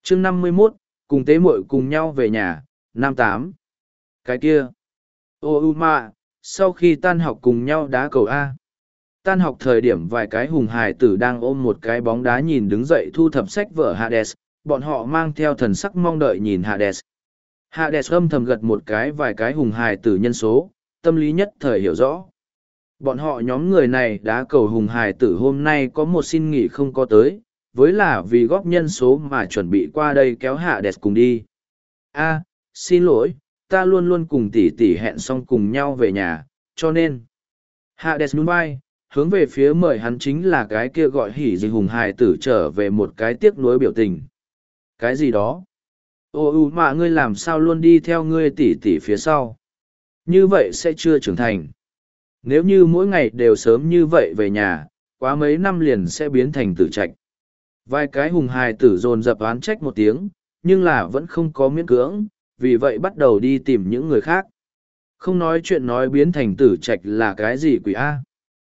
chương 51, cùng tế muội cùng nhau về nhà, năm tám. Cái kia. Ô ma, sau khi tan học cùng nhau đá cầu A. Tan học thời điểm vài cái hùng hài tử đang ôm một cái bóng đá nhìn đứng dậy thu thập sách vở Hades, bọn họ mang theo thần sắc mong đợi nhìn Hades. Hades âm thầm gật một cái vài cái hùng hài tử nhân số, tâm lý nhất thời hiểu rõ. Bọn họ nhóm người này đá cầu hùng hài tử hôm nay có một xin nghỉ không có tới, với là vì góp nhân số mà chuẩn bị qua đây kéo Hades cùng đi. A, xin lỗi, ta luôn luôn cùng tỷ tỷ hẹn xong cùng nhau về nhà, cho nên. Hades nhún vai, hướng về phía mời hắn chính là cái kia gọi hỉ gì hùng hài tử trở về một cái tiếc nuối biểu tình. Cái gì đó? Ô mà ngươi làm sao luôn đi theo ngươi tỷ tỷ phía sau? Như vậy sẽ chưa trưởng thành. Nếu như mỗi ngày đều sớm như vậy về nhà, quá mấy năm liền sẽ biến thành tử trạch. Vài cái hùng hài tử dồn dập oán trách một tiếng, nhưng là vẫn không có miễn cưỡng, vì vậy bắt đầu đi tìm những người khác. Không nói chuyện nói biến thành tử trạch là cái gì quỷ A.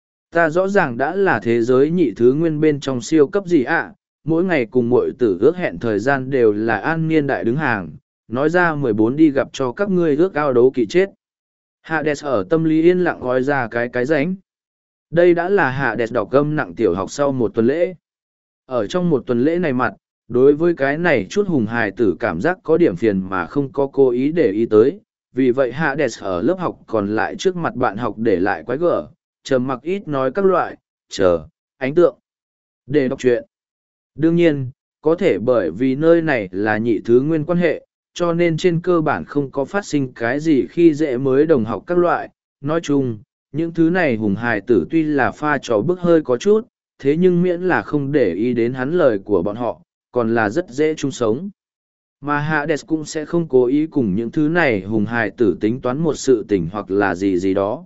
Ta rõ ràng đã là thế giới nhị thứ nguyên bên trong siêu cấp gì ạ, mỗi ngày cùng muội tử ước hẹn thời gian đều là an niên đại đứng hàng, nói ra 14 đi gặp cho các ngươi ước ao đấu kỵ chết. Hades ở tâm lý yên lặng gói ra cái ránh. Đây đã là Hades đọc gâm nặng tiểu học sau một tuần lễ. Ở trong một tuần lễ này mặt, đối với cái này chút hùng hài tử cảm giác có điểm phiền mà không có cố ý để ý tới, vì vậy Hades ở lớp học còn lại trước mặt bạn học để lại quái gở, trầm mặc ít nói các loại, chờ, ánh tượng, để đọc truyện. Đương nhiên, có thể bởi vì nơi này là nhị thứ nguyên quan hệ, cho nên trên cơ bản không có phát sinh cái gì khi dễ mới đồng học các loại. Nói chung, những thứ này hùng hài tử tuy là pha trò bức hơi có chút, thế nhưng miễn là không để ý đến hắn lời của bọn họ, còn là rất dễ chung sống. Mà Hades cũng sẽ không cố ý cùng những thứ này hùng hài tử tính toán một sự tình hoặc là gì gì đó.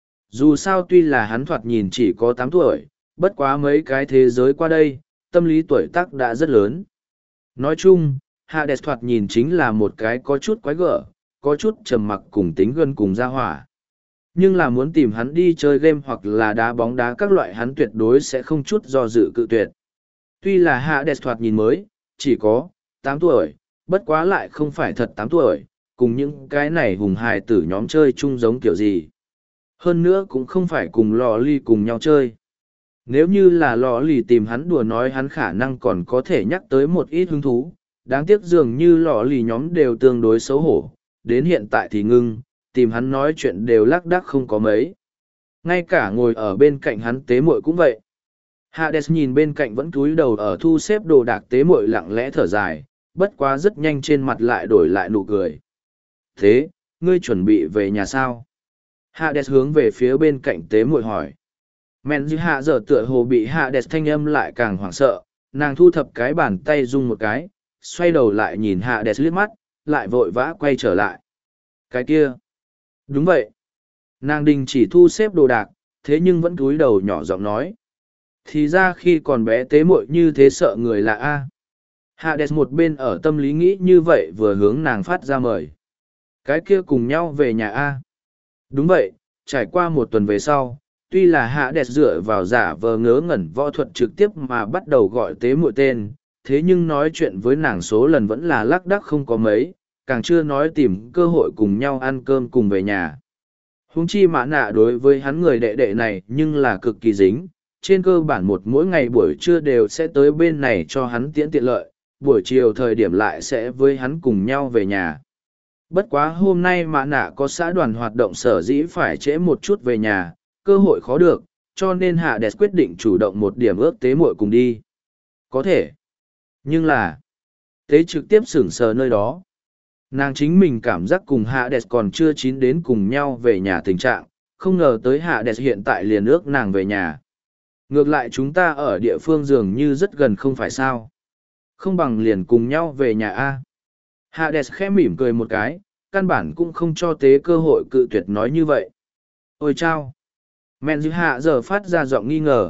Dù sao tuy là hắn thoạt nhìn chỉ có 8 tuổi, bất quá mấy cái thế giới qua đây, tâm lý tuổi tác đã rất lớn. Nói chung, Hades thoạt nhìn chính là một cái có chút quái gở, có chút trầm mặc cùng tính gần cùng ra hỏa. Nhưng là muốn tìm hắn đi chơi game hoặc là đá bóng đá các loại hắn tuyệt đối sẽ không chút do dự cự tuyệt. Tuy là Hades thoạt nhìn mới, chỉ có 8 tuổi, bất quá lại không phải thật 8 tuổi, cùng những cái này hùng hài tử nhóm chơi chung giống kiểu gì. Hơn nữa cũng không phải cùng lò ly cùng nhau chơi. Nếu như là lò lì tìm hắn đùa nói hắn khả năng còn có thể nhắc tới một ít hứng thú, đáng tiếc dường như lò lì nhóm đều tương đối xấu hổ, đến hiện tại thì ngưng, tìm hắn nói chuyện đều lác đác không có mấy. Ngay cả ngồi ở bên cạnh hắn tế muội cũng vậy. Hades nhìn bên cạnh vẫn cúi đầu ở thu xếp đồ đạc tế muội lặng lẽ thở dài, bất quá rất nhanh trên mặt lại đổi lại nụ cười. Thế, ngươi chuẩn bị về nhà sao? Hades hướng về phía bên cạnh tế muội hỏi. Men dư hạ giờ tựa hồ bị Hades thanh âm lại càng hoảng sợ, nàng thu thập cái bàn tay rung một cái, xoay đầu lại nhìn Hades liếc mắt, lại vội vã quay trở lại. Cái kia. Đúng vậy. Nàng đình chỉ thu xếp đồ đạc, thế nhưng vẫn cúi đầu nhỏ giọng nói. Thì ra khi còn bé tế muội như thế sợ người là A. Hades một bên ở tâm lý nghĩ như vậy vừa hướng nàng phát ra mời. Cái kia cùng nhau về nhà A. Đúng vậy, trải qua một tuần về sau, tuy là Hades dựa vào giả vờ ngớ ngẩn võ thuật trực tiếp mà bắt đầu gọi tế muội tên, thế nhưng nói chuyện với nàng số lần vẫn là lác đác không có mấy, càng chưa nói tìm cơ hội cùng nhau ăn cơm cùng về nhà. Huống chi Mã Nạ đối với hắn người đệ đệ này nhưng là cực kỳ dính, trên cơ bản mỗi ngày buổi trưa đều sẽ tới bên này cho hắn tiện lợi, buổi chiều thời điểm lại sẽ với hắn cùng nhau về nhà. Bất quá hôm nay Mã Nạ có xã đoàn hoạt động sở dĩ phải trễ một chút về nhà, cơ hội khó được, cho nên Hades quyết định chủ động một điểm ước tế muội cùng đi. Có thể. Nhưng là, tế trực tiếp sửng sờ nơi đó. Nàng chính mình cảm giác cùng Hades còn chưa chín đến cùng nhau về nhà tình trạng, không ngờ tới Hades hiện tại liền ước nàng về nhà. Ngược lại chúng ta ở địa phương dường như rất gần không phải sao. Không bằng liền cùng nhau về nhà A. Hades khẽ mỉm cười một cái, căn bản cũng không cho tế cơ hội cự tuyệt nói như vậy. Ôi chao! Men dư hạ giờ phát ra giọng nghi ngờ.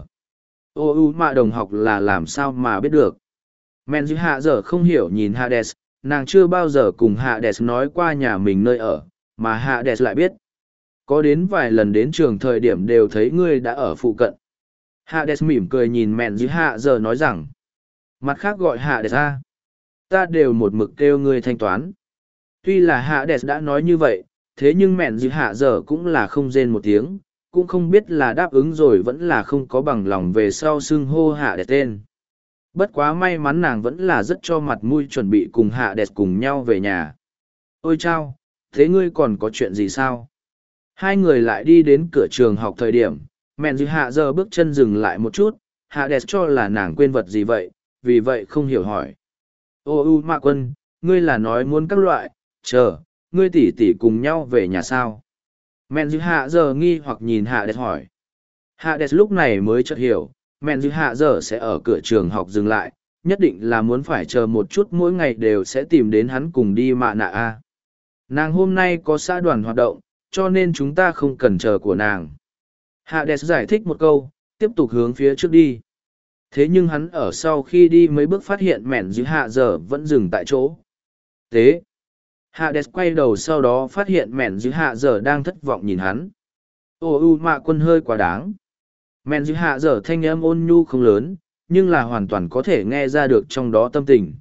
Mà đồng học là làm sao mà biết được. Men dư hạ giờ không hiểu nhìn Hades, nàng chưa bao giờ cùng Hades nói qua nhà mình nơi ở, mà Hades lại biết. Có đến vài lần đến trường thời điểm đều thấy ngươi đã ở phụ cận. Hades mỉm cười nhìn Men dư hạ giờ nói rằng. Mặt khác gọi Hades ra. Ta đều một mực kêu ngươi thanh toán. Tuy là Hades đã nói như vậy, thế nhưng mẹn dư hạ giờ cũng là không rên một tiếng, cũng không biết là đáp ứng rồi vẫn là không có bằng lòng về sau xưng hô Hades tên. Bất quá may mắn nàng vẫn là rất cho mặt mũi chuẩn bị cùng Hades cùng nhau về nhà. Ôi chao, thế ngươi còn có chuyện gì sao? Hai người lại đi đến cửa trường học thời điểm, mẹn dư hạ giờ bước chân dừng lại một chút, Hades cho là nàng quên vật gì vậy, vì vậy không hiểu hỏi. Ô mạ quân, ngươi là nói muốn các loại, chờ, ngươi tỷ tỷ cùng nhau về nhà sao? Mẹn dư hạ giờ nghi hoặc nhìn Hades hỏi. Hades lúc này mới chợt hiểu, mẹn dư hạ giờ sẽ ở cửa trường học dừng lại, nhất định là muốn phải chờ một chút mỗi ngày đều sẽ tìm đến hắn cùng đi mạ nạ a. Nàng hôm nay có xã đoàn hoạt động, cho nên chúng ta không cần chờ của nàng. Hades giải thích một câu, tiếp tục hướng phía trước đi. Thế nhưng hắn ở sau khi đi mấy bước phát hiện mẹn dư hạ giờ vẫn dừng tại chỗ. Tế! Hades quay đầu sau đó phát hiện mẹn dư hạ giờ đang thất vọng nhìn hắn. Mạ quân hơi quá đáng. Mẹn dư hạ giờ thanh âm ôn nhu không lớn, nhưng là hoàn toàn có thể nghe ra được trong đó tâm tình.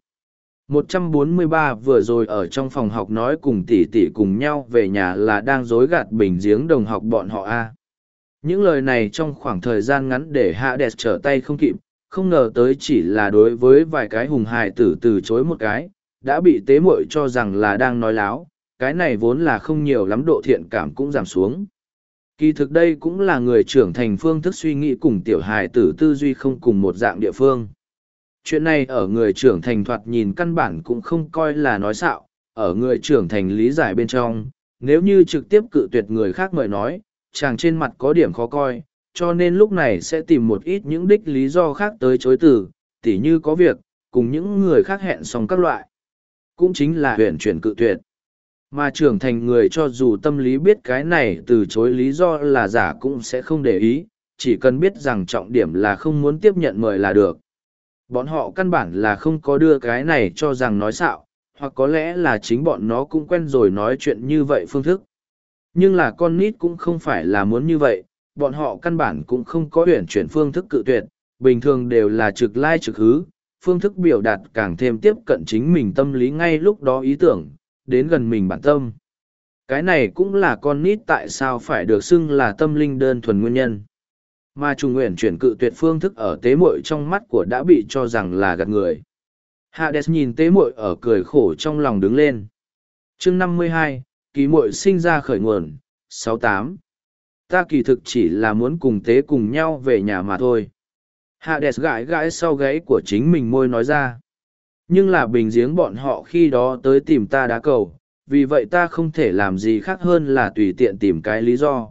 143 vừa rồi ở trong phòng học nói cùng tỷ tỷ cùng nhau về nhà là đang dối gạt bình giếng đồng học bọn họ a. Những lời này trong khoảng thời gian ngắn để Hades trở tay không kịp, không ngờ tới chỉ là đối với vài cái hùng hài tử từ chối một cái, đã bị tế muội cho rằng là đang nói láo, cái này vốn là không nhiều lắm độ thiện cảm cũng giảm xuống. Kỳ thực đây cũng là người trưởng thành phương thức suy nghĩ cùng tiểu hài tử tư duy không cùng một dạng địa phương. Chuyện này ở người trưởng thành thoạt nhìn căn bản cũng không coi là nói xạo, ở người trưởng thành lý giải bên trong, nếu như trực tiếp cự tuyệt người khác mời nói, chàng trên mặt có điểm khó coi, cho nên lúc này sẽ tìm một ít những đích lý do khác tới chối từ, tỉ như có việc, cùng những người khác hẹn xong các loại. Cũng chính là huyện chuyển cự tuyệt. Mà trưởng thành người cho dù tâm lý biết cái này từ chối lý do là giả cũng sẽ không để ý, chỉ cần biết rằng trọng điểm là không muốn tiếp nhận mời là được. Bọn họ căn bản là không có đưa cái này cho rằng nói xạo, hoặc có lẽ là chính bọn nó cũng quen rồi nói chuyện như vậy phương thức. Nhưng là con nít cũng không phải là muốn như vậy, bọn họ căn bản cũng không có huyển chuyển phương thức cự tuyệt, bình thường đều là trực lai trực hứ, phương thức biểu đạt càng thêm tiếp cận chính mình tâm lý ngay lúc đó ý tưởng, đến gần mình bản tâm. Cái này cũng là con nít tại sao phải được xưng là tâm linh đơn thuần nguyên nhân. Mà trùng nguyện chuyển cự tuyệt phương thức ở tế muội trong mắt của đã bị cho rằng là gạt người. Hades nhìn tế muội ở cười khổ trong lòng đứng lên. Chương 52, kỳ muội sinh ra khởi nguồn, 68. Ta kỳ thực chỉ là muốn cùng tế cùng nhau về nhà mà thôi. Hades gãi gãi sau gáy của chính mình môi nói ra. Nhưng là bình giếng bọn họ khi đó tới tìm ta đá cầu, vì vậy ta không thể làm gì khác hơn là tùy tiện tìm cái lý do.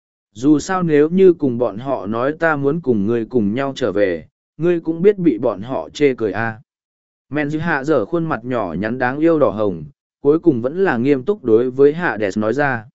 Dù sao nếu như cùng bọn họ nói ta muốn cùng ngươi cùng nhau trở về, ngươi cũng biết bị bọn họ chê cười a. Men dư hạ dở khuôn mặt nhỏ nhắn đáng yêu đỏ hồng, cuối cùng vẫn là nghiêm túc đối với Hades nói ra.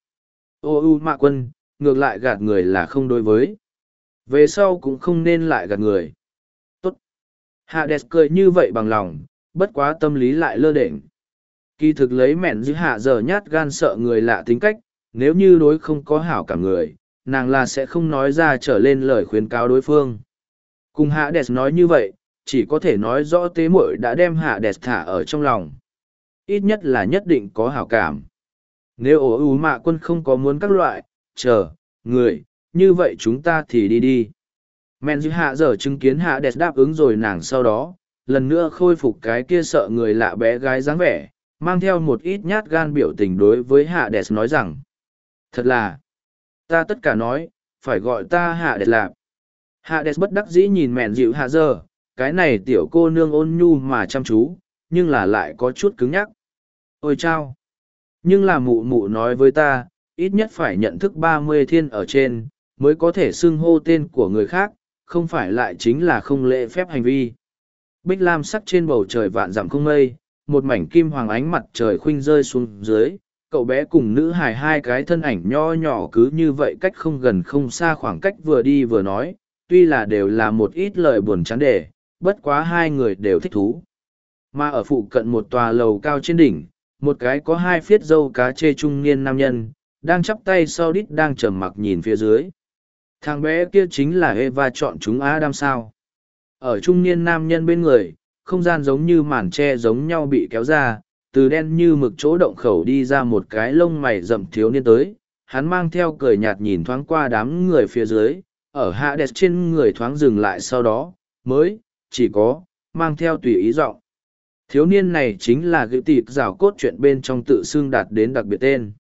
Mạ quân, ngược lại gạt người là không đối với. Về sau cũng không nên lại gạt người. Tốt. Hades cười như vậy bằng lòng, bất quá tâm lý lại lơ đễnh. Kỳ thực lấy mẹn dư hạ dở nhát gan sợ người lạ tính cách, nếu như đối không có hảo cả người, nàng là sẽ không nói ra trở lên lời khuyến cáo đối phương. Cùng Hades nói như vậy, chỉ có thể nói rõ tế muội đã đem Hades thả ở trong lòng. Ít nhất là nhất định có hảo cảm. Nếu mạ quân không có muốn các loại, người, như vậy chúng ta thì đi đi. Men dư hạ giờ chứng kiến Hades đáp ứng rồi nàng sau đó, lần nữa khôi phục cái kia sợ người lạ bé gái dáng vẻ, mang theo một ít nhát gan biểu tình đối với Hades nói rằng. Thật là, ta tất cả nói, phải gọi ta Hades lạp. Hades bất đắc dĩ nhìn mẹn dịu hạ giờ, cái này tiểu cô nương ôn nhu mà chăm chú, nhưng là lại có chút cứng nhắc. Ôi chao! Nhưng là mụ mụ nói với ta, ít nhất phải nhận thức 30 thiên ở trên, mới có thể xưng hô tên của người khác, không phải lại chính là không lễ phép hành vi. Bích lam sắc trên bầu trời vạn dặm không mây, một mảnh kim hoàng ánh mặt trời khuynh rơi xuống dưới, cậu bé cùng nữ hài hai cái thân ảnh nho nhỏ cứ như vậy cách không gần không xa khoảng cách vừa đi vừa nói, tuy là đều là một ít lời buồn chán đề, bất quá hai người đều thích thú. Mà ở phụ cận một tòa lầu cao trên đỉnh, một cái có hai phiết râu cá chê trung niên nam nhân, đang chắp tay sau đít đang trầm mặc nhìn phía dưới. Thằng bé kia chính là Eva chọn chúng Adam sao. Ở trung niên nam nhân bên người, không gian giống như màn tre giống nhau bị kéo ra, từ đen như mực chỗ động khẩu đi ra một cái lông mày rậm thiếu niên tới, hắn mang theo cười nhạt nhìn thoáng qua đám người phía dưới, ở Hades trên người thoáng dừng lại sau đó, mới, chỉ có, mang theo tùy ý giọng. Thiếu niên này chính là gựu tịt rào cốt chuyện bên trong tự xưng đạt đến đặc biệt tên.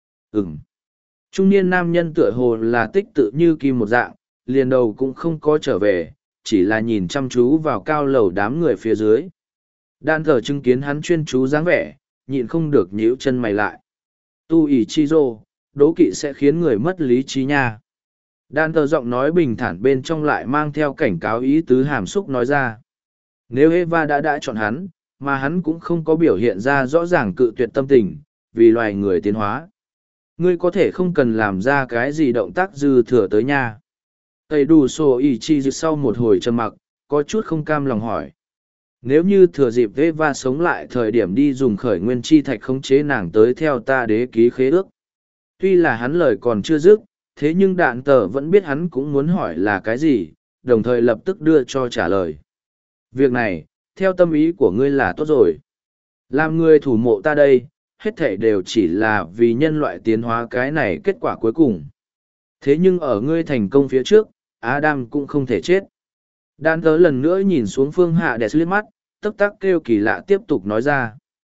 Trung niên nam nhân tựa hồ là tích tự như kim một dạng, liền đầu cũng không có trở về, chỉ là nhìn chăm chú vào cao lầu đám người phía dưới. Đan thờ chứng kiến hắn chuyên chú dáng vẻ, nhịn không được nhíu chân mày lại. Tu ỷ chi rô, đố kỵ sẽ khiến người mất lý trí nha. Đan thờ giọng nói bình thản bên trong lại mang theo cảnh cáo ý tứ hàm xúc nói ra. Nếu Eva đã chọn hắn, mà hắn cũng không có biểu hiện ra rõ ràng cự tuyệt tâm tình, vì loài người tiến hóa. Ngươi có thể không cần làm ra cái gì động tác dư thừa tới nha. Tây đủ sổ ỉ chi sau một hồi trầm mặc, có chút không cam lòng hỏi. Nếu như thừa dịp Eva sống lại thời điểm đi dùng khởi nguyên chi thạch khống chế nàng tới theo ta đế ký khế ước. Tuy là hắn lời còn chưa dứt, thế nhưng đạn tờ vẫn biết hắn cũng muốn hỏi là cái gì, đồng thời lập tức đưa cho trả lời. Việc này, theo tâm ý của ngươi là tốt rồi. Làm người thủ mộ ta đây, hết thể đều chỉ là vì nhân loại tiến hóa cái này kết quả cuối cùng. Thế nhưng ở ngươi thành công phía trước, Adam cũng không thể chết. Đan tớ lần nữa nhìn xuống phương hạ đẹp liếc mắt, tức tắc kêu kỳ lạ tiếp tục nói ra.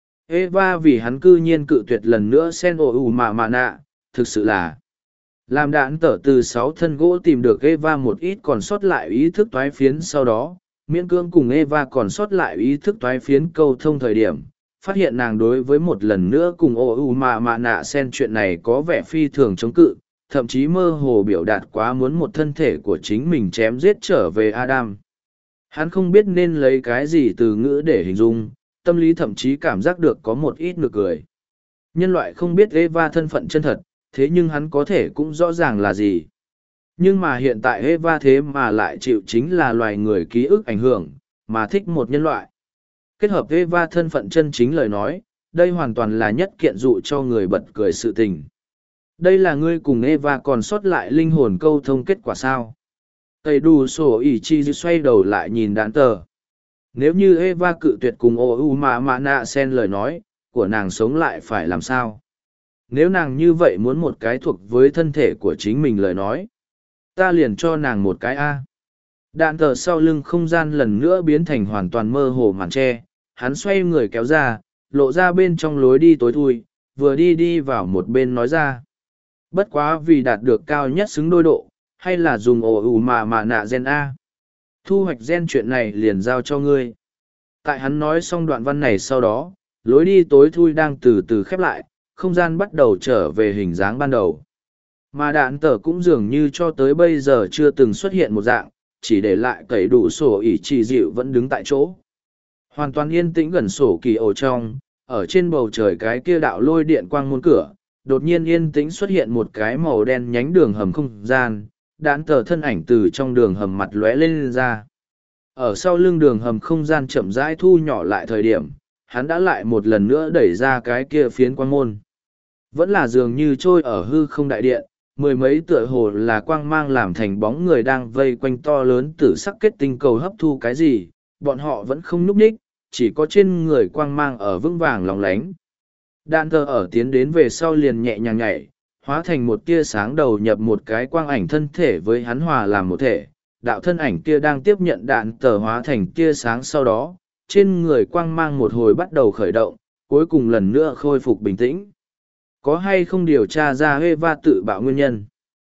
Eva vì hắn cư nhiên cự tuyệt lần nữa sen mà nạ, thực sự là. Làm đạn tở từ 6 thân gỗ tìm được Eva một ít còn sót lại ý thức toái phiến sau đó, miễn cưỡng cùng Eva còn sót lại ý thức toái phiến câu thông thời điểm, phát hiện nàng đối với một lần nữa cùng mà nạ sen chuyện này có vẻ phi thường chống cự, thậm chí mơ hồ biểu đạt quá muốn một thân thể của chính mình chém giết trở về Adam. Hắn không biết nên lấy cái gì từ ngữ để hình dung, tâm lý thậm chí cảm giác được có một ít nực cười. Nhân loại không biết Eva thân phận chân thật, thế nhưng hắn có thể cũng rõ ràng là gì. Nhưng mà hiện tại Eva thế mà lại chịu chính là loài người ký ức ảnh hưởng, mà thích một nhân loại. Kết hợp Eva thân phận chân chính lời nói, đây hoàn toàn là nhất kiện dụ cho người bật cười sự tình. Đây là ngươi cùng Eva còn sót lại linh hồn câu thông kết quả sao? Tây đủ sổ ỉ chi xoay đầu lại nhìn đạn tờ. Nếu như Eva cự tuyệt cùng mà nạ sen lời nói, của nàng sống lại phải làm sao? Nếu nàng như vậy muốn một cái thuộc với thân thể của chính mình lời nói, ta liền cho nàng một cái A. Đạn tờ sau lưng không gian lần nữa biến thành hoàn toàn mơ hồ màn tre, hắn xoay người kéo ra, lộ ra bên trong lối đi tối thui, vừa đi vào một bên nói ra. Bất quá vì đạt được cao nhất xứng đôi độ, hay là dùng mà nạ gen A. Thu hoạch gen chuyện này liền giao cho ngươi. Tại hắn nói xong đoạn văn này sau đó, lối đi tối thui đang từ từ khép lại, không gian bắt đầu trở về hình dáng ban đầu. Mà đạn tờ cũng dường như cho tới bây giờ chưa từng xuất hiện một dạng, chỉ để lại cậy đủ sổ ỉ chỉ dịu vẫn đứng tại chỗ. Hoàn toàn yên tĩnh gần sổ kỳ ổ trong, ở trên bầu trời cái kia đạo lôi điện quang môn cửa, đột nhiên yên tĩnh xuất hiện một cái màu đen nhánh đường hầm không gian, đạn tờ thân ảnh từ trong đường hầm mặt lóe lên ra. Ở sau lưng đường hầm không gian chậm rãi thu nhỏ lại thời điểm, hắn đã lại một lần nữa đẩy ra cái kia phiến quang môn. Vẫn là dường như trôi ở hư không đại điện, mười mấy tựa hồ là quang mang làm thành bóng người đang vây quanh to lớn tử sắc kết tinh cầu hấp thu cái gì, bọn họ vẫn không núp ních, chỉ có trên người quang mang ở vững vàng lóng lánh. Đạn thờ ở tiến đến về sau liền nhẹ nhàng nhảy, hóa thành một tia sáng đầu nhập một cái quang ảnh thân thể với hắn hòa làm một thể. Đạo thân ảnh kia đang tiếp nhận đạn tờ hóa thành tia sáng sau đó, trên người quang mang một hồi bắt đầu khởi động, cuối cùng lần nữa khôi phục bình tĩnh. Có hay không điều tra ra Eva tự bạo nguyên nhân?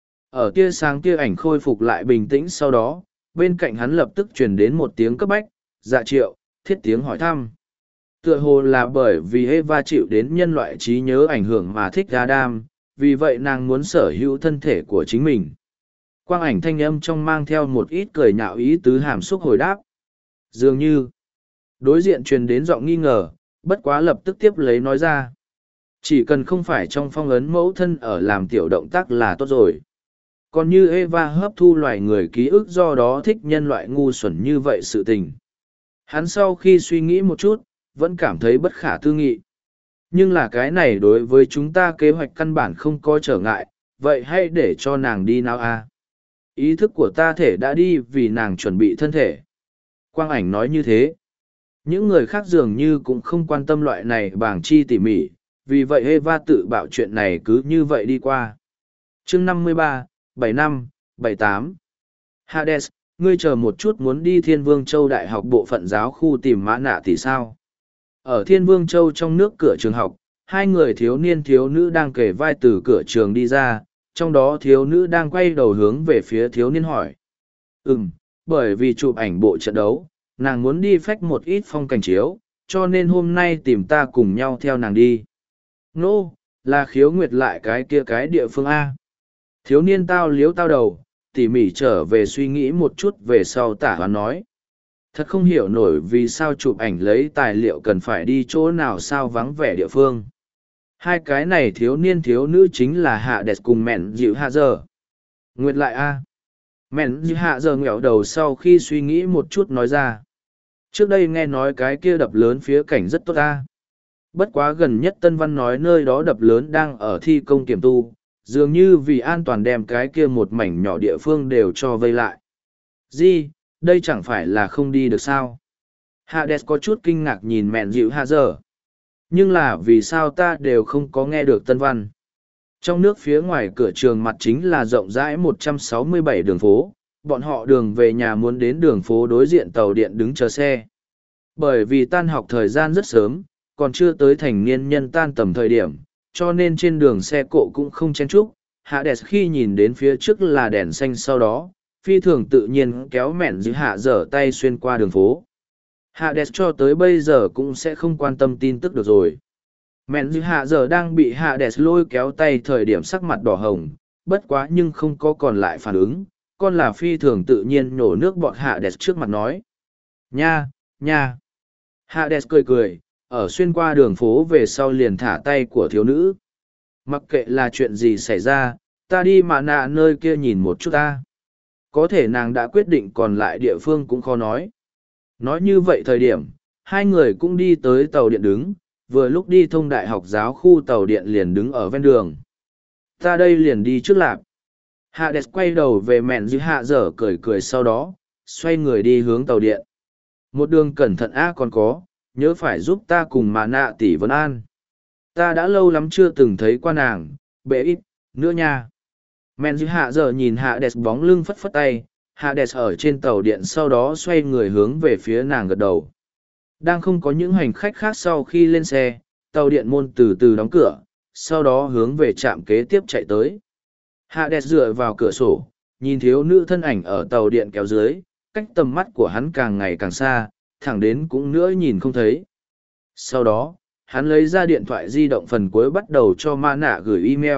Ở tia sáng tia ảnh khôi phục lại bình tĩnh sau đó, bên cạnh hắn lập tức truyền đến một tiếng cấp bách, dạ triệu, thiết tiếng hỏi thăm. Tựa hồ là bởi vì Eva chịu đến nhân loại trí nhớ ảnh hưởng mà thích Adam, vì vậy nàng muốn sở hữu thân thể của chính mình. Quang ảnh thanh âm trong mang theo một ít cười nhạo ý tứ hàm xúc hồi đáp. Dường như, đối diện truyền đến giọng nghi ngờ, bất quá lập tức tiếp lấy nói ra. Chỉ cần không phải trong phong ấn mẫu thân ở làm tiểu động tác là tốt rồi. Còn như Eva hấp thu loài người ký ức do đó thích nhân loại ngu xuẩn như vậy sự tình. Hắn sau khi suy nghĩ một chút, vẫn cảm thấy bất khả tư nghị. Nhưng là cái này đối với chúng ta kế hoạch căn bản không có trở ngại, vậy hãy để cho nàng đi nào a? Ý thức của ta thể đã đi vì nàng chuẩn bị thân thể. Quang ảnh nói như thế. Những người khác dường như cũng không quan tâm loại này bảng chi tỉ mỉ, vì vậy Eva tự bạo chuyện này cứ như vậy đi qua. Chương 53, 75, 78 Hades, ngươi chờ một chút, muốn đi Thiên Vương Châu Đại học bộ phận giáo khu tìm Mã Nạ thì sao? Ở Thiên Vương Châu trong nước cửa trường học, hai người thiếu niên thiếu nữ đang kề vai từ cửa trường đi ra, trong đó thiếu nữ đang quay đầu hướng về phía thiếu niên hỏi. Bởi vì chụp ảnh bộ trận đấu, nàng muốn đi phách một ít phong cảnh chiếu, cho nên hôm nay tìm ta cùng nhau theo nàng đi. Nô, là Khiếu Nguyệt lại cái kia cái địa phương A. Thiếu niên tao liếu tao đầu, tỉ mỉ trở về suy nghĩ một chút về sau tả hoán nói. Thật không hiểu nổi vì sao chụp ảnh lấy tài liệu cần phải đi chỗ nào sao vắng vẻ địa phương. Hai cái này thiếu niên thiếu nữ chính là Hades cùng Mẹn Dịu Hạ Giờ. Nguyệt lại A. Mẹn Dịu Hạ Giờ nghẹo đầu sau khi suy nghĩ một chút nói ra. Trước đây nghe nói cái kia đập lớn phía cảnh rất tốt A. Bất quá gần nhất Tân Văn nói nơi đó đập lớn đang ở thi công kiểm tu, dường như vì an toàn đem cái kia một mảnh nhỏ địa phương đều cho vây lại. Gì, đây chẳng phải là không đi được sao? Hades có chút kinh ngạc nhìn Mẹn Dịu Hạ Giờ. Nhưng là vì sao ta đều không có nghe được Tân Văn? Trong nước phía ngoài cửa trường mặt chính là rộng rãi 167 đường phố, bọn họ đường về nhà muốn đến đường phố đối diện tàu điện đứng chờ xe. Bởi vì tan học thời gian rất sớm, còn chưa tới thành niên nhân tan tầm thời điểm, cho nên trên đường xe cộ cũng không chen chúc. Hades khi nhìn đến phía trước là đèn xanh sau đó, phi thường tự nhiên kéo Mẹn Dịu Hạ Giờ tay xuyên qua đường phố. Hades cho tới bây giờ cũng sẽ không quan tâm tin tức được rồi. Mẹn Dịu Hạ Giờ đang bị Hades lôi kéo tay thời điểm sắc mặt đỏ hồng, bất quá nhưng không có còn lại phản ứng, con là phi thường tự nhiên nhổ nước bọt Hades trước mặt nói. Nha, nha. Hades cười cười, ở xuyên qua đường phố về sau liền thả tay của thiếu nữ. Mặc kệ là chuyện gì xảy ra, ta đi Mã Nạ nơi kia nhìn một chút ta. Có thể nàng đã quyết định còn lại địa phương cũng khó nói. Nói như vậy thời điểm, hai người cũng đi tới tàu điện đứng, vừa lúc đi thông đại học giáo khu tàu điện liền đứng ở ven đường. Ta đây liền đi trước lạp. Hades quay đầu về Mẹn Dịu Hạ Giờ cười cười sau đó, xoay người đi hướng tàu điện. Một đường cẩn thận còn có, nhớ phải giúp ta cùng Mã Nạ tỷ vấn an. Ta đã lâu lắm chưa từng thấy qua nàng, bệ ít, nữa nha. Mẹn Dịu Hạ Giờ nhìn Hades bóng lưng phất phất tay, Hades ở trên tàu điện sau đó xoay người hướng về phía nàng gật đầu. Đang không có những hành khách khác sau khi lên xe, tàu điện môn từ từ đóng cửa, sau đó hướng về trạm kế tiếp chạy tới. Hades dựa vào cửa sổ, nhìn thiếu nữ thân ảnh ở tàu điện kéo dưới, cách tầm mắt của hắn càng ngày càng xa, thẳng đến cũng nữa nhìn không thấy. Sau đó, hắn lấy ra điện thoại di động phần cuối bắt đầu cho Mã Nạ gửi email.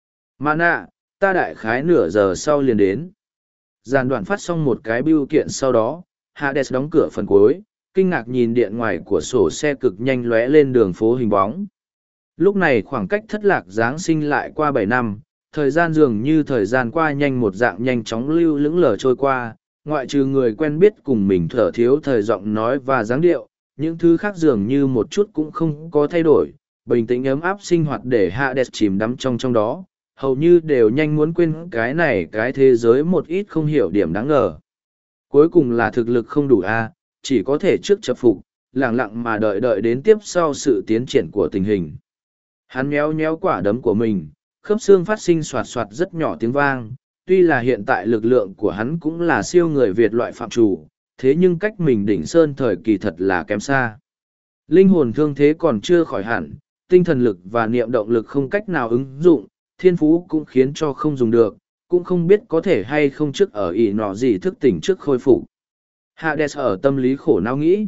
Mã Nạ, ta đại khái nửa giờ sau liền đến. Giàn đoạn phát xong một cái bưu kiện sau đó, Hades đóng cửa phần cuối, kinh ngạc nhìn điện ngoài của sổ xe cực nhanh lóe lên đường phố hình bóng. Lúc này khoảng cách thất lạc Giáng sinh lại qua 7 năm, thời gian dường như thời gian qua nhanh một dạng nhanh chóng lưu lững lờ trôi qua, ngoại trừ người quen biết cùng mình thở thiếu thời giọng nói và dáng điệu, những thứ khác dường như một chút cũng không có thay đổi, bình tĩnh ấm áp sinh hoạt để Hades chìm đắm trong đó, hầu như đều nhanh muốn quên cái này cái thế giới một ít không hiểu điểm đáng ngờ. Cuối cùng là thực lực không đủ chỉ có thể trước chập phục, lặng lặng mà đợi đến tiếp sau sự tiến triển của tình hình. Hắn méo méo quả đấm của mình, khớp xương phát sinh soạt soạt rất nhỏ tiếng vang, tuy là hiện tại lực lượng của hắn cũng là siêu người Việt loại phạm chủ, thế nhưng cách mình đỉnh sơn thời kỳ thật là kém xa. Linh hồn thương thế còn chưa khỏi hẳn, tinh thần lực và niệm động lực không cách nào ứng dụng, thiên phú cũng khiến cho không dùng được, cũng không biết có thể hay không trước ở ỷ nọ gì thức tỉnh trước khôi phục. Hades ở tâm lý khổ não nghĩ.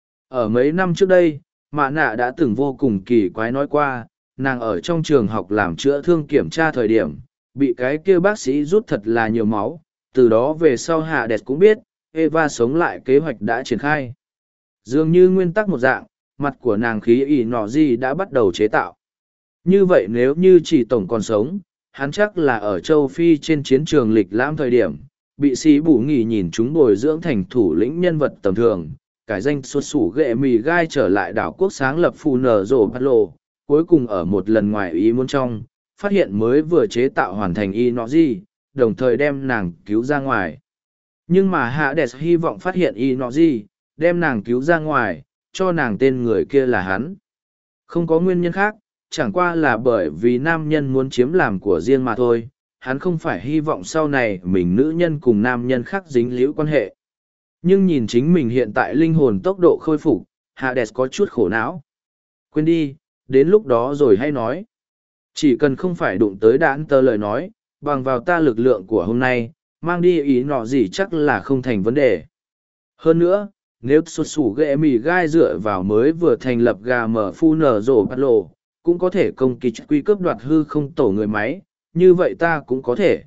Ở mấy năm trước đây, Mã Nạ đã từng vô cùng kỳ quái nói qua, nàng ở trong trường học làm chữa thương kiểm tra thời điểm, bị cái kia bác sĩ rút thật là nhiều máu, từ đó về sau Hades cũng biết, Eva sống lại kế hoạch đã triển khai. Dường như nguyên tắc một dạng, mặt của nàng khí ỷ nọ gì đã bắt đầu chế tạo. Như vậy nếu như chỉ tổng còn sống, hắn chắc là ở châu Phi trên chiến trường lịch lãm thời điểm, bị sĩ bù nghỉ nhìn chúng bồi dưỡng thành thủ lĩnh nhân vật tầm thường, cải danh xuất sủ ghệ mì gai trở lại đảo quốc sáng lập phù nở rổ bắt lộ, cuối cùng ở một lần ngoài ý muốn trong, phát hiện mới vừa chế tạo hoàn thành y nọ gì, đồng thời đem nàng cứu ra ngoài. Nhưng mà Hades hy vọng phát hiện y nọ gì, đem nàng cứu ra ngoài, cho nàng tên người kia là hắn. Không có nguyên nhân khác, chẳng qua là bởi vì nam nhân muốn chiếm làm của riêng mà thôi, hắn không phải hy vọng sau này mình nữ nhân cùng nam nhân khác dính líu quan hệ. Nhưng nhìn chính mình hiện tại linh hồn tốc độ khôi phục, Hades có chút khổ não. Quên đi, đến lúc đó rồi hay nói. Chỉ cần không phải đụng tới đạn tờ lời nói, bằng vào ta lực lượng của hôm nay, mang đi ý nọ gì chắc là không thành vấn đề. Hơn nữa, nếu xuất sủ ghệ mì gai dựa vào mới vừa thành lập gà mở phu nở rổ bắt lộ, cũng có thể công kích quy cướp đoạt hư không tổ người máy, như vậy ta cũng có thể.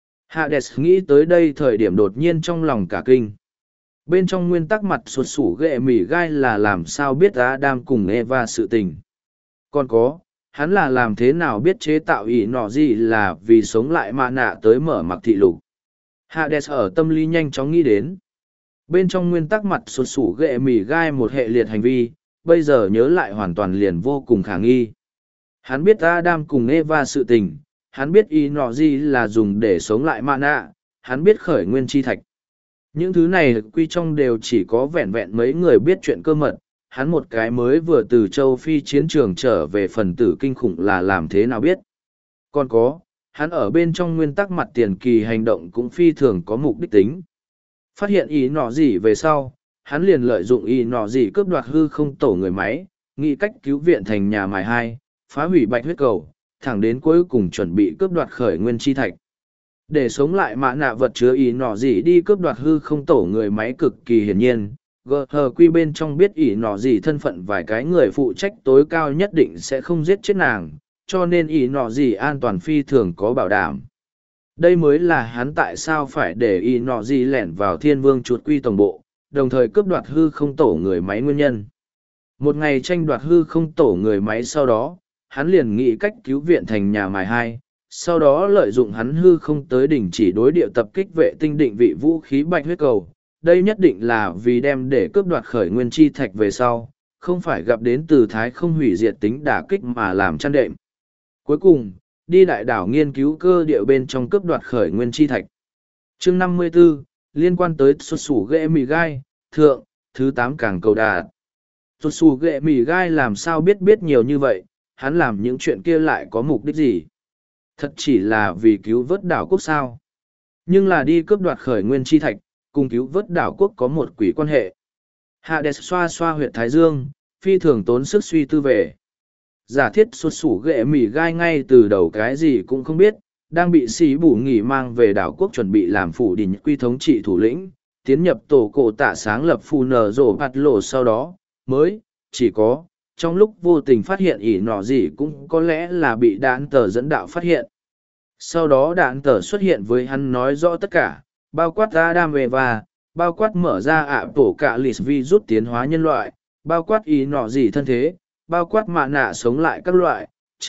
Hades nghĩ tới đây thời điểm đột nhiên trong lòng cả kinh. Bên trong nguyên tắc mặt xuất sủ ghệ mì gai là làm sao biết Adam cùng Eva sự tình. Còn có, hắn là làm thế nào biết chế tạo ỷ nọ gì là vì sống lại mạ nạ tới mở mặc thị lục. Hades ở tâm lý nhanh chóng nghĩ đến. Bên trong nguyên tắc mặt xuất sủ ghệ mì gai một hệ liệt hành vi, bây giờ nhớ lại hoàn toàn liền vô cùng khả nghi. Hắn biết Adam cùng Eva sự tình, hắn biết ỷ nọ gì là dùng để sống lại mạ nạ, hắn biết khởi nguyên chi thạch. Những thứ này quy trong đều chỉ có vẹn vẹn mấy người biết chuyện cơ mật, hắn một cái mới vừa từ châu Phi chiến trường trở về phần tử kinh khủng là làm thế nào biết. Còn có, hắn ở bên trong nguyên tắc mặt tiền kỳ hành động cũng phi thường có mục đích tính. Phát hiện ý nọ gì về sau, hắn liền lợi dụng ý nọ gì cướp đoạt hư không tổ người máy, nghĩ cách cứu viện thành nhà mài 2, phá hủy bạch huyết cầu, thẳng đến cuối cùng chuẩn bị cướp đoạt khởi nguyên chi thạch. Để sống lại mạ nạ vật chứa ý nọ gì đi cướp đoạt hư không tổ người máy cực kỳ hiển nhiên, GHQ bên trong biết ý nọ gì thân phận vài cái người phụ trách tối cao nhất định sẽ không giết chết nàng, cho nên ý nọ gì an toàn phi thường có bảo đảm. Đây mới là hắn tại sao phải để ý nọ gì lẻn vào thiên vương chuột quy tổng bộ, đồng thời cướp đoạt hư không tổ người máy nguyên nhân. Một ngày tranh đoạt hư không tổ người máy sau đó, hắn liền nghĩ cách cứu viện thành nhà mài 2, sau đó lợi dụng hắn hư không tới đỉnh chỉ đối địa tập kích vệ tinh định vị vũ khí bạch huyết cầu. Đây nhất định là vì đem để cướp đoạt khởi nguyên chi thạch về sau, không phải gặp đến từ thái không hủy diệt tính đả kích mà làm chăn đệm. Cuối cùng, đi đại đảo nghiên cứu cơ địa bên trong cướp đoạt khởi nguyên chi thạch. Chương 54, liên quan tới xuất xù ghệ mì gai, thượng, thứ 8 càng cầu đạt. Xuất xù ghệ mì gai làm sao biết nhiều như vậy, hắn làm những chuyện kia lại có mục đích gì? Thật chỉ là vì cứu vớt đảo quốc sao. Nhưng là đi cướp đoạt khởi nguyên chi thạch, cùng cứu vớt đảo quốc có một quỷ quan hệ. Hades xoa xoa huyệt thái dương, phi thường tốn sức suy tư về. Giả thiết xuất sủ ghệ mỉ gai ngay từ đầu cái gì cũng không biết, đang bị xí bù nghỉ mang về đảo quốc chuẩn bị làm phủ đỉnh quy thống trị thủ lĩnh, tiến nhập tổ cổ tạ sáng lập phù nở rổ bạt lộ sau đó, mới, chỉ có, trong lúc vô tình phát hiện ỷ nọ gì cũng có lẽ là bị đạn tờ dẫn đạo phát hiện. Sau đó đạn tờ xuất hiện với hắn nói rõ tất cả, bao quát Adam Eva, bao quát mở ra ạ tổ cả list virus tiến hóa nhân loại, bao quát ỷ nọ gì thân thế, bao quát mạ nạ sống lại các loại,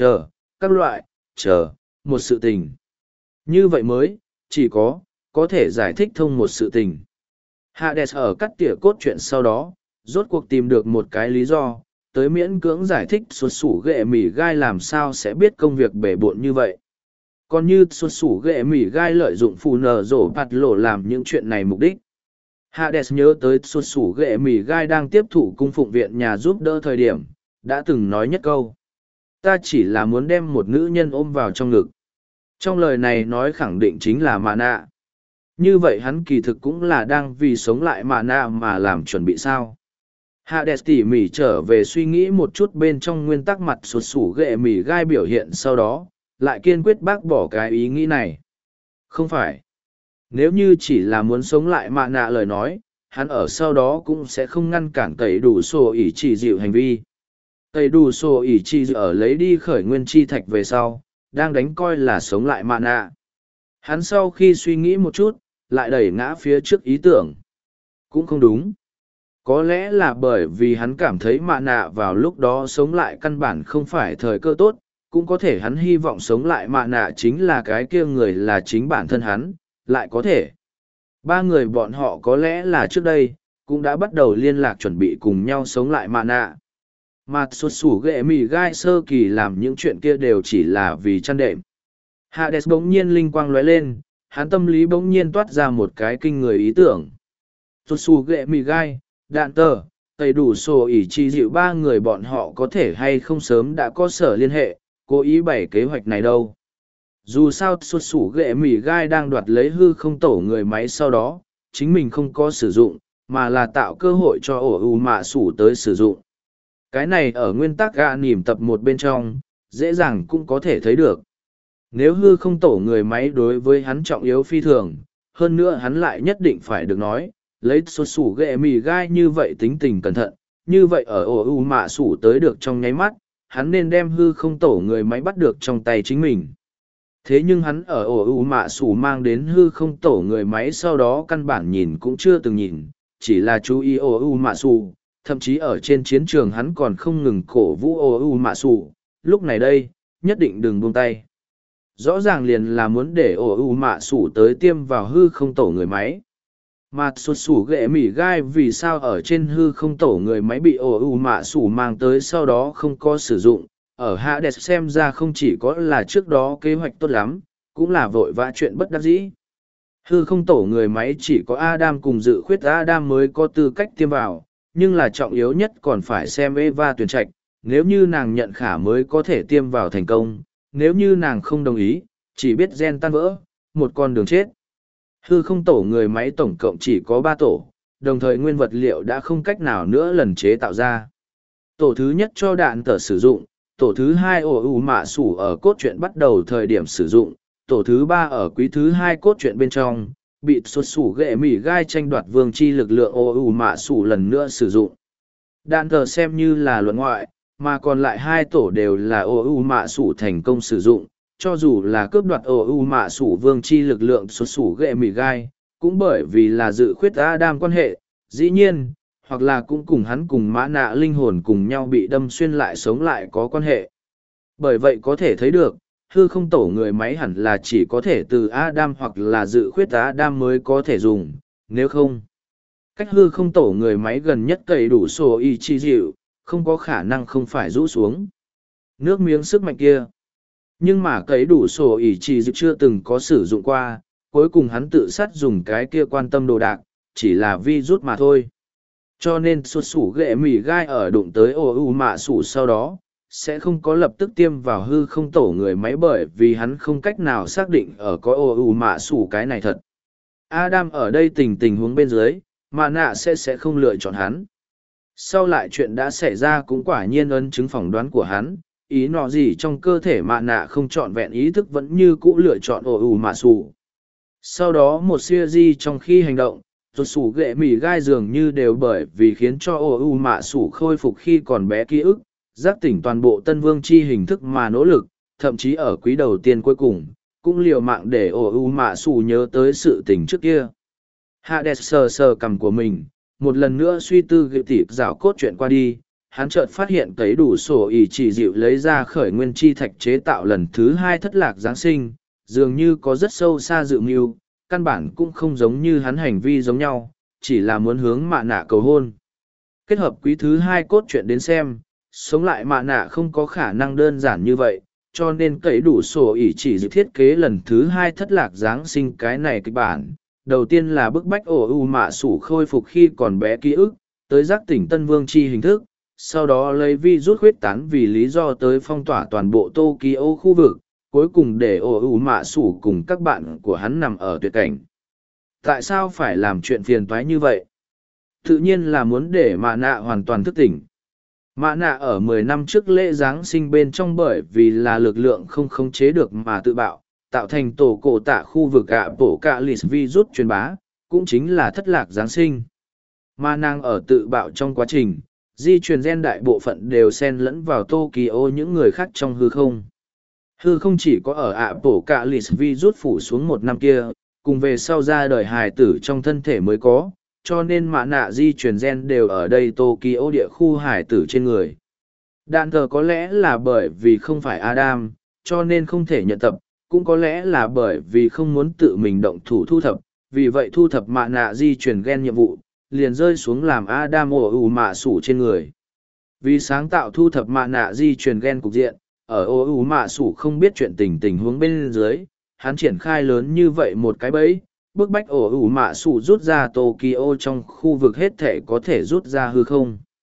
chờ, một sự tình. Như vậy mới, chỉ có thể giải thích thông một sự tình. Hades ở cắt tỉa cốt truyện sau đó, rốt cuộc tìm được một cái lý do, tới miễn cưỡng giải thích xuất sủ ghệ mỉ gai làm sao sẽ biết công việc bể bộn như vậy. Còn như xuất sủ ghệ mỉ gai lợi dụng phù nở rổ bạt lộ làm những chuyện này mục đích. Hades nhớ tới xuất sủ ghệ mỉ gai đang tiếp thụ cung phụng viện nhà giúp đỡ thời điểm, đã từng nói nhất câu. Ta chỉ là muốn đem một nữ nhân ôm vào trong ngực. Trong lời này nói khẳng định chính là mạ nạ. Như vậy hắn kỳ thực cũng là đang vì sống lại mạ nạ mà làm chuẩn bị sao. Hades tỉ mỉ trở về suy nghĩ một chút bên trong nguyên tắc mặt sụt sủ ghệ mỉ gai biểu hiện sau đó, lại kiên quyết bác bỏ cái ý nghĩ này. Không phải. Nếu như chỉ là muốn sống lại mạ nạ lời nói, hắn ở sau đó cũng sẽ không ngăn cản tẩy đủ sổ ỉ chỉ dịu hành vi. Tẩy đủ sổ ỉ chỉ dịu ở lấy đi khởi nguyên chi thạch về sau, đang đánh coi là sống lại mạ nạ. Hắn sau khi suy nghĩ một chút, lại đẩy ngã phía trước ý tưởng. Cũng không đúng. Có lẽ là bởi vì hắn cảm thấy mạ nạ vào lúc đó sống lại căn bản không phải thời cơ tốt, cũng có thể hắn hy vọng sống lại mạ nạ chính là cái kia người là chính bản thân hắn, lại có thể. Ba người bọn họ có lẽ là trước đây, cũng đã bắt đầu liên lạc chuẩn bị cùng nhau sống lại mạ nạ. Mà xuất sủ ghệ mì gai sơ kỳ làm những chuyện kia đều chỉ là vì chăn đệm. Hades bỗng nhiên linh quang lóe lên, hắn tâm lý bỗng nhiên toát ra một cái kinh người ý tưởng. Xuất sủ ghệ mì gai, đạn tờ, Tây đủ sổ ỉ chi dịu ba người bọn họ có thể hay không sớm đã có sở liên hệ, cố ý bày kế hoạch này đâu. Dù sao xuất sủ ghệ mỉ gai đang đoạt lấy hư không tổ người máy sau đó, chính mình không có sử dụng, mà là tạo cơ hội cho ổ ủ mạ sủ tới sử dụng. Cái này ở nguyên tắc gạ nỉm tập một bên trong, dễ dàng cũng có thể thấy được. Nếu hư không tổ người máy đối với hắn trọng yếu phi thường, hơn nữa hắn lại nhất định phải được nói, lấy xuất sủ ghệ mì gai như vậy tính tình cẩn thận, như vậy ở ổ ủ mạ sủ tới được trong nháy mắt, hắn nên đem hư không tổ người máy bắt được trong tay chính mình. Thế nhưng hắn ở ổ ủ mạ sủ mang đến hư không tổ người máy sau đó căn bản nhìn cũng chưa từng nhìn, chỉ là chú ý ổ ủ mạ sủ, thậm chí ở trên chiến trường hắn còn không ngừng cổ vũ ổ ủ mạ sủ, lúc này đây, nhất định đừng buông tay. Rõ ràng liền là muốn để ổ ủ mạ sủ tới tiêm vào hư không tổ người máy. Mà xuất sủ ghệ mỉ gai vì sao ở trên hư không tổ người máy bị ổ ủ mạ sủ mang tới sau đó không có sử dụng, ở Hades xem ra không chỉ có là trước đó kế hoạch tốt lắm, cũng là vội vã chuyện bất đắc dĩ. Hư không tổ người máy chỉ có Adam cùng dự khuyết Adam mới có tư cách tiêm vào, nhưng là trọng yếu nhất còn phải xem Eva tuyển trạch, nếu như nàng nhận khả mới có thể tiêm vào thành công, nếu như nàng không đồng ý, chỉ biết gen tan vỡ, một con đường chết. Hư không tổ người máy tổng cộng chỉ có 3 tổ, đồng thời nguyên vật liệu đã không cách nào nữa lần chế tạo ra. Tổ thứ nhất cho đạn tờ sử dụng, tổ thứ hai ổ ủ mạ sủ ở cốt truyện bắt đầu thời điểm sử dụng, tổ thứ ba ở quý thứ hai cốt truyện bên trong, bị xuất sủ ghệ mỉ gai tranh đoạt vương chi lực lượng ổ ủ mạ sủ lần nữa sử dụng. Đạn tờ xem như là luận ngoại, mà còn lại 2 tổ đều là ổ ủ mạ sủ thành công sử dụng, cho dù là cướp đoạt ổ ủ mạ sủ vương chi lực lượng xuất sủ ghệ mỉ gai, cũng bởi vì là dự khuyết Adam quan hệ, dĩ nhiên, hoặc là cũng cùng hắn cùng mã nạ linh hồn cùng nhau bị đâm xuyên lại sống lại có quan hệ. Bởi vậy có thể thấy được, hư không tổ người máy hẳn là chỉ có thể từ Adam hoặc là dự khuyết Adam mới có thể dùng, nếu không. Cách hư không tổ người máy gần nhất cậy đủ sổ y chi dịu, không có khả năng không phải rũ xuống. Nước miếng sức mạnh kia. Nhưng mà cấy đủ sổ ỉ chỉ dịu chưa từng có sử dụng qua, cuối cùng hắn tự sát dùng cái kia quan tâm đồ đạc, chỉ là vi rút mà thôi. Cho nên xuất sủ ghệ mỉ gai ở đụng tới ổ ủ mạ sủ sau đó, sẽ không có lập tức tiêm vào hư không tổ người máy bởi vì hắn không cách nào xác định ở có ổ ủ mạ sủ cái này thật. Adam ở đây tình huống bên dưới, mà nạ sẽ không lựa chọn hắn. Sau lại chuyện đã xảy ra cũng quả nhiên ấn chứng phỏng đoán của hắn, ý nọ gì trong cơ thể mạ nạ không trọn vẹn ý thức vẫn như cũ lựa chọn ổ ủ mạ sủ. Sau đó một siêu di trong khi hành động, tuột sủ ghệ mỉ gai dường như đều bởi vì khiến cho ổ ủ mạ sủ khôi phục khi còn bé ký ức, giác tỉnh toàn bộ tân vương chi hình thức mà nỗ lực, thậm chí ở quý đầu tiên cuối cùng, cũng liều mạng để ổ ủ mạ sủ nhớ tới sự tình trước kia. Hades sờ sờ cằm của mình, một lần nữa suy tư gợi tịp rào cốt chuyện qua đi, hắn chợt phát hiện cấy đủ sổ ỉ chỉ dịu lấy ra khởi nguyên chi thạch chế tạo lần thứ 2 thất lạc Giáng sinh, dường như có rất sâu xa dự mưu, căn bản cũng không giống như hắn hành vi giống nhau, chỉ là muốn hướng mạ nạ cầu hôn. Kết hợp quý thứ 2 cốt truyện đến xem, sống lại mạ nạ không có khả năng đơn giản như vậy, cho nên cấy đủ sổ ỉ chỉ dịu thiết kế lần thứ 2 thất lạc Giáng sinh cái này kịch bản. Đầu tiên là bức bách ổ ủ mạ sủ khôi phục khi còn bé ký ức, tới giác tỉnh tân vương chi hình thức, sau đó lấy vi rút khuyết tán vì lý do tới phong tỏa toàn bộ Tokyo khu vực, cuối cùng để ổ ủ mạ sủ cùng các bạn của hắn nằm ở tuyệt cảnh. Tại sao phải làm chuyện phiền toái như vậy? Tự nhiên là muốn để mạ nạ hoàn toàn thức tỉnh. Mạ nạ ở 10 năm trước lễ Giáng sinh bên trong bởi vì là lực lượng không khống chế được mà tự bạo, tạo thành tổ cổ tạ khu vực ạ bổ cạ lịt virus truyền bá, cũng chính là thất lạc Giáng sinh. Mà nàng ở tự bạo trong quá trình, di truyền gen đại bộ phận đều xen lẫn vào Tokyo những người khác trong hư không. Hư không chỉ có ở ạ bổ cạ lịt virus phủ xuống 1 năm kia, cùng về sau ra đời hài tử trong thân thể mới có, cho nên mạ nạ di truyền gen đều ở đây Tokyo địa khu hài tử trên người. Đạn thờ có lẽ là bởi vì không phải Adam, cho nên không thể nhận tập, cũng có lẽ là bởi vì không muốn tự mình động thủ thu thập, vì vậy thu thập mạ nạ di truyền gen nhiệm vụ, liền rơi xuống làm Adam ổ ủ mạ sủ trên người. Vì sáng tạo thu thập mạ nạ di truyền gen cục diện, ở ổ ủ mạ sủ không biết chuyện tình huống bên dưới, hắn triển khai lớn như vậy một cái bẫy, bức bách ổ ủ mạ sủ rút ra Tokyo trong khu vực hết thể có thể rút ra hư không.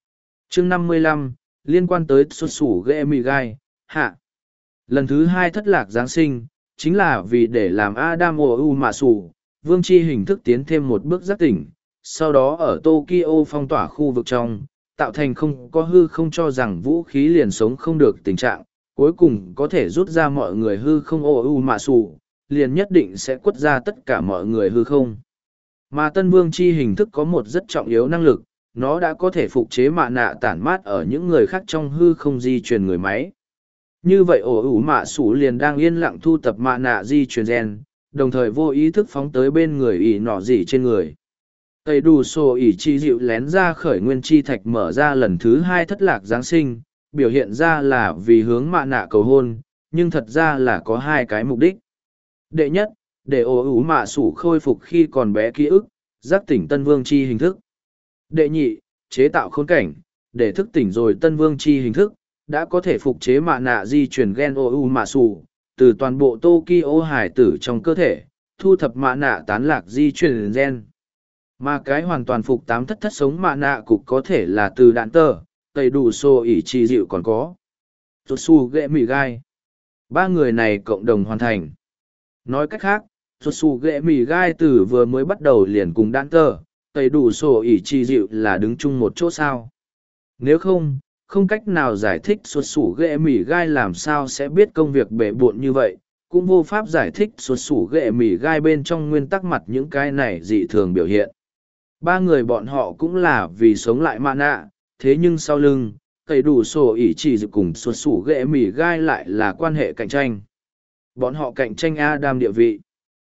Chương 55, liên quan tới xuất xù ghệ mì gai, hạ. Lần thứ hai thất lạc Giáng sinh, chính là vì để làm Adam Ô Mạ Sủ, vương chi hình thức tiến thêm một bước giác tỉnh, sau đó ở Tokyo phong tỏa khu vực trong, tạo thành không có hư không cho rằng vũ khí liền sống không được tình trạng, cuối cùng có thể rút ra mọi người hư không Ô Mạ Sủ, liền nhất định sẽ quất ra tất cả mọi người hư không. Mà tân vương chi hình thức có một rất trọng yếu năng lực, nó đã có thể phục chế mạ nạ tản mát ở những người khác trong hư không di truyền người máy. Như vậy Mạ Sủ liền đang yên lặng thu tập mạ nạ di truyền gen, đồng thời vô ý thức phóng tới bên người ỉ nọ gì trên người. Tây đủ sổ ỉ chi dịu lén ra khởi nguyên chi thạch mở ra lần thứ hai thất lạc Giáng sinh, biểu hiện ra là vì hướng mạ nạ cầu hôn, nhưng thật ra là có hai cái mục đích. Đệ nhất, để Mạ Sủ khôi phục khi còn bé ký ức, giác tỉnh tân vương chi hình thức. Đệ nhị, chế tạo khốn cảnh, để thức tỉnh rồi tân vương chi hình thức, đã có thể phục chế mạ nạ di chuyển gen Mạ Sủ, từ toàn bộ Tokyo hải tử trong cơ thể, thu thập mạ nạ tán lạc di chuyển gen. Mà cái hoàn toàn phục tám thất thất sống mạ nạ cục có thể là từ đạn tờ, tẩy đủ xô ỉ trì dịu còn có. Tốt su ghệ mì gai. Ba người này cộng đồng hoàn thành. Nói cách khác, tốt su ghệ mì gai từ vừa mới bắt đầu liền cùng đạn tờ, tẩy đủ xô ỉ trì dịu là đứng chung một chỗ sao. Nếu không, không cách nào giải thích xuất xù ghệ mì gai làm sao sẽ biết công việc bể bộn như vậy, cũng vô pháp giải thích xuất xù ghệ mì gai bên trong nguyên tắc mặt những cái này dị thường biểu hiện. Ba người bọn họ cũng là vì sống lại mạ nạ, thế nhưng sau lưng, cây đủ sổ ỉ chỉ dự cùng xuất xù ghệ mì gai lại là quan hệ cạnh tranh. Bọn họ cạnh tranh Adam địa vị.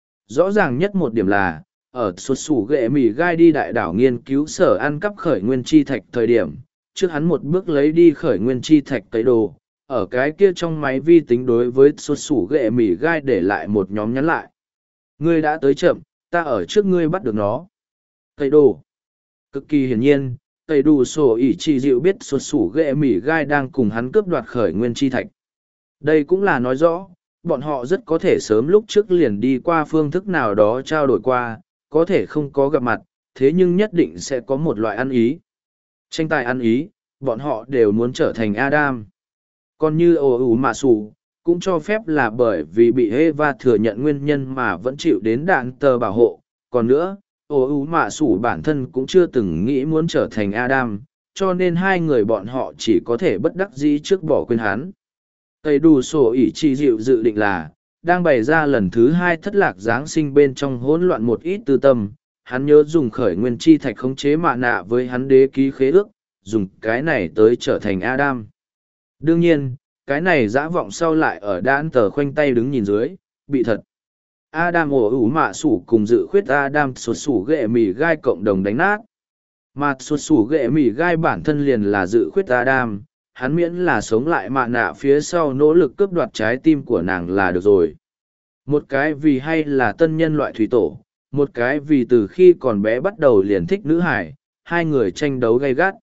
Rõ ràng nhất một điểm là, ở xuất xù ghệ mì gai đi đại đảo nghiên cứu sở ăn cắp khởi nguyên chi thạch thời điểm, trước hắn một bước lấy đi khởi nguyên chi thạch cấy đồ, ở cái kia trong máy vi tính đối với xuất xù ghệ mì gai để lại một nhóm nhắn lại. Ngươi đã tới chậm, ta ở trước ngươi bắt được nó. Cấy đồ. Cực kỳ hiển nhiên, cấy đủ sổ ỉ chỉ dịu biết xuất xù ghệ mì gai đang cùng hắn cướp đoạt khởi nguyên chi thạch. Đây cũng là nói rõ, bọn họ rất có thể sớm lúc trước liền đi qua phương thức nào đó trao đổi qua, có thể không có gặp mặt, thế nhưng nhất định sẽ có một loại ăn ý. Tranh tài ăn ý, bọn họ đều muốn trở thành Adam. Còn như Mạ Sủ, cũng cho phép là bởi vì bị Eva thừa nhận nguyên nhân mà vẫn chịu đến đạn tờ bảo hộ. Còn nữa, Mạ Sủ bản thân cũng chưa từng nghĩ muốn trở thành Adam, cho nên hai người bọn họ chỉ có thể bất đắc dĩ trước bỏ quên hắn. Tây đủ sổ ỉ chi dịu dự định là, đang bày ra lần thứ hai thất lạc Giáng sinh bên trong hỗn loạn một ít tư tâm. Hắn nhớ dùng khởi nguyên chi thạch khống chế mạ nạ với hắn đế ký khế ước, dùng cái này tới trở thành Adam. Đương nhiên, cái này dã vọng sau lại ở đan tờ khoanh tay đứng nhìn dưới, bị thật. Adam Mạ Sủ cùng dự khuyết Adam xuất xù ghệ mì gai cộng đồng đánh nát. Mà xuất xù ghệ mì gai bản thân liền là dự khuyết Adam, hắn miễn là sống lại mạ nạ phía sau nỗ lực cướp đoạt trái tim của nàng là được rồi. Một cái vì hay là tân nhân loại thủy tổ, một cái vì từ khi còn bé bắt đầu liền thích nữ hải, hai người tranh đấu gay gắt.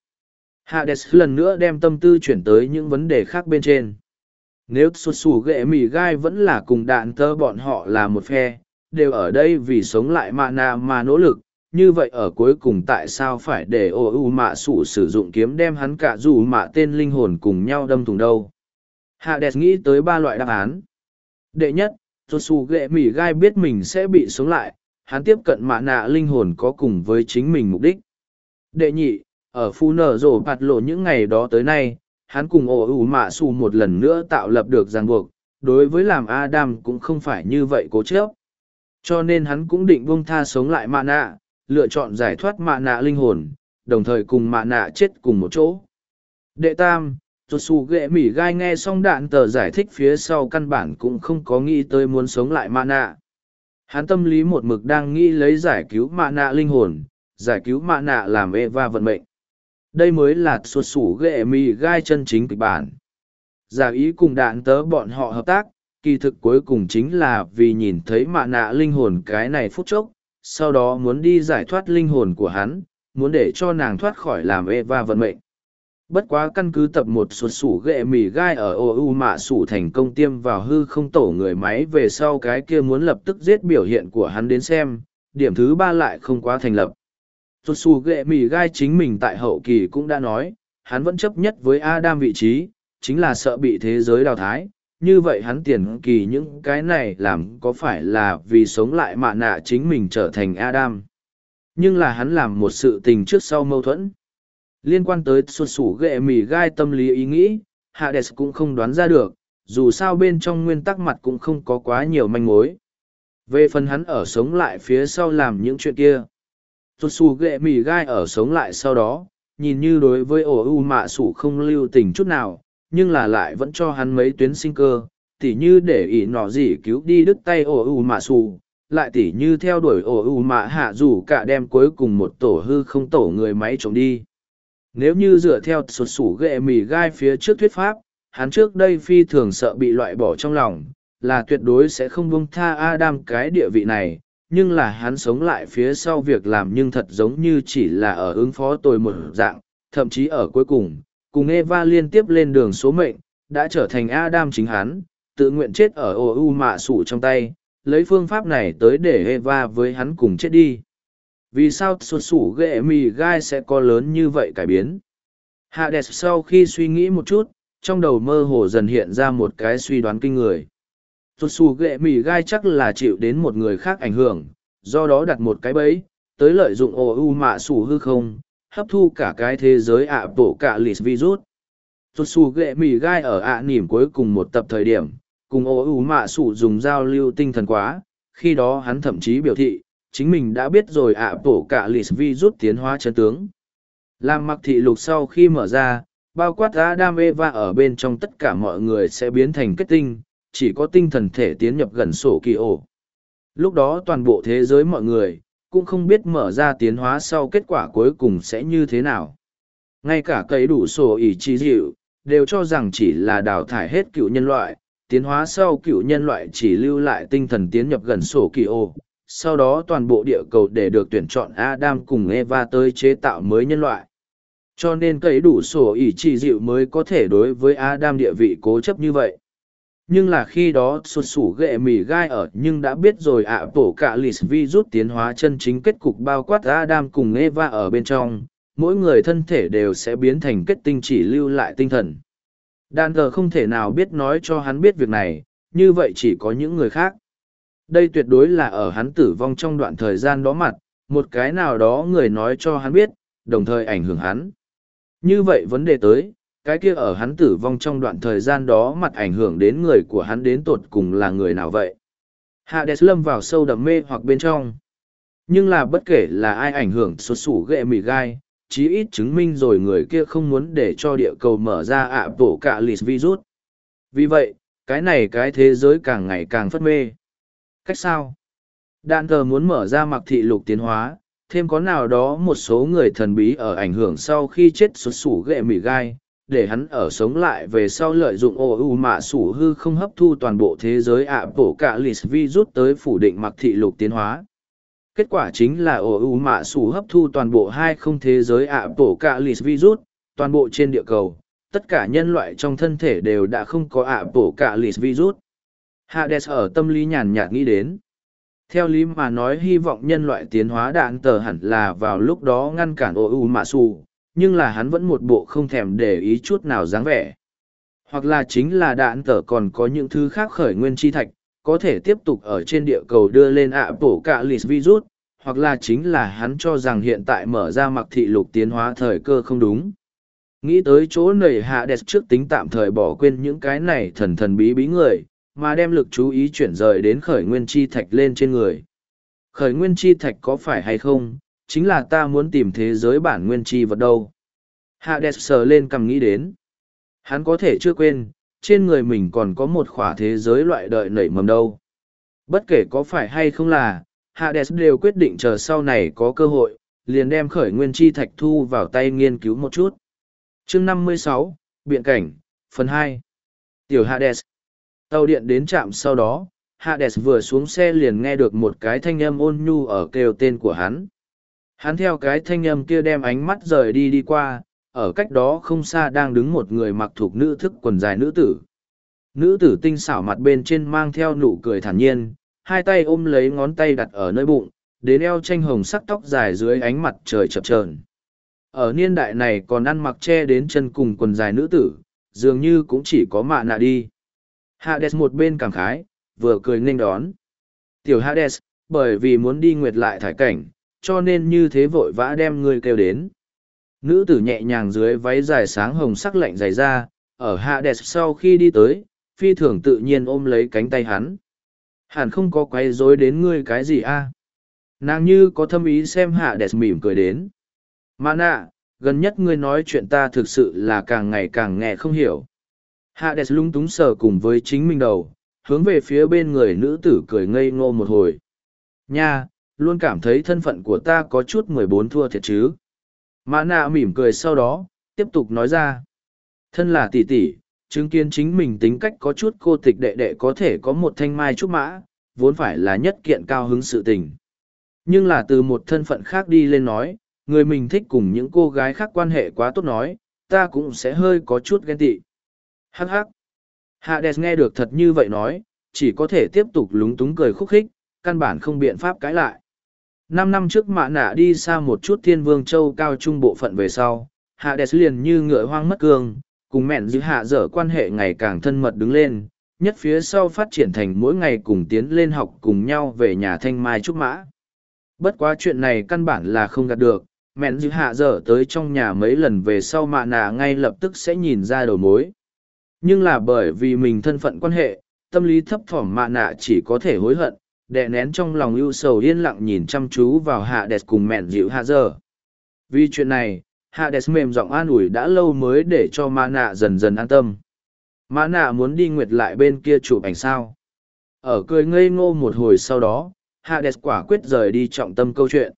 Hades lần nữa đem tâm tư chuyển tới những vấn đề khác bên trên. Nếu xuất xù ghệ mì gai vẫn là cùng đạn tơ bọn họ là một phe, đều ở đây vì sống lại mạ nạ mà nỗ lực, như vậy ở cuối cùng tại sao phải để Mạ Sủ sử dụng kiếm đem hắn cả dù mạ tên linh hồn cùng nhau đâm thùng đâu? Hades nghĩ tới ba loại đáp án. Đệ nhất, xuất xù ghệ mì gai biết mình sẽ bị sống lại, hắn tiếp cận mạ nạ linh hồn có cùng với chính mình mục đích. Đệ nhị, ở phu nở rổ bạt lộ những ngày đó tới nay, hắn cùng Mạ Sủ một lần nữa tạo lập được ràng buộc, đối với làm Adam cũng không phải như vậy cố chấp. Cho nên hắn cũng định buông tha sống lại mạ nạ, lựa chọn giải thoát mạ nạ linh hồn, đồng thời cùng mạ nạ chết cùng một chỗ. Đệ tam, Tốt xù ghệ mỉ gai nghe xong đạn tờ giải thích phía sau căn bản cũng không có nghĩ tới muốn sống lại mạ nạ. Hắn tâm lý một mực đang nghĩ lấy giải cứu mạ nạ linh hồn, giải cứu mạ nạ làm Eva vận mệnh. Đây mới là xuất xù ghệ mỉ gai chân chính kịch bản. Giả ý cùng đạn tớ bọn họ hợp tác, kỳ thực cuối cùng chính là vì nhìn thấy mạ nạ linh hồn cái này phút chốc, sau đó muốn đi giải thoát linh hồn của hắn, muốn để cho nàng thoát khỏi làm Eva vận mệnh. Bất quá căn cứ tập một xuất xù ghệ mỉ gai ở Mạ Sủ thành công tiêm vào hư không tổ người máy về sau cái kia muốn lập tức giết biểu hiện của hắn đến xem, điểm thứ ba lại không quá thành lập. Xuất xù ghệ mỉ gai chính mình tại hậu kỳ cũng đã nói, hắn vẫn chấp nhất với Adam vị trí, chính là sợ bị thế giới đào thái. Như vậy hắn tiền kỳ những cái này làm có phải là vì sống lại mạ nạ chính mình trở thành Adam. Nhưng là hắn làm một sự tình trước sau mâu thuẫn. Liên quan tới xuất sủ ghệ mì gai tâm lý ý nghĩ, Hades cũng không đoán ra được, dù sao bên trong nguyên tắc mặt cũng không có quá nhiều manh mối. Về phần hắn ở sống lại phía sau làm những chuyện kia. Xuất sủ ghệ mì gai ở sống lại sau đó, nhìn như đối với ổ u mạ sủ không lưu tình chút nào, nhưng là lại vẫn cho hắn mấy tuyến sinh cơ, tỉ như để ỷ nọ gì cứu đi đứt tay ổ u mạ sủ, lại tỉ như theo đuổi ổ u mạ hạ dù cả đem cuối cùng một tổ hư không tổ người máy trộm đi. Nếu như dựa theo sụt sủ ghệ mì gai phía trước thuyết pháp, hắn trước đây phi thường sợ bị loại bỏ trong lòng, là tuyệt đối sẽ không buông tha Adam cái địa vị này, nhưng là hắn sống lại phía sau việc làm nhưng thật giống như chỉ là ở ứng phó tôi một dạng, thậm chí ở cuối cùng Eva liên tiếp lên đường số mệnh, đã trở thành Adam chính hắn, tự nguyện chết ở ổ u mạ sủ trong tay, lấy phương pháp này tới để Eva với hắn cùng chết đi. Vì sao sụt sủ ghệ mì gai sẽ có lớn như vậy cải biến? Hades sau khi suy nghĩ một chút, trong đầu mơ hồ dần hiện ra một cái suy đoán kinh người. Sụt sủ ghệ mì gai chắc là chịu đến một người khác ảnh hưởng, do đó đặt một cái bẫy, tới lợi dụng ổ u mạ sủ hư không, hấp thu cả cái thế giới ạ bộ cả lịt virus. Sụt sủ ghệ mì gai ở ạ nỉm cuối cùng một tập thời điểm, cùng ổ u mạ sủ dùng giao lưu tinh thần quá, khi đó hắn thậm chí biểu thị, chính mình đã biết rồi ạ bộ cả lịt virus tiến hóa chân tướng. Làm mặc thị lục sau khi mở ra, bao quát Adam Eva ở bên trong tất cả mọi người sẽ biến thành kết tinh, chỉ có tinh thần thể tiến nhập gần sổ kỳ ổ. Lúc đó toàn bộ thế giới mọi người, cũng không biết mở ra tiến hóa sau kết quả cuối cùng sẽ như thế nào. Ngay cả cây đủ sổ ỉ chi dịu, đều cho rằng chỉ là đào thải hết cựu nhân loại, tiến hóa sau cựu nhân loại chỉ lưu lại tinh thần tiến nhập gần sổ kỳ ổ. Sau đó toàn bộ địa cầu để được tuyển chọn Adam cùng Eva tới chế tạo mới nhân loại. Cho nên cây đủ sổ ỉ chỉ dịu mới có thể đối với Adam địa vị cố chấp như vậy. Nhưng là khi đó sụt sủ ghệ mì gai ở nhưng đã biết rồi ạ bổ cả lịt virus tiến hóa chân chính kết cục bao quát Adam cùng Eva ở bên trong, mỗi người thân thể đều sẽ biến thành kết tinh chỉ lưu lại tinh thần. Đàn thờ không thể nào biết nói cho hắn biết việc này, như vậy chỉ có những người khác. Đây tuyệt đối là ở hắn tử vong trong đoạn thời gian đó mặt, một cái nào đó người nói cho hắn biết, đồng thời ảnh hưởng hắn. Như vậy vấn đề tới, cái kia ở hắn tử vong trong đoạn thời gian đó mặt ảnh hưởng đến người của hắn đến tột cùng là người nào vậy? Hades lâm vào sâu đậm mê hoặc bên trong. Nhưng là bất kể là ai ảnh hưởng sụt sủ ghệ mì gai, chí ít chứng minh rồi người kia không muốn để cho địa cầu mở ra ạ bộ cả lịt virus. Vì vậy, cái thế giới càng ngày càng phất mê. Cách sao? Đạn thờ muốn mở ra mặc thị lục tiến hóa, thêm có nào đó một số người thần bí ở ảnh hưởng sau khi chết sụt sủ ghệ mì gai, để hắn ở sống lại về sau lợi dụng ổ u mạ sủ hư không hấp thu toàn bộ thế giới ạ bộ cả lịt virus tới phủ định mặc thị lục tiến hóa. Kết quả chính là ổ u mạ sủ hấp thu toàn bộ hai không thế giới ạ bộ cả lịt virus, toàn bộ trên địa cầu, tất cả nhân loại trong thân thể đều đã không có ạ bộ cả lịt virus. Hades ở tâm lý nhàn nhạt nghĩ đến. Theo lý mà nói hy vọng nhân loại tiến hóa đạn tờ hẳn là vào lúc đó ngăn cản ổ u mạ sủ, nhưng là hắn vẫn một bộ không thèm để ý chút nào dáng vẻ. Hoặc là chính là đạn tờ còn có những thứ khác khởi nguyên chi thạch, có thể tiếp tục ở trên địa cầu đưa lên ạ bổ cả lịt virus, hoặc là chính là hắn cho rằng hiện tại mở ra mặc thị lục tiến hóa thời cơ không đúng. Nghĩ tới chỗ này Hades trước tính tạm thời bỏ quên những cái này thần thần bí bí người, mà đem lực chú ý chuyển rời đến khởi nguyên chi thạch lên trên người. Khởi nguyên chi thạch có phải hay không, chính là ta muốn tìm thế giới bản nguyên chi vật đâu. Hades sờ lên cằm nghĩ đến. Hắn có thể chưa quên, trên người mình còn có một khỏa thế giới loại đợi nảy mầm đâu. Bất kể có phải hay không là, Hades đều quyết định chờ sau này có cơ hội, liền đem khởi nguyên chi thạch thu vào tay nghiên cứu một chút. Chương 56, Biện cảnh, phần 2. Tiểu Hades. Tàu điện đến trạm sau đó, Hades vừa xuống xe liền nghe được một cái thanh âm ôn nhu ở kêu tên của hắn. Hắn theo cái thanh âm kia đem ánh mắt rời đi qua, ở cách đó không xa đang đứng một người mặc thục nữ thức quần dài nữ tử. Nữ tử tinh xảo mặt bên trên mang theo nụ cười thản nhiên, hai tay ôm lấy ngón tay đặt ở nơi bụng, đến eo tranh hồng sắc tóc dài dưới ánh mặt trời chập chờn. Ở niên đại này còn ăn mặc che đến chân cùng quần dài nữ tử, dường như cũng chỉ có mạ nạ đi. Hades một bên cảm khái, vừa cười nghênh đón. Tiểu Hades, bởi vì muốn đi nguyệt lại thải cảnh, cho nên như thế vội vã đem ngươi kêu đến. Nữ tử nhẹ nhàng dưới váy dài sáng hồng sắc lạnh dày ra, ở Hades sau khi đi tới, phi thường tự nhiên ôm lấy cánh tay hắn. Hẳn không có quấy rối đến ngươi cái gì a? Nàng như có thâm ý xem Hades mỉm cười đến. Mạ nạ, gần nhất ngươi nói chuyện ta thực sự là càng ngày càng nghe không hiểu. Hades lung túng sờ cùng với chính mình đầu, hướng về phía bên người nữ tử cười ngây ngô một hồi. Nha, luôn cảm thấy thân phận của ta có chút 14 thua thiệt chứ. Mạ nạ mỉm cười sau đó, tiếp tục nói ra. Thân là tỷ tỷ, chứng kiến chính mình tính cách có chút cô tịch đệ đệ có thể có một thanh mai trúc mã, vốn phải là nhất kiện cao hứng sự tình. Nhưng là từ một thân phận khác đi lên nói, người mình thích cùng những cô gái khác quan hệ quá tốt nói, ta cũng sẽ hơi có chút ghen tị. Hắc hắc. Hades nghe được thật như vậy nói, chỉ có thể tiếp tục lúng túng cười khúc khích, căn bản không biện pháp cãi lại. 5 năm trước Mạ Nạ đi xa một chút Thiên Vương Châu cao trung bộ phận về sau, Hades liền như ngựa hoang mất cương, cùng mẹn giữ hạ dở quan hệ ngày càng thân mật đứng lên, nhất phía sau phát triển thành mỗi ngày cùng tiến lên học cùng nhau về nhà thanh mai trúc mã. Bất quá chuyện này căn bản là không gạt được, mẹn giữ hạ dở tới trong nhà mấy lần về sau Mạ Nạ ngay lập tức sẽ nhìn ra đầu mối. Nhưng là bởi vì mình thân phận quan hệ, tâm lý thấp thỏm Mạ Nạ chỉ có thể hối hận, đè nén trong lòng ưu sầu yên lặng nhìn chăm chú vào Hades cùng mẹn dịu hạ dở. Vì chuyện này, Hades mềm giọng an ủi đã lâu mới để cho Mạ Nạ dần dần an tâm. Mạ Nạ muốn đi nguyệt lại bên kia chụp ảnh sao. Ở cười ngây ngô một hồi sau đó, Hades quả quyết rời đi trọng tâm câu chuyện.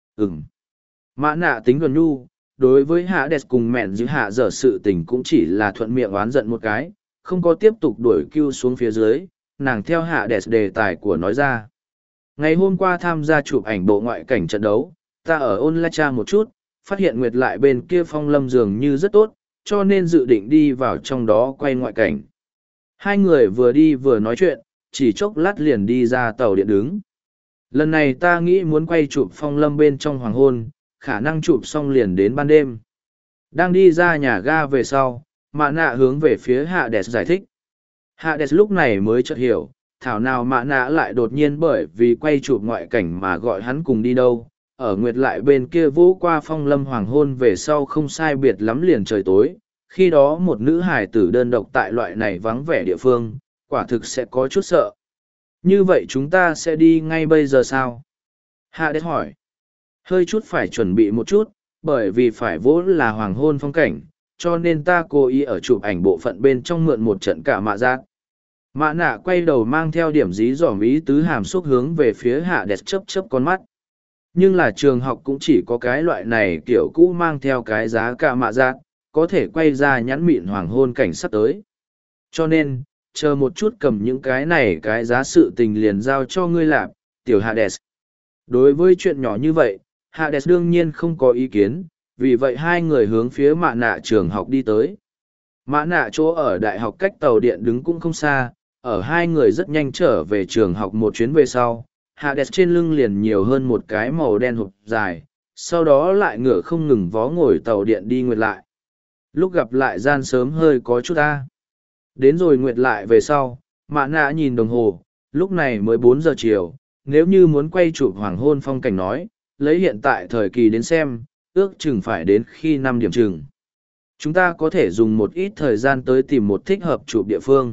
Mạ Nạ tính gần nhu, đối với Hades cùng mẹn dịu hạ dở sự tình cũng chỉ là thuận miệng oán giận một cái, không có tiếp tục đuổi cue xuống phía dưới. Nàng theo Hades đề tài của nói ra. Ngày hôm qua tham gia chụp ảnh bộ ngoại cảnh trận đấu, ta ở Onlacha một chút, phát hiện nguyệt lại bên kia phong lâm dường như rất tốt, cho nên dự định đi vào trong đó quay ngoại cảnh. Hai người vừa đi vừa nói chuyện, chỉ chốc lát liền đi ra tàu điện đứng. Lần này ta nghĩ muốn quay chụp phong lâm bên trong hoàng hôn, khả năng chụp xong liền đến ban đêm. Đang đi ra nhà ga về sau, Mạ Nạ hướng về phía Hades giải thích. Hades lúc này mới chợt hiểu, thảo nào Mạ Nạ lại đột nhiên bởi vì quay chụp ngoại cảnh mà gọi hắn cùng đi đâu. Ở nguyệt lại bên kia vũ qua phong lâm hoàng hôn về sau không sai biệt lắm liền trời tối, khi đó một nữ hài tử đơn độc tại loại này vắng vẻ địa phương, quả thực sẽ có chút sợ. Như vậy chúng ta sẽ đi ngay bây giờ sao? Hades hỏi. Hơi chút phải chuẩn bị một chút, bởi vì phải vỗ là hoàng hôn phong cảnh, cho nên ta cố ý ở chụp ảnh bộ phận bên trong mượn một trận cả mạ giác. Mạ Nạ quay đầu mang theo điểm dí dỏm ý tứ hàm xúc hướng về phía Hades chớp chớp con mắt. Nhưng là trường học cũng chỉ có cái loại này kiểu cũ mang theo cái giá cả mạ giác, có thể quay ra nhãn mịn hoàng hôn cảnh sắp tới. Cho nên, chờ một chút cầm những cái này cái giá sự tình liền giao cho ngươi làm, tiểu Hades. Đối với chuyện nhỏ như vậy, Hades đương nhiên không có ý kiến, vì vậy hai người hướng phía Mạ Nạ trường học đi tới. Mạ Nạ chỗ ở đại học cách tàu điện đứng cũng không xa, ở hai người rất nhanh trở về trường học một chuyến về sau, Hades trên lưng liền nhiều hơn một cái màu đen hộp dài, sau đó lại ngựa không ngừng vó ngồi tàu điện đi nguyệt lại. Lúc gặp lại gian sớm hơi có chút ta. Đến rồi nguyệt lại về sau, Mạ Nạ nhìn đồng hồ, lúc này mới 4 giờ chiều, nếu như muốn quay chụp hoàng hôn phong cảnh nói, lấy hiện tại thời kỳ đến xem, ước chừng phải đến khi 5 điểm chừng. Chúng ta có thể dùng một ít thời gian tới tìm một thích hợp chụp địa phương.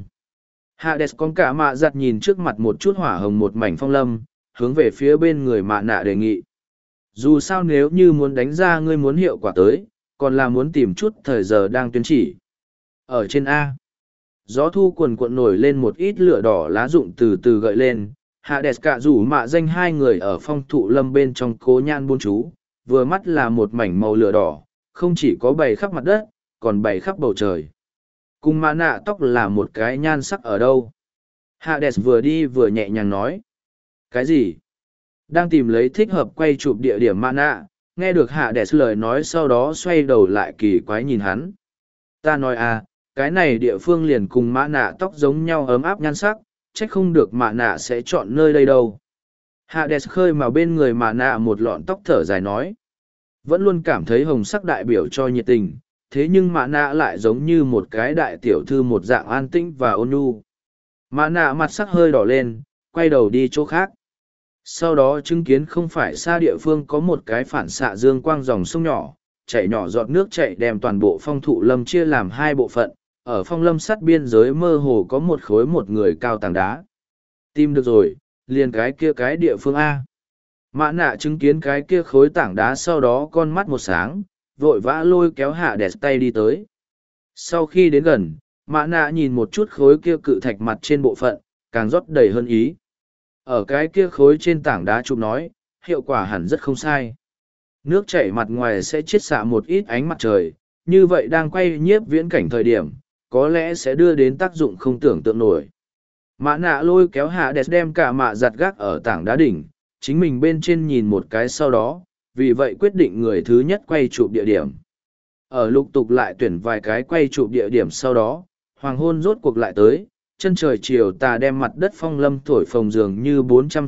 Hades con cả mạ giặt nhìn trước mặt một chút hỏa hồng một mảnh phong lâm, hướng về phía bên người Mạ Nạ đề nghị. Dù sao nếu như muốn đánh ra ngươi muốn hiệu quả tới, còn là muốn tìm chút thời giờ đang tuyến chỉ. Ở trên A, gió thu cuồn cuộn nổi lên một ít lửa đỏ lá rụng từ từ gợi lên. Hades cả rủ Mạ danh hai người ở phong thụ lâm bên trong cố nhan buôn chú, vừa mắt là một mảnh màu lửa đỏ, không chỉ có bày khắp mặt đất, còn bày khắp bầu trời. Cùng Mạ Nạ tóc là một cái nhan sắc ở đâu? Hades vừa đi vừa nhẹ nhàng nói. Cái gì? Đang tìm lấy thích hợp quay chụp địa điểm Mạ Nạ, nghe được Hades lời nói sau đó xoay đầu lại kỳ quái nhìn hắn. Ta nói à, cái này địa phương liền cùng Mạ Nạ tóc giống nhau ấm áp nhan sắc, trách không được Mạ Nạ sẽ chọn nơi đây đâu. Hades khơi mà bên người Mạ Nạ một lọn tóc thở dài nói. Vẫn luôn cảm thấy hồng sắc đại biểu cho nhiệt tình, thế nhưng mạ nạ lại giống như một cái đại tiểu thư một dạng an tĩnh và ôn nhu. Mạ nạ mặt sắc hơi đỏ lên, quay đầu đi chỗ khác. Sau đó chứng kiến không phải xa địa phương có một cái phản xạ dương quang dòng sông nhỏ, chảy nhỏ giọt nước chảy đem toàn bộ phong thụ lâm chia làm hai bộ phận. Ở phong lâm sát biên giới mơ hồ có một khối một người cao tảng đá. Tìm được rồi, liền cái kia cái địa phương A. Mã nạ chứng kiến cái kia khối tảng đá, sau đó con mắt một sáng, vội vã lôi kéo hạ đẹp tay đi tới. Sau khi đến gần, mã nạ nhìn một chút khối kia cự thạch mặt trên bộ phận, càng rót đầy hơn ý. Ở cái kia khối trên tảng đá chụp nói, hiệu quả hẳn rất không sai. Nước chảy mặt ngoài sẽ chiết xạ một ít ánh mặt trời, như vậy đang quay nhiếp viễn cảnh thời điểm, có lẽ sẽ đưa đến tác dụng không tưởng tượng nổi. Mã nạ lôi kéo hạ đẹp đem cả mạ giặt gác ở tảng đá đỉnh, chính mình bên trên nhìn một cái sau đó, vì vậy quyết định người thứ nhất quay chụp địa điểm. Ở lục tục lại tuyển vài cái quay chụp địa điểm sau đó, hoàng hôn rốt cuộc lại tới, chân trời chiều tà đem mặt đất phong lâm thổi phồng dường như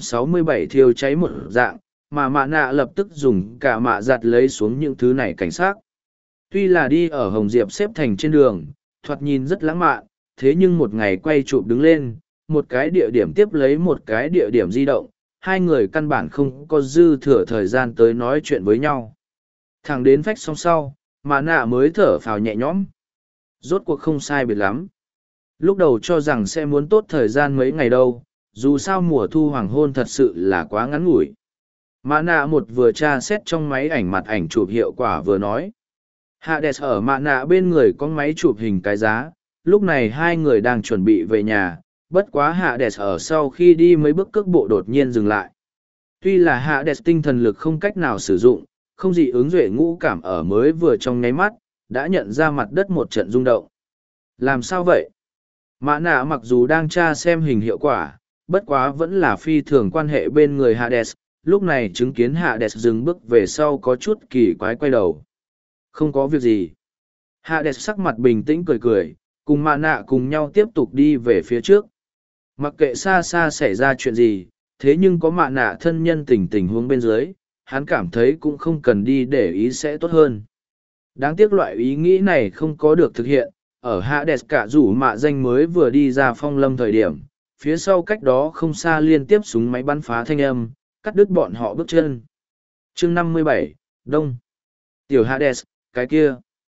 467 thiêu cháy một dạng, mà mạ nạ lập tức dùng cả mạ giặt lấy xuống những thứ này cảnh sát. Tuy là đi ở Hồng Diệp xếp thành trên đường, thoạt nhìn rất lãng mạn, thế nhưng một ngày quay chụp đứng lên, một cái địa điểm tiếp lấy một cái địa điểm di động, hai người căn bản không có dư thừa thời gian tới nói chuyện với nhau. Thẳng đến phách xong sau, mạ nạ mới thở phào nhẹ nhõm. Rốt cuộc không sai biệt lắm. Lúc đầu cho rằng sẽ muốn tốt thời gian mấy ngày đâu, dù sao mùa thu hoàng hôn thật sự là quá ngắn ngủi. Mạ nạ một vừa tra xét trong máy ảnh mặt ảnh chụp hiệu quả vừa nói. Hạ đẹp ở mạ nạ bên người có máy chụp hình cái giá, lúc này hai người đang chuẩn bị về nhà, bất quá hạ đẹp ở sau khi đi mấy bước cước bộ đột nhiên dừng lại. Tuy là hạ đẹp tinh thần lực không cách nào sử dụng, không dị ứng duệ ngũ cảm ở mới vừa trong nháy mắt, đã nhận ra mặt đất một trận rung động. Làm sao vậy? Mã nạ mặc dù đang tra xem hình hiệu quả, bất quá vẫn là phi thường quan hệ bên người Hades, lúc này chứng kiến Hades dừng bước về sau có chút kỳ quái quay đầu. Không có việc gì. Hades sắc mặt bình tĩnh cười cười, cùng mã nạ cùng nhau tiếp tục đi về phía trước. Mặc kệ xa xa xảy ra chuyện gì, thế nhưng có mã nạ thân nhân tình huống bên dưới, hắn cảm thấy cũng không cần đi để ý sẽ tốt hơn. Đáng tiếc loại ý nghĩ này không có được thực hiện, ở Hades cả rủ mạ danh mới vừa đi ra phong lâm thời điểm, phía sau cách đó không xa liên tiếp súng máy bắn phá thanh âm, cắt đứt bọn họ bước chân. Chương 57, Đông. Tiểu Hades, cái kia,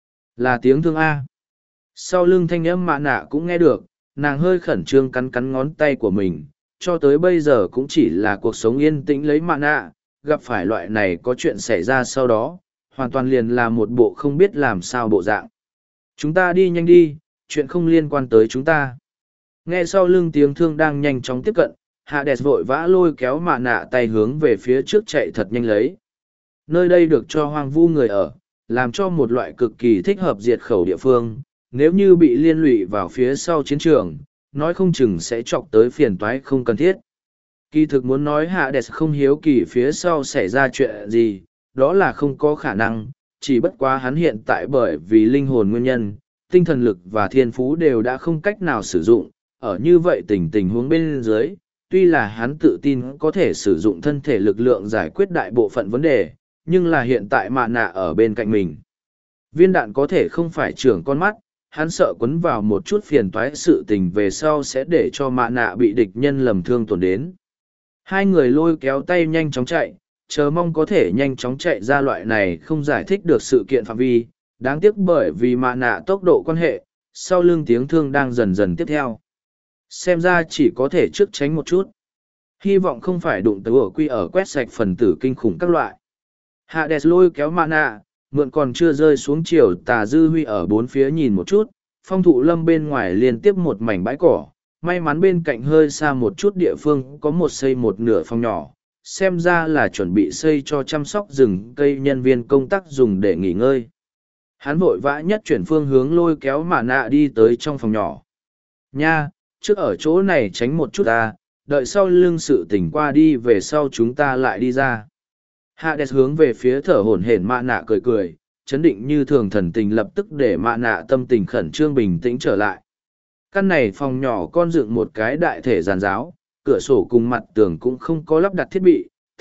là tiếng thương A. Sau lưng thanh âm mạ nạ cũng nghe được, nàng hơi khẩn trương cắn cắn ngón tay của mình, cho tới bây giờ cũng chỉ là cuộc sống yên tĩnh lấy mạ nạ, gặp phải loại này có chuyện xảy ra sau đó, hoàn toàn liền là một bộ không biết làm sao bộ dạng. Chúng ta đi nhanh đi, chuyện không liên quan tới chúng ta. Nghe sau lưng tiếng thương đang nhanh chóng tiếp cận, Hades vội vã lôi kéo mạ nạ tay hướng về phía trước chạy thật nhanh lấy. Nơi đây được cho hoang vu người ở, làm cho một loại cực kỳ thích hợp diệt khẩu địa phương, nếu như bị liên lụy vào phía sau chiến trường, nói không chừng sẽ chọc tới phiền toái không cần thiết. Kỳ thực muốn nói Hades không hiếu kỳ phía sau xảy ra chuyện gì, đó là không có khả năng, chỉ bất quá hắn hiện tại bởi vì linh hồn nguyên nhân, tinh thần lực và thiên phú đều đã không cách nào sử dụng, ở như vậy tình huống bên dưới, tuy là hắn tự tin có thể sử dụng thân thể lực lượng giải quyết đại bộ phận vấn đề, nhưng là hiện tại mạ nạ ở bên cạnh mình. Viên đạn có thể không phải trưởng con mắt, hắn sợ quấn vào một chút phiền toái sự tình về sau sẽ để cho mạ nạ bị địch nhân lầm thương tổn đến. Hai người lôi kéo tay nhanh chóng chạy, chờ mong có thể nhanh chóng chạy ra loại này không giải thích được sự kiện phạm vi, đáng tiếc bởi vì mạ nạ tốc độ quan hệ, sau lưng tiếng thương đang dần dần tiếp theo. Xem ra chỉ có thể trước tránh một chút. Hy vọng không phải đụng tới ở quét sạch phần tử kinh khủng các loại. Hades lôi kéo mạ nạ, mượn còn chưa rơi xuống chiều tà dư huy ở bốn phía nhìn một chút, phong thụ lâm bên ngoài liên tiếp một mảnh bãi cỏ, may mắn bên cạnh hơi xa một chút địa phương có một xây một nửa phòng nhỏ, xem ra là chuẩn bị xây cho chăm sóc rừng cây nhân viên công tác dùng để nghỉ ngơi. Hắn vội vã nhất chuyển phương hướng lôi kéo mạ nạ đi tới trong phòng nhỏ. Nha, trước ở chỗ này tránh một chút ta, đợi sau lưng sự tỉnh qua đi về sau chúng ta lại đi ra. Hades hướng về phía thở hổn hển mạ nạ cười cười, chấn định như thường thần tình lập tức để mạ nạ tâm tình khẩn trương bình tĩnh trở lại. Căn này phòng nhỏ con dựng một cái đại thể giàn giáo, cửa sổ cùng mặt tường cũng không có lắp đặt thiết bị,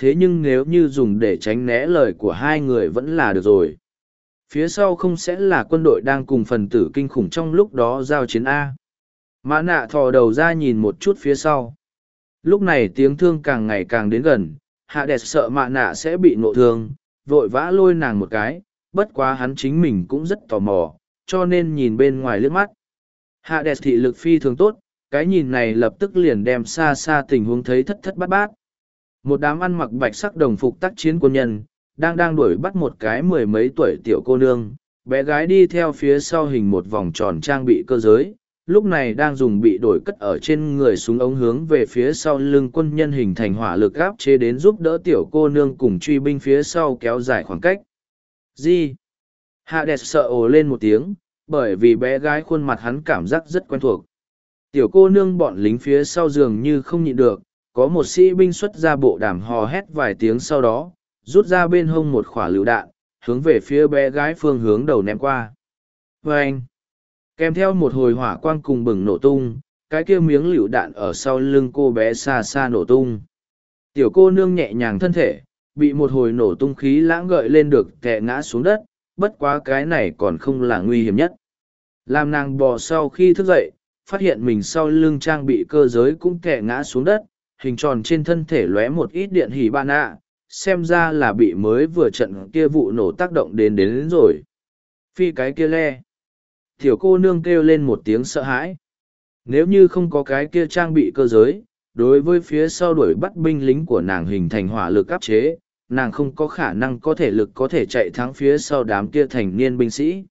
thế nhưng nếu như dùng để tránh né lời của hai người vẫn là được rồi. Phía sau không sẽ là quân đội đang cùng phần tử kinh khủng trong lúc đó giao chiến A. Mã nạ thò đầu ra nhìn một chút phía sau. Lúc này tiếng thương càng ngày càng đến gần, hạ đẹp sợ mã nạ sẽ bị nộ thương, vội vã lôi nàng một cái, bất quá hắn chính mình cũng rất tò mò, cho nên nhìn bên ngoài liếc mắt. Hạ đẹp thị lực phi thường tốt, cái nhìn này lập tức liền đem xa xa tình huống thấy thất thất bát bát. Một đám ăn mặc bạch sắc đồng phục tác chiến quân nhân, đang đuổi bắt một cái mười mấy tuổi tiểu cô nương, bé gái đi theo phía sau hình một vòng tròn trang bị cơ giới, lúc này đang dùng bị đổi cất ở trên người súng ống hướng về phía sau lưng quân nhân hình thành hỏa lực áp chế đến giúp đỡ tiểu cô nương cùng truy binh phía sau kéo dài khoảng cách. Gì? Hạ đẹp sợ ồ lên một tiếng, bởi vì bé gái khuôn mặt hắn cảm giác rất quen thuộc. Tiểu cô nương bọn lính phía sau dường như không nhịn được, có một sĩ binh xuất ra bộ đàm hò hét vài tiếng sau đó, rút ra bên hông một quả lựu đạn, hướng về phía bé gái phương hướng đầu ném qua. Vâng! Kèm theo một hồi hỏa quang cùng bừng nổ tung, cái kia miếng lựu đạn ở sau lưng cô bé xa xa nổ tung. Tiểu cô nương nhẹ nhàng thân thể, bị một hồi nổ tung khí lãng gợi lên được kẹ ngã xuống đất, bất quá cái này còn không là nguy hiểm nhất. Làm nàng bò sau khi thức dậy, phát hiện mình sau lưng trang bị cơ giới cũng kẹ ngã xuống đất, hình tròn trên thân thể lóe một ít điện hỉ ban ạ, xem ra là bị mới vừa trận kia vụ nổ tác động đến rồi. Phi cái kia le. Tiểu cô nương kêu lên một tiếng sợ hãi. Nếu như không có cái kia trang bị cơ giới, đối với phía sau đuổi bắt binh lính của nàng hình thành hỏa lực áp chế, nàng không có khả năng có thể lực có thể chạy thắng phía sau đám kia thành niên binh sĩ.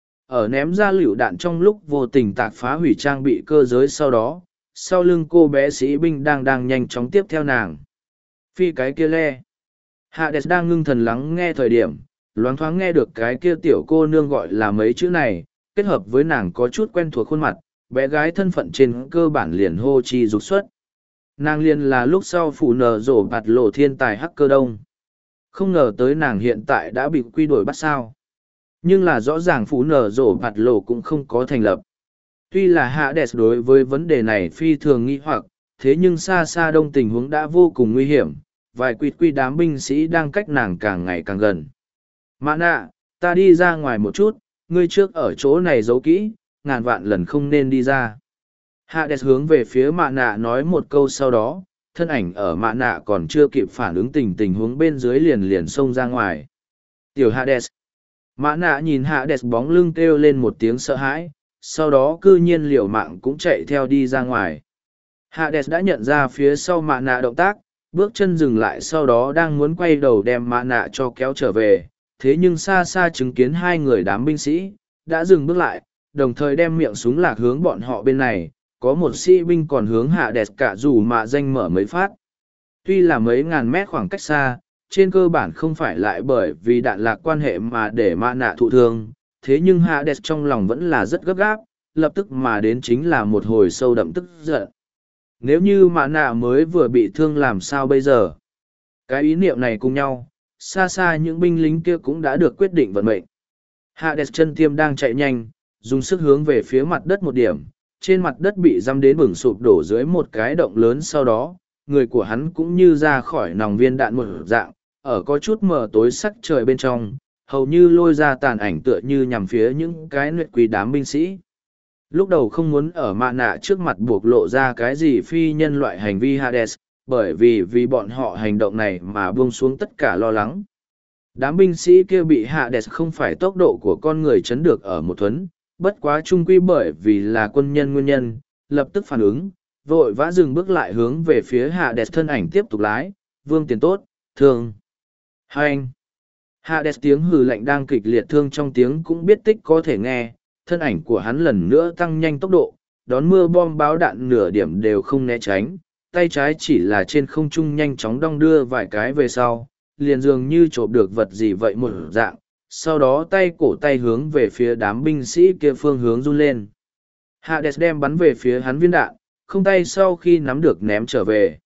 Ở ném ra lựu đạn trong lúc vô tình tạc phá hủy trang bị cơ giới sau đó, sau lưng cô bé sĩ binh đang nhanh chóng tiếp theo nàng. Phi cái kia le. Hades đang ngưng thần lắng nghe thời điểm, loáng thoáng nghe được cái kia tiểu cô nương gọi là mấy chữ này, kết hợp với nàng có chút quen thuộc khuôn mặt, bé gái thân phận trên cơ bản liền hô chi dục xuất. Nàng liền là lúc sau phụ nở rổ bạt lộ thiên tài hacker đông. Không ngờ tới nàng hiện tại đã bị quy đổi bắt sao. Nhưng là rõ ràng phụ nở rổ bạt lộ cũng không có thành lập. Tuy là Hades đối với vấn đề này phi thường nghi hoặc, thế nhưng xa xa đông tình huống đã vô cùng nguy hiểm, vài quy đám binh sĩ đang cách nàng càng ngày càng gần. Mã nạ, ta đi ra ngoài một chút, ngươi trước ở chỗ này giấu kỹ, ngàn vạn lần không nên đi ra. Hades hướng về phía mã nạ nói một câu sau đó, thân ảnh ở mã nạ còn chưa kịp phản ứng tình huống bên dưới liền xông ra ngoài. Tiểu Hades. Mã nạ nhìn Hades bóng lưng kêu lên một tiếng sợ hãi, sau đó cư nhiên liều mạng cũng chạy theo đi ra ngoài. Hades đã nhận ra phía sau mã nạ động tác, bước chân dừng lại sau đó đang muốn quay đầu đem mã nạ cho kéo trở về, thế nhưng xa xa chứng kiến hai người đám binh sĩ, đã dừng bước lại, đồng thời đem miệng súng lạc hướng bọn họ bên này, có một sĩ binh còn hướng Hades cả dù mạ danh mở mấy phát. Tuy là mấy ngàn mét khoảng cách xa, trên cơ bản không phải lại bởi vì đạn lạc quan hệ mà để mã nạ thụ thương, thế nhưng Hades trong lòng vẫn là rất gấp gáp, lập tức mà đến chính là một hồi sâu đậm tức giận. Nếu như mã nạ mới vừa bị thương làm sao bây giờ? Cái ý niệm này cùng nhau, xa xa những binh lính kia cũng đã được quyết định vận mệnh. Hades chân tiêm đang chạy nhanh, dùng sức hướng về phía mặt đất một điểm, trên mặt đất bị giam đến bừng sụp đổ dưới một cái động lớn sau đó, người của hắn cũng như ra khỏi nòng viên đạn một dạng, ở có chút mờ tối sắc trời bên trong, hầu như lôi ra tàn ảnh tựa như nhằm phía những cái nguyệt quý đám binh sĩ. Lúc đầu không muốn ở mạ nạ trước mặt buộc lộ ra cái gì phi nhân loại hành vi Hades, bởi vì bọn họ hành động này mà buông xuống tất cả lo lắng. Đám binh sĩ kia bị Hades không phải tốc độ của con người chấn được ở một thuấn, bất quá chung quy bởi vì là quân nhân nguyên nhân, lập tức phản ứng, vội vã dừng bước lại hướng về phía Hades thân ảnh tiếp tục lái, vương tiền tốt, thương. Hành! Hades tiếng hừ lạnh đang kịch liệt thương trong tiếng cũng biết tích có thể nghe, thân ảnh của hắn lần nữa tăng nhanh tốc độ, đón mưa bom báo đạn nửa điểm đều không né tránh, tay trái chỉ là trên không trung nhanh chóng đong đưa vài cái về sau, liền dường như trộm được vật gì vậy một dạng, sau đó tay cổ tay hướng về phía đám binh sĩ kia phương hướng run lên. Hades đem bắn về phía hắn viên đạn, không tay sau khi nắm được ném trở về.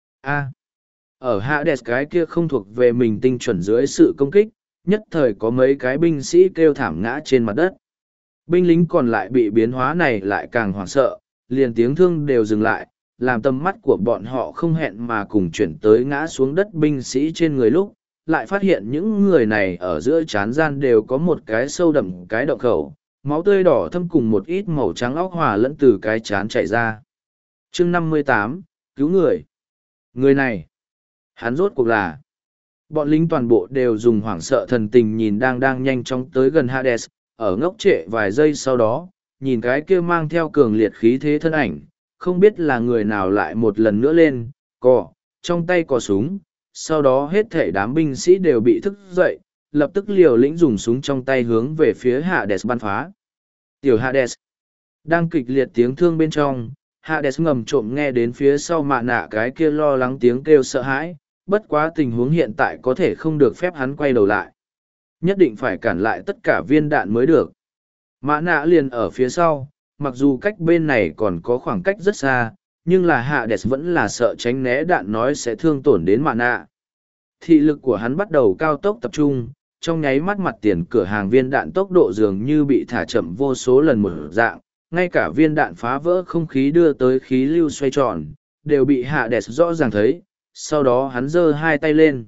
Ở Hades cái kia không thuộc về mình tinh chuẩn dưới sự công kích, nhất thời có mấy cái binh sĩ kêu thảm ngã trên mặt đất. Binh lính còn lại bị biến hóa này lại càng hoảng sợ, liền tiếng thương đều dừng lại, làm tầm mắt của bọn họ không hẹn mà cùng chuyển tới ngã xuống đất binh sĩ trên người lúc, lại phát hiện những người này ở giữa trán gian đều có một cái sâu đậm cái động khẩu, máu tươi đỏ thâm cùng một ít màu trắng óc hòa lẫn từ cái trán chảy ra. Chương 58, cứu người. Người này, hắn rốt cuộc là. Bọn lính toàn bộ đều dùng hoảng sợ thần tình nhìn đang nhanh chóng tới gần Hades, ở ngốc trệ vài giây sau đó, nhìn cái kia mang theo cường liệt khí thế thân ảnh, không biết là người nào lại một lần nữa lên, trong tay có súng, sau đó hết thể đám binh sĩ đều bị thức dậy, lập tức liều lĩnh dùng súng trong tay hướng về phía Hades bắn phá. Tiểu Hades, đang kịch liệt tiếng thương bên trong, Hades ngầm trộm nghe đến phía sau mạ nạ cái kia lo lắng tiếng kêu sợ hãi, bất quá tình huống hiện tại có thể không được phép hắn quay đầu lại. Nhất định phải cản lại tất cả viên đạn mới được. Mạ nạ liền ở phía sau, mặc dù cách bên này còn có khoảng cách rất xa, nhưng là Hades vẫn là sợ tránh né đạn nói sẽ thương tổn đến mạ nạ. Thị lực của hắn bắt đầu cao tốc tập trung, trong nháy mắt mặt tiền cửa hàng viên đạn tốc độ dường như bị thả chậm vô số lần một dạng, ngay cả viên đạn phá vỡ không khí đưa tới khí lưu xoay tròn, đều bị Hades rõ ràng thấy, sau đó hắn giơ hai tay lên.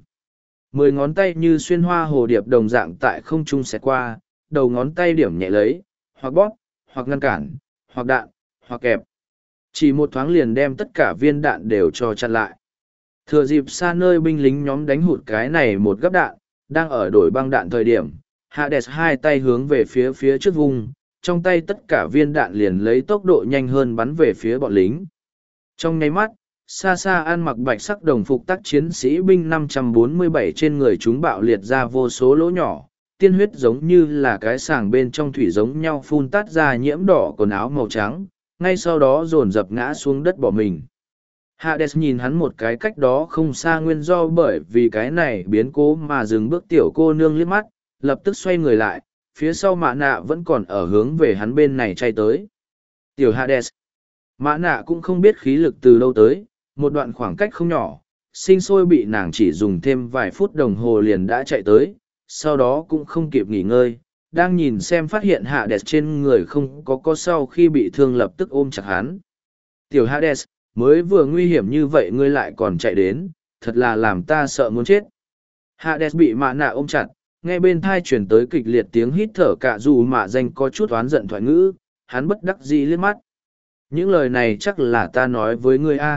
10 ngón tay như xuyên hoa hồ điệp đồng dạng tại không trung xẹt qua, đầu ngón tay điểm nhẹ lấy, hoặc bóp, hoặc ngăn cản, hoặc đạn, hoặc kẹp. Chỉ một thoáng liền đem tất cả viên đạn đều cho chặn lại. Thừa dịp xa nơi binh lính nhóm đánh hụt cái này một gấp đạn, đang ở đổi băng đạn thời điểm, Hades hai tay hướng về phía trước vùng, trong tay tất cả viên đạn liền lấy tốc độ nhanh hơn bắn về phía bọn lính. Trong nháy mắt, xa xa ăn mặc bạch sắc đồng phục tác chiến sĩ binh 547 trên người chúng bạo liệt ra vô số lỗ nhỏ, tiên huyết giống như là cái sàng bên trong thủy giống nhau phun tát ra nhiễm đỏ quần áo màu trắng, ngay sau đó dồn dập ngã xuống đất bỏ mình. Hades nhìn hắn một cái cách đó không xa nguyên do bởi vì cái này biến cố mà dừng bước tiểu cô nương liếc mắt, lập tức xoay người lại, phía sau mạ nạ vẫn còn ở hướng về hắn bên này chạy tới. Tiểu Hades. Mã nạ cũng không biết khí lực từ lâu tới, một đoạn khoảng cách không nhỏ, sinh sôi bị nàng chỉ dùng thêm vài phút đồng hồ liền đã chạy tới, sau đó cũng không kịp nghỉ ngơi, đang nhìn xem phát hiện Hades trên người không có sau khi bị thương lập tức ôm chặt hắn. Tiểu Hades, mới vừa nguy hiểm như vậy ngươi lại còn chạy đến, thật là làm ta sợ muốn chết. Hades bị mạ nạ ôm chặt, nghe bên thai chuyển tới kịch liệt tiếng hít thở cả dù mạ danh có chút oán giận thoại ngữ, hắn bất đắc dĩ liếc mắt. Những lời này chắc là ta nói với ngươi a.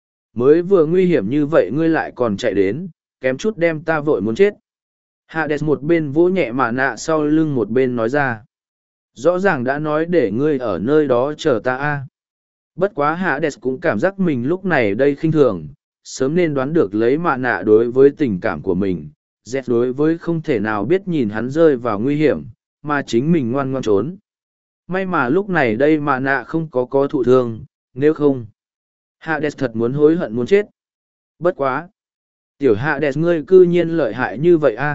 Mới vừa nguy hiểm như vậy ngươi lại còn chạy đến, kém chút đem ta vội muốn chết. Hades một bên vỗ nhẹ mạ nạ sau lưng một bên nói ra. Rõ ràng đã nói để ngươi ở nơi đó chờ ta a. Bất quá Hades cũng cảm giác mình lúc này đây khinh thường, sớm nên đoán được lấy mạ nạ đối với tình cảm của mình, dẹt đối với không thể nào biết nhìn hắn rơi vào nguy hiểm, mà chính mình ngoan ngoan trốn. May mà lúc này đây mạ nạ không có thụ thương, nếu không, Hades thật muốn hối hận muốn chết. Bất quá. Tiểu Hades ngươi cư nhiên lợi hại như vậy a?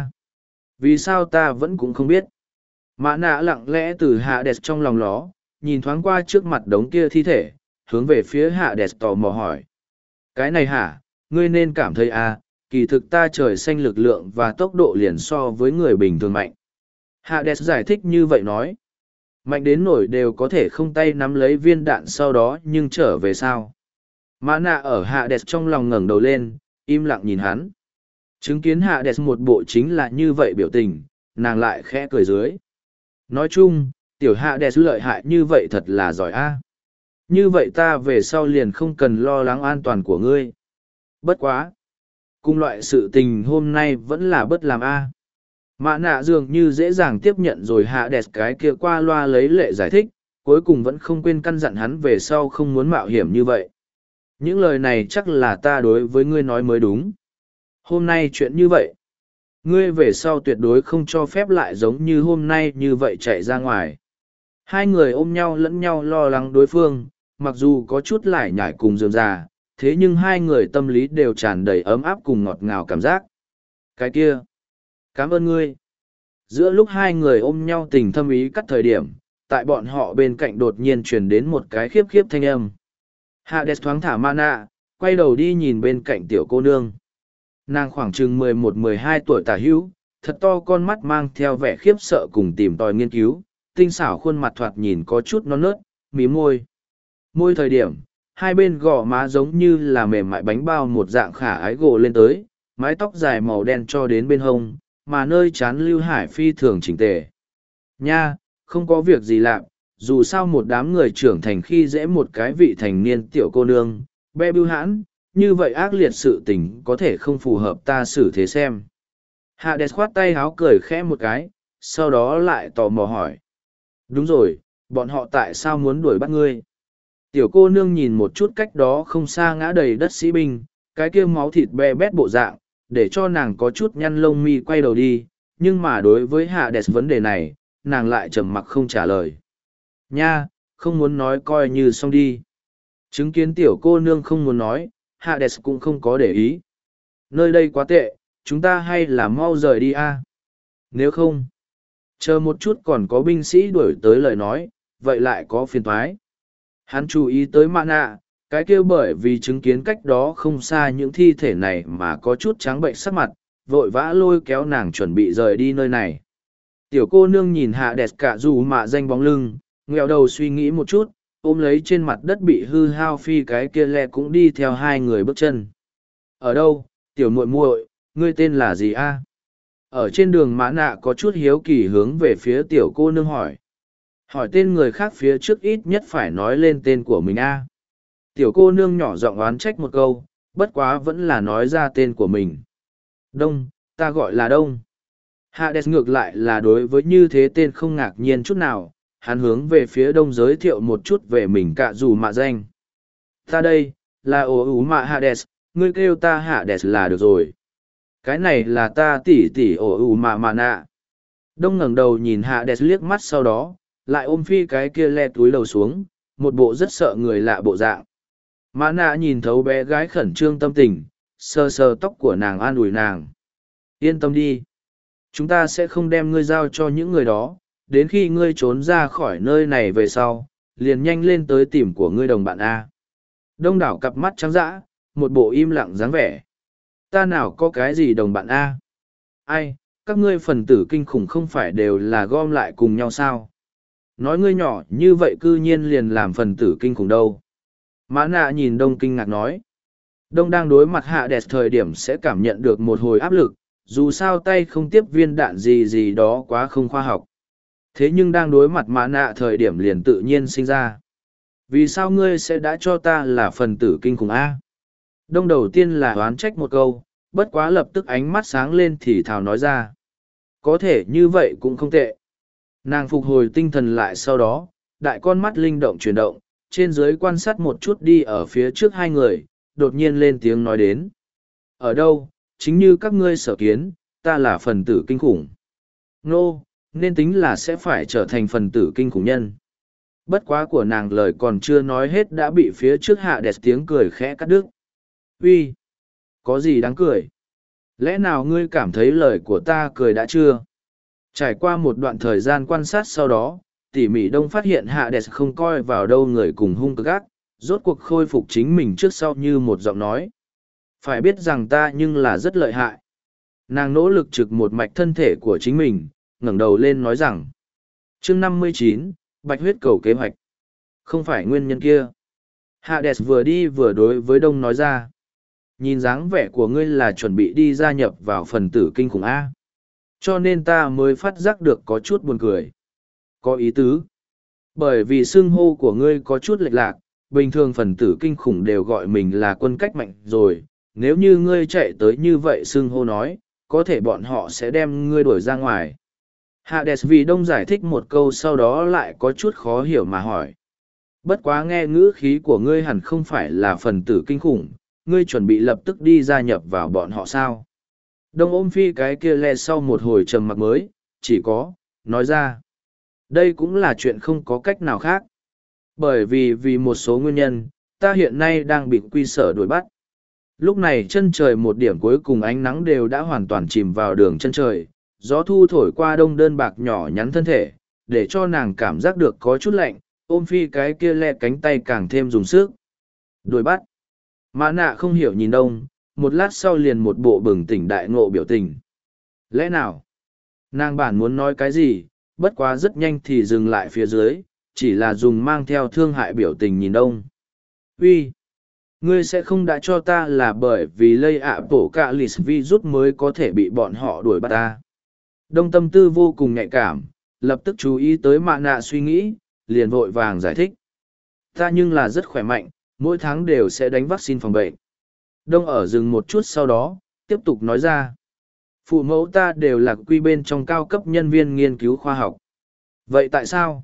Vì sao ta vẫn cũng không biết? Mạ nạ lặng lẽ từ Hades trong lòng ló, nhìn thoáng qua trước mặt đống kia thi thể, hướng về phía Hades tò mò hỏi. Cái này hả, ngươi nên cảm thấy a, kỳ thực ta trời xanh lực lượng và tốc độ liền so với người bình thường mạnh. Hades giải thích như vậy nói. Mạnh đến nổi đều có thể không tay nắm lấy viên đạn sau đó nhưng trở về sao. Mã nạ ở Hades trong lòng ngẩng đầu lên, im lặng nhìn hắn. Chứng kiến Hades một bộ chính là như vậy biểu tình, nàng lại khẽ cười dưới. Nói chung, tiểu Hades lợi hại như vậy thật là giỏi a. Như vậy ta về sau liền không cần lo lắng an toàn của ngươi. Bất quá. Cùng loại sự tình hôm nay vẫn là bất làm a. Mã nạ dường như dễ dàng tiếp nhận rồi Hades cái kia qua loa lấy lệ giải thích, cuối cùng vẫn không quên căn dặn hắn về sau không muốn mạo hiểm như vậy. Những lời này chắc là ta đối với ngươi nói mới đúng. Hôm nay chuyện như vậy, ngươi về sau tuyệt đối không cho phép lại giống như hôm nay như vậy chạy ra ngoài. Hai người ôm nhau lẫn nhau lo lắng đối phương, mặc dù có chút lải nhải cùng rườm rà, thế nhưng hai người tâm lý đều tràn đầy ấm áp cùng ngọt ngào cảm giác. Cái kia, cảm ơn ngươi. Giữa lúc hai người ôm nhau tình thâm ý cắt thời điểm, tại bọn họ bên cạnh đột nhiên truyền đến một cái khiếp khiếp thanh âm. Hades thoáng thả Mana, quay đầu đi nhìn bên cạnh tiểu cô nương. Nàng khoảng chừng 11-12 tuổi tả hữu, thật to con mắt mang theo vẻ khiếp sợ cùng tìm tòi nghiên cứu, tinh xảo khuôn mặt thoạt nhìn có chút non nớt, mí môi. Môi thời điểm, hai bên gò má giống như là mềm mại bánh bao một dạng khả ái gồ lên tới, mái tóc dài màu đen cho đến bên hông, mà nơi trán Lưu Hải phi thường chỉnh tề. Nha, không có việc gì lạ, dù sao một đám người trưởng thành khi dễ một cái vị thành niên tiểu cô nương, be bưu hãn, như vậy ác liệt sự tình có thể không phù hợp ta xử thế xem. Hades khoát tay háo cười khẽ một cái, sau đó lại tò mò hỏi. Đúng rồi, bọn họ tại sao muốn đuổi bắt ngươi? Tiểu cô nương nhìn một chút cách đó không xa ngã đầy đất sĩ binh, cái kia máu thịt be bét bộ dạng, để cho nàng có chút nhăn lông mi quay đầu đi, nhưng mà đối với Hades vấn đề này, nàng lại trầm mặc không trả lời. Nha, không muốn nói coi như xong đi. Chứng kiến tiểu cô nương không muốn nói, Hades cũng không có để ý. Nơi đây quá tệ, chúng ta hay là mau rời đi a. Nếu không, chờ một chút còn có binh sĩ đuổi tới lời nói, vậy lại có phiền toái. Hắn chú ý tới mạ nạ, cái kêu bởi vì chứng kiến cách đó không xa những thi thể này mà có chút trắng bệnh sắc mặt, vội vã lôi kéo nàng chuẩn bị rời đi nơi này. Tiểu cô nương nhìn hạ đẹp cả dù mạ danh bóng lưng, nghèo đầu suy nghĩ một chút, ôm lấy trên mặt đất bị hư hao phi cái kia lẹ cũng đi theo hai người bước chân. Ở đâu, tiểu muội muội, ngươi tên là gì a? Ở trên đường mã nạ có chút hiếu kỳ hướng về phía tiểu cô nương hỏi. Hỏi tên người khác phía trước ít nhất phải nói lên tên của mình a. Tiểu cô nương nhỏ giọng oán trách một câu, bất quá vẫn là nói ra tên của mình. Đông, ta gọi là Đông. Hades ngược lại là đối với như thế tên không ngạc nhiên chút nào, hắn hướng về phía Đông giới thiệu một chút về mình cả dù mạ danh. Ta đây, là ổ ủ mạ Hades, ngươi kêu ta Hades là được rồi. Cái này là ta tỷ tỷ ổ ủ mạ mạ nạ. Đông ngẩng đầu nhìn Hades liếc mắt sau đó, lại ôm phi cái kia le túi đầu xuống, một bộ rất sợ người lạ bộ dạng. Mã nạ nhìn thấu bé gái khẩn trương tâm tình, sờ sờ tóc của nàng an ủi nàng. Yên tâm đi. Chúng ta sẽ không đem ngươi giao cho những người đó, đến khi ngươi trốn ra khỏi nơi này về sau, liền nhanh lên tới tìm của ngươi đồng bạn A. Đông đảo cặp mắt trắng dã, một bộ im lặng dáng vẻ. Ta nào có cái gì đồng bạn A? Ai, các ngươi phần tử kinh khủng không phải đều là gom lại cùng nhau sao? Nói ngươi nhỏ như vậy cư nhiên liền làm phần tử kinh khủng đâu. Mã nạ nhìn Đông kinh ngạc nói. Đông đang đối mặt hạ đẹp thời điểm sẽ cảm nhận được một hồi áp lực, dù sao tay không tiếp viên đạn gì gì đó quá không khoa học. Thế nhưng đang đối mặt mã nạ thời điểm liền tự nhiên sinh ra. Vì sao ngươi sẽ đã cho ta là phần tử kinh khủng A? Đông đầu tiên là oán trách một câu, bất quá lập tức ánh mắt sáng lên thì thào nói ra. Có thể như vậy cũng không tệ. Nàng phục hồi tinh thần lại sau đó, đại con mắt linh động chuyển động, trên dưới quan sát một chút đi ở phía trước hai người, đột nhiên lên tiếng nói đến. Ở đâu, chính như các ngươi sở kiến, ta là phần tử kinh khủng. Nô, nên tính là sẽ phải trở thành phần tử kinh khủng nhân. Bất quá của nàng lời còn chưa nói hết đã bị phía trước hạ đẹp tiếng cười khẽ cắt đứt. Uy, có gì đáng cười? Lẽ nào ngươi cảm thấy lời của ta cười đã chưa? Trải qua một đoạn thời gian quan sát sau đó, tỉ mỉ Đông phát hiện hạ đẹp không coi vào đâu người cùng hung cực ác, rốt cuộc khôi phục chính mình trước sau như một giọng nói. Phải biết rằng ta nhưng là rất lợi hại. Nàng nỗ lực trực một mạch thân thể của chính mình, ngẩng đầu lên nói rằng. Chương 59, Bạch huyết cầu kế hoạch. Không phải nguyên nhân kia. Hades vừa đi vừa đối với Đông nói ra. Nhìn dáng vẻ của ngươi là chuẩn bị đi gia nhập vào phần tử kinh khủng A. Cho nên ta mới phát giác được có chút buồn cười. Có ý tứ. Bởi vì xưng hô của ngươi có chút lệch lạc, bình thường phần tử kinh khủng đều gọi mình là quân cách mạnh rồi. Nếu như ngươi chạy tới như vậy xưng hô nói, có thể bọn họ sẽ đem ngươi đuổi ra ngoài. Hades vì Đông giải thích một câu sau đó lại có chút khó hiểu mà hỏi. Bất quá nghe ngữ khí của ngươi hẳn không phải là phần tử kinh khủng, ngươi chuẩn bị lập tức đi gia nhập vào bọn họ sao? Đông ôm phi cái kia le sau một hồi trầm mặc mới, chỉ có, nói ra. Đây cũng là chuyện không có cách nào khác. Bởi vì một số nguyên nhân, ta hiện nay đang bị quy sở đuổi bắt. Lúc này chân trời một điểm cuối cùng ánh nắng đều đã hoàn toàn chìm vào đường chân trời, gió thu thổi qua Đông đơn bạc nhỏ nhắn thân thể, để cho nàng cảm giác được có chút lạnh, ôm phi cái kia le cánh tay càng thêm dùng sức. Đuổi bắt. Mã nạ không hiểu nhìn Đông, một lát sau liền một bộ bừng tỉnh đại ngộ biểu tình. Lẽ nào? Nàng bản muốn nói cái gì, bất quá rất nhanh thì dừng lại phía dưới, chỉ là dùng mang theo thương hại biểu tình nhìn Đông. Uy, ngươi sẽ không đã cho ta là bởi vì lây ạ bổ cạ lì virus mới có thể bị bọn họ đuổi bắt ta. Đông tâm tư vô cùng nhạy cảm, lập tức chú ý tới mạ nạ suy nghĩ, liền vội vàng giải thích. Ta nhưng là rất khỏe mạnh, mỗi tháng đều sẽ đánh vaccine phòng bệnh. Đông ở dừng một chút sau đó, tiếp tục nói ra. Phụ mẫu ta đều là quy bên trong cao cấp nhân viên nghiên cứu khoa học. Vậy tại sao?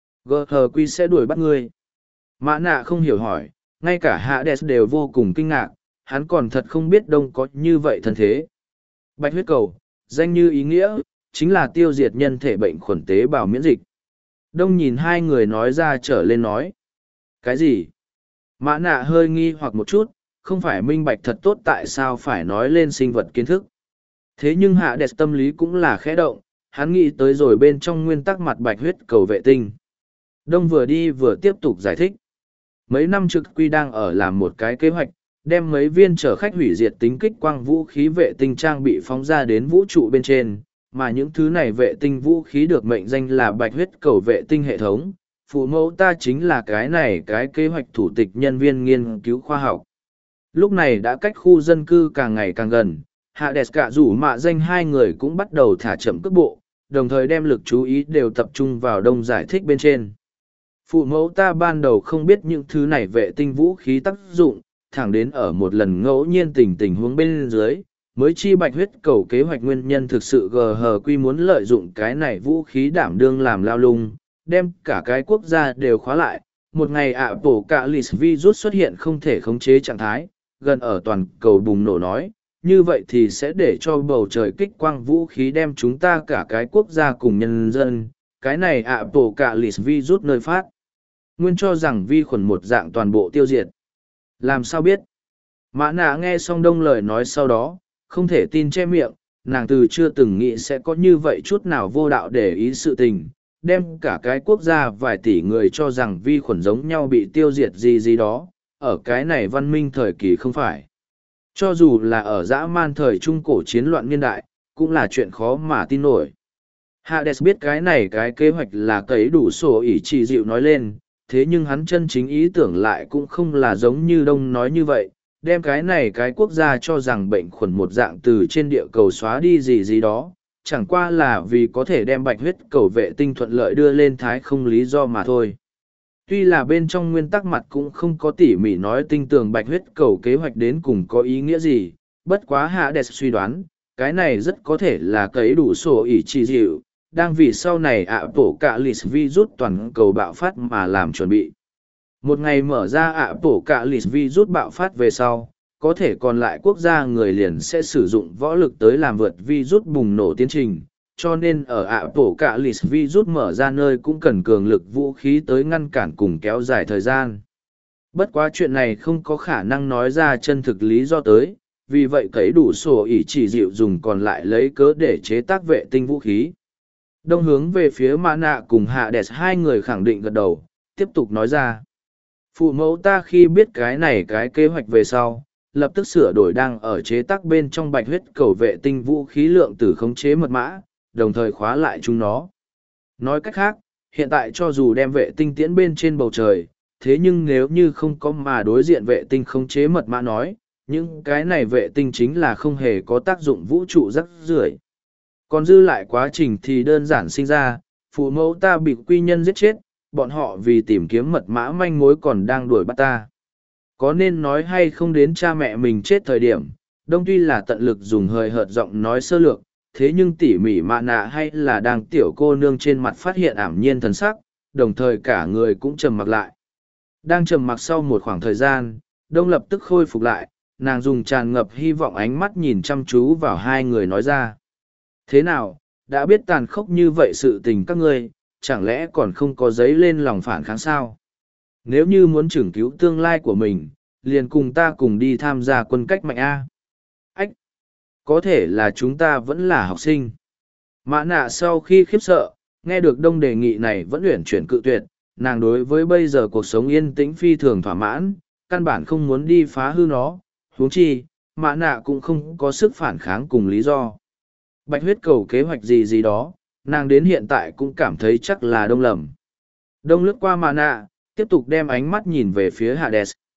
GHQ sẽ đuổi bắt ngươi. Mã nạ không hiểu hỏi, ngay cả Hades đều vô cùng kinh ngạc, hắn còn thật không biết Đông có như vậy thân thế. Bạch huyết cầu, danh như ý nghĩa, chính là tiêu diệt nhân thể bệnh khuẩn tế bào miễn dịch. Đông nhìn hai người nói ra trở lên nói. Cái gì? Mã nạ hơi nghi hoặc một chút, không phải minh bạch thật tốt tại sao phải nói lên sinh vật kiến thức. Thế nhưng Hades tâm lý cũng là khẽ động, hắn nghĩ tới rồi bên trong nguyên tắc mặt bạch huyết cầu vệ tinh. Đông vừa đi vừa tiếp tục giải thích. Mấy năm trước Quy đang ở làm một cái kế hoạch, đem mấy viên chở khách hủy diệt tính kích quang vũ khí vệ tinh trang bị phóng ra đến vũ trụ bên trên, mà những thứ này vệ tinh vũ khí được mệnh danh là bạch huyết cầu vệ tinh hệ thống. Phụ mẫu ta chính là cái kế hoạch thủ tịch nhân viên nghiên cứu khoa học. Lúc này đã cách khu dân cư càng ngày càng gần, Hades cả rủ mạ danh hai người cũng bắt đầu thả chậm cước bộ, đồng thời đem lực chú ý đều tập trung vào Đông giải thích bên trên. Phụ mẫu ta ban đầu không biết những thứ này vệ tinh vũ khí tác dụng, thẳng đến ở một lần ngẫu nhiên tình huống bên dưới, mới chi bạch huyết cầu kế hoạch nguyên nhân thực sự GHQ muốn lợi dụng cái này vũ khí đảm đương làm lao lung, đem cả cái quốc gia đều khóa lại. Một ngày bổ cả lìs virus xuất hiện không thể khống chế trạng thái, gần ở toàn cầu bùng nổ nói, như vậy thì sẽ để cho bầu trời kích quang vũ khí đem chúng ta cả cái quốc gia cùng nhân dân, cái này bổ cả lìs virus nơi phát. Nguyên cho rằng vi khuẩn một dạng toàn bộ tiêu diệt. Làm sao biết? Mã nạ nghe xong Đông lời nói sau đó, không thể tin che miệng, nàng từ chưa từng nghĩ sẽ có như vậy chút nào vô đạo để ý sự tình, đem cả cái quốc gia vài tỷ người cho rằng vi khuẩn giống nhau bị tiêu diệt gì đó, ở cái này văn minh thời kỳ không phải. Cho dù là ở dã man thời trung cổ chiến loạn niên đại, cũng là chuyện khó mà tin nổi. Hades biết cái kế hoạch là cấy đủ sổ ỉ chỉ dịu nói lên, thế nhưng hắn chân chính ý tưởng lại cũng không là giống như Đông nói như vậy, đem cái quốc gia cho rằng bệnh khuẩn một dạng từ trên địa cầu xóa đi gì đó, chẳng qua là vì có thể đem bạch huyết cầu vệ tinh thuận lợi đưa lên thái không lý do mà thôi. Tuy là bên trong nguyên tắc mặt cũng không có tỉ mỉ nói tinh tường bạch huyết cầu kế hoạch đến cùng có ý nghĩa gì, bất quá Hades suy đoán, cái này rất có thể là cấy đủ sổ ỉ chỉ dịu, đang vì sau này bổ cả lìs virus toàn cầu bạo phát mà làm chuẩn bị. Một ngày mở ra bổ cả lìs virus bạo phát về sau, có thể còn lại quốc gia người liền sẽ sử dụng võ lực tới làm vượt virus bùng nổ tiến trình, cho nên ở bổ cả lìs virus mở ra nơi cũng cần cường lực vũ khí tới ngăn cản cùng kéo dài thời gian. Bất quá chuyện này không có khả năng nói ra chân thực lý do tới, vì vậy cấy đủ sổ ỉ chỉ dịu dùng còn lại lấy cớ để chế tác vệ tinh vũ khí. Đông hướng về phía Mã Nạ cùng Hades hai người khẳng định gật đầu, tiếp tục nói ra. Phụ mẫu ta khi biết cái kế hoạch về sau, lập tức sửa đổi đang ở chế tác bên trong bạch huyết cầu vệ tinh vũ khí lượng tử khống chế mật mã, đồng thời khóa lại chúng nó. Nói cách khác, hiện tại cho dù đem vệ tinh tiễn bên trên bầu trời, thế nhưng nếu như không có mà đối diện vệ tinh khống chế mật mã nói, những cái này vệ tinh chính là không hề có tác dụng vũ trụ rắc rưởi. Còn dư lại quá trình thì đơn giản sinh ra, phụ mẫu ta bị quy nhân giết chết, bọn họ vì tìm kiếm mật mã manh mối còn đang đuổi bắt ta. Có nên nói hay không đến cha mẹ mình chết thời điểm, Đông tuy là tận lực dùng hời hợt giọng nói sơ lược, thế nhưng tỉ mỉ mạ nạ hay là đang tiểu cô nương trên mặt phát hiện ảm nhiên thần sắc, đồng thời cả người cũng trầm mặc lại. Đang trầm mặc sau một khoảng thời gian, Đông lập tức khôi phục lại, nàng dùng tràn ngập hy vọng ánh mắt nhìn chăm chú vào hai người nói ra. Thế nào, đã biết tàn khốc như vậy sự tình các ngươi, chẳng lẽ còn không có giấy lên lòng phản kháng sao? Nếu như muốn chưởng cứu tương lai của mình, liền cùng ta cùng đi tham gia quân cách mạnh A. Ách! Có thể là chúng ta vẫn là học sinh. Mã nạ sau khi khiếp sợ, nghe được Đông đề nghị này vẫn uyển chuyển cự tuyệt, nàng đối với bây giờ cuộc sống yên tĩnh phi thường thỏa mãn, căn bản không muốn đi phá hư nó, huống chi, mã nạ cũng không có sức phản kháng cùng lý do. Bạch huyết cầu kế hoạch gì đó, nàng đến hiện tại cũng cảm thấy chắc là Đông lầm. Đông lướt qua mã nạ, tiếp tục đem ánh mắt nhìn về phía Hades.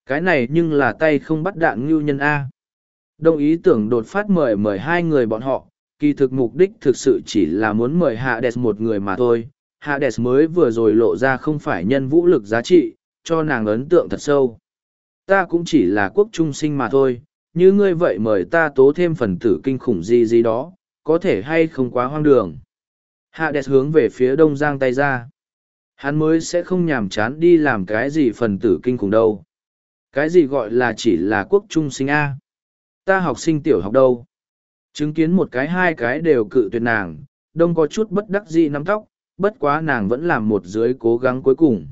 Cái này nhưng là tay không bắt đạn ngưu nhân A. Đông ý tưởng đột phát mời hai người bọn họ, kỳ thực mục đích thực sự chỉ là muốn mời Hades một người mà thôi. Hades mới vừa rồi lộ ra không phải nhân vũ lực giá trị, cho nàng ấn tượng thật sâu. Ta cũng chỉ là quốc trung sinh mà thôi, như ngươi vậy mời ta tố thêm phần tử kinh khủng gì gì đó, có thể hay không quá hoang đường. Hades hướng về phía đông giang tay ra. Hắn mới sẽ không nhàm chán đi làm cái gì phần tử kinh khủng đâu. Cái gì gọi là chỉ là quốc trung sinh A. Ta học sinh tiểu học đâu. Chứng kiến một cái hai cái đều cự tuyệt nàng, đông có chút bất đắc dĩ nắm tóc, bất quá nàng vẫn làm một dưới cố gắng cuối cùng.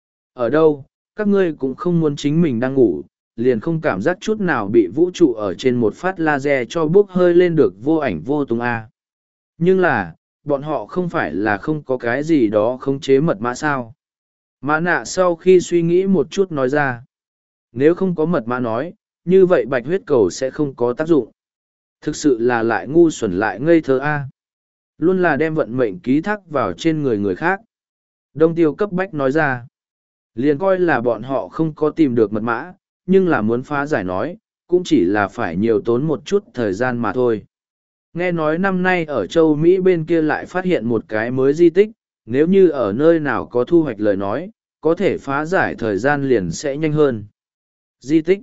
Ở đâu, các ngươi cũng không muốn chính mình đang ngủ, liền không cảm giác chút nào bị vũ trụ ở trên một phát laser cho bốc hơi lên được vô ảnh vô tung A. Nhưng là, bọn họ không phải là không có cái gì đó khống chế mật mã sao. Mã nạ sau khi suy nghĩ một chút nói ra. Nếu không có mật mã nói, như vậy bạch huyết cầu sẽ không có tác dụng. Thực sự là lại ngu xuẩn lại ngây thơ A. Luôn là đem vận mệnh ký thác vào trên người người khác. Đông tiêu cấp bách nói ra. Liền coi là bọn họ không có tìm được mật mã, nhưng là muốn phá giải nói, cũng chỉ là phải nhiều tốn một chút thời gian mà thôi. Nghe nói năm nay ở châu Mỹ bên kia lại phát hiện một cái mới di tích, nếu như ở nơi nào có thu hoạch lời nói, có thể phá giải thời gian liền sẽ nhanh hơn. Di tích.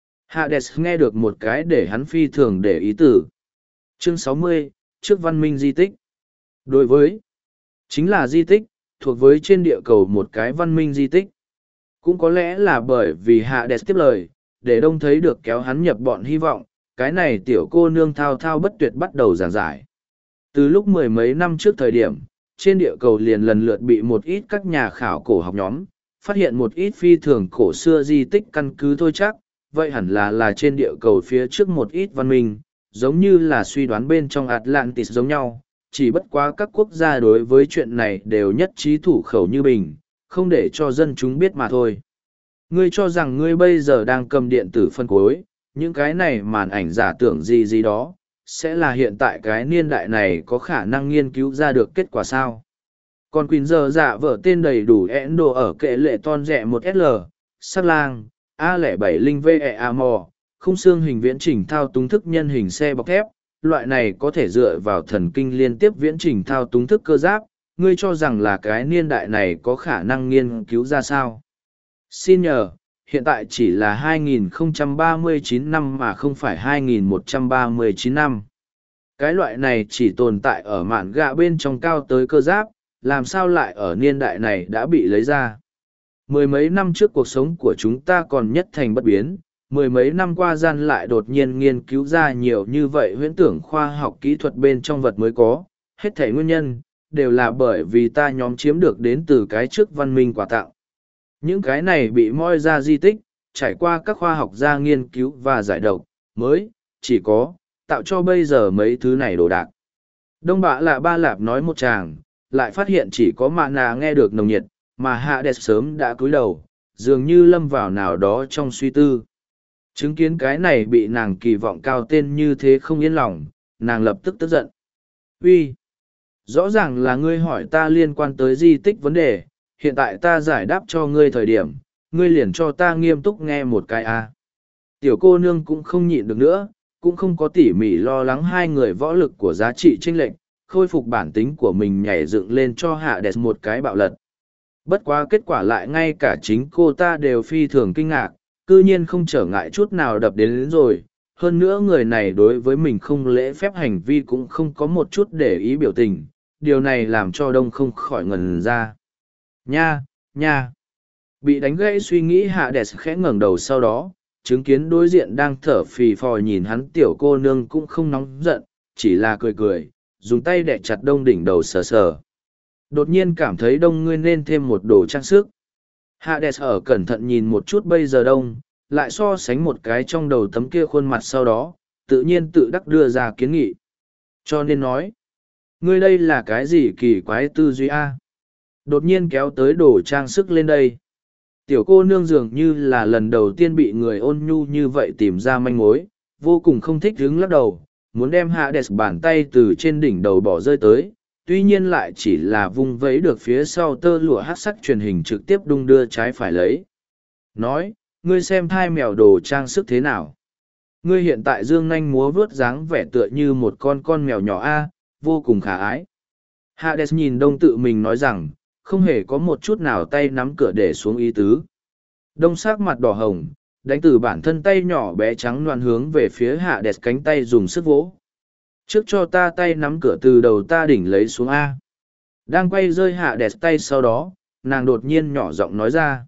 Hades nghe được một cái để hắn phi thường để ý tử. Chương 60, trước văn minh di tích. Đối với, chính là di tích, thuộc với trên địa cầu một cái văn minh di tích. Cũng có lẽ là bởi vì Hades tiếp lời, để đông thấy được kéo hắn nhập bọn hy vọng, cái này tiểu cô nương thao thao bất tuyệt bắt đầu giảng giải. Từ lúc mười mấy năm trước thời điểm, trên địa cầu liền lần lượt bị một ít các nhà khảo cổ học nhóm, phát hiện một ít phi thường cổ xưa di tích căn cứ thôi chắc, vậy hẳn là trên địa cầu phía trước một ít văn minh, giống như là suy đoán bên trong Atlantis giống nhau, chỉ bất quá các quốc gia đối với chuyện này đều nhất trí thủ khẩu như bình, không để cho dân chúng biết mà thôi. Ngươi cho rằng ngươi bây giờ đang cầm điện tử phân cối, những cái này màn ảnh giả tưởng gì gì đó, sẽ là hiện tại cái niên đại này có khả năng nghiên cứu ra được kết quả sao. Còn Quỳnh giờ giả vở tên đầy đủ Endo ở kệ lệ ton rẻ 1SL, sắc lang, A070 VE mò, khung xương hình viễn trình thao túng thức nhân hình xe bọc thép, loại này có thể dựa vào thần kinh liên tiếp viễn trình thao túng thức cơ giáp, ngươi cho rằng là cái niên đại này có khả năng nghiên cứu ra sao. Xin nhờ, hiện tại chỉ là 2039 năm mà không phải 2139 năm. Cái loại này chỉ tồn tại ở mạn gạ bên trong cao tới cơ giáp, làm sao lại ở niên đại này đã bị lấy ra. Mười mấy năm trước cuộc sống của chúng ta còn nhất thành bất biến, mười mấy năm qua gian lại đột nhiên nghiên cứu ra nhiều như vậy huyễn tưởng khoa học kỹ thuật bên trong vật mới có, hết thảy nguyên nhân, đều là bởi vì ta nhóm chiếm được đến từ cái trước văn minh quà tặng. Những cái này bị moi ra di tích, trải qua các khoa học gia nghiên cứu và giải độc, mới, chỉ có, tạo cho bây giờ mấy thứ này đồ đạc. Đông bạ là ba lạp nói một chàng, lại phát hiện chỉ có mạ nà nghe được nồng nhiệt, mà Hades sớm đã cúi đầu, dường như lâm vào nào đó trong suy tư. Chứng kiến cái này bị nàng kỳ vọng cao tên như thế không yên lòng, nàng lập tức tức giận. Uy, rõ ràng là ngươi hỏi ta liên quan tới di tích vấn đề, hiện tại ta giải đáp cho ngươi thời điểm, ngươi liền cho ta nghiêm túc nghe một cái a. Tiểu cô nương cũng không nhịn được nữa, cũng không có tỉ mỉ lo lắng hai người võ lực của giá trị chênh lệch, khôi phục bản tính của mình nhảy dựng lên cho Hades một cái bạo lật. Bất quá kết quả lại ngay cả chính cô ta đều phi thường kinh ngạc, cư nhiên không trở ngại chút nào đập đến rồi. Hơn nữa người này đối với mình không lễ phép hành vi cũng không có một chút để ý biểu tình, điều này làm cho đông không khỏi ngần ra. Nha, nha. Bị đánh gãy suy nghĩ Hades khẽ ngẩng đầu sau đó, chứng kiến đối diện đang thở phì phò nhìn hắn tiểu cô nương cũng không nóng giận, chỉ là cười cười, dùng tay đẻ chặt đông đỉnh đầu sờ sờ. Đột nhiên cảm thấy đông ngươi nên thêm một đồ trang sức. Hades ở cẩn thận nhìn một chút bây giờ đông, lại so sánh một cái trong đầu tấm kia khuôn mặt sau đó, tự nhiên tự đắc đưa ra kiến nghị. Cho nên nói, ngươi đây là cái gì kỳ quái tư duy a? Đột nhiên kéo tới đồ trang sức lên đây. Tiểu cô nương dường như là lần đầu tiên bị người ôn nhu như vậy tìm ra manh mối, vô cùng không thích hứng lắc đầu, muốn đem Hades bàn tay từ trên đỉnh đầu bỏ rơi tới, tuy nhiên lại chỉ là vung vẫy được phía sau tơ lụa hát sắc truyền hình trực tiếp đung đưa trái phải lấy. Nói, Ngươi xem thai mèo đồ trang sức thế nào? Ngươi hiện tại dương nanh múa vuốt dáng vẻ tựa như một con mèo nhỏ a, vô cùng khả ái. Hades nhìn Đông tự mình nói rằng, không hề có một chút nào tay nắm cửa để xuống ý tứ. Đông sắc mặt đỏ hồng, đánh từ bản thân tay nhỏ bé trắng loan hướng về phía Hades cánh tay dùng sức vỗ. Trước cho ta tay nắm cửa từ đầu ta đỉnh lấy xuống A. Đang quay rơi Hades tay sau đó, nàng đột nhiên nhỏ giọng nói ra.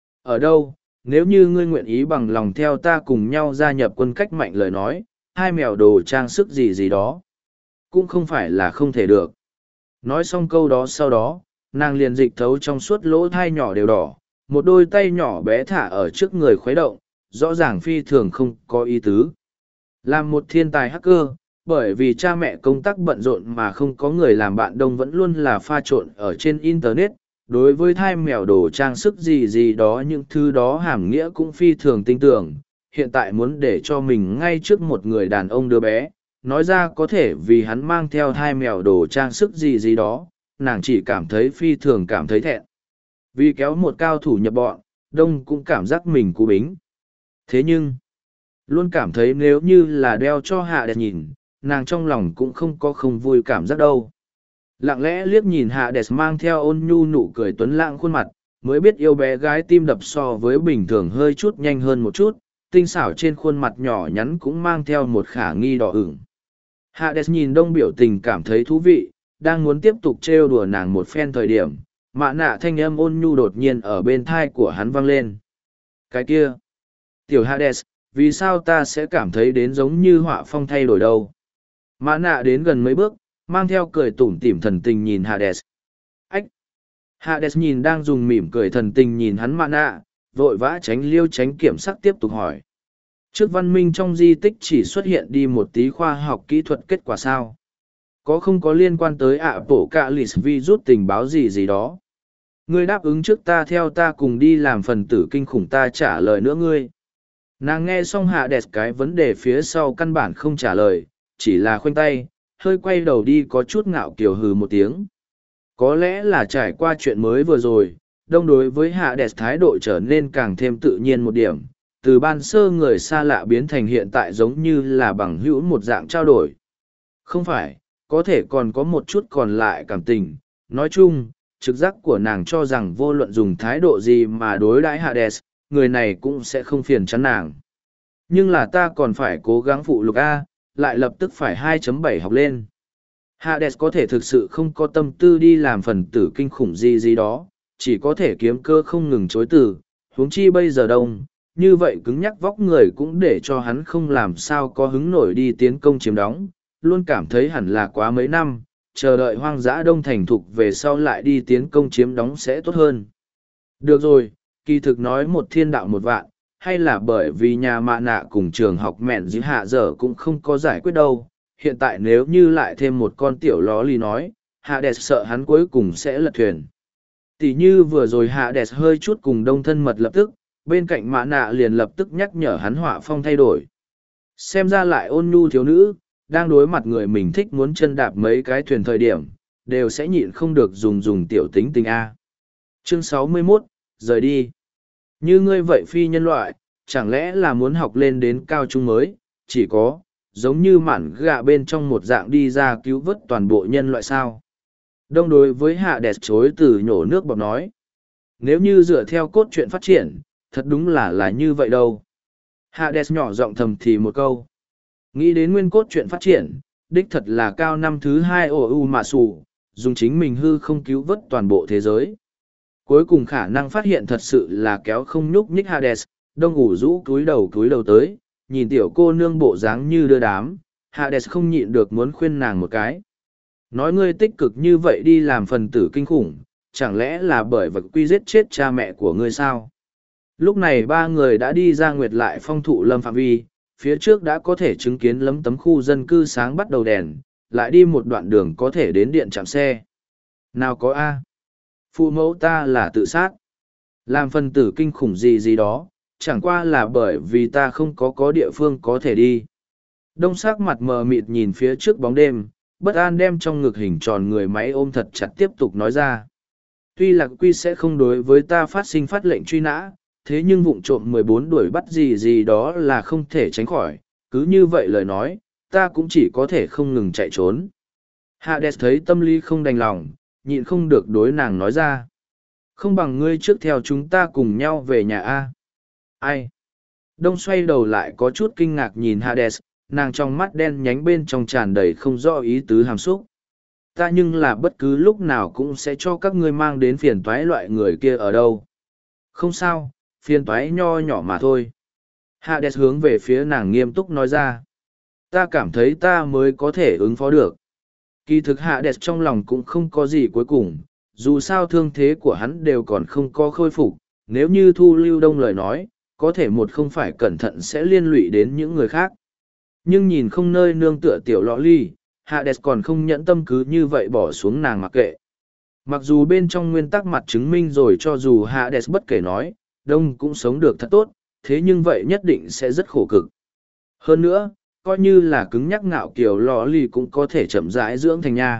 Ở đâu, nếu như ngươi nguyện ý bằng lòng theo ta cùng nhau gia nhập quân cách mạnh lời nói, hai mèo đồ trang sức gì gì đó, cũng không phải là không thể được. Nói xong câu đó sau đó, nàng liền dịch thấu trong suốt lỗ thai nhỏ đều đỏ, một đôi tay nhỏ bé thả ở trước người khuấy động, rõ ràng phi thường không có ý tứ. Làm một thiên tài hacker, bởi vì cha mẹ công tác bận rộn mà không có người làm bạn Đông vẫn luôn là pha trộn ở trên Internet. Đối với thai mèo đồ trang sức gì gì đó những thứ đó hàm nghĩa cũng phi thường tin tưởng. Hiện tại muốn để cho mình ngay trước một người đàn ông đứa bé, nói ra có thể vì hắn mang theo thai mèo đồ trang sức gì gì đó, nàng chỉ cảm thấy phi thường cảm thấy thẹn. Vì kéo một cao thủ nhập bọn, Đông cũng cảm giác mình cú bính. Thế nhưng, luôn cảm thấy nếu như là đeo cho Hạ Đẹp nhìn, nàng trong lòng cũng không có không vui cảm giác đâu. Lặng lẽ liếc nhìn Hạ Đẹp mang theo ôn nhu nụ cười tuấn lãng khuôn mặt, mới biết yêu bé gái tim đập so với bình thường hơi chút nhanh hơn một chút, tinh xảo trên khuôn mặt nhỏ nhắn cũng mang theo một khả nghi đỏ ửng. Hạ Đẹp nhìn Đông biểu tình cảm thấy thú vị, đang muốn tiếp tục trêu đùa nàng một phen thời điểm, mạ nạ thanh âm ôn nhu đột nhiên ở bên thai của hắn vang lên. Cái kia, tiểu Hades, vì sao ta sẽ cảm thấy đến giống như họa phong thay đổi đâu? Mã nạ đến gần mấy bước, mang theo cười tủm tỉm thần tình nhìn Hades. Ách! Hades nhìn đang dùng mỉm cười thần tình nhìn hắn mã nạ, vội vã tránh liêu tránh kiểm sắc tiếp tục hỏi. Trước văn minh trong di tích chỉ xuất hiện đi một tí khoa học kỹ thuật kết quả sao? Có không có liên quan tới bổ cạ lì virus tình báo gì gì đó? Ngươi đáp ứng trước ta theo ta cùng đi làm phần tử kinh khủng ta trả lời nữa ngươi. Nàng nghe xong hạ đẹp cái vấn đề phía sau căn bản không trả lời, chỉ là khoanh tay, hơi quay đầu đi có chút ngạo kiều hừ một tiếng. Có lẽ là trải qua chuyện mới vừa rồi, Đông đối với hạ đẹp thái độ trở nên càng thêm tự nhiên một điểm, từ ban sơ người xa lạ biến thành hiện tại giống như là bằng hữu một dạng trao đổi. Không phải, có thể còn có một chút còn lại cảm tình, nói chung, trực giác của nàng cho rằng vô luận dùng thái độ gì mà đối đãi Hades, người này cũng sẽ không phiền chán nàng. Nhưng là ta còn phải cố gắng phụ lục A, lại lập tức phải 2.7 học lên. Hades có thể thực sự không có tâm tư đi làm phần tử kinh khủng gì gì đó, chỉ có thể kiếm cơ không ngừng chối từ, huống chi bây giờ đông, như vậy cứng nhắc vóc người cũng để cho hắn không làm sao có hứng nổi đi tiến công chiếm đóng, luôn cảm thấy hẳn là quá mấy năm, chờ đợi hoang dã đông thành thục về sau lại đi tiến công chiếm đóng sẽ tốt hơn. Được rồi, kỳ thực nói một thiên đạo một vạn, hay là bởi vì nhà mạ nạ cùng trường học mẹn dưới hạ giờ cũng không có giải quyết đâu. Hiện tại nếu như lại thêm một con tiểu ló lì nói, hạ đẹp sợ hắn cuối cùng sẽ lật thuyền. Tỷ như vừa rồi hạ đẹp hơi chút cùng đông thân mật lập tức, bên cạnh mạ nạ liền lập tức nhắc nhở hắn họa phong thay đổi. Xem ra lại ôn nhu thiếu nữ, đang đối mặt người mình thích muốn chân đạp mấy cái thuyền thời điểm, đều sẽ nhịn không được dùng tiểu tính tình A. Chương 61, rời đi. Như ngươi vậy phi nhân loại, chẳng lẽ là muốn học lên đến cao trung mới, chỉ có, giống như mản gạ bên trong một dạng đi ra cứu vớt toàn bộ nhân loại sao. Đông đối với hạ đẹp chối từ nhổ nước bọt nói. Nếu như dựa theo cốt truyện phát triển, thật đúng là như vậy đâu. Hạ đẹp nhỏ giọng thầm thì một câu. Nghĩ đến nguyên cốt truyện phát triển, đích thật là cao năm thứ 2 OU mà sủ, dùng chính mình hư không cứu vớt toàn bộ thế giới. Cuối cùng khả năng phát hiện thật sự là kéo không nhúc nhích Hades, Đông ủ rũ cúi đầu tới, nhìn tiểu cô nương bộ dáng như đưa đám, Hades không nhịn được muốn khuyên nàng một cái. Nói ngươi tích cực như vậy đi làm phần tử kinh khủng, chẳng lẽ là bởi vật quy giết chết cha mẹ của ngươi sao? Lúc này ba người đã đi ra nguyệt lại phong thụ lâm phạm vi, phía trước đã có thể chứng kiến lấm tấm khu dân cư sáng bắt đầu đèn, lại đi một đoạn đường có thể đến điện trạm xe. Nào có A. Phụ mẫu ta là tự sát. Làm phần tử kinh khủng gì gì đó, chẳng qua là bởi vì ta không có địa phương có thể đi. Đông sắc mặt mờ mịt nhìn phía trước bóng đêm, bất an đem trong ngực hình tròn người máy ôm thật chặt tiếp tục nói ra. Tuy là quy sẽ không đối với ta phát sinh phát lệnh truy nã, thế nhưng vụng trộm 14 đuổi bắt gì gì đó là không thể tránh khỏi, cứ như vậy lời nói, ta cũng chỉ có thể không ngừng chạy trốn. Hades thấy tâm lý không đành lòng, nhịn không được đối nàng nói ra. Không bằng ngươi trước theo chúng ta cùng nhau về nhà A. Ai? Đông xoay đầu lại có chút kinh ngạc nhìn Hades, nàng trong mắt đen nhánh bên trong tràn đầy không rõ ý tứ hàm xúc. Ta nhưng là bất cứ lúc nào cũng sẽ cho các ngươi mang đến phiền toái loại người kia ở đâu. Không sao, phiền toái nho nhỏ mà thôi. Hades hướng về phía nàng nghiêm túc nói ra. Ta cảm thấy ta mới có thể ứng phó được. Kỳ thực Hades trong lòng cũng không có gì cuối cùng, dù sao thương thế của hắn đều còn không có khôi phục, nếu như thu lưu đông lời nói, có thể một không phải cẩn thận sẽ liên lụy đến những người khác. Nhưng nhìn không nơi nương tựa tiểu lọ ly, Hades còn không nhẫn tâm cứ như vậy bỏ xuống nàng mặc kệ. Mặc dù bên trong nguyên tắc mặt chứng minh rồi cho dù Hades bất kể nói, đông cũng sống được thật tốt, thế nhưng vậy nhất định sẽ rất khổ cực. Hơn nữa, coi như là cứng nhắc ngạo kiểu lò ly cũng có thể chậm rãi dưỡng thành nha.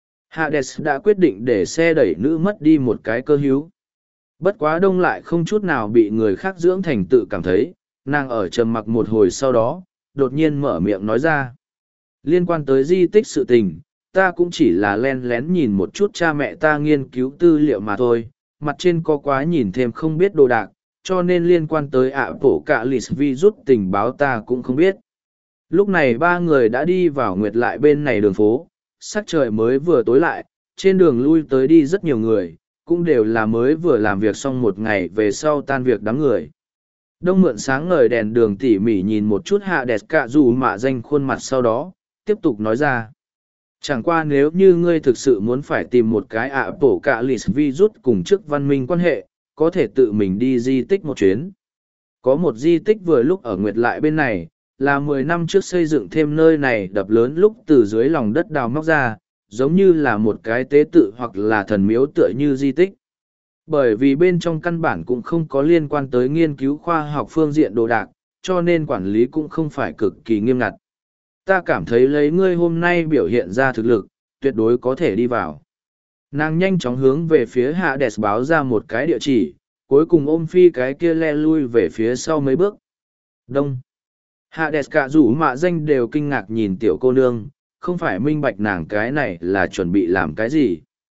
Hades đã quyết định để xe đẩy nữ mất đi một cái cơ hữu. Bất quá đông lại không chút nào bị người khác dưỡng thành tự cảm thấy, nàng ở trầm mặc một hồi sau đó, đột nhiên mở miệng nói ra. Liên quan tới di tích sự tình, ta cũng chỉ là len lén nhìn một chút cha mẹ ta nghiên cứu tư liệu mà thôi, mặt trên có quá nhìn thêm không biết đồ đạc, cho nên liên quan tới ạ bổ cả lì virus tình báo ta cũng không biết. Lúc này ba người đã đi vào nguyệt lại bên này đường phố, sắc trời mới vừa tối lại, trên đường lui tới đi rất nhiều người, cũng đều là mới vừa làm việc xong một ngày về sau tan việc đám người. Đông mượn sáng ngời đèn đường tỉ mỉ nhìn một chút hạ đẹp cả dù mạ danh khuôn mặt sau đó, tiếp tục nói ra. Chẳng qua nếu như ngươi thực sự muốn phải tìm một cái ạ bổ cả lì virus cùng trước văn minh quan hệ, có thể tự mình đi di tích một chuyến. Có một di tích vừa lúc ở nguyệt lại bên này, là 10 năm trước xây dựng thêm nơi này đập lớn lúc từ dưới lòng đất đào móc ra, giống như là một cái tế tự hoặc là thần miếu tựa như di tích. Bởi vì bên trong căn bản cũng không có liên quan tới nghiên cứu khoa học phương diện đồ đạc, cho nên quản lý cũng không phải cực kỳ nghiêm ngặt. Ta cảm thấy lấy ngươi hôm nay biểu hiện ra thực lực, tuyệt đối có thể đi vào. Nàng nhanh chóng hướng về phía Hades báo ra một cái địa chỉ, cuối cùng ôm phi cái kia le lui về phía sau mấy bước. Đông. Hades cả rủ mạ danh đều kinh ngạc nhìn tiểu cô nương, không phải minh bạch nàng cái này là chuẩn bị làm cái gì.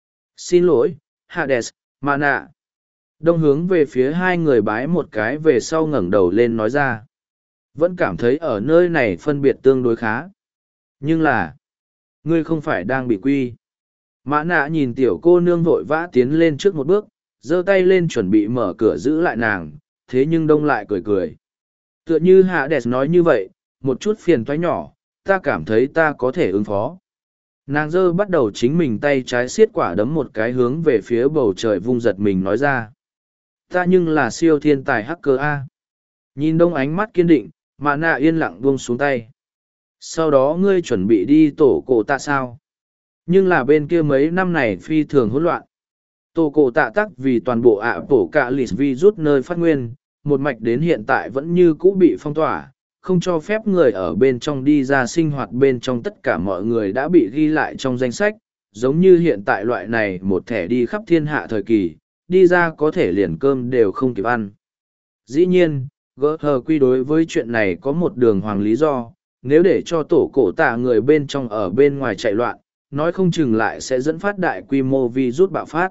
Xin lỗi, Hades, mạ nạ. Đông hướng về phía hai người bái một cái về sau ngẩng đầu lên nói ra. Vẫn cảm thấy ở nơi này phân biệt tương đối khá. Nhưng là, ngươi không phải đang bị quy. Mã nạ nhìn tiểu cô nương vội vã tiến lên trước một bước, giơ tay lên chuẩn bị mở cửa giữ lại nàng, thế nhưng Đông lại cười cười. Tựa như Hades nói như vậy, một chút phiền toái nhỏ, ta cảm thấy ta có thể ứng phó. Nàng giơ bắt đầu chính mình tay trái xiết quả đấm một cái hướng về phía bầu trời vung giật mình nói ra. Ta nhưng là siêu thiên tài hacker A. Nhìn Đông ánh mắt kiên định, Mã nạ yên lặng buông xuống tay. Sau đó ngươi chuẩn bị đi tổ cổ tạ sao? Nhưng là bên kia mấy năm này phi thường hỗn loạn. Tổ cổ tạ tắc vì toàn bộ ạ bổ cả lì virus nơi phát nguyên, một mạch đến hiện tại vẫn như cũ bị phong tỏa, không cho phép người ở bên trong đi ra sinh hoạt bên trong, tất cả mọi người đã bị ghi lại trong danh sách, giống như hiện tại loại này một thẻ đi khắp thiên hạ thời kỳ, đi ra có thể liền cơm đều không kịp ăn. Dĩ nhiên, gỡ hờ quy đối với chuyện này có một đường hoàng lý do, nếu để cho tổ cổ tạ người bên trong ở bên ngoài chạy loạn, nói không chừng lại sẽ dẫn phát đại quy mô virus bạo phát.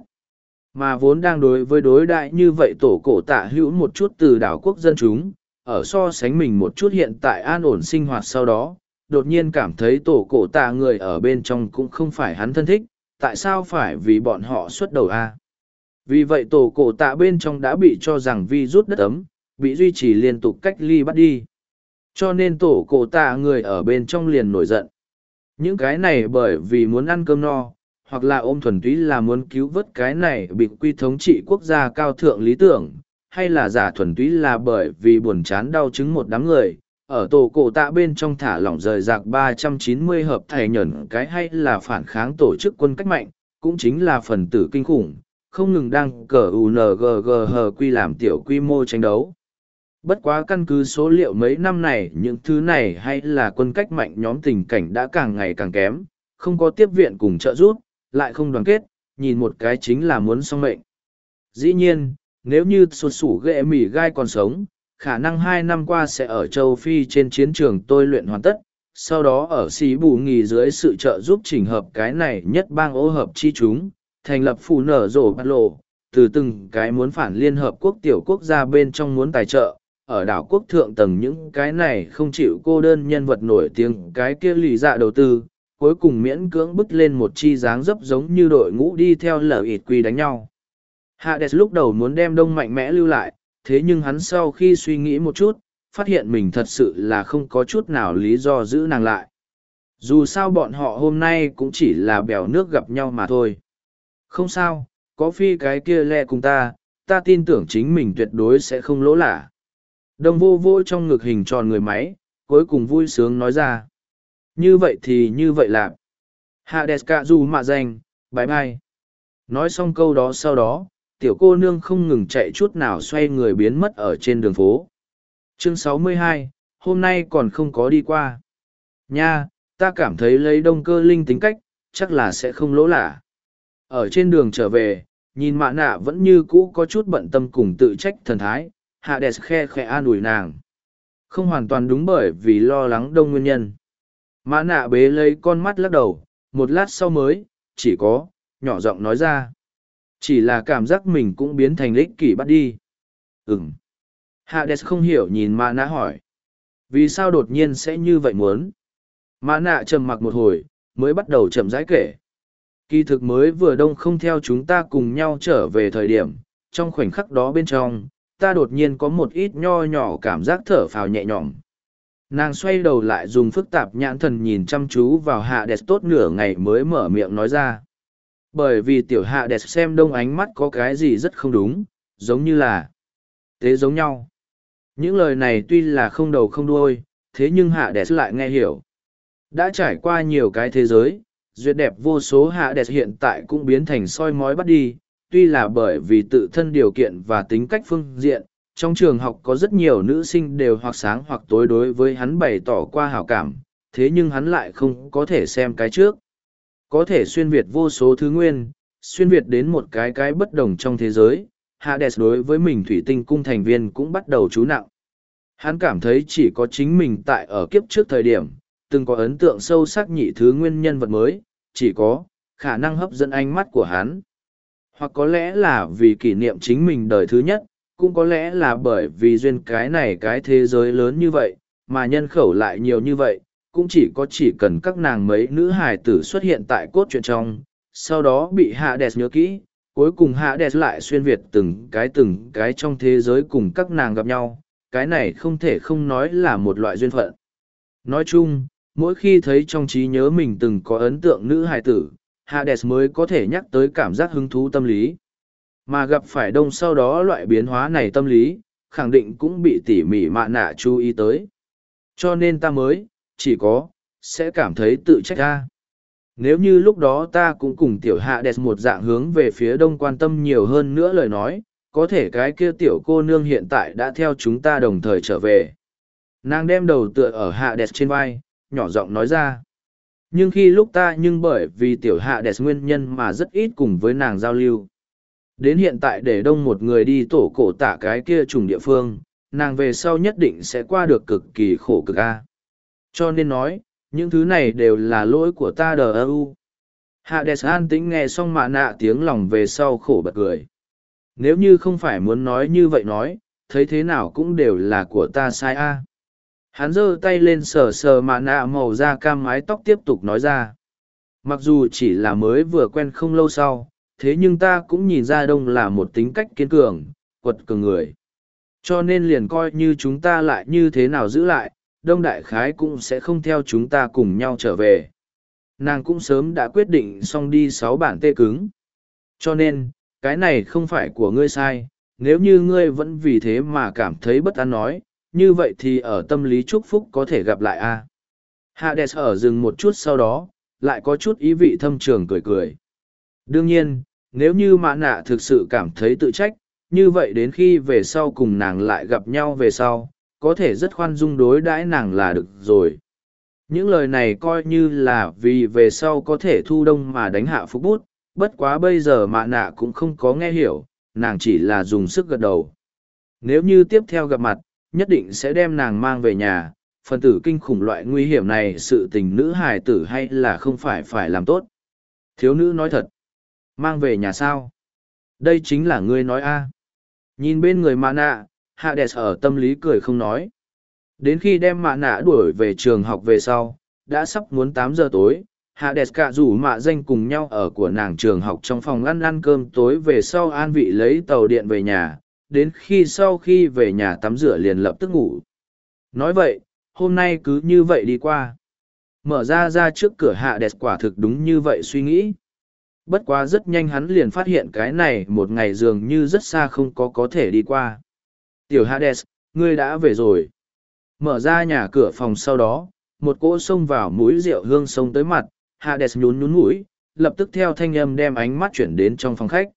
Mà vốn đang đối đại như vậy tổ cổ tạ hữu một chút từ đảo quốc dân chúng, ở so sánh mình một chút hiện tại an ổn sinh hoạt sau đó, đột nhiên cảm thấy tổ cổ tạ người ở bên trong cũng không phải hắn thân thích, tại sao phải vì bọn họ xuất đầu a? Vì vậy tổ cổ tạ bên trong đã bị cho rằng virus đất ấm, bị duy trì liên tục cách ly bắt đi. Cho nên tổ cổ tạ người ở bên trong liền nổi giận. Những cái này bởi vì muốn ăn cơm no, hoặc là ôm thuần túy là muốn cứu vớt cái này bị quy thống trị quốc gia cao thượng lý tưởng, hay là giả thuần túy là bởi vì buồn chán đau chứng một đám người, ở tổ cổ tạ bên trong thả lỏng rời rạc 390 hợp thầy nhẫn cái hay là phản kháng tổ chức quân cách mạnh, cũng chính là phần tử kinh khủng, không ngừng đang cờ UNGGG làm tiểu quy mô tranh đấu. Bất quá căn cứ số liệu mấy năm này những thứ này hay là quân cách mạnh nhóm tình cảnh đã càng ngày càng kém, không có tiếp viện cùng trợ giúp, lại không đoàn kết, nhìn một cái chính là muốn xong mệnh. Dĩ nhiên, nếu như sụt sủ ghệ mỉ gai còn sống, khả năng 2 năm qua sẽ ở châu Phi trên chiến trường tôi luyện hoàn tất, sau đó ở xí bù nghỉ dưới sự trợ giúp chỉnh hợp cái này nhất bang ô hợp chi chúng, thành lập phù nở rổ bắt lộ, từ từng cái muốn phản Liên Hợp Quốc tiểu quốc gia bên trong muốn tài trợ, ở đảo quốc thượng tầng những cái này không chịu cô đơn nhân vật nổi tiếng cái kia lì dạ đầu tư, cuối cùng miễn cưỡng bứt lên một chi dáng dấp giống như đội ngũ đi theo lở ịt quy đánh nhau. Hades lúc đầu muốn đem Đông mạnh mẽ lưu lại, thế nhưng hắn sau khi suy nghĩ một chút, phát hiện mình thật sự là không có chút nào lý do giữ nàng lại. Dù sao bọn họ hôm nay cũng chỉ là bèo nước gặp nhau mà thôi. Không sao, có phi cái kia le cùng ta tin tưởng chính mình tuyệt đối sẽ không lỗ lạ. Đông vô vô trong ngực hình tròn người máy, cuối cùng vui sướng nói ra. Như vậy thì như vậy là. Hades cả dù mạ danh, bye bye. Nói xong câu đó sau đó, tiểu cô nương không ngừng chạy chút nào xoay người biến mất ở trên đường phố. Chương 62, hôm nay còn không có đi qua. Nha, ta cảm thấy lấy Đông Cơ Linh tính cách, chắc là sẽ không lỗ lạ. Ở trên đường trở về, nhìn mạ nạ vẫn như cũ có chút bận tâm cùng tự trách thần thái, Hades khe khẽ an ủi nàng. Không hoàn toàn đúng bởi vì lo lắng Đông nguyên nhân. Mạ nạ bế lấy con mắt lắc đầu, một lát sau mới, chỉ có, nhỏ giọng nói ra. Chỉ là cảm giác mình cũng biến thành ích kỷ bắt đi. Ừm. Hades không hiểu nhìn mạ nạ hỏi. Vì sao đột nhiên sẽ như vậy muốn? Mạ nạ trầm mặc một hồi, mới bắt đầu chậm rãi kể. Kỳ thực mới vừa Đông không theo chúng ta cùng nhau trở về thời điểm, trong khoảnh khắc đó bên trong, ta đột nhiên có một ít nho nhỏ cảm giác thở phào nhẹ nhõm. Nàng xoay đầu lại dùng phức tạp nhãn thần nhìn chăm chú vào Hades tốt nửa ngày mới mở miệng nói ra. Bởi vì tiểu Hades xem Đông ánh mắt có cái gì rất không đúng, giống như là tế giống nhau. Những lời này tuy là không đầu không đuôi, thế nhưng Hades lại nghe hiểu. Đã trải qua nhiều cái thế giới, duyệt đẹp vô số Hades hiện tại cũng biến thành soi mói bắt đi, tuy là bởi vì tự thân điều kiện và tính cách phương diện, trong trường học có rất nhiều nữ sinh đều hoặc sáng hoặc tối đối với hắn bày tỏ qua hảo cảm, thế nhưng hắn lại không có thể xem cái trước. Có thể xuyên việt vô số thứ nguyên, xuyên việt đến một cái bất đồng trong thế giới, Hades đối với mình thủy tinh cung thành viên cũng bắt đầu chú nặng. Hắn cảm thấy chỉ có chính mình tại ở kiếp trước thời điểm, từng có ấn tượng sâu sắc nhị thứ nguyên nhân vật mới, chỉ có khả năng hấp dẫn ánh mắt của hắn. Hoặc có lẽ là vì kỷ niệm chính mình đời thứ nhất, cũng có lẽ là bởi vì duyên cái này cái thế giới lớn như vậy, mà nhân khẩu lại nhiều như vậy, cũng chỉ cần các nàng mấy nữ hài tử xuất hiện tại cốt truyện trong, sau đó bị Hades nhớ kỹ, cuối cùng Hades lại xuyên việt từng cái trong thế giới cùng các nàng gặp nhau, cái này không thể không nói là một loại duyên phận. Nói chung, mỗi khi thấy trong trí nhớ mình từng có ấn tượng nữ hài tử, Hades mới có thể nhắc tới cảm giác hứng thú tâm lý. Mà gặp phải Đông sau đó loại biến hóa này tâm lý, khẳng định cũng bị tỉ mỉ mạ nạ chú ý tới. Cho nên ta mới, chỉ có, sẽ cảm thấy tự trách ta. Nếu như lúc đó ta cũng cùng tiểu Hades một dạng hướng về phía Đông quan tâm nhiều hơn nữa lời nói, có thể cái kia tiểu cô nương hiện tại đã theo chúng ta đồng thời trở về. Nàng đem đầu tựa ở Hades trên vai, nhỏ giọng nói ra. Nhưng khi lúc ta bởi vì tiểu Hades nguyên nhân mà rất ít cùng với nàng giao lưu. Đến hiện tại để Đông một người đi tổ cổ tả cái kia trùng địa phương, nàng về sau nhất định sẽ qua được cực kỳ khổ cực a. Cho nên nói, những thứ này đều là lỗi của ta đờ ơ. Hades an tĩnh nghe xong mạ nạ tiếng lòng về sau khổ bật cười. Nếu như không phải muốn nói như vậy nói, thấy thế nào cũng đều là của ta sai a. Hắn giơ tay lên sờ sờ mạ nạ màu da cam mái tóc tiếp tục nói ra. Mặc dù chỉ là mới vừa quen không lâu sau, thế nhưng ta cũng nhìn ra Đông là một tính cách kiên cường, quật cường người. Cho nên liền coi như chúng ta lại như thế nào giữ lại, Đông Đại Khái cũng sẽ không theo chúng ta cùng nhau trở về. Nàng cũng sớm đã quyết định xong đi 6 bản tê cứng. Cho nên, cái này không phải của ngươi sai, nếu như ngươi vẫn vì thế mà cảm thấy bất an nói, như vậy thì ở tâm lý chúc phúc có thể gặp lại a. Hades ở dừng một chút sau đó, lại có chút ý vị thâm trường cười cười. Đương nhiên, nếu như mã nạ thực sự cảm thấy tự trách, như vậy đến khi về sau cùng nàng lại gặp nhau về sau, có thể rất khoan dung đối đãi nàng là được rồi. Những lời này coi như là vì về sau có thể thu Đông mà đánh hạ Phúc Bút, bất quá bây giờ mạ nạ cũng không có nghe hiểu, nàng chỉ là dùng sức gật đầu. Nếu như tiếp theo gặp mặt, nhất định sẽ đem nàng mang về nhà, phần tử kinh khủng loại nguy hiểm này sự tình nữ hài tử hay là không phải làm tốt. Thiếu nữ nói thật. Mang về nhà sao? Đây chính là ngươi nói a. Nhìn bên người mạ nạ, Hades ở tâm lý cười không nói. Đến khi đem mạ nạ đuổi về trường học về sau, đã sắp muốn 8 giờ tối. Hades cả rủ mạ danh cùng nhau ở của nàng trường học trong phòng ăn cơm tối về sau an vị lấy tàu điện về nhà, đến khi sau khi về nhà tắm rửa liền lập tức ngủ. Nói vậy, hôm nay cứ như vậy đi qua. Mở ra trước cửa Hades quả thực đúng như vậy suy nghĩ. Bất quá rất nhanh hắn liền phát hiện cái này một ngày dường như rất xa không có thể đi qua. Tiểu Hades, ngươi đã về rồi. Mở ra nhà cửa phòng sau đó, một cỗ xông vào mũi rượu hương xông tới mặt, Hades nhún mũi, lập tức theo thanh âm đem ánh mắt chuyển đến trong phòng khách.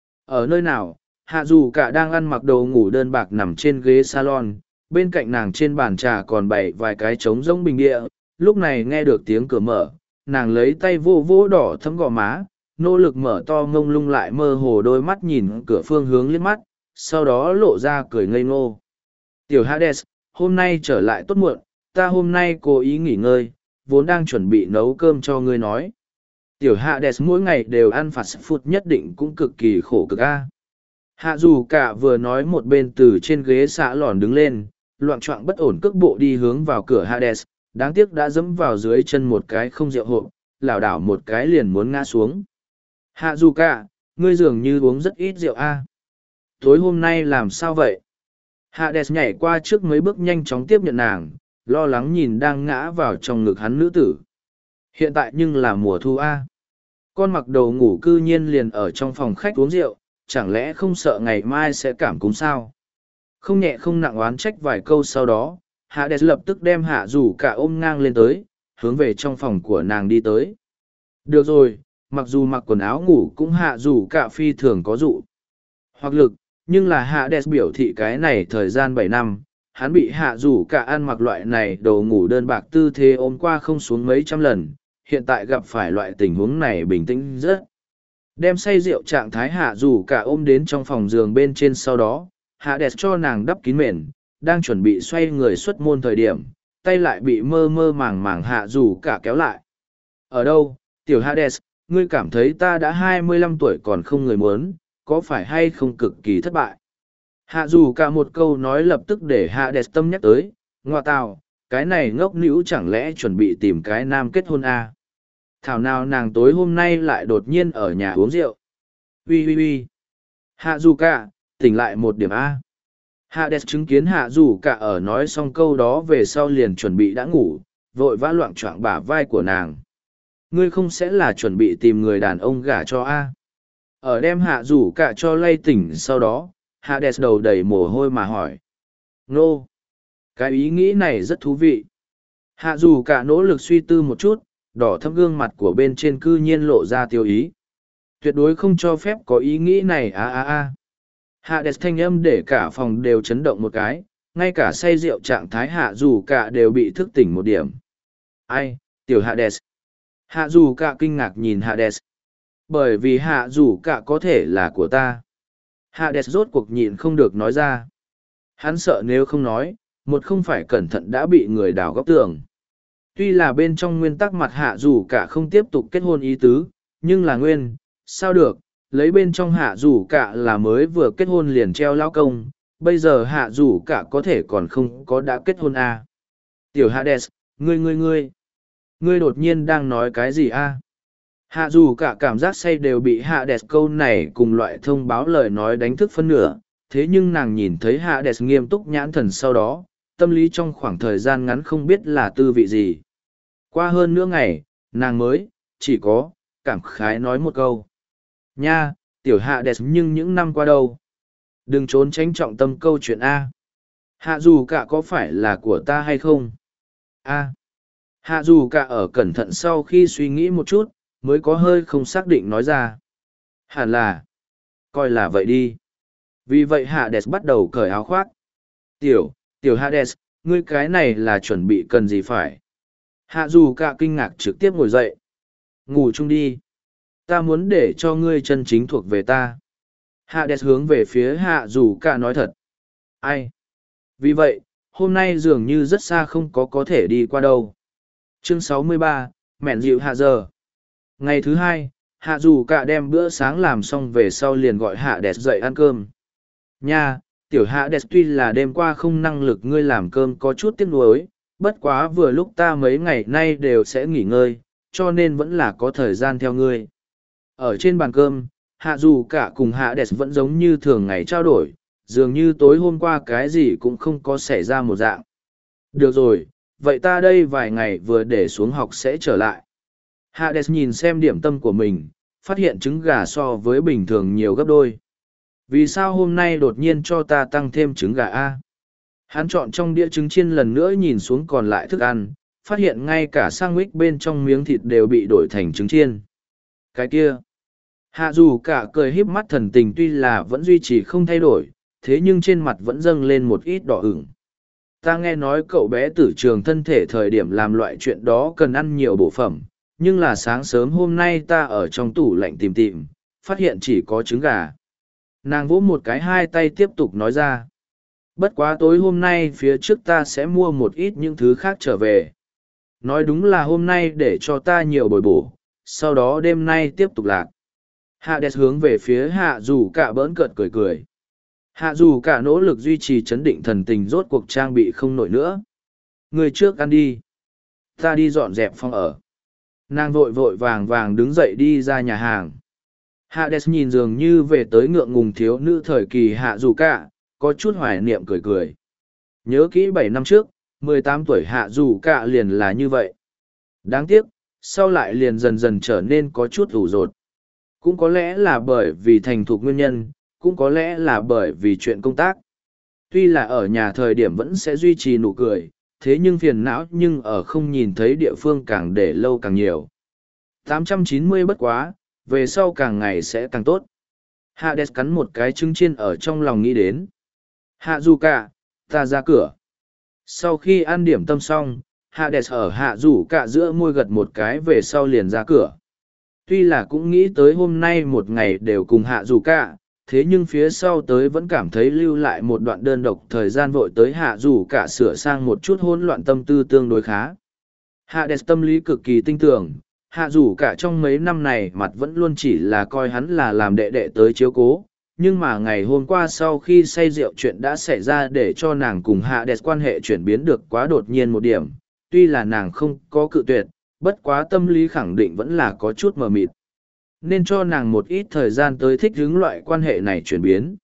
Ở nơi nào, Hạ Dù Cả đang ăn mặc đồ ngủ đơn bạc nằm trên ghế salon, bên cạnh nàng trên bàn trà còn bày vài cái trống rỗng bình địa, lúc này nghe được tiếng cửa mở, nàng lấy tay vô vô đỏ thấm gò má, nỗ lực mở to ngông lung lại mơ hồ đôi mắt nhìn cửa phương hướng liếc mắt, sau đó lộ ra cười ngây ngô. Tiểu Hades, hôm nay trở lại tốt muộn, ta hôm nay cố ý nghỉ ngơi, vốn đang chuẩn bị nấu cơm cho ngươi nói. Tiểu Hades mỗi ngày đều ăn fast food nhất định cũng cực kỳ khổ cực a. Hạ Dù Cả vừa nói một bên từ trên ghế xạ lòn đứng lên, loạng choạng bất ổn cước bộ đi hướng vào cửa Hades, đáng tiếc đã dẫm vào dưới chân một cái không rượu hộp, lảo đảo một cái liền muốn ngã xuống. Hạ Dù Cả, ngươi dường như uống rất ít rượu a. Tối hôm nay làm sao vậy? Hades nhảy qua trước mấy bước nhanh chóng tiếp nhận nàng, lo lắng nhìn đang ngã vào trong ngực hắn nữ tử. Hiện tại nhưng là mùa thu a. Con mặc đồ ngủ cư nhiên liền ở trong phòng khách uống rượu, chẳng lẽ không sợ ngày mai sẽ cảm cúm sao? Không nhẹ không nặng oán trách vài câu sau đó, Hades lập tức đem Hạ Dù Cả ôm ngang lên tới, hướng về trong phòng của nàng đi tới. Được rồi, mặc dù mặc quần áo ngủ cũng Hạ Dù Cả phi thường có dụ hoặc lực, nhưng là Hades biểu thị cái này thời gian 7 năm, hắn bị Hạ Dù Cả ăn mặc loại này đồ ngủ đơn bạc tư thế ôm qua không xuống mấy trăm lần, hiện tại gặp phải loại tình huống này bình tĩnh rất. Đem say rượu trạng thái Hạ Dù Cả ôm đến trong phòng giường bên trên sau đó, Hades cho nàng đắp kín mền, đang chuẩn bị xoay người xuất môn thời điểm, tay lại bị mơ mơ màng màng Hạ Dù Cả kéo lại. Ở đâu, tiểu Hades, ngươi cảm thấy ta đã 25 tuổi còn không người muốn, có phải hay không cực kỳ thất bại? Hạ Dù Cả một câu nói lập tức để Hades tâm nhắc tới, ngoa tào, cái này ngốc nữ chẳng lẽ chuẩn bị tìm cái nam kết hôn à? Thảo nào nàng tối hôm nay lại đột nhiên ở nhà uống rượu. Ui. Hạ Dù Cả, tỉnh lại một điểm A. Hades chứng kiến Hạ Dù Cả ở nói xong câu đó về sau liền chuẩn bị đã ngủ, vội vã loạng choạng bả vai của nàng. Ngươi không sẽ là chuẩn bị tìm người đàn ông gả cho A. Ở đem Hạ Dù Cả cho lay tỉnh sau đó, Hades đầu đầy mồ hôi mà hỏi. Nô! Cái ý nghĩ này rất thú vị. Hạ Dù Cả nỗ lực suy tư một chút, đỏ thâm gương mặt của bên trên cư nhiên lộ ra tiêu ý. Tuyệt đối không cho phép có ý nghĩ này Hades thanh âm để cả phòng đều chấn động một cái, ngay cả say rượu trạng thái Hạ Dù Cả đều bị thức tỉnh một điểm. Ai, tiểu Hades. Hạ Dù Cả kinh ngạc nhìn Hades. Bởi vì Hạ Dù Cả có thể là của ta. Hades rốt cuộc nhịn không được nói ra. Hắn sợ nếu không nói, một không phải cẩn thận đã bị người đào góc tường. Tuy là bên trong nguyên tắc mặt Hạ Dù Cả không tiếp tục kết hôn ý tứ, nhưng là nguyên, sao được, lấy bên trong Hạ Dù Cả là mới vừa kết hôn liền treo lao công, bây giờ Hạ Dù Cả có thể còn không có đã kết hôn à. Tiểu Hades, ngươi đột nhiên đang nói cái gì Hạ Dù Cả cảm giác say đều bị Hades câu này cùng loại thông báo lời nói đánh thức phân nửa, thế nhưng nàng nhìn thấy Hades nghiêm túc nhãn thần sau đó, tâm lý trong khoảng thời gian ngắn không biết là tư vị gì. Qua hơn nửa ngày, nàng mới, chỉ có, cảm khái nói một câu. Nha, tiểu Hades nhưng những năm qua đâu? Đừng trốn tránh trọng tâm câu chuyện A. Hạ Dù Cả có phải là của ta hay không? Hạ Dù Cả ở cẩn thận sau khi suy nghĩ một chút, mới có hơi không xác định nói ra. Hẳn là, coi là vậy đi. Vì vậy Hades bắt đầu cởi áo khoác. Tiểu Hades, ngươi cái này là chuẩn bị cần gì phải? Hạ Dù Cả kinh ngạc trực tiếp ngồi dậy. Ngủ chung đi. Ta muốn để cho ngươi chân chính thuộc về ta. Hades hướng về phía hạ dù cả nói thật. Ai? Vì vậy, hôm nay dường như rất xa không có thể đi qua đâu. Chương 63, Mẹn dịu hạ giờ. Ngày thứ hai, hạ dù cả đem bữa sáng làm xong về sau liền gọi Hades dậy ăn cơm. Nha, tiểu Hades tuy là đêm qua không năng lực ngươi làm cơm có chút tiếc nuối, bất quá vừa lúc ta mấy ngày nay đều sẽ nghỉ ngơi, cho nên vẫn là có thời gian theo ngươi. Ở trên bàn cơm, hạ dù cả cùng Hades vẫn giống như thường ngày trao đổi, dường như tối hôm qua cái gì cũng không có xảy ra một dạng. Được rồi, vậy ta đây vài ngày vừa để xuống học sẽ trở lại. Hades nhìn xem điểm tâm của mình, phát hiện trứng gà so với bình thường nhiều gấp đôi. Vì sao hôm nay đột nhiên cho ta tăng thêm trứng gà a? Hắn chọn trong đĩa trứng chiên lần nữa nhìn xuống còn lại thức ăn, phát hiện ngay cả sandwich bên trong miếng thịt đều bị đổi thành trứng chiên. Cái kia. Hạ dù cả cười híp mắt thần tình tuy là vẫn duy trì không thay đổi, thế nhưng trên mặt vẫn dâng lên một ít đỏ ửng. Ta nghe nói cậu bé tử trường thân thể thời điểm làm loại chuyện đó cần ăn nhiều bổ phẩm, nhưng là sáng sớm hôm nay ta ở trong tủ lạnh tìm, phát hiện chỉ có trứng gà. Nàng vỗ một cái hai tay tiếp tục nói ra. Bất quá tối hôm nay phía trước ta sẽ mua một ít những thứ khác trở về. Nói đúng là hôm nay để cho ta nhiều bồi bổ, sau đó đêm nay tiếp tục lạc. Hades hướng về phía hạ dù cả bỡn cợt cười. Hạ dù cả nỗ lực duy trì chấn định thần tình rốt cuộc trang bị không nổi nữa. Người trước ăn đi. Ta đi dọn dẹp phòng ở. Nàng vội vàng đứng dậy đi ra nhà hàng. Hades nhìn dường như về tới ngượng ngùng thiếu nữ thời kỳ hạ dù cả, có chút hoài niệm cười. Nhớ kỹ 7 năm trước, 18 tuổi hạ dù cả liền là như vậy. Đáng tiếc, sau lại liền dần dần trở nên có chút ủ rột. Cũng có lẽ là bởi vì thành thục nguyên nhân, cũng có lẽ là bởi vì chuyện công tác. Tuy là ở nhà thời điểm vẫn sẽ duy trì nụ cười, thế nhưng phiền não nhưng ở không nhìn thấy địa phương càng để lâu càng nhiều. 890 bất quá, về sau càng ngày sẽ càng tốt. Hades cắn một cái trứng chiên ở trong lòng nghĩ đến. Hạ dù cả, ta ra cửa. Sau khi ăn điểm tâm xong, Hades ở hạ dù cả giữa môi gật một cái về sau liền ra cửa. Tuy là cũng nghĩ tới hôm nay một ngày đều cùng hạ dù cả, thế nhưng phía sau tới vẫn cảm thấy lưu lại một đoạn đơn độc thời gian vội tới hạ dù cả sửa sang một chút hỗn loạn tâm tư tương đối khá. Hades tâm lý cực kỳ tinh tưởng, hạ dù cả trong mấy năm này mặt vẫn luôn chỉ là coi hắn là làm đệ đệ tới chiếu cố, nhưng mà ngày hôm qua sau khi say rượu chuyện đã xảy ra để cho nàng cùng Hades quan hệ chuyển biến được quá đột nhiên một điểm, tuy là nàng không có cự tuyệt, bất quá tâm lý khẳng định vẫn là có chút mờ mịt. Nên cho nàng một ít thời gian tới thích ứng loại quan hệ này chuyển biến.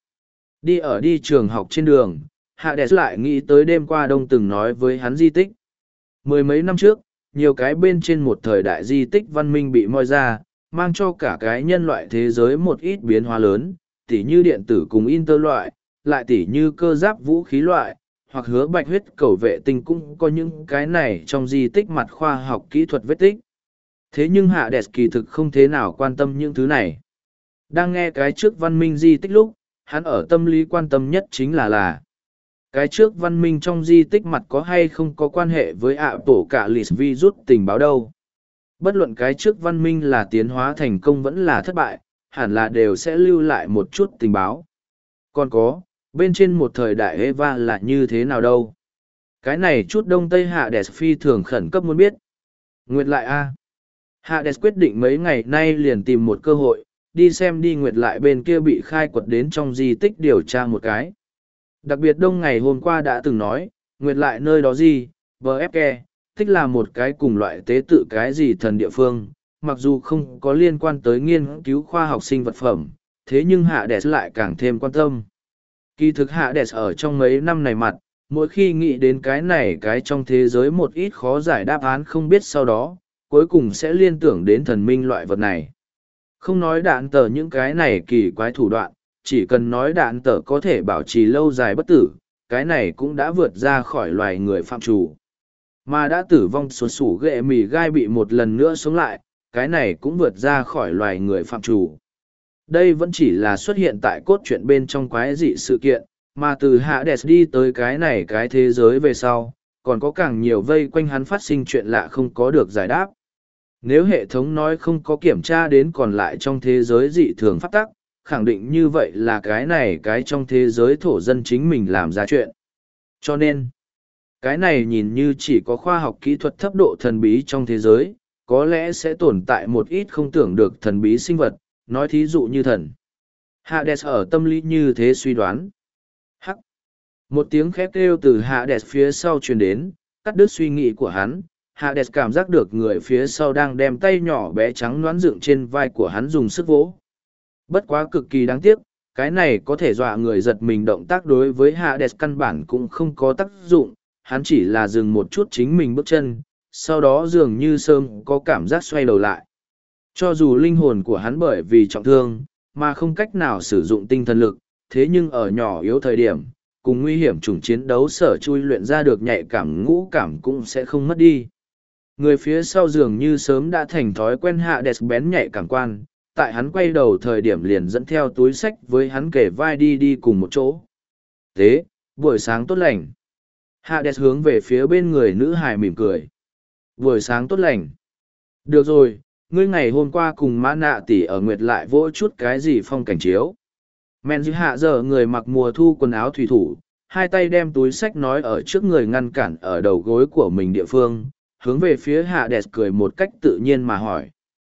Đi trường học trên đường, Hades lại nghĩ tới đêm qua Đông từng nói với hắn di tích. Mười mấy năm trước, nhiều cái bên trên một thời đại di tích văn minh bị moi ra, mang cho cả cái nhân loại thế giới một ít biến hóa lớn, tỉ như điện tử cùng inter loại, lại tỉ như cơ giáp vũ khí loại, hoặc hứa bạch huyết cầu vệ tinh cũng có những cái này trong di tích mặt khoa học kỹ thuật vết tích. Thế nhưng Hades kỳ thực không thế nào quan tâm những thứ này. Đang nghe cái trước văn minh di tích lúc, hắn ở tâm lý quan tâm nhất chính là cái trước văn minh trong di tích mặt có hay không có quan hệ với tổ cả lịt virus tình báo đâu. Bất luận cái trước văn minh là tiến hóa thành công vẫn là thất bại, hẳn là đều sẽ lưu lại một chút tình báo. Còn có, bên trên một thời đại Eva là như thế nào đâu. Cái này chút Đông Tây Hades phi thường khẩn cấp muốn biết. Nguyệt lại a. Hades quyết định mấy ngày nay liền tìm một cơ hội, đi xem đi Nguyệt lại bên kia bị khai quật đến trong di tích điều tra một cái. Đặc biệt Đông ngày hôm qua đã từng nói, Nguyệt lại nơi đó gì, VFK, thích là một cái cùng loại tế tự cái gì thần địa phương, mặc dù không có liên quan tới nghiên cứu khoa học sinh vật phẩm, thế nhưng Hades lại càng thêm quan tâm. Kỳ thực Hades ở trong mấy năm này mặt, mỗi khi nghĩ đến cái này cái trong thế giới một ít khó giải đáp án không biết sau đó, cuối cùng sẽ liên tưởng đến thần minh loại vật này. Không nói đạn tờ những cái này kỳ quái thủ đoạn, chỉ cần nói đạn tờ có thể bảo trì lâu dài bất tử, cái này cũng đã vượt ra khỏi loài người phạm chủ. Mà đã tử vong số sủ ghệ mì gai bị một lần nữa sống lại, cái này cũng vượt ra khỏi loài người phạm chủ. Đây vẫn chỉ là xuất hiện tại cốt truyện bên trong quái dị sự kiện, mà từ Hades đi tới cái này cái thế giới về sau, còn có càng nhiều vây quanh hắn phát sinh chuyện lạ không có được giải đáp. Nếu hệ thống nói không có kiểm tra đến còn lại trong thế giới dị thường phát tắc, khẳng định như vậy là cái này cái trong thế giới thổ dân chính mình làm ra chuyện. Cho nên, cái này nhìn như chỉ có khoa học kỹ thuật thấp độ thần bí trong thế giới, có lẽ sẽ tồn tại một ít không tưởng được thần bí sinh vật, nói thí dụ như thần. Hades ở tâm lý như thế suy đoán. Hắc. Một tiếng khét kêu từ Hades phía sau truyền đến, cắt đứt suy nghĩ của hắn. Hades cảm giác được người phía sau đang đem tay nhỏ bé trắng nõn dựng trên vai của hắn dùng sức vỗ. Bất quá cực kỳ đáng tiếc, cái này có thể dọa người giật mình động tác đối với Hades căn bản cũng không có tác dụng, hắn chỉ là dừng một chút chính mình bước chân, sau đó dường như sớm có cảm giác xoay đầu lại. Cho dù linh hồn của hắn bởi vì trọng thương, mà không cách nào sử dụng tinh thần lực, thế nhưng ở nhỏ yếu thời điểm, cùng nguy hiểm chủng chiến đấu sở chui luyện ra được nhạy cảm ngũ cảm cũng sẽ không mất đi. Người phía sau dường như sớm đã thành thói quen Hades bén nhạy cảm quan, tại hắn quay đầu thời điểm liền dẫn theo túi sách với hắn kể vai đi cùng một chỗ. Thế, buổi sáng tốt lành. Hades hướng về phía bên người nữ hài mỉm cười. Buổi sáng tốt lành. Được rồi, ngươi ngày hôm qua cùng mã nạ tỷ ở nguyệt lại vỗ chút cái gì phong cảnh chiếu. Men dư hạ giờ người mặc mùa thu quần áo thủy thủ, hai tay đem túi sách nói ở trước người ngăn cản ở đầu gối của mình địa phương, hướng về phía Hades cười một cách tự nhiên mà hỏi.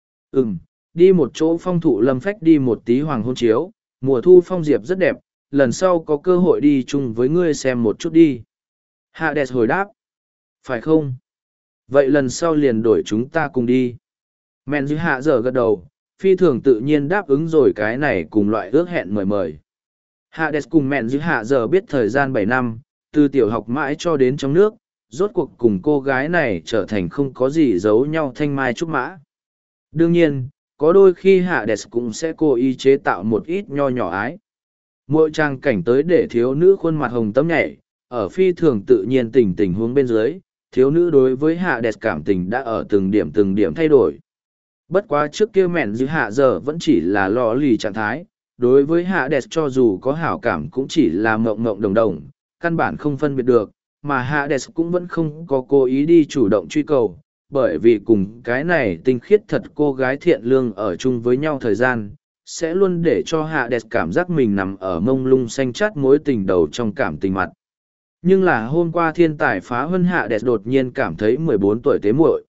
Đi một chỗ phong thụ lâm phách đi một tí hoàng hôn chiếu, mùa thu phong diệp rất đẹp, lần sau có cơ hội đi chung với ngươi xem một chút đi. Hades hồi đáp. Phải không? Vậy lần sau liền đổi chúng ta cùng đi. Men dư hạ giờ gật đầu, phi thường tự nhiên đáp ứng rồi cái này cùng loại ước hẹn mời. Hades cùng Men dư hạ giờ biết thời gian 7 năm, từ tiểu học mãi cho đến trong nước, rốt cuộc cùng cô gái này trở thành không có gì giấu nhau thanh mai trúc mã. Đương nhiên, có đôi khi Hades cũng sẽ cố ý chế tạo một ít nho nhỏ ái. Mỗi trang cảnh tới để thiếu nữ khuôn mặt hồng tấm nhảy, ở phi thường tự nhiên tình huống bên dưới, thiếu nữ đối với Hades cảm tình đã ở từng điểm thay đổi. Bất quá trước kia mẹn dư hạ giờ vẫn chỉ là lò lì trạng thái, đối với Hades cho dù có hảo cảm cũng chỉ là mộng đồng, căn bản không phân biệt được, mà Hades cũng vẫn không có cố ý đi chủ động truy cầu, bởi vì cùng cái này tinh khiết thật cô gái thiện lương ở chung với nhau thời gian, sẽ luôn để cho Hades cảm giác mình nằm ở mông lung xanh chát mối tình đầu trong cảm tình mặt. Nhưng là hôm qua thiên tài phá huân Hades đột nhiên cảm thấy 14 tuổi tế muội.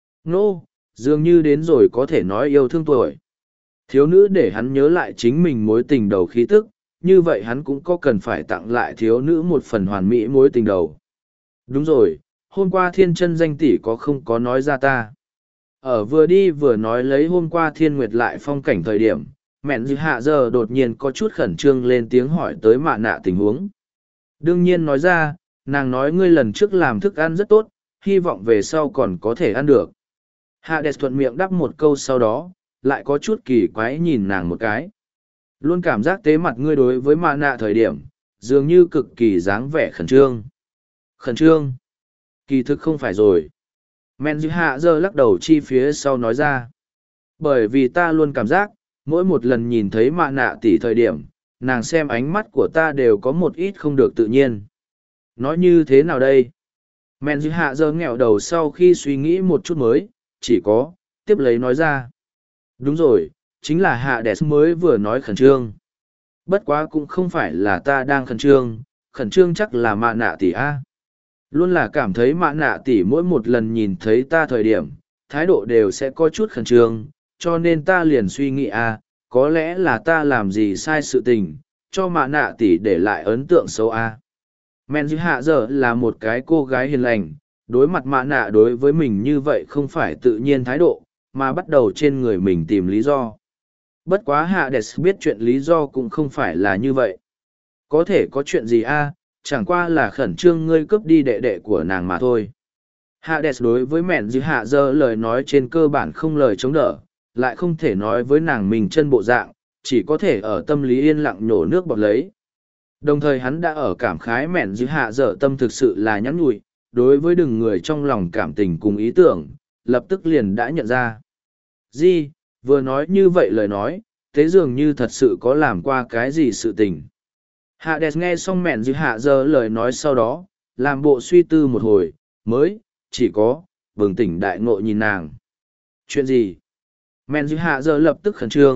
Dường như đến rồi có thể nói yêu thương tuổi. Thiếu nữ để hắn nhớ lại chính mình mối tình đầu khí tức, như vậy hắn cũng có cần phải tặng lại thiếu nữ một phần hoàn mỹ mối tình đầu. Đúng rồi, hôm qua thiên chân danh tỷ có không có nói ra ta. Ở vừa đi vừa nói lấy hôm qua thiên nguyệt lại phong cảnh thời điểm, mẹn dư hạ giờ đột nhiên có chút khẩn trương lên tiếng hỏi tới mạ nạ tình huống. Đương nhiên nói ra, nàng nói ngươi lần trước làm thức ăn rất tốt, hy vọng về sau còn có thể ăn được. Hades thuận miệng đáp một câu sau đó, lại có chút kỳ quái nhìn nàng một cái. Luôn cảm giác tế mặt ngươi đối với mạ nạ thời điểm, dường như cực kỳ dáng vẻ khẩn trương. Khẩn trương? Kỳ thực không phải rồi. Men dư hạ giờ lắc đầu chi phía sau nói ra. Bởi vì ta luôn cảm giác, mỗi một lần nhìn thấy mạ nạ tỷ thời điểm, nàng xem ánh mắt của ta đều có một ít không được tự nhiên. Nói như thế nào đây? Men dư hạ giờ nghẹo đầu sau khi suy nghĩ một chút mới, chỉ có, tiếp lấy nói ra. Đúng rồi, chính là Hades mới vừa nói khẩn trương. Bất quá cũng không phải là ta đang khẩn trương chắc là mạ nạ tỷ A. Luôn là cảm thấy mạ nạ tỷ mỗi một lần nhìn thấy ta thời điểm, thái độ đều sẽ có chút khẩn trương, cho nên ta liền suy nghĩ có lẽ là ta làm gì sai sự tình, cho mạ nạ tỷ để lại ấn tượng xấu Men dư hạ giờ là một cái cô gái hiền lành, đối mặt mạ nạ đối với mình như vậy không phải tự nhiên thái độ, mà bắt đầu trên người mình tìm lý do. Bất quá Hades biết chuyện lý do cũng không phải là như vậy. Có thể có chuyện gì chẳng qua là khẩn trương ngươi cướp đi đệ đệ của nàng mà thôi. Hades đối với mẹn dư hạ giờ lời nói trên cơ bản không lời chống đỡ, lại không thể nói với nàng mình chân bộ dạng, chỉ có thể ở tâm lý yên lặng nhổ nước bọt lấy. Đồng thời hắn đã ở cảm khái mẹn dư hạ giờ tâm thực sự là nhắn nhủi, đối với đừng người trong lòng cảm tình cùng ý tưởng, lập tức liền đã nhận ra. Vừa nói như vậy lời nói, thế dường như thật sự có làm qua cái gì sự tình. Hades nghe xong mẹn dư hạ giờ lời nói sau đó, làm bộ suy tư một hồi, mới, chỉ có, bừng tỉnh đại ngộ nhìn nàng. Chuyện gì? Mẹn dư hạ giờ lập tức khẩn trương,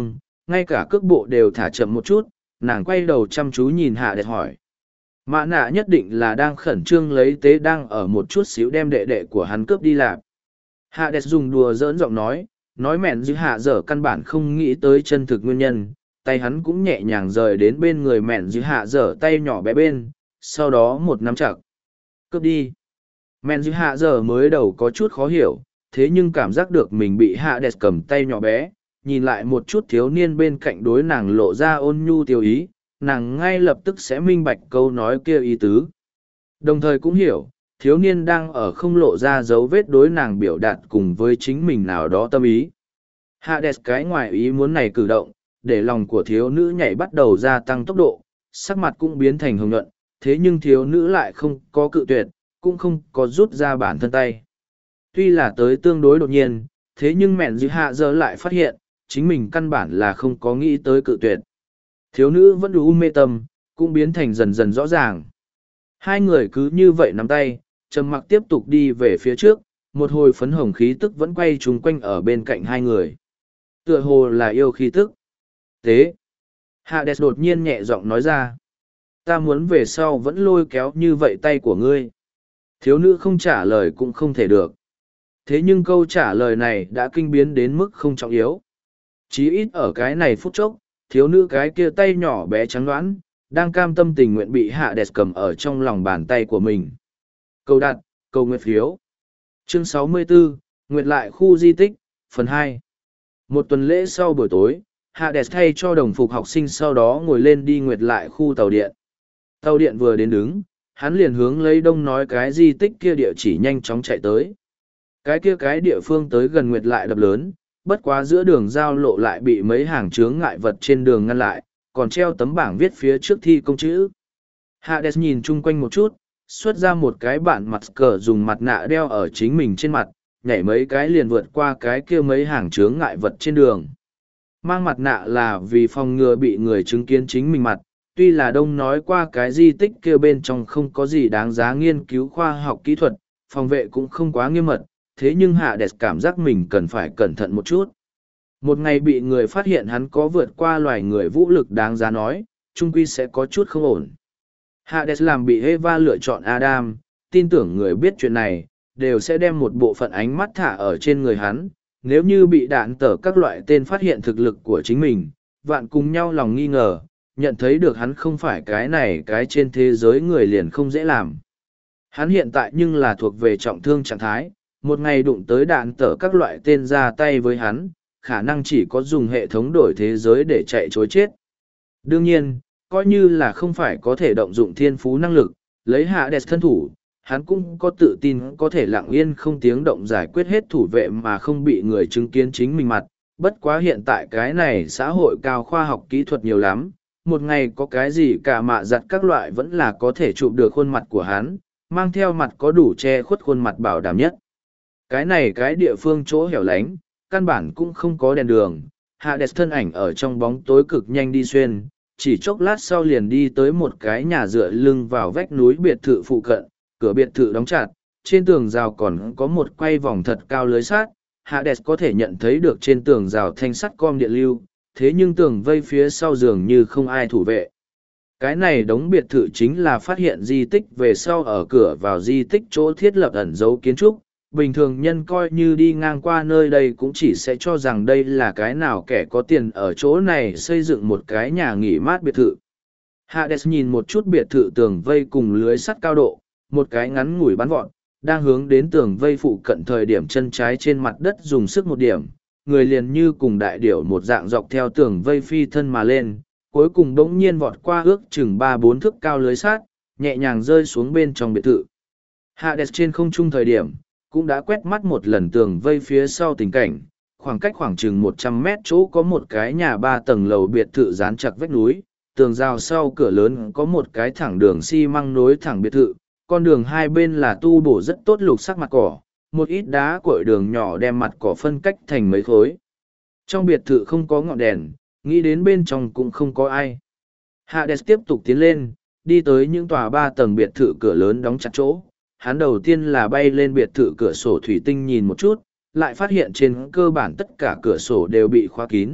ngay cả cước bộ đều thả chậm một chút, nàng quay đầu chăm chú nhìn Hạ Đẹp hỏi. Mã nạ nhất định là đang khẩn trương lấy tế đang ở một chút xíu đem đệ đệ của hắn cướp đi lạp. Hạ Đẹp dùng đùa giỡn giọng nói mẹn dư hạ dở căn bản không nghĩ tới chân thực nguyên nhân, tay hắn cũng nhẹ nhàng rời đến bên người mẹn dư hạ dở tay nhỏ bé bên, sau đó một nắm chặt. Cướp đi. Mẹn dư hạ dở mới đầu có chút khó hiểu, thế nhưng cảm giác được mình bị Hạ Đẹp cầm tay nhỏ bé, nhìn lại một chút thiếu niên bên cạnh đối nàng lộ ra ôn nhu tiêu ý, nàng ngay lập tức sẽ minh bạch câu nói kia ý tứ. Đồng thời cũng hiểu, thiếu niên đang ở không lộ ra dấu vết đối nàng biểu đạt cùng với chính mình nào đó tâm ý. Hades cái ngoài ý muốn này cử động, để lòng của thiếu nữ nhảy bắt đầu gia tăng tốc độ, sắc mặt cũng biến thành hồng nhuận, thế nhưng thiếu nữ lại không có cự tuyệt, cũng không có rút ra bản thân tay. Tuy là tới tương đối đột nhiên, thế nhưng mẹn dư hạ giờ lại phát hiện, chính mình căn bản là không có nghĩ tới cự tuyệt. Thiếu nữ vẫn đủ mê tâm, cũng biến thành dần dần rõ ràng. Hai người cứ như vậy nắm tay, trầm mặc tiếp tục đi về phía trước, một hồi phấn hồng khí tức vẫn quay trúng quanh ở bên cạnh hai người. Tựa hồ là yêu khí tức. Tế. Hades đột nhiên nhẹ giọng nói ra. Ta muốn về sau vẫn lôi kéo như vậy tay của ngươi. Thiếu nữ không trả lời cũng không thể được. Thế nhưng câu trả lời này đã kinh biến đến mức không trọng yếu. Chí ít ở cái này phút chốc, thiếu nữ cái kia tay nhỏ bé trắng đoán, đang cam tâm tình nguyện bị Hades cầm ở trong lòng bàn tay của mình. Câu đặt, câu nguyệt phiếu. Chương 64, Nguyệt lại khu di tích, phần 2. Một tuần lễ sau buổi tối, Hades thay cho đồng phục học sinh sau đó ngồi lên đi Nguyệt lại khu tàu điện. Tàu điện vừa đến đứng, hắn liền hướng lấy đông nói cái di tích kia địa chỉ nhanh chóng chạy tới. Cái địa phương tới gần Nguyệt lại đập lớn, bất quá giữa đường giao lộ lại bị mấy hàng chướng ngại vật trên đường ngăn lại, còn treo tấm bảng viết phía trước thi công chữ. Hades nhìn chung quanh một chút, xuất ra một cái bản mặt cờ dùng mặt nạ đeo ở chính mình trên mặt, nhảy mấy cái liền vượt qua cái kia mấy hàng chướng ngại vật trên đường. Mang mặt nạ là vì phòng ngừa bị người chứng kiến chính mình mặt, tuy là đông nói qua cái di tích kia bên trong không có gì đáng giá nghiên cứu khoa học kỹ thuật, phòng vệ cũng không quá nghiêm mật, thế nhưng Hades cảm giác mình cần phải cẩn thận một chút. Một ngày bị người phát hiện hắn có vượt qua loài người vũ lực đáng giá nói, chung quy sẽ có chút không ổn. Hades làm bị Eva lựa chọn Adam, tin tưởng người biết chuyện này, đều sẽ đem một bộ phận ánh mắt thả ở trên người hắn. Nếu như bị đạn tở các loại tên phát hiện thực lực của chính mình, vạn cùng nhau lòng nghi ngờ, nhận thấy được hắn không phải cái này cái trên thế giới người liền không dễ làm. Hắn hiện tại nhưng là thuộc về trọng thương trạng thái, một ngày đụng tới đạn tở các loại tên ra tay với hắn, khả năng chỉ có dùng hệ thống đổi thế giới để chạy chối chết. Đương nhiên, coi như là không phải có thể động dụng thiên phú năng lực, lấy Hades thân thủ, hắn cũng có tự tin có thể lặng yên không tiếng động giải quyết hết thủ vệ mà không bị người chứng kiến chính mình mặt. Bất quá hiện tại cái này xã hội cao khoa học kỹ thuật nhiều lắm, một ngày có cái gì cả mạ giặt các loại vẫn là có thể chụp được khuôn mặt của hắn, mang theo mặt có đủ che khuất khuôn mặt bảo đảm nhất. Cái này cái địa phương chỗ hẻo lánh, căn bản cũng không có đèn đường, Hades thân ảnh ở trong bóng tối cực nhanh đi xuyên, chỉ chốc lát sau liền đi tới một cái nhà dựa lưng vào vách núi biệt thự phụ cận, cửa biệt thự đóng chặt, trên tường rào còn có một quay vòng thật cao lưới sát, Hades có thể nhận thấy được trên tường rào thanh sắt com điện lưu, thế nhưng tường vây phía sau dường như không ai thủ vệ. Cái này đống biệt thự chính là phát hiện di tích về sau ở cửa vào di tích chỗ thiết lập ẩn dấu kiến trúc. Bình thường nhân coi như đi ngang qua nơi đây cũng chỉ sẽ cho rằng đây là cái nào kẻ có tiền ở chỗ này xây dựng một cái nhà nghỉ mát biệt thự. Hades nhìn một chút biệt thự tường vây cùng lưới sắt cao độ, một cái ngắn ngủi bắn vọt, đang hướng đến tường vây phụ cận thời điểm chân trái trên mặt đất dùng sức một điểm, người liền như cùng đại điểu một dạng dọc theo tường vây phi thân mà lên, cuối cùng đống nhiên vọt qua ước chừng 3-4 thước cao lưới sắt, nhẹ nhàng rơi xuống bên trong biệt thự. Hades trên không trung thời điểm, cũng đã quét mắt một lần tường vây phía sau tình cảnh, khoảng cách khoảng chừng 100 mét chỗ có một cái nhà 3 tầng lầu biệt thự dán chặt vách núi, tường rào sau cửa lớn có một cái thẳng đường xi măng nối thẳng biệt thự, con đường hai bên là tu bổ rất tốt lục sắc mặt cỏ, một ít đá cội đường nhỏ đem mặt cỏ phân cách thành mấy khối. Trong biệt thự không có ngọn đèn, nghĩ đến bên trong cũng không có ai. Hades tiếp tục tiến lên, đi tới những tòa 3 tầng biệt thự cửa lớn đóng chặt chỗ. Hắn đầu tiên là bay lên biệt thự cửa sổ thủy tinh nhìn một chút, lại phát hiện trên cơ bản tất cả cửa sổ đều bị khóa kín,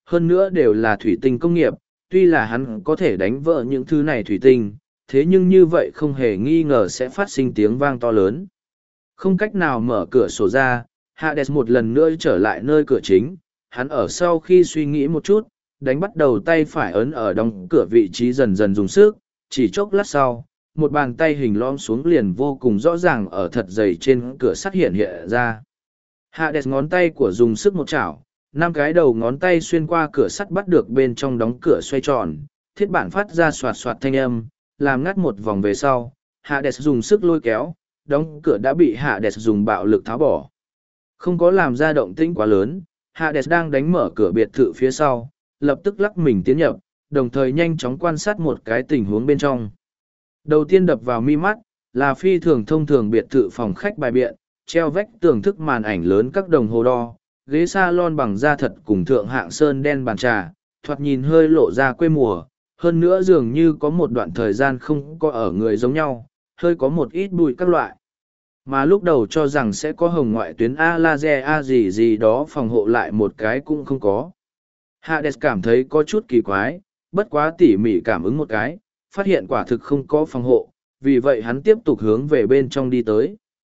hơn nữa đều là thủy tinh công nghiệp, tuy là hắn có thể đánh vỡ những thứ này thủy tinh, thế nhưng như vậy không hề nghi ngờ sẽ phát sinh tiếng vang to lớn. Không cách nào mở cửa sổ ra, Hades một lần nữa trở lại nơi cửa chính, hắn ở sau khi suy nghĩ một chút, đánh bắt đầu tay phải ấn ở đóng cửa vị trí dần dần dùng sức, chỉ chốc lát sau, một bàn tay hình lõm xuống liền vô cùng rõ ràng ở thật dày trên cửa sắt hiện hiện ra. Hades ngón tay của dùng sức một chảo, 5 cái đầu ngón tay xuyên qua cửa sắt bắt được bên trong đóng cửa xoay tròn, thiết bản phát ra soạt soạt thanh âm, làm ngắt một vòng về sau, Hades dùng sức lôi kéo, đóng cửa đã bị Hades dùng bạo lực tháo bỏ. Không có làm ra động tĩnh quá lớn, Hades đang đánh mở cửa biệt thự phía sau, lập tức lắc mình tiến nhập, đồng thời nhanh chóng quan sát một cái tình huống bên trong. Đầu tiên đập vào mi mắt, là phi thường thông thường biệt thự phòng khách bài biện, treo vách tường thức màn ảnh lớn các đồng hồ đo, ghế salon bằng da thật cùng thượng hạng sơn đen bàn trà, thoạt nhìn hơi lộ ra quê mùa, hơn nữa dường như có một đoạn thời gian không có ở người giống nhau, hơi có một ít bụi các loại. Mà lúc đầu cho rằng sẽ có hồng ngoại tuyến A laser A gì gì đó phòng hộ lại một cái cũng không có. Hades cảm thấy có chút kỳ quái, bất quá tỉ mỉ cảm ứng một cái, phát hiện quả thực không có phòng hộ, vì vậy hắn tiếp tục hướng về bên trong đi tới.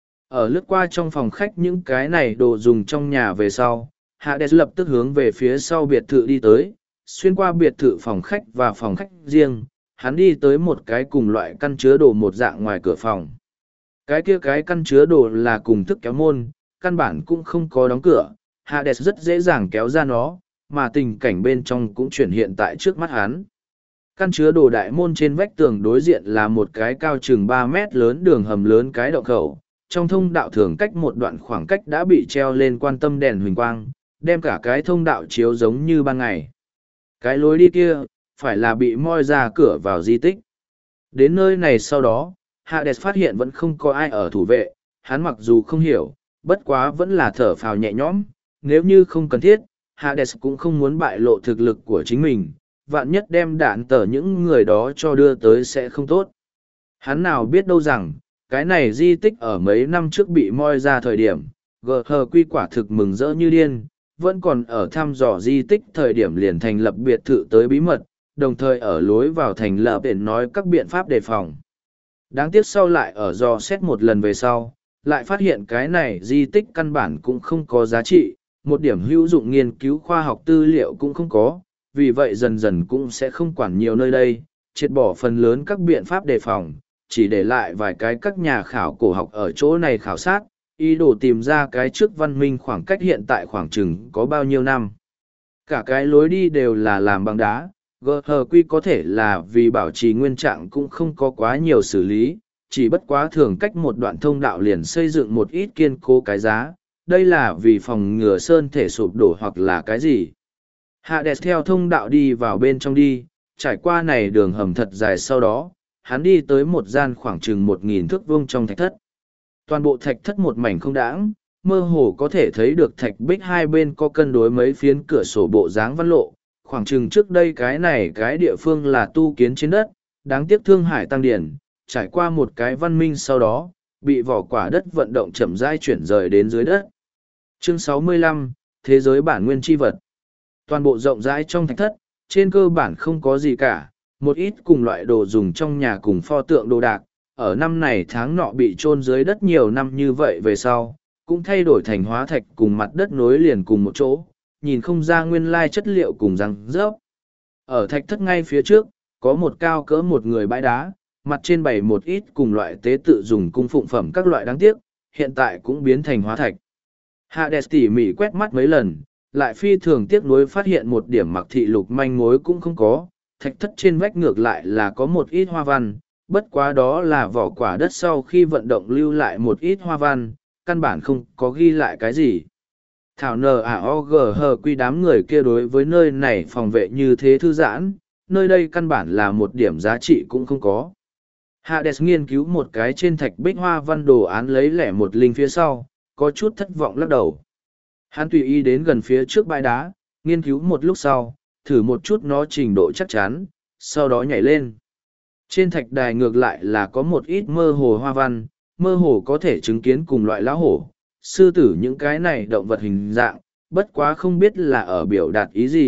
Ở lướt qua trong phòng khách những cái này đồ dùng trong nhà về sau, Hades lập tức hướng về phía sau biệt thự đi tới, xuyên qua biệt thự phòng khách và phòng khách riêng, hắn đi tới một cái cùng loại căn chứa đồ một dạng ngoài cửa phòng. Cái kia cái căn chứa đồ là cùng thức kéo môn, căn bản cũng không có đóng cửa, Hades rất dễ dàng kéo ra nó, mà tình cảnh bên trong cũng chuyển hiện tại trước mắt hắn. Căn chứa đồ đại môn trên vách tường đối diện là một cái cao chừng 3 mét lớn đường hầm lớn cái động khẩu, trong thông đạo thường cách một đoạn khoảng cách đã bị treo lên quan tâm đèn huỳnh quang, đem cả cái thông đạo chiếu giống như ban ngày. Cái lối đi kia, phải là bị moi ra cửa vào di tích. Đến nơi này sau đó, Hades phát hiện vẫn không có ai ở thủ vệ, hắn mặc dù không hiểu, bất quá vẫn là thở phào nhẹ nhõm, nếu như không cần thiết, Hades cũng không muốn bại lộ thực lực của chính mình, vạn nhất đem đạn tờ những người đó cho đưa tới sẽ không tốt. Hắn nào biết đâu rằng, cái này di tích ở mấy năm trước bị moi ra thời điểm, GHQ quả thực mừng rỡ như điên, vẫn còn ở thăm dò di tích thời điểm liền thành lập biệt thự tới bí mật, đồng thời ở lối vào thành lập để nói các biện pháp đề phòng. Đáng tiếc sau lại ở dò xét một lần về sau, lại phát hiện cái này di tích căn bản cũng không có giá trị, một điểm hữu dụng nghiên cứu khoa học tư liệu cũng không có, vì vậy dần dần cũng sẽ không quản nhiều nơi đây, triệt bỏ phần lớn các biện pháp đề phòng, chỉ để lại vài cái các nhà khảo cổ học ở chỗ này khảo sát, ý đồ tìm ra cái trước văn minh khoảng cách hiện tại khoảng chừng có bao nhiêu năm. Cả cái lối đi đều là làm bằng đá, GHQ có thể là vì bảo trì nguyên trạng cũng không có quá nhiều xử lý, chỉ bất quá thường cách một đoạn thông đạo liền xây dựng một ít kiên cố cái giá, đây là vì phòng ngừa sơn thể sụp đổ hoặc là cái gì. Hades theo thông đạo đi vào bên trong đi, trải qua này đường hầm thật dài sau đó, hắn đi tới một gian khoảng chừng 1.000 thước vuông trong thạch thất. Toàn bộ thạch thất một mảnh không đãng, mơ hồ có thể thấy được thạch bích hai bên có cân đối mấy phiến cửa sổ bộ dáng văn lộ, khoảng chừng trước đây cái này cái địa phương là tu kiến trên đất, đáng tiếc Thương Hải tăng điển, trải qua một cái văn minh sau đó, bị vỏ quả đất vận động chậm rãi chuyển rời đến dưới đất. Chương 65, Thế giới bản nguyên chi vật. Toàn bộ rộng rãi trong thạch thất, trên cơ bản không có gì cả, một ít cùng loại đồ dùng trong nhà cùng pho tượng đồ đạc, ở năm này tháng nọ bị chôn dưới đất nhiều năm như vậy về sau, cũng thay đổi thành hóa thạch cùng mặt đất nối liền cùng một chỗ, nhìn không ra nguyên lai chất liệu cùng răng rớp. Ở thạch thất ngay phía trước, có một cao cỡ một người bãi đá, mặt trên bày một ít cùng loại tế tự dùng cung phụng phẩm các loại đáng tiếc, hiện tại cũng biến thành hóa thạch. Hades tỉ mỉ quét mắt mấy lần, lại phi thường tiếc nuối phát hiện một điểm mặc thị lục manh mối cũng không có, thạch thất trên vách ngược lại là có một ít hoa văn, bất quá đó là vỏ quả đất sau khi vận động lưu lại một ít hoa văn, căn bản không có ghi lại cái gì. Thảo NAOGH đám người kia đối với nơi này phòng vệ như thế thư giãn, nơi đây căn bản là một điểm giá trị cũng không có. Hades nghiên cứu một cái trên thạch bích hoa văn đồ án lấy lẻ một linh phía sau, có chút thất vọng lắc đầu. Hắn tùy ý đến gần phía trước bãi đá, nghiên cứu một lúc sau, thử một chút nó trình độ chắc chắn, sau đó nhảy lên. Trên thạch đài ngược lại là có một ít mơ hồ hoa văn, mơ hồ có thể chứng kiến cùng loại lão hổ, sư tử những cái này động vật hình dạng, bất quá không biết là ở biểu đạt ý gì,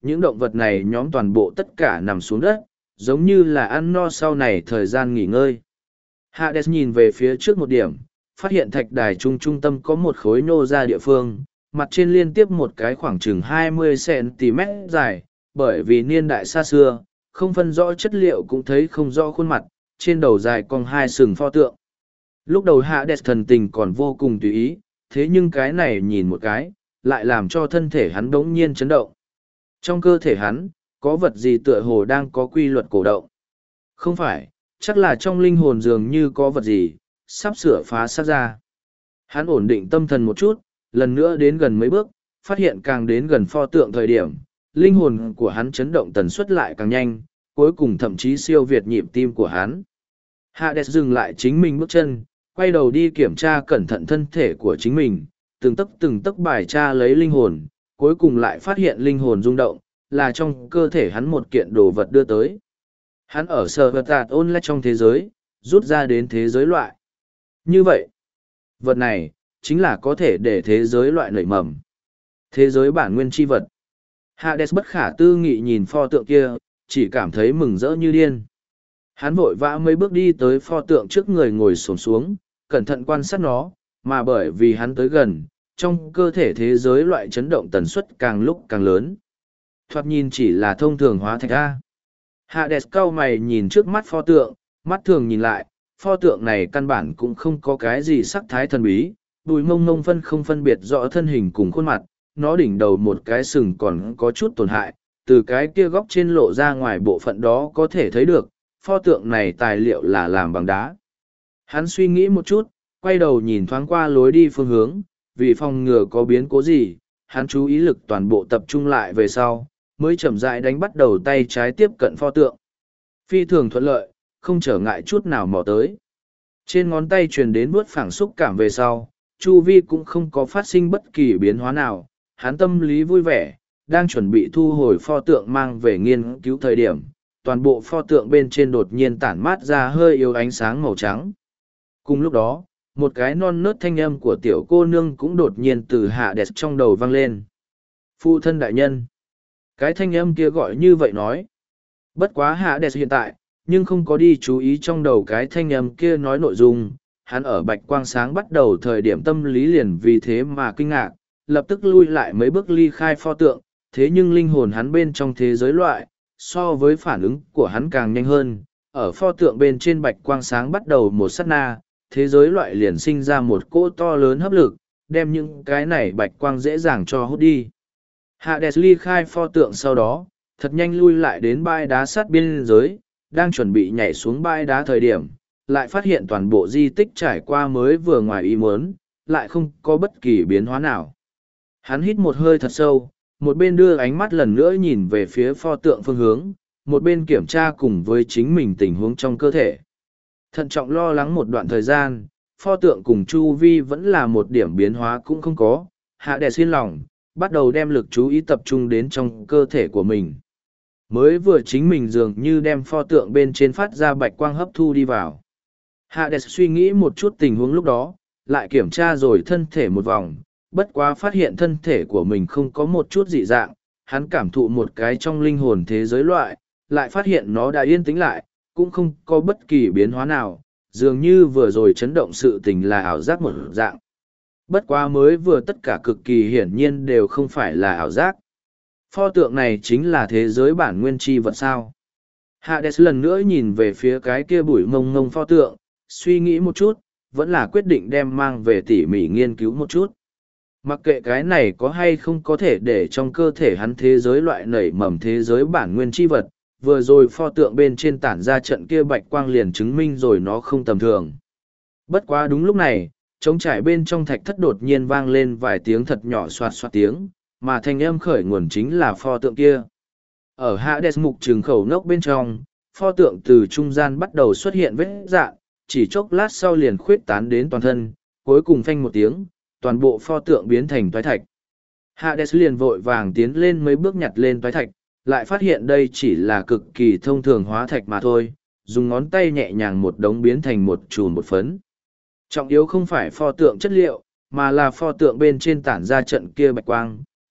những động vật này nhóm toàn bộ tất cả nằm xuống đất, giống như là ăn no sau này thời gian nghỉ ngơi. Hades nhìn về phía trước một điểm, phát hiện thạch đài trung tâm có một khối nhô ra địa phương, mặt trên liên tiếp một cái khoảng chừng 20 cm dài, bởi vì niên đại xa xưa, không phân rõ chất liệu cũng thấy không rõ khuôn mặt, trên đầu dài cong hai sừng pho tượng. Lúc đầu Hades thần tình còn vô cùng tùy ý, thế nhưng cái này nhìn một cái, lại làm cho thân thể hắn đống nhiên chấn động. Trong cơ thể hắn, có vật gì tựa hồ đang có quy luật cổ động. Không phải, chắc là trong linh hồn dường như có vật gì, sắp sửa phá xác ra. Hắn ổn định tâm thần một chút, lần nữa đến gần mấy bước, phát hiện càng đến gần pho tượng thời điểm, linh hồn của hắn chấn động tần suất lại càng nhanh, cuối cùng thậm chí siêu việt nhịp tim của hắn. Hades dừng lại chính mình bước chân, quay đầu đi kiểm tra cẩn thận thân thể của chính mình, từng tấc bài tra lấy linh hồn, cuối cùng lại phát hiện linh hồn rung động, là trong cơ thể hắn một kiện đồ vật đưa tới. Hắn ở sở vật tạt ôn lại trong thế giới, rút ra đến thế giới loại. Như vậy, vật này, chính là có thể để thế giới loại nảy mầm. Thế giới bản nguyên chi vật. Hades bất khả tư nghị nhìn pho tượng kia, chỉ cảm thấy mừng rỡ như điên. Hắn vội vã mấy bước đi tới pho tượng trước người ngồi xổm xuống, cẩn thận quan sát nó, mà bởi vì hắn tới gần, trong cơ thể thế giới loại chấn động tần suất càng lúc càng lớn. Thoạt nhìn chỉ là thông thường hóa thạch A. Hades cau mày nhìn trước mắt pho tượng, mắt thường nhìn lại, pho tượng này căn bản cũng không có cái gì sắc thái thần bí, đùi mông mông không phân biệt rõ thân hình cùng khuôn mặt, nó đỉnh đầu một cái sừng còn có chút tổn hại, từ cái kia góc trên lộ ra ngoài bộ phận đó có thể thấy được, pho tượng này tài liệu là làm bằng đá. Hắn suy nghĩ một chút, quay đầu nhìn thoáng qua lối đi phương hướng, vì phòng ngừa có biến cố gì, hắn chú ý lực toàn bộ tập trung lại về sau, mới chậm rãi đánh bắt đầu tay trái tiếp cận pho tượng. Phi thường thuận lợi, không trở ngại chút nào mò tới. Trên ngón tay truyền đến vuốt phẳng xúc cảm về sau, chu vi cũng không có phát sinh bất kỳ biến hóa nào, hắn tâm lý vui vẻ, đang chuẩn bị thu hồi pho tượng mang về nghiên cứu thời điểm, toàn bộ pho tượng bên trên đột nhiên tản mát ra hơi yếu ánh sáng màu trắng. Cùng lúc đó, một cái non nớt thanh âm của tiểu cô nương cũng đột nhiên từ Hades trong đầu vang lên. Phụ thân đại nhân. Cái thanh âm kia gọi như vậy nói. Bất quá Hades hiện tại, nhưng không có đi chú ý trong đầu cái thanh âm kia nói nội dung. Hắn ở bạch quang sáng bắt đầu thời điểm tâm lý liền vì thế mà kinh ngạc, lập tức lui lại mấy bước ly khai pho tượng, thế nhưng linh hồn hắn bên trong thế giới loại, so với phản ứng của hắn càng nhanh hơn. Ở pho tượng bên trên bạch quang sáng bắt đầu một sát na, thế giới loại liền sinh ra một cỗ to lớn hấp lực, đem những cái này bạch quang dễ dàng cho hút đi. Hades ly khai pho tượng sau đó, thật nhanh lui lại đến bãi đá sát biên giới, đang chuẩn bị nhảy xuống bãi đá thời điểm, lại phát hiện toàn bộ di tích trải qua mới vừa ngoài ý muốn, lại không có bất kỳ biến hóa nào. Hắn hít một hơi thật sâu, một bên đưa ánh mắt lần nữa nhìn về phía pho tượng phương hướng, một bên kiểm tra cùng với chính mình tình huống trong cơ thể. Thận trọng lo lắng một đoạn thời gian, pho tượng cùng chu vi vẫn là một điểm biến hóa cũng không có, Hades yên lòng, bắt đầu đem lực chú ý tập trung đến trong cơ thể của mình. Mới vừa chính mình dường như đem pho tượng bên trên phát ra bạch quang hấp thu đi vào. Hades suy nghĩ một chút tình huống lúc đó, lại kiểm tra rồi thân thể một vòng, bất quá phát hiện thân thể của mình không có một chút dị dạng, hắn cảm thụ một cái trong linh hồn thế giới loại, lại phát hiện nó đã yên tĩnh lại, cũng không có bất kỳ biến hóa nào, dường như vừa rồi chấn động sự tình là ảo giác một dạng. Bất quá mới vừa tất cả cực kỳ hiển nhiên đều không phải là ảo giác. Pho tượng này chính là thế giới bản nguyên chi vật sao. Hades lần nữa nhìn về phía cái kia bụi mông mông pho tượng, suy nghĩ một chút, vẫn là quyết định đem mang về tỉ mỉ nghiên cứu một chút. Mặc kệ cái này có hay không có thể để trong cơ thể hắn thế giới loại nảy mầm thế giới bản nguyên chi vật, vừa rồi pho tượng bên trên tản ra trận kia bạch quang liền chứng minh rồi nó không tầm thường. Bất quá đúng lúc này, trống trải bên trong thạch thất đột nhiên vang lên vài tiếng thật nhỏ xoạt xoạt tiếng, mà thanh âm khởi nguồn chính là pho tượng kia. Ở Hades mục trường khẩu nốc bên trong, pho tượng từ trung gian bắt đầu xuất hiện vết dạn, chỉ chốc lát sau liền khuyết tán đến toàn thân, cuối cùng phanh một tiếng, toàn bộ pho tượng biến thành toái thạch. Hades liền vội vàng tiến lên mấy bước nhặt lên toái thạch, lại phát hiện đây chỉ là cực kỳ thông thường hóa thạch mà thôi, dùng ngón tay nhẹ nhàng một đống biến thành một chùm một phấn. Trọng yếu không phải pho tượng chất liệu, mà là pho tượng bên trên tản ra trận kia bạch quang,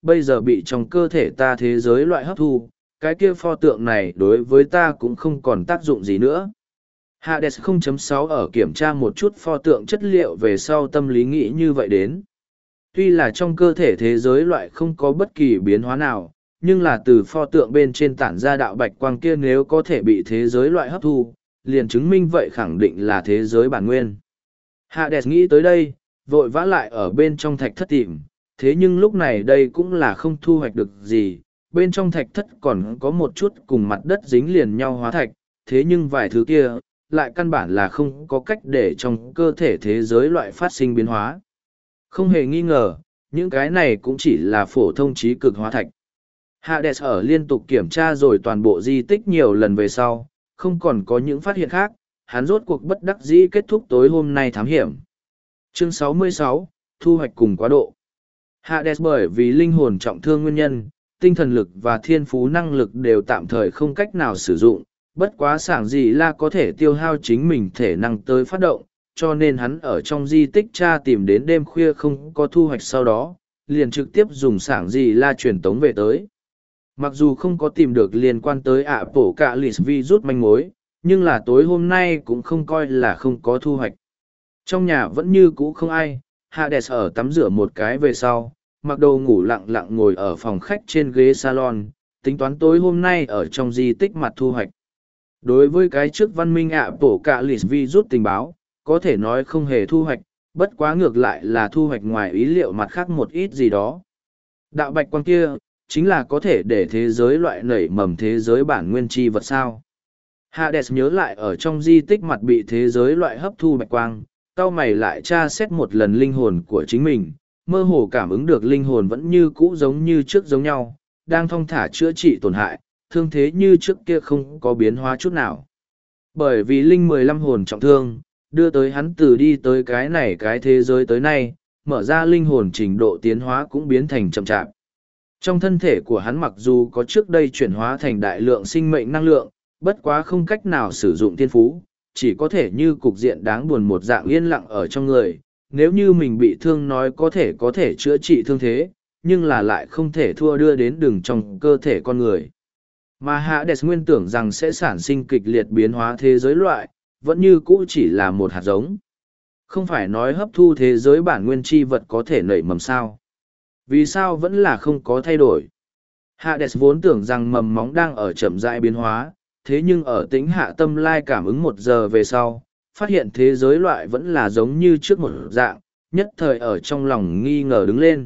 bây giờ bị trong cơ thể ta thế giới loại hấp thu, cái kia pho tượng này đối với ta cũng không còn tác dụng gì nữa. Hades 0.6 ở kiểm tra một chút pho tượng chất liệu về sau tâm lý nghĩ như vậy đến. Tuy là trong cơ thể thế giới loại không có bất kỳ biến hóa nào, nhưng là từ pho tượng bên trên tản ra đạo bạch quang kia nếu có thể bị thế giới loại hấp thu, liền chứng minh vậy khẳng định là thế giới bản nguyên. Hades nghĩ tới đây, vội vã lại ở bên trong thạch thất tìm, thế nhưng lúc này đây cũng là không thu hoạch được gì, bên trong thạch thất còn có một chút cùng mặt đất dính liền nhau hóa thạch, thế nhưng vài thứ kia, lại căn bản là không có cách để trong cơ thể thế giới loại phát sinh biến hóa. Không hề nghi ngờ, những cái này cũng chỉ là phổ thông trí cực hóa thạch. Hades ở liên tục kiểm tra rồi toàn bộ di tích nhiều lần về sau, không còn có những phát hiện khác, hắn rốt cuộc bất đắc dĩ kết thúc tối hôm nay thám hiểm. Chương 66, Thu hoạch cùng quá độ. Hades bởi vì linh hồn trọng thương nguyên nhân, tinh thần lực và thiên phú năng lực đều tạm thời không cách nào sử dụng, bất quá sảng gì là có thể tiêu hao chính mình thể năng tới phát động, cho nên hắn ở trong di tích tra tìm đến đêm khuya không có thu hoạch sau đó, liền trực tiếp dùng sảng gì la truyền tống về tới. Mặc dù không có tìm được liên quan tới ạ bổ cạ lì virus manh mối, nhưng là tối hôm nay cũng không coi là không có thu hoạch. Trong nhà vẫn như cũ không ai, Hades ở tắm rửa một cái về sau, mặc đồ ngủ lặng lặng ngồi ở phòng khách trên ghế salon, tính toán tối hôm nay ở trong di tích mặt thu hoạch. Đối với cái trước văn minh ạ bổ cạ lì virus tình báo, có thể nói không hề thu hoạch, bất quá ngược lại là thu hoạch ngoài ý liệu mặt khác một ít gì đó. Đạo bạch quang kia, chính là có thể để thế giới loại nảy mầm thế giới bản nguyên chi vật sao. Hades nhớ lại ở trong di tích mặt bị thế giới loại hấp thu bạch quang, cau mày lại tra xét một lần linh hồn của chính mình, mơ hồ cảm ứng được linh hồn vẫn như cũ giống như trước giống nhau, đang thong thả chữa trị tổn hại, thương thế như trước kia không có biến hóa chút nào. Bởi vì linh 15 hồn trọng thương, đưa tới hắn từ đi tới cái này cái thế giới tới nay, mở ra linh hồn trình độ tiến hóa cũng biến thành chậm chạp. Trong thân thể của hắn mặc dù có trước đây chuyển hóa thành đại lượng sinh mệnh năng lượng, bất quá không cách nào sử dụng thiên phú, chỉ có thể như cục diện đáng buồn một dạng yên lặng ở trong người. Nếu như mình bị thương nói có thể chữa trị thương thế, nhưng là lại không thể thua đưa đến đường trong cơ thể con người. Mà Hades nguyên tưởng rằng sẽ sản sinh kịch liệt biến hóa thế giới loại, vẫn như cũ chỉ là một hạt giống. Không phải nói hấp thu thế giới bản nguyên chi vật có thể nảy mầm sao. Vì sao vẫn là không có thay đổi? Hades vốn tưởng rằng mầm móng đang ở chậm rãi biến hóa, thế nhưng ở tính hạ tâm lai cảm ứng 1 giờ về sau, phát hiện thế giới loại vẫn là giống như trước một dạng, nhất thời ở trong lòng nghi ngờ đứng lên.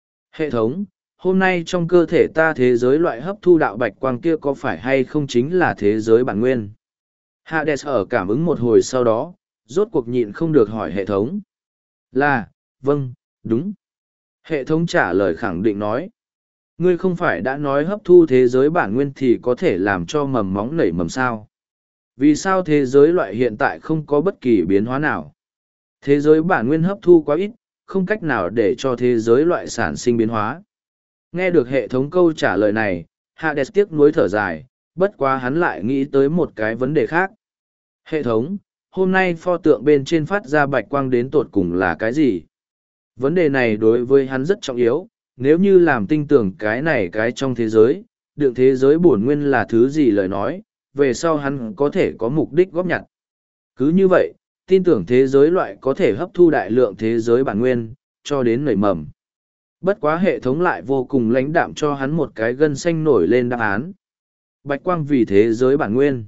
Hệ thống, hôm nay trong cơ thể ta thế giới loại hấp thu đạo bạch quang kia có phải hay không chính là thế giới bản nguyên? Hades ở cảm ứng một hồi sau đó, rốt cuộc nhịn không được hỏi hệ thống. Là, vâng, đúng. Hệ thống trả lời khẳng định nói. Ngươi không phải đã nói hấp thu thế giới bản nguyên thì có thể làm cho mầm móng nảy mầm sao? Vì sao thế giới loại hiện tại không có bất kỳ biến hóa nào? Thế giới bản nguyên hấp thu quá ít, không cách nào để cho thế giới loại sản sinh biến hóa. Nghe được hệ thống câu trả lời này, Hades tiếc nuối thở dài, bất quá hắn lại nghĩ tới một cái vấn đề khác. Hệ thống, hôm nay pho tượng bên trên phát ra bạch quang đến tột cùng là cái gì? Vấn đề này đối với hắn rất trọng yếu, nếu như làm tin tưởng cái này cái trong thế giới, đựng thế giới bổn nguyên là thứ gì lời nói, về sau hắn có thể có mục đích góp nhặt. Cứ như vậy, tin tưởng thế giới loại có thể hấp thu đại lượng thế giới bản nguyên, cho đến nảy mầm. Bất quá hệ thống lại vô cùng lãnh đạm cho hắn một cái gân xanh nổi lên đáp án. Bạch quang vì thế giới bản nguyên.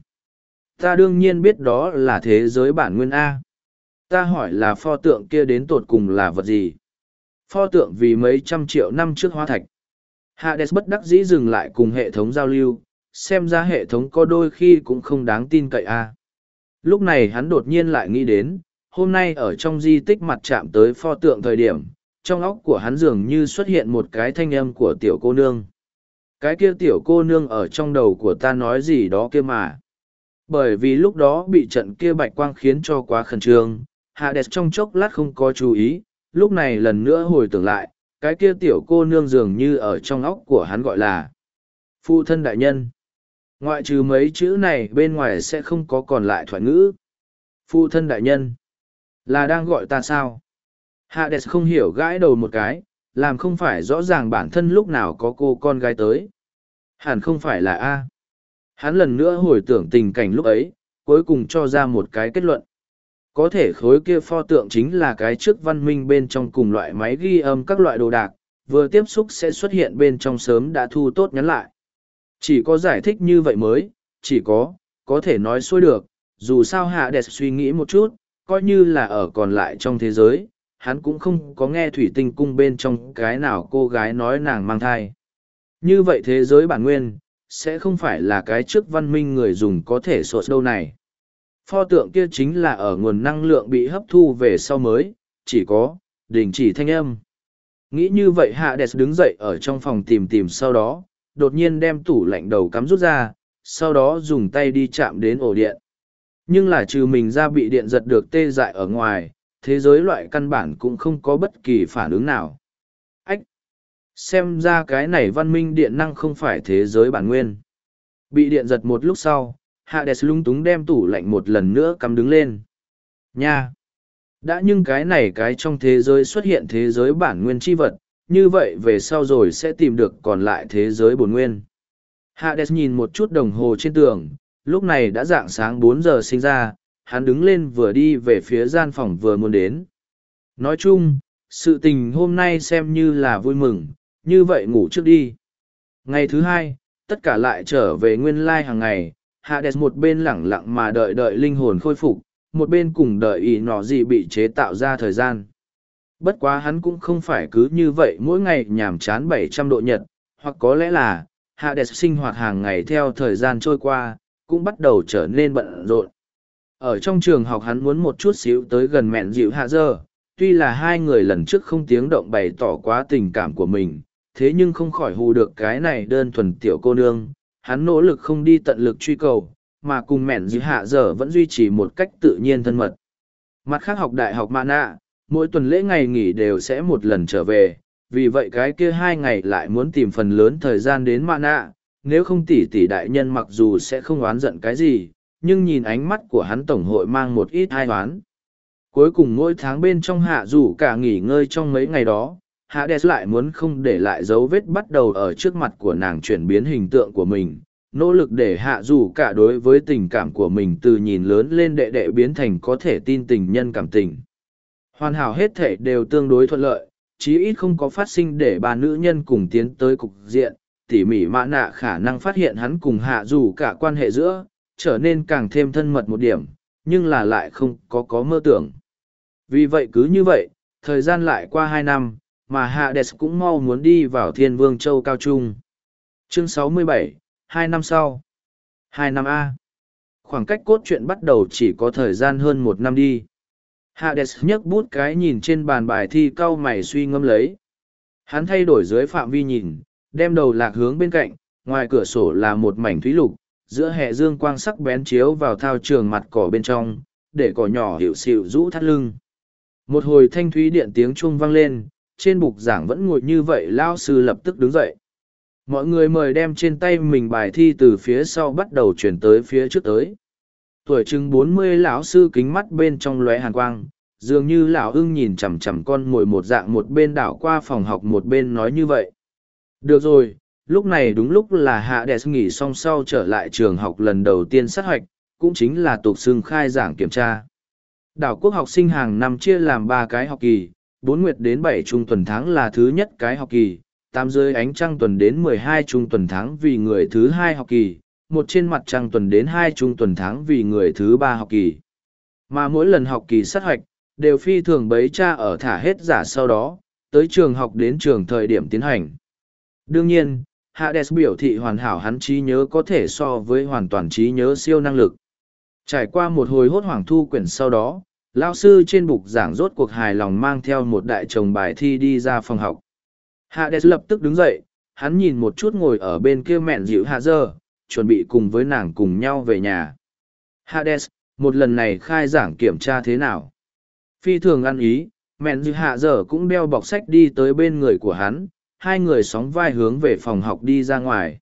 Ta đương nhiên biết đó là thế giới bản nguyên A. Ta hỏi là pho tượng kia đến tột cùng là vật gì? Pho tượng vì mấy trăm triệu năm trước hóa thạch. Hades bất đắc dĩ dừng lại cùng hệ thống giao lưu, xem ra hệ thống có đôi khi cũng không đáng tin cậy A. Lúc này hắn đột nhiên lại nghĩ đến, hôm nay ở trong di tích mặt chạm tới pho tượng thời điểm, trong óc của hắn dường như xuất hiện một cái thanh âm của tiểu cô nương. Cái kia tiểu cô nương ở trong đầu của ta nói gì đó kia mà. Bởi vì lúc đó bị trận kia bạch quang khiến cho quá khẩn trương, Hades trong chốc lát không có chú ý, lúc này lần nữa hồi tưởng lại, cái kia tiểu cô nương dường như ở trong óc của hắn gọi là Phụ thân đại nhân. Ngoại trừ mấy chữ này bên ngoài sẽ không có còn lại thoại ngữ. Phụ thân đại nhân. Là đang gọi ta sao? Hades không hiểu gãi đầu một cái, làm không phải rõ ràng bản thân lúc nào có cô con gái tới. Hẳn không phải là A. Hắn lần nữa hồi tưởng tình cảnh lúc ấy, cuối cùng cho ra một cái kết luận. Có thể khối kia pho tượng chính là cái trước văn minh bên trong cùng loại máy ghi âm các loại đồ đạc, vừa tiếp xúc sẽ xuất hiện bên trong sớm đã thu tốt nhắn lại. Chỉ có giải thích như vậy mới, chỉ có thể nói xuôi được, dù sao Hades suy nghĩ một chút, coi như là ở còn lại trong thế giới, hắn cũng không có nghe thủy tinh cung bên trong cái nào cô gái nói nàng mang thai. Như vậy thế giới bản nguyên, sẽ không phải là cái trước văn minh người dùng có thể sột đâu này. Pho tượng kia chính là ở nguồn năng lượng bị hấp thu về sau mới, chỉ có, đình chỉ thanh âm. Nghĩ như vậy Hades đứng dậy ở trong phòng tìm sau đó, đột nhiên đem tủ lạnh đầu cắm rút ra, sau đó dùng tay đi chạm đến ổ điện. Nhưng là trừ mình ra bị điện giật được tê dại ở ngoài, thế giới loại căn bản cũng không có bất kỳ phản ứng nào. Ách! Xem ra cái này văn minh điện năng không phải thế giới bản nguyên. Bị điện giật một lúc sau, Hades lung túng đem tủ lạnh một lần nữa cắm đứng lên. Nha! Đã nhưng cái trong thế giới xuất hiện thế giới bản nguyên chi vật, như vậy về sau rồi sẽ tìm được còn lại thế giới bổn nguyên. Hades nhìn một chút đồng hồ trên tường, lúc này đã rạng sáng 4 giờ sinh ra, hắn đứng lên vừa đi về phía gian phòng vừa muốn đến. Nói chung, sự tình hôm nay xem như là vui mừng, như vậy ngủ trước đi. Ngày thứ hai, tất cả lại trở về nguyên lai hàng ngày, Hades một bên lẳng lặng mà đợi linh hồn khôi phục, một bên cùng đợi ý nọ gì bị chế tạo ra thời gian. Bất quá hắn cũng không phải cứ như vậy mỗi ngày nhàm chán 700 độ nhật, hoặc có lẽ là, Hades sinh hoạt hàng ngày theo thời gian trôi qua, cũng bắt đầu trở nên bận rộn. Ở trong trường học hắn muốn một chút xíu tới gần mẹn dịu hạ giờ, tuy là hai người lần trước không tiếng động bày tỏ quá tình cảm của mình, thế nhưng không khỏi hù được cái này đơn thuần tiểu cô nương, hắn nỗ lực không đi tận lực truy cầu, mà cùng mẹn dịu hạ giờ vẫn duy trì một cách tự nhiên thân mật. Mặt khác học đại học Mana, mỗi tuần lễ ngày nghỉ đều sẽ một lần trở về, vì vậy cái kia 2 ngày lại muốn tìm phần lớn thời gian đến Mana, nếu không tỷ đại nhân mặc dù sẽ không oán giận cái gì, nhưng nhìn ánh mắt của hắn tổng hội mang một ít ai oán. Cuối cùng mỗi tháng bên trong hạ dù cả nghỉ ngơi trong mấy ngày đó, Hades lại muốn không để lại dấu vết bắt đầu ở trước mặt của nàng chuyển biến hình tượng của mình, nỗ lực để hạ dù cả đối với tình cảm của mình từ nhìn lớn lên đệ đệ biến thành có thể tin tình nhân cảm tình. Hoàn hảo hết thể đều tương đối thuận lợi, chí ít không có phát sinh để ba nữ nhân cùng tiến tới cục diện, tỉ mỉ mã nạ khả năng phát hiện hắn cùng hạ dù cả quan hệ giữa, trở nên càng thêm thân mật một điểm, nhưng là lại không có mơ tưởng. Vì vậy cứ như vậy, thời gian lại qua 2 năm, mà Hades cũng mau muốn đi vào Thiên Vương Châu Cao Trung. Chương 67, 2 năm sau. 2 năm A. Khoảng cách cốt truyện bắt đầu chỉ có thời gian hơn 1 năm đi. Hades nhấc bút cái nhìn trên bàn bài thi cau mày suy ngẫm lấy. Hắn thay đổi dưới phạm vi nhìn, đem đầu lạc hướng bên cạnh, ngoài cửa sổ là một mảnh thúy lục, giữa hệ dương quang sắc bén chiếu vào thao trường mặt cỏ bên trong, để cỏ nhỏ hiệu xịu rũ thắt lưng. Một hồi thanh thúy điện tiếng chuông vang lên, trên bục giảng vẫn ngồi như vậy lao sư lập tức đứng dậy. Mọi người mời đem trên tay mình bài thi từ phía sau bắt đầu chuyển tới phía trước tới. Tuổi chừng 40 lão sư kính mắt bên trong lóe hàn quang, dường như lão ưng nhìn chằm chằm con mồi một dạng một bên đảo qua phòng học một bên nói như vậy. Được rồi, lúc này đúng lúc là Hades nghỉ xong sau trở lại trường học lần đầu tiên sát hoạch, cũng chính là tục xưng khai giảng kiểm tra. Đảo quốc học sinh hàng năm chia làm 3 cái học kỳ, 4 nguyệt đến 7 trung tuần tháng là thứ nhất cái học kỳ, 8 dưới ánh trăng tuần đến 12 trung tuần tháng vì người thứ 2 học kỳ, 1 trên mặt trăng tuần đến 2 trung tuần tháng vì người thứ 3 học kỳ. Mà mỗi lần học kỳ sát hoạch, đều phi thường bấy cha ở thả hết giả sau đó, tới trường học đến trường thời điểm tiến hành. Đương nhiên, Hades biểu thị hoàn hảo hắn trí nhớ có thể so với hoàn toàn trí nhớ siêu năng lực. Trải qua một hồi hốt hoảng thu quyển sau đó, lao sư trên bục giảng rốt cuộc hài lòng mang theo một đại chồng bài thi đi ra phòng học. Hades lập tức đứng dậy, hắn nhìn một chút ngồi ở bên kia mẹn dịu hạ giờ, chuẩn bị cùng với nàng cùng nhau về nhà. Hades, một lần này khai giảng kiểm tra thế nào? Phi thường ăn ý, mẹn dịu hạ giờ cũng đeo bọc sách đi tới bên người của hắn, hai người sóng vai hướng về phòng học đi ra ngoài.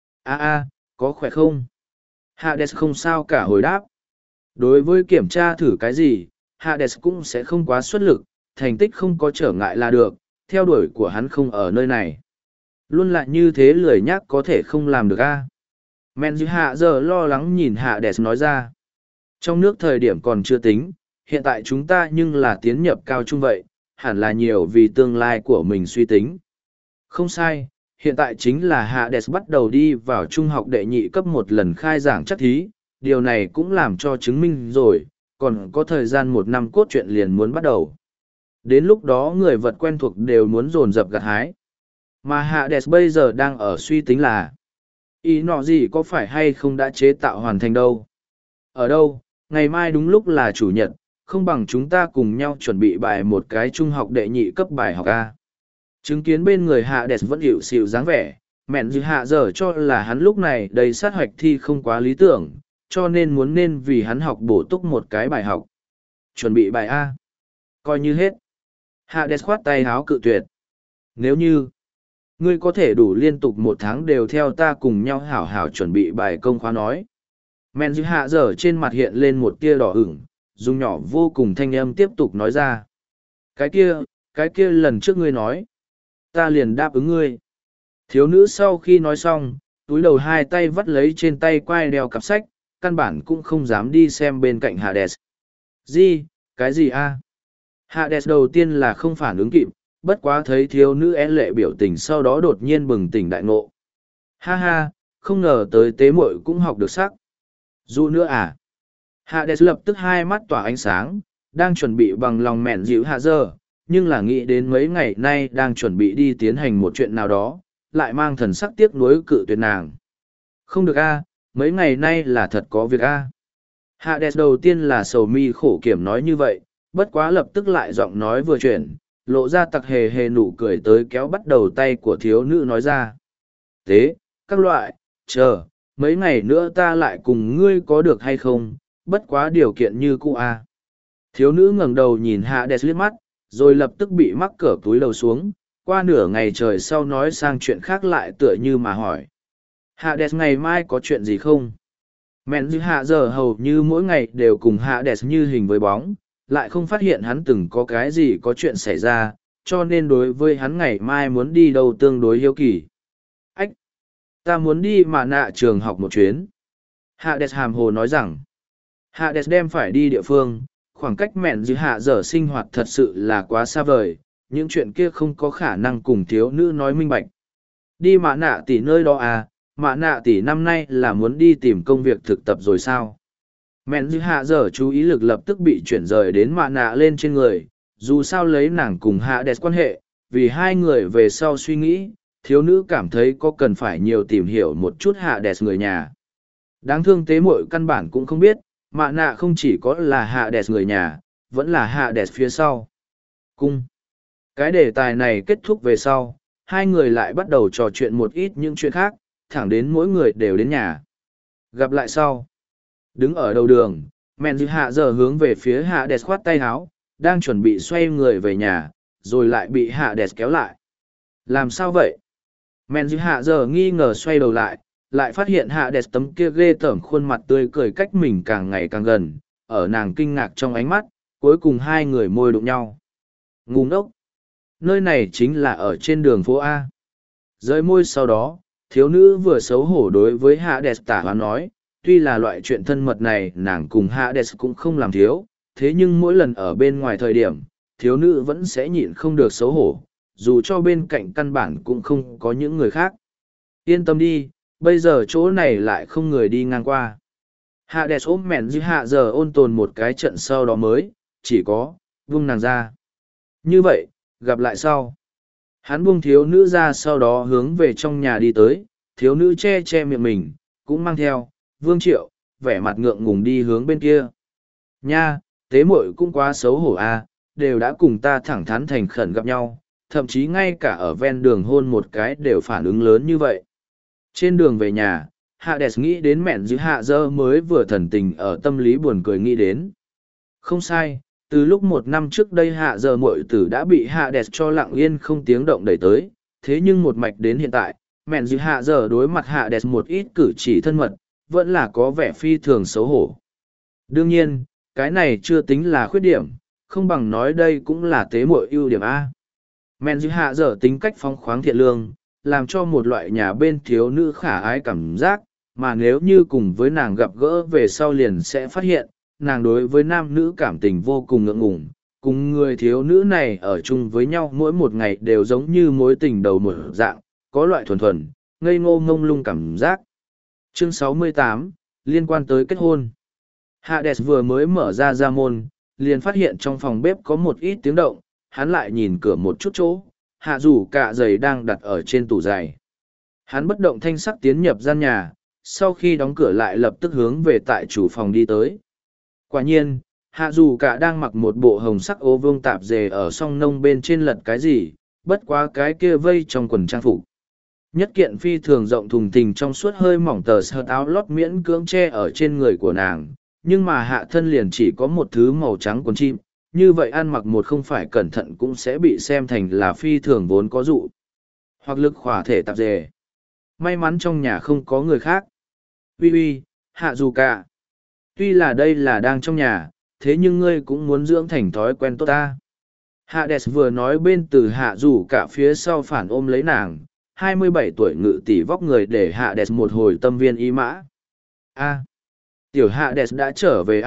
Có khỏe không? Hades không sao cả hồi đáp. Đối với kiểm tra thử cái gì, Hades cũng sẽ không quá xuất lực, thành tích không có trở ngại là được, theo đuổi của hắn không ở nơi này. Luôn lại như thế lười nhác có thể không làm được a. Men dư hạ giờ lo lắng nhìn Hades nói ra. Trong nước thời điểm còn chưa tính, hiện tại chúng ta nhưng là tiến nhập cao trung vậy, hẳn là nhiều vì tương lai của mình suy tính. Không sai, hiện tại chính là Hades bắt đầu đi vào trung học đệ nhị cấp một lần khai giảng chắc thí, điều này cũng làm cho chứng minh rồi, còn có thời gian 1 năm cốt truyện liền muốn bắt đầu. Đến lúc đó người vật quen thuộc đều muốn dồn dập gặt hái. Mà Hades bây giờ đang ở suy tính là ý nọ gì có phải hay không đã chế tạo hoàn thành đâu. Ở đâu, ngày mai đúng lúc là chủ nhật, không bằng chúng ta cùng nhau chuẩn bị bài một cái trung học đệ nhị cấp bài học A. Chứng kiến bên người Hades vẫn hiểu xịu dáng vẻ, mẹn dư hạ giờ cho là hắn lúc này đầy sát hoạch thi không quá lý tưởng, cho nên vì hắn học bổ túc một cái bài học. Chuẩn bị bài A. Coi như hết. Hades khoát tay háo cự tuyệt. Nếu như ngươi có thể đủ liên tục 1 tháng đều theo ta cùng nhau hảo hảo chuẩn bị bài công khóa nói. Men dư hạ giờ trên mặt hiện lên một tia đỏ ửng, dùng nhỏ vô cùng thanh âm tiếp tục nói ra. Cái kia lần trước ngươi nói. Ta liền đáp ứng ngươi. Thiếu nữ sau khi nói xong, túi đầu 2 tay vắt lấy trên tay quai đeo cặp sách, căn bản cũng không dám đi xem bên cạnh Hades. Gì, cái gì a? Hades đầu tiên là không phản ứng kịp, bất quá thấy thiếu nữ lệ biểu tình sau đó đột nhiên bừng tỉnh đại ngộ. Ha ha, không ngờ tới tế muội cũng học được sắc. Dù nữa à? Hades lập tức 2 mắt tỏa ánh sáng, đang chuẩn bị bằng lòng mẹn dịu hạ giờ, nhưng là nghĩ đến mấy ngày nay đang chuẩn bị đi tiến hành một chuyện nào đó, lại mang thần sắc tiếc nuối cự tuyệt nàng. Không được a, mấy ngày nay là thật có việc a. Hades đầu tiên là sầu mi khổ kiểm nói như vậy, bất quá lập tức lại giọng nói vừa chuyển, lộ ra tặc hề hề nụ cười tới kéo bắt đầu tay của thiếu nữ nói ra. Thế, các loại, chờ, mấy ngày nữa ta lại cùng ngươi có được hay không, bất quá điều kiện như cũ a. Thiếu nữ ngẩng đầu nhìn Hades liếc mắt, rồi lập tức bị mắc cỡ túi đầu xuống, qua nửa ngày trời sau nói sang chuyện khác lại tựa như mà hỏi. Hades ngày mai có chuyện gì không? Mẹn dư hạ giờ hầu như mỗi ngày đều cùng Hades như hình với bóng, lại không phát hiện hắn từng có cái gì có chuyện xảy ra, cho nên đối với hắn ngày mai muốn đi đâu tương đối hiếu kỳ. Ách! Ta muốn đi mà nạ trường học một chuyến. Hades hàm hồ nói rằng, Hades đem phải đi địa phương, khoảng cách mẹn dư hạ giờ sinh hoạt thật sự là quá xa vời, những chuyện kia không có khả năng cùng thiếu nữ nói minh bạch. Đi mạ nạ tỷ nơi đó à, mạ nạ tỷ năm nay là muốn đi tìm công việc thực tập rồi sao? Mẹn dư hạ giờ chú ý lực lập tức bị chuyển rời đến mạ nạ lên trên người, dù sao lấy nàng cùng hạ đẹp quan hệ, vì hai người về sau suy nghĩ, thiếu nữ cảm thấy có cần phải nhiều tìm hiểu một chút hạ đẹp người nhà. Đáng thương tế muội căn bản cũng không biết, mạ nạ không chỉ có là hạ đẹp người nhà, vẫn là hạ đẹp phía sau. Cung. Cái đề tài này kết thúc về sau, hai người lại bắt đầu trò chuyện một ít những chuyện khác, thẳng đến mỗi người đều đến nhà. Gặp lại sau. Đứng ở đầu đường, mẹn dư hạ giờ hướng về phía hạ đẹp khoát tay háo, đang chuẩn bị xoay người về nhà, rồi lại bị hạ đẹp kéo lại. Làm sao vậy? Mẹn dư hạ giờ nghi ngờ xoay đầu lại phát hiện hạ đẹp tấm kia ghê tởm khuôn mặt tươi cười cách mình càng ngày càng gần, ở nàng kinh ngạc trong ánh mắt, cuối cùng hai người môi đụng nhau. Ngu ngốc! Nơi này chính là ở trên đường phố A. Rơi môi sau đó, thiếu nữ vừa xấu hổ đối với hạ đẹp tả hóa nói, tuy là loại chuyện thân mật này nàng cùng Hades cũng không làm thiếu, thế nhưng mỗi lần ở bên ngoài thời điểm, thiếu nữ vẫn sẽ nhịn không được xấu hổ, dù cho bên cạnh căn bản cũng không có những người khác. Yên tâm đi, bây giờ chỗ này lại không người đi ngang qua. Hades ôm mẹn dư hạ giờ ôn tồn một cái trận sau đó mới, chỉ có, vung nàng ra. Như vậy, gặp lại sau. Hắn buông thiếu nữ ra sau đó hướng về trong nhà đi tới, thiếu nữ che che miệng mình, cũng mang theo. Vương Triệu, vẻ mặt ngượng ngùng đi hướng bên kia. Nha, tế muội cũng quá xấu hổ à, đều đã cùng ta thẳng thắn thành khẩn gặp nhau, thậm chí ngay cả ở ven đường hôn một cái đều phản ứng lớn như vậy. Trên đường về nhà, Hades nghĩ đến mẹn dư hạ dơ mới vừa thần tình ở tâm lý buồn cười nghĩ đến. Không sai, từ lúc 1 năm trước đây hạ dơ muội tử đã bị Hades cho lặng yên không tiếng động đẩy tới, thế nhưng một mạch đến hiện tại, mẹn dư hạ dơ đối mặt Hades một ít cử chỉ thân mật, vẫn là có vẻ phi thường xấu hổ. Đương nhiên, cái này chưa tính là khuyết điểm, không bằng nói đây cũng là tế muội ưu điểm A. Men dư hạ dở tính cách phóng khoáng thiện lương, làm cho một loại nhà bên thiếu nữ khả ái cảm giác, mà nếu như cùng với nàng gặp gỡ về sau liền sẽ phát hiện, nàng đối với nam nữ cảm tình vô cùng ngượng ngùng, cùng người thiếu nữ này ở chung với nhau mỗi một ngày đều giống như mối tình đầu một dạng, có loại thuần thuần, ngây ngô ngông lung cảm giác. Chương 68, liên quan tới kết hôn. Hades vừa mới mở ra môn, liền phát hiện trong phòng bếp có một ít tiếng động, hắn lại nhìn cửa một chút chỗ, hạ rủ cả giày đang đặt ở trên tủ giày. Hắn bất động thanh sắc tiến nhập gian nhà, sau khi đóng cửa lại lập tức hướng về tại chủ phòng đi tới. Quả nhiên, hạ dù cả đang mặc một bộ hồng sắc ô vương tạp dề ở song nông bên trên lật cái gì, bất quá cái kia vây trong quần trang phục. Nhất kiện phi thường rộng thùng thình trong suốt hơi mỏng tờ sơ áo lót miễn cưỡng che ở trên người của nàng, nhưng mà hạ thân liền chỉ có một thứ màu trắng quần chim, như vậy ăn mặc một không phải cẩn thận cũng sẽ bị xem thành là phi thường vốn có dụ. Hoặc lực khỏa thể tạp dề. May mắn trong nhà không có người khác. Uy, hạ dù cả. Tuy là đây là đang trong nhà, thế nhưng ngươi cũng muốn dưỡng thành thói quen tốt ta. Hades vừa nói bên từ hạ dù cả phía sau phản ôm lấy nàng, 27 tuổi ngự tỷ vóc người để Hades một hồi tâm viên ý mã. Tiểu Hades đã trở về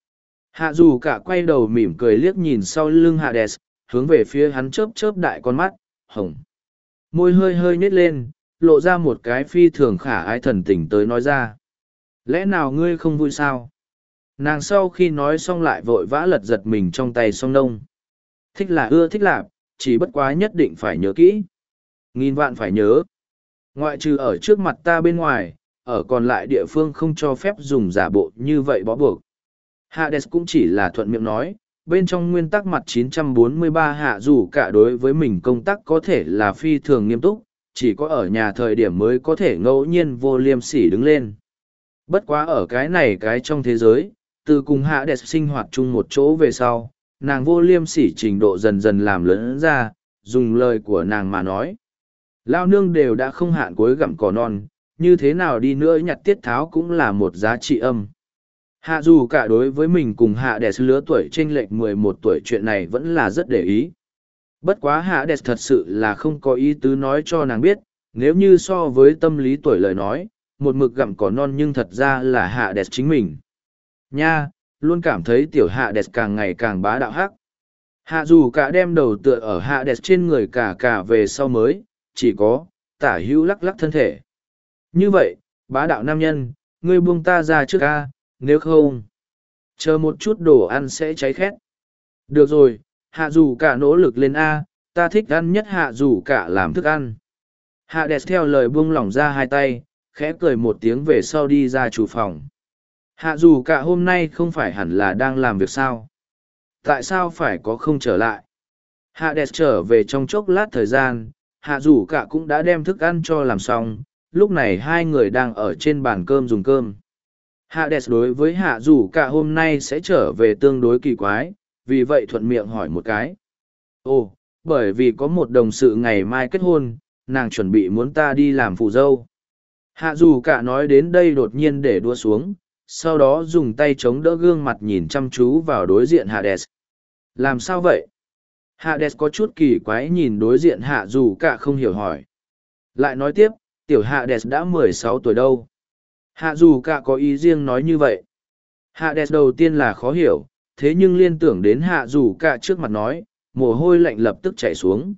Hạ dù cả quay đầu mỉm cười liếc nhìn sau lưng Hades, hướng về phía hắn chớp chớp đại con mắt, hồng. Môi hơi hơi nhếch lên, lộ ra một cái phi thường khả ái thần tình tới nói ra. Lẽ nào ngươi không vui sao? Nàng sau khi nói xong lại vội vã lật giật mình trong tay song nông. Thích là ưa thích lạp, chỉ bất quá nhất định phải nhớ kỹ. Nghìn vạn phải nhớ. Ngoại trừ ở trước mặt ta bên ngoài, ở còn lại địa phương không cho phép dùng giả bộ như vậy bó buộc. Hades cũng chỉ là thuận miệng nói, bên trong nguyên tắc mặt 943 hạ dù cả đối với mình công tác có thể là phi thường nghiêm túc, chỉ có ở nhà thời điểm mới có thể ngẫu nhiên vô liêm sỉ đứng lên. Bất quá ở cái này cái trong thế giới, từ cùng Hades sinh hoạt chung một chỗ về sau, nàng vô liêm sỉ trình độ dần dần làm lớn ra, dùng lời của nàng mà nói. Lao nương đều đã không hạn cuối gặm cỏ non, như thế nào đi nữa nhặt tiết tháo cũng là một giá trị âm. Hạ dù cả đối với mình cùng Hades lứa tuổi chênh lệch 11 tuổi chuyện này vẫn là rất để ý. Bất quá Hades thật sự là không có ý tứ nói cho nàng biết, nếu như so với tâm lý tuổi lời nói, một mực gặm cỏ non nhưng thật ra là Hades chính mình. Nha, luôn cảm thấy tiểu Hades càng ngày càng bá đạo hắc. Hạ dù cả đem đầu tựa ở Hades trên người cả về sau mới, chỉ có, tả hữu lắc lắc thân thể. Như vậy, bá đạo nam nhân, ngươi buông ta ra trước ca, nếu không, chờ một chút đồ ăn sẽ cháy khét. Được rồi, hạ dù cả nỗ lực lên A, ta thích ăn nhất hạ dù cả làm thức ăn. Hades theo lời buông lỏng ra hai tay, khẽ cười một tiếng về sau đi ra chủ phòng. Hạ dù cả hôm nay không phải hẳn là đang làm việc sao? Tại sao phải có không trở lại? Hades trở về trong chốc lát thời gian, hạ dù cả cũng đã đem thức ăn cho làm xong, lúc này hai người đang ở trên bàn cơm dùng cơm. Hades đối với hạ dù cả hôm nay sẽ trở về tương đối kỳ quái, vì vậy thuận miệng hỏi một cái. Ồ, bởi vì có một đồng sự ngày mai kết hôn, nàng chuẩn bị muốn ta đi làm phù dâu. Hạ dù cả nói đến đây đột nhiên để đua xuống, sau đó dùng tay chống đỡ gương mặt nhìn chăm chú vào đối diện Hades. Làm sao vậy? Hades có chút kỳ quái nhìn đối diện hạ dù cả không hiểu hỏi. Lại nói tiếp, tiểu Hades đã 16 tuổi đâu. Hạ dù cả có ý riêng nói như vậy. Hades đầu tiên là khó hiểu, thế nhưng liên tưởng đến hạ dù cả trước mặt nói, mồ hôi lạnh lập tức chảy xuống.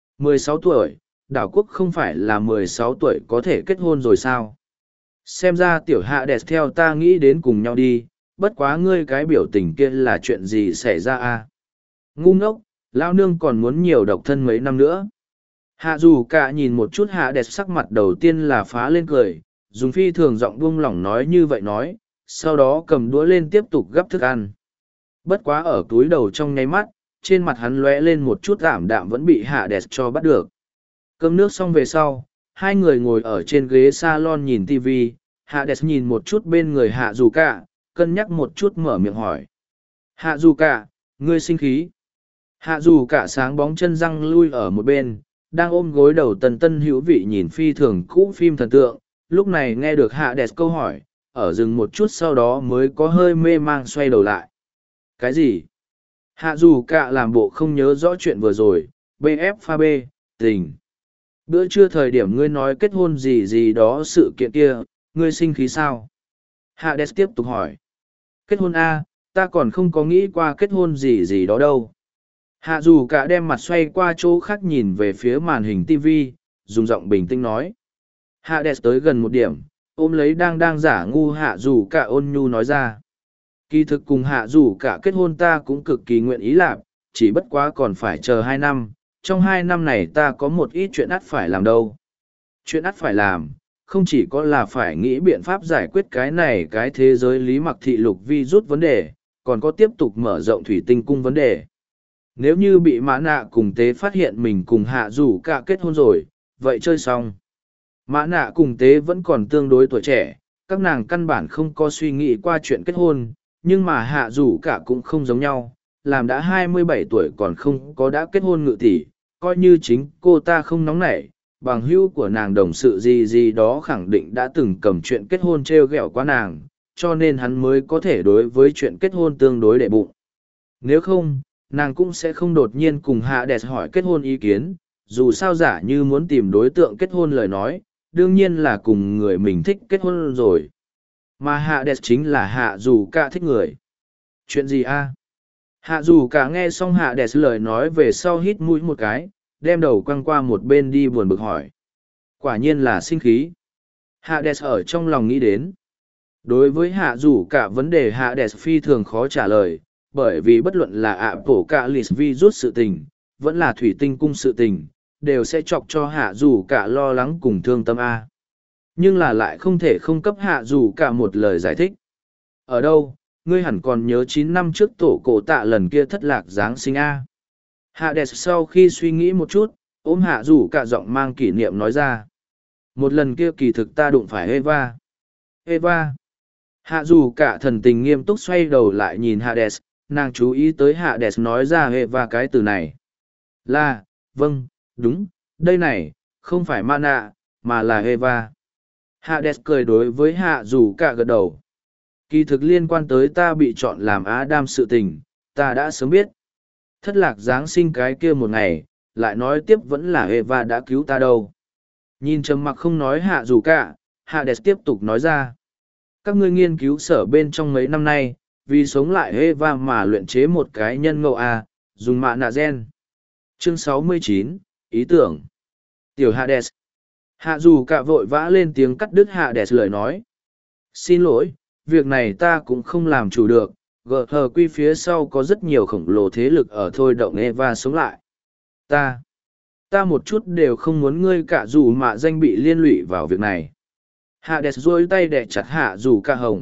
16 tuổi, đảo quốc không phải là 16 tuổi có thể kết hôn rồi sao? Xem ra tiểu Hades theo ta nghĩ đến cùng nhau đi, bất quá ngươi cái biểu tình kia là chuyện gì xảy ra à? Ngu ngốc, lao nương còn muốn nhiều độc thân mấy năm nữa. Hạ dù cả nhìn một chút Hades sắc mặt đầu tiên là phá lên cười, dùng phi thường giọng buông lỏng nói như vậy nói, sau đó cầm đũa lên tiếp tục gắp thức ăn. Bất quá ở túi đầu trong nháy mắt, trên mặt hắn lóe lên một chút ảm đạm vẫn bị Hades cho bắt được. Cơm nước xong về sau, hai người ngồi ở trên ghế salon nhìn TV, Hades nhìn một chút bên người Hạ dù cả, cân nhắc một chút mở miệng hỏi. Hạ dù cả, ngươi sinh khí. Hạ dù cả sáng bóng chân răng lui ở một bên, đang ôm gối đầu tần tân hữu vị nhìn phi thường cũ phim thần tượng, lúc này nghe được Hades câu hỏi, ở dừng một chút sau đó mới có hơi mê mang xoay đầu lại. Cái gì? Hạ dù cả làm bộ không nhớ rõ chuyện vừa rồi, bf pha b tình. Bữa trưa thời điểm ngươi nói kết hôn gì gì đó sự kiện kia, ngươi sinh khí sao? Hades tiếp tục hỏi. Kết hôn A, ta còn không có nghĩ qua kết hôn gì gì đó đâu. Hạ dù cả đem mặt xoay qua chỗ khác nhìn về phía màn hình TV, dùng giọng bình tĩnh nói. Hades tới gần một điểm, ôm lấy đang giả ngu hạ dù cả ôn nhu nói ra. Kỳ thực cùng hạ dù cả kết hôn ta cũng cực kỳ nguyện ý làm, chỉ bất quá còn phải chờ 2 năm, trong 2 năm này ta có một ít chuyện ắt phải làm đâu. Chuyện ắt phải làm, không chỉ có là phải nghĩ biện pháp giải quyết cái này cái thế giới lý mặc thị lục vi rút vấn đề, còn có tiếp tục mở rộng thủy tinh cung vấn đề. Nếu như bị mã nạ cùng tế phát hiện mình cùng hạ dù cả kết hôn rồi, vậy chơi xong. Mã nạ cùng tế vẫn còn tương đối tuổi trẻ, các nàng căn bản không có suy nghĩ qua chuyện kết hôn, nhưng mà hạ dù cả cũng không giống nhau, làm đã 27 tuổi còn không có đã kết hôn ngự tỷ, coi như chính cô ta không nóng nảy, bằng hữu của nàng đồng sự gì gì đó khẳng định đã từng cầm chuyện kết hôn trêu ghẹo qua nàng, cho nên hắn mới có thể đối với chuyện kết hôn tương đối đệ bụng. Nếu không, nàng cũng sẽ không đột nhiên cùng Hades hỏi kết hôn ý kiến, dù sao giả như muốn tìm đối tượng kết hôn lời nói, đương nhiên là cùng người mình thích kết hôn rồi. Mà Hades chính là hạ dù cả thích người. Chuyện gì a? Hạ dù cả nghe xong Hades lời nói về sau hít mũi một cái, đem đầu quăng qua một bên đi buồn bực hỏi. Quả nhiên là sinh khí. Hades ở trong lòng nghĩ đến. Đối với hạ dù cả vấn đề Hades phi thường khó trả lời, bởi vì bất luận là Apocalypse virus sự tình, vẫn là thủy tinh cung sự tình, đều sẽ chọc cho hạ dù cả lo lắng cùng thương tâm A. Nhưng là lại không thể không cấp hạ dù cả một lời giải thích. Ở đâu, ngươi hẳn còn nhớ 9 năm trước tổ cổ tạ lần kia thất lạc Giáng sinh A. Hades sau khi suy nghĩ một chút, ôm hạ dù cả giọng mang kỷ niệm nói ra. Một lần kia kỳ thực ta đụng phải Eva. Eva. Hạ dù cả thần tình nghiêm túc xoay đầu lại nhìn Hades, nàng chú ý tới Hades nói ra Eva cái từ này. Là, vâng, đúng, đây này, không phải Mana, mà là Eva. Hades cười đối với hạ dù cả gật đầu. Kỳ thực liên quan tới ta bị chọn làm Adam sự tình, ta đã sớm biết. Thất lạc Giáng sinh cái kia một ngày, lại nói tiếp vẫn là Eva đã cứu ta đâu. Nhìn trầm mặc không nói hạ dù cả, Hades tiếp tục nói ra. Các ngươi nghiên cứu sở bên trong mấy năm nay, vì sống lại Eva mà luyện chế một cái nhân ngẫu A, dùng mạ nạ gen. Chương 69, ý tưởng. Tiểu Hades. Hạ dù cả vội vã lên tiếng cắt đứt Hades lời nói. Xin lỗi, việc này ta cũng không làm chủ được, GHQ phía sau có rất nhiều khổng lồ thế lực ở thôi động Eva sống lại. Ta một chút đều không muốn ngươi cả dù mạ danh bị liên lụy vào việc này. Hades duỗi tay đè chặt hạ dù cả hồng.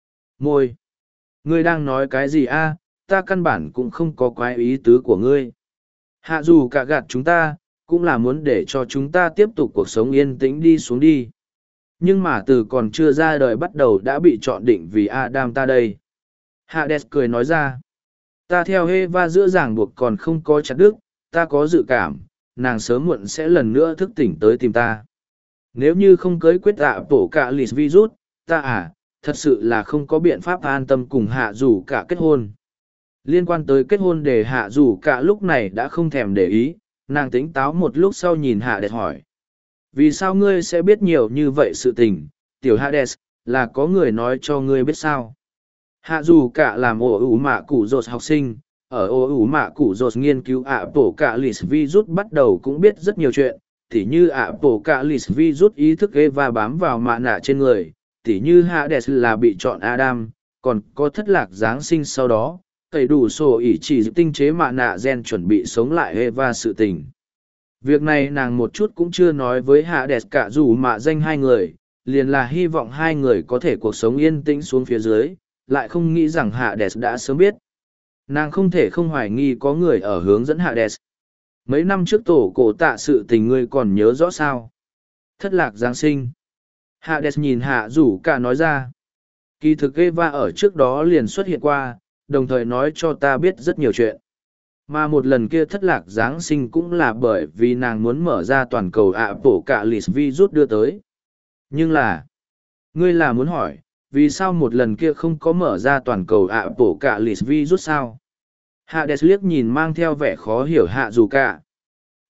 Môi. Ngươi đang nói cái gì a? Ta căn bản cũng không có quái ý tứ của ngươi. Hạ dù cả gạt chúng ta, cũng là muốn để cho chúng ta tiếp tục cuộc sống yên tĩnh đi xuống đi. Nhưng mà từ còn chưa ra đời bắt đầu đã bị chọn định vì Adam ta đây. Hades cười nói ra. Ta theo Eva giữa ràng buộc còn không có chặt đứt, ta có dự cảm, nàng sớm muộn sẽ lần nữa thức tỉnh tới tìm ta. Nếu như không cưới quyết bổ cả lì virus, ta thật sự là không có biện pháp an tâm cùng hạ dù cả kết hôn. Liên quan tới kết hôn để hạ dù cả lúc này đã không thèm để ý, nàng tỉnh táo một lúc sau nhìn Hades hỏi. Vì sao ngươi sẽ biết nhiều như vậy sự tình, tiểu Hades, là có người nói cho ngươi biết sao? Hạ dù cả làm ổ ủ mạ củ rột học sinh, ở ổ ủ mạ củ rột nghiên cứu bổ cả lì virus bắt đầu cũng biết rất nhiều chuyện, tỉ như bổ cả lì virus ý thức Eva bám vào mạ nạ trên người, tỉ như Hades là bị chọn Adam, còn có thất lạc Giáng sinh sau đó, cậy đủ sổ ỉ chỉ tinh chế mạ nạ gen chuẩn bị sống lại Eva sự tình. Việc này nàng một chút cũng chưa nói với Hades cả dù mạ danh hai người, liền là hy vọng hai người có thể cuộc sống yên tĩnh xuống phía dưới, lại không nghĩ rằng Hades đã sớm biết. Nàng không thể không hoài nghi có người ở hướng dẫn Hades. Mấy năm trước tổ cổ tạ sự tình ngươi còn nhớ rõ sao? Thất lạc Giáng sinh. Hades nhìn hạ rủ cả nói ra. Kỳ thực Eva ở trước đó liền xuất hiện qua, đồng thời nói cho ta biết rất nhiều chuyện. Mà một lần kia thất lạc Giáng sinh cũng là bởi vì nàng muốn mở ra toàn cầu bổ cả lì virus đưa tới. Nhưng là, ngươi là muốn hỏi, vì sao một lần kia không có mở ra toàn cầu bổ cả lì virus sao? Hades liếc nhìn mang theo vẻ khó hiểu hạ dù cả.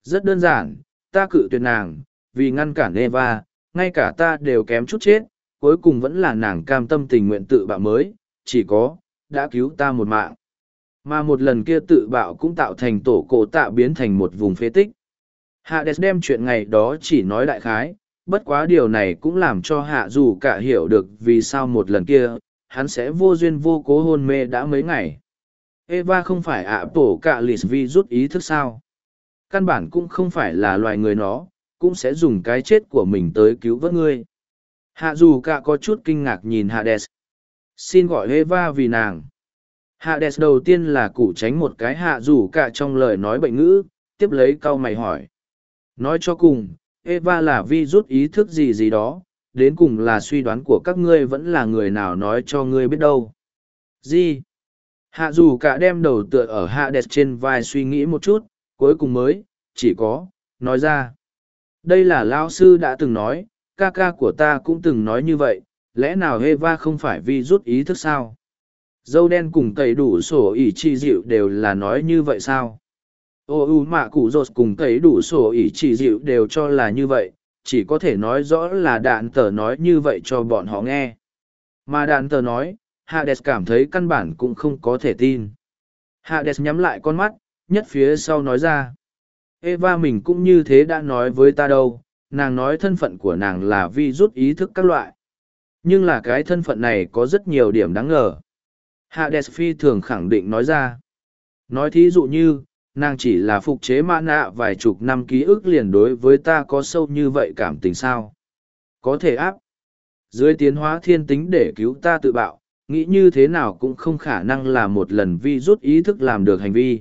Rất đơn giản, ta cự tuyệt nàng, vì ngăn cản Eva, ngay cả ta đều kém chút chết, cuối cùng vẫn là nàng cam tâm tình nguyện tự bạo mới, chỉ có, đã cứu ta một mạng. Mà một lần kia tự bạo cũng tạo thành tổ cổ tạ biến thành một vùng phế tích. Hades đem chuyện ngày đó chỉ nói đại khái, bất quá điều này cũng làm cho hạ dù cả hiểu được vì sao một lần kia, hắn sẽ vô duyên vô cố hôn mê đã mấy ngày. Eva không phải ạ tổ cả lì vi rút ý thức sao. Căn bản cũng không phải là loài người nó, cũng sẽ dùng cái chết của mình tới cứu vớt ngươi. Hạ dù cả có chút kinh ngạc nhìn Hades. Xin gọi Eva vì nàng. Hades đầu tiên là củ tránh một cái hạ dù cả trong lời nói bệnh ngữ, tiếp lấy cau mày hỏi. Nói cho cùng, Eva là vi rút ý thức gì gì đó, đến cùng là suy đoán của các ngươi vẫn là người nào nói cho ngươi biết đâu. Gì? Hạ dù cả đem đầu tựa ở Hades trên vai suy nghĩ một chút, cuối cùng mới, chỉ có, nói ra. Đây là lão sư đã từng nói, ca ca của ta cũng từng nói như vậy, lẽ nào Eva không phải vi rút ý thức sao? Dâu đen cùng tẩy đủ sổ ỉ chi dịu đều là nói như vậy sao? Mạ cụ rột cùng tẩy đủ sổ ỉ chi dịu đều cho là như vậy, chỉ có thể nói rõ là đạn tờ nói như vậy cho bọn họ nghe. Mà đạn tờ nói, Hades cảm thấy căn bản cũng không có thể tin. Hades nhắm lại con mắt, nhất phía sau nói ra. Eva mình cũng như thế đã nói với ta đâu, nàng nói thân phận của nàng là vi rút ý thức các loại. Nhưng là cái thân phận này có rất nhiều điểm đáng ngờ. Hades phi thường khẳng định nói ra. Nói thí dụ như, nàng chỉ là phục chế mã nạ vài chục năm ký ức liền đối với ta có sâu như vậy cảm tình sao. Có thể áp. Dưới tiến hóa thiên tính để cứu ta tự bạo, nghĩ như thế nào cũng không khả năng là một lần vi rút ý thức làm được hành vi.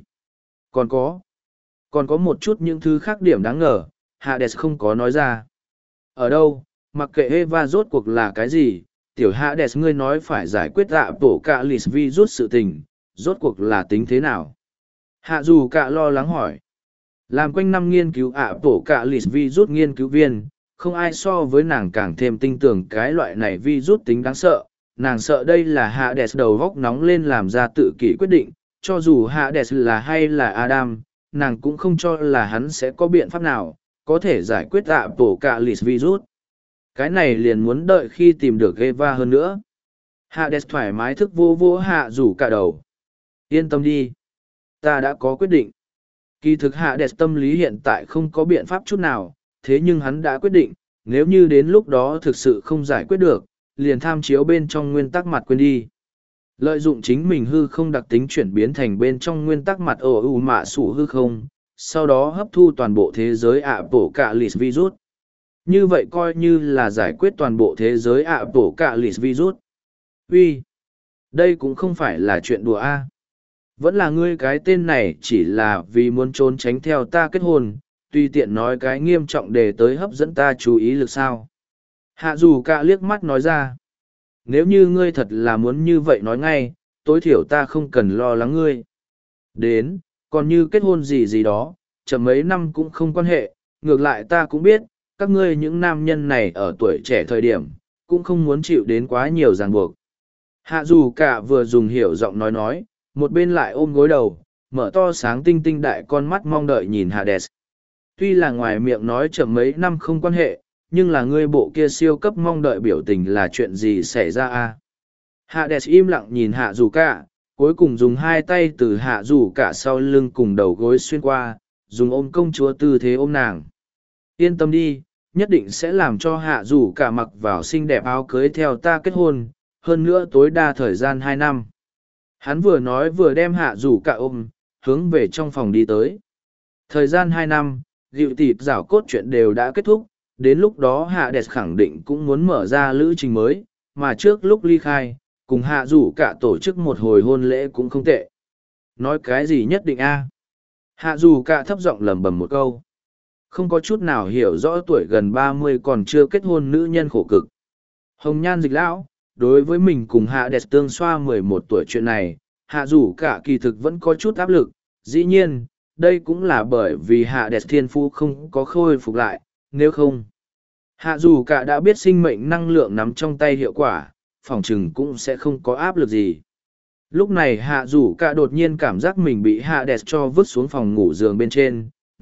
Còn có một chút những thứ khác điểm đáng ngờ, Hades không có nói ra. Ở đâu, mặc kệ Eva rốt cuộc là cái gì, tiểu Hades ngươi nói phải giải quyết ạ tổ cả lì vi rút sự tình, rốt cuộc là tính thế nào? Hạ dù cả lo lắng hỏi. Làm quanh năm nghiên cứu ạ tổ cả lì vi rút nghiên cứu viên, không ai so với nàng càng thêm tin tưởng cái loại này vi rút tính đáng sợ. Nàng sợ đây là Hades đầu góc nóng lên làm ra tự kỷ quyết định, cho dù Hades là hay là Adam, nàng cũng không cho là hắn sẽ có biện pháp nào, có thể giải quyết ạ tổ cả lì virus. Cái này liền muốn đợi khi tìm được Eva hơn nữa. Hades thoải mái thức vô vô hạ rủ cả đầu. Yên tâm đi. Ta đã có quyết định. Kỳ thực Hades tâm lý hiện tại không có biện pháp chút nào, thế nhưng hắn đã quyết định, nếu như đến lúc đó thực sự không giải quyết được, liền tham chiếu bên trong nguyên tắc mặt quên đi. Lợi dụng chính mình hư không đặc tính chuyển biến thành bên trong nguyên tắc mặt mạ sủ hư không, sau đó hấp thu toàn bộ thế giới ạ tổ cả lì virus. Như vậy coi như là giải quyết toàn bộ thế giới ạ tổ cả lì virus. Uy, đây cũng không phải là chuyện đùa a. Vẫn là ngươi cái tên này chỉ là vì muốn trốn tránh theo ta kết hôn, tùy tiện nói cái nghiêm trọng để tới hấp dẫn ta chú ý lực sao. Hạ dù cả liếc mắt nói ra. Nếu như ngươi thật là muốn như vậy nói ngay, tối thiểu ta không cần lo lắng ngươi. Đến, còn như kết hôn gì gì đó, chậm mấy năm cũng không quan hệ, ngược lại ta cũng biết, các ngươi những nam nhân này ở tuổi trẻ thời điểm, cũng không muốn chịu đến quá nhiều ràng buộc. Hạ dù cả vừa dùng hiểu giọng nói, một bên lại ôm gối đầu, mở to sáng tinh tinh đại con mắt mong đợi nhìn Hades. Tuy là ngoài miệng nói chậm mấy năm không quan hệ, nhưng là ngươi bộ kia siêu cấp mong đợi biểu tình là chuyện gì xảy ra a? Hades im lặng nhìn hạ dù cả, cuối cùng dùng hai tay từ hạ dù cả sau lưng cùng đầu gối xuyên qua, dùng ôm công chúa tư thế ôm nàng. Yên tâm đi, nhất định sẽ làm cho hạ dù cả mặc vào xinh đẹp áo cưới theo ta kết hôn, hơn nữa tối đa thời gian 2 năm. Hắn vừa nói vừa đem hạ dù cả ôm, hướng về trong phòng đi tới. Thời gian 2 năm, dịu tịp rảo cốt chuyện đều đã kết thúc, đến lúc đó Hades khẳng định cũng muốn mở ra lữ trình mới, mà trước lúc ly khai, cùng hạ dù cả tổ chức một hồi hôn lễ cũng không tệ. Nói cái gì nhất định a? Hạ dù cả thấp giọng lẩm bẩm một câu. Không có chút nào hiểu rõ tuổi gần 30 còn chưa kết hôn nữ nhân khổ cực. Hồng nhan dịch lão, đối với mình cùng Hades tương xoa 11 tuổi chuyện này, hạ dù cả kỳ thực vẫn có chút áp lực. Dĩ nhiên, đây cũng là bởi vì Hades thiên phu không có khôi phục lại, nếu không. Hạ dù cả đã biết sinh mệnh năng lượng nắm trong tay hiệu quả, phỏng chừng cũng sẽ không có áp lực gì. Lúc này hạ dù cả đột nhiên cảm giác mình bị Hades cho vứt xuống phòng ngủ giường bên trên,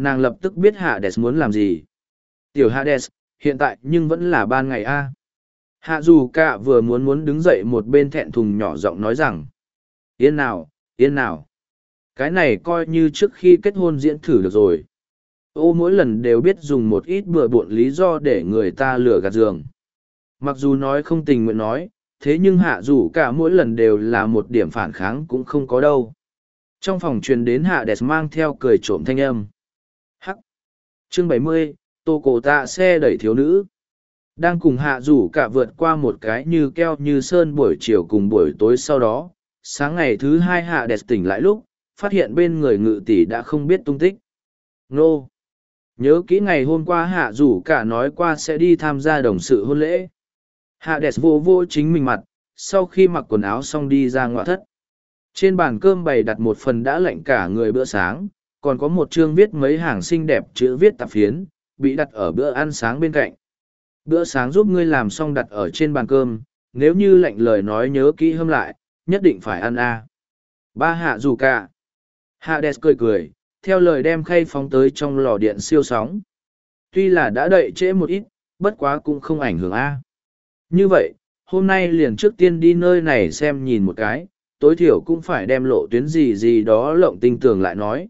nàng lập tức biết Hades muốn làm gì. Tiểu Hades, hiện tại nhưng vẫn là ban ngày a. Hạ dù cả vừa muốn đứng dậy một bên thẹn thùng nhỏ giọng nói rằng. Yên nào, yên nào. Cái này coi như trước khi kết hôn diễn thử được rồi. Ô mỗi lần đều biết dùng một ít bừa bộn lý do để người ta lừa gạt giường. Mặc dù nói không tình nguyện nói, thế nhưng hạ dù cả mỗi lần đều là một điểm phản kháng cũng không có đâu. Trong phòng truyền đến Hades mang theo cười trộm thanh âm. Hắc. Chương 70, Tô Cổ Tạ xe đẩy thiếu nữ. Đang cùng hạ dù cả vượt qua một cái như keo như sơn buổi chiều cùng buổi tối sau đó. Sáng ngày thứ hai Hades tỉnh lại lúc, phát hiện bên người ngự tỷ đã không biết tung tích. Nô! Nhớ kỹ ngày hôm qua hạ dù cả nói qua sẽ đi tham gia đồng sự hôn lễ. Hades vô chính mình mặt, sau khi mặc quần áo xong đi ra ngoại thất. Trên bàn cơm bày đặt một phần đã lạnh cả người bữa sáng, còn có một chương viết mấy hàng xinh đẹp chữ viết tạp phiến, bị đặt ở bữa ăn sáng bên cạnh. Bữa sáng giúp ngươi làm xong đặt ở trên bàn cơm, nếu như lạnh lời nói nhớ kỹ hâm lại, nhất định phải ăn a. Ba hạ dù cả. Hades cười, theo lời đem khay phóng tới trong lò điện siêu sóng. Tuy là đã đợi trễ một ít, bất quá cũng không ảnh hưởng a. Như vậy, hôm nay liền trước tiên đi nơi này xem nhìn một cái, tối thiểu cũng phải đem lộ tuyến gì đó lộng tinh tường lại nói.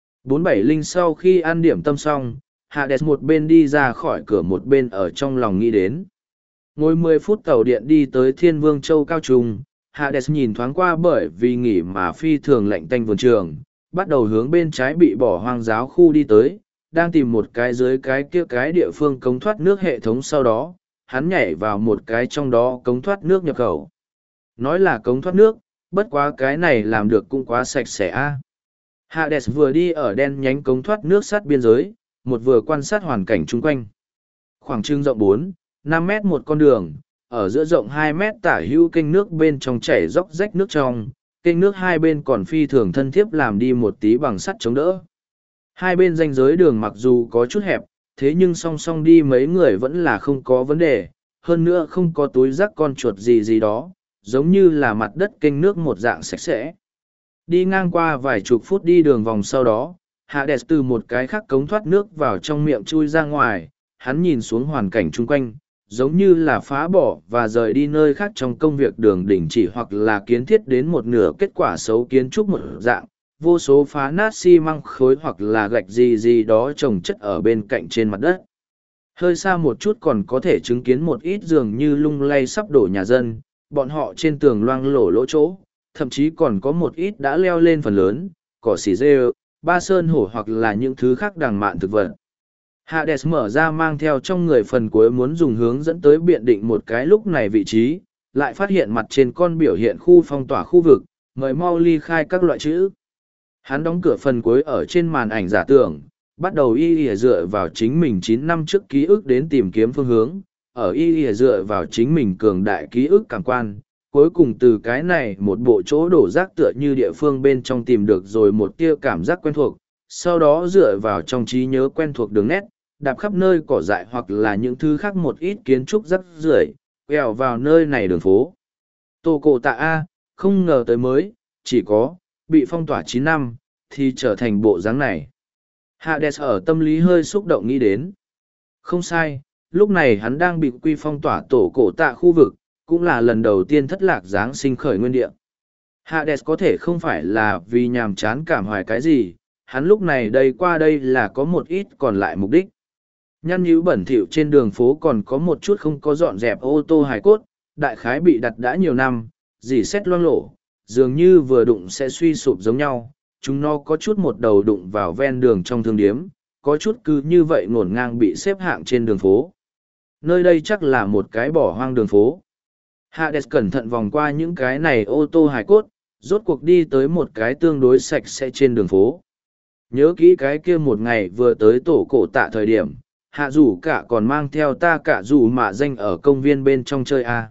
470 sau khi ăn điểm tâm xong, Hades một bên đi ra khỏi cửa một bên ở trong lòng nghĩ đến. Ngồi 10 phút tàu điện đi tới Thiên Vương Châu Cao Trung, Hades nhìn thoáng qua bởi vì nghỉ mà phi thường lạnh tanh vườn trường, bắt đầu hướng bên trái bị bỏ hoang giáo khu đi tới, đang tìm một cái dưới cái kia cái địa phương cống thoát nước hệ thống sau đó, hắn nhảy vào một cái trong đó cống thoát nước nhập khẩu. Nói là cống thoát nước, bất quá cái này làm được cũng quá sạch sẽ a. Hades vừa đi ở đen nhánh cống thoát nước sát biên giới, một vừa quan sát hoàn cảnh chung quanh. Khoảng trưng rộng 4-5 mét một con đường, ở giữa rộng 2 mét tả hữu kênh nước bên trong chảy róc rách nước trong, kênh nước hai bên còn phi thường thân thiếp làm đi một tí bằng sắt chống đỡ. Hai bên ranh giới đường mặc dù có chút hẹp, thế nhưng song song đi mấy người vẫn là không có vấn đề, hơn nữa không có túi rác con chuột gì đó, giống như là mặt đất kênh nước một dạng sạch sẽ. Đi ngang qua vài chục phút đi đường vòng sau đó, Hades từ một cái khác cống thoát nước vào trong miệng chui ra ngoài, hắn nhìn xuống hoàn cảnh chung quanh, giống như là phá bỏ và rời đi nơi khác trong công việc đường đỉnh chỉ hoặc là kiến thiết đến một nửa kết quả xấu kiến trúc một dạng, vô số phá nát xi măng khối hoặc là gạch gì đó trồng chất ở bên cạnh trên mặt đất. Hơi xa một chút còn có thể chứng kiến một ít giường như lung lay sắp đổ nhà dân, bọn họ trên tường loang lổ lỗ chỗ, thậm chí còn có một ít đã leo lên phần lớn, cỏ xỉ rêu, ba sơn hổ hoặc là những thứ khác đằng mạn thực vật. Hades mở ra mang theo trong người phần cuối muốn dùng hướng dẫn tới biện định một cái lúc này vị trí, lại phát hiện mặt trên con biểu hiện khu phong tỏa khu vực, mời mau ly khai các loại chữ. Hắn đóng cửa phần cuối ở trên màn ảnh giả tưởng, bắt đầu dựa vào chính mình 9 năm trước ký ức đến tìm kiếm phương hướng, ở dựa vào chính mình cường đại ký ức cảm quan. Cuối cùng từ cái này một bộ chỗ đổ rác tựa như địa phương bên trong tìm được rồi một tia cảm giác quen thuộc, sau đó dựa vào trong trí nhớ quen thuộc đường nét, đạp khắp nơi cỏ dại hoặc là những thứ khác một ít kiến trúc rắc rưởi, quẹo vào nơi này đường phố. Tô Cổ Tạ A, không ngờ tới mới, chỉ có, bị phong tỏa 9 năm, thì trở thành bộ dáng này. Hades ở tâm lý hơi xúc động nghĩ đến. Không sai, lúc này hắn đang bị quy phong tỏa Tổ Cổ Tạ khu vực, cũng là lần đầu tiên thất lạc dáng sinh khởi nguyên địa. Hades có thể không phải là vì nhàm chán cảm hoài cái gì, hắn lúc này đây qua đây là có một ít còn lại mục đích. Nhăn nhíu bẩn thỉu trên đường phố còn có một chút không có dọn dẹp ô tô hài cốt, đại khái bị đặt đã nhiều năm, dỉ xét loang lổ, dường như vừa đụng sẽ suy sụp giống nhau, chúng nó có chút một đầu đụng vào ven đường trong thương điếm, có chút cứ như vậy ngổn ngang bị xếp hạng trên đường phố. Nơi đây chắc là một cái bỏ hoang đường phố. Hades cẩn thận vòng qua những cái này ô tô hài cốt, rốt cuộc đi tới một cái tương đối sạch sẽ trên đường phố. Nhớ kỹ cái kia một ngày vừa tới Tổ Cổ Tạ thời điểm, hạ dù cả còn mang theo ta cả dù mạ danh ở công viên bên trong chơi a.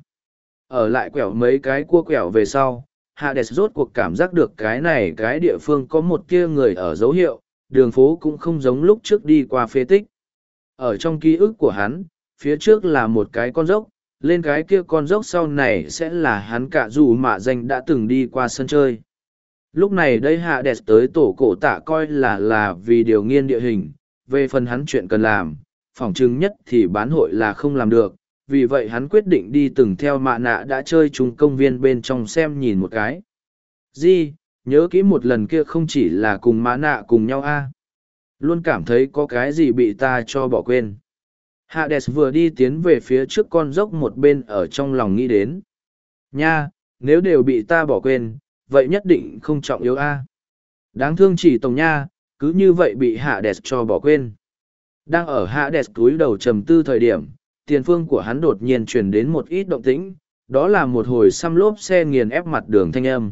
Ở lại quẹo mấy cái cua quẹo về sau, Hades rốt cuộc cảm giác được cái này cái địa phương có một kia người ở dấu hiệu, đường phố cũng không giống lúc trước đi qua phế tích. Ở trong ký ức của hắn, phía trước là một cái con dốc, lên cái kia con dốc sau này sẽ là hắn cả dù mạ danh đã từng đi qua sân chơi. Lúc này đây hạ đẹp tới tổ cổ tạ coi là vì điều nghiên địa hình, về phần hắn chuyện cần làm, phỏng chừng nhất thì bán hội là không làm được, vì vậy hắn quyết định đi từng theo mạ nạ đã chơi chung công viên bên trong xem nhìn một cái. Di, nhớ kỹ một lần kia không chỉ là cùng mạ nạ cùng nhau a, luôn cảm thấy có cái gì bị ta cho bỏ quên. Hades vừa đi tiến về phía trước con dốc một bên ở trong lòng nghĩ đến. Nha, nếu đều bị ta bỏ quên, vậy nhất định không trọng yếu a. Đáng thương chỉ tổng nha, cứ như vậy bị Hades cho bỏ quên. Đang ở Hades cúi đầu trầm tư thời điểm, tiền phương của hắn đột nhiên truyền đến một ít động tĩnh, đó là một hồi xăm lốp xe nghiền ép mặt đường thanh âm.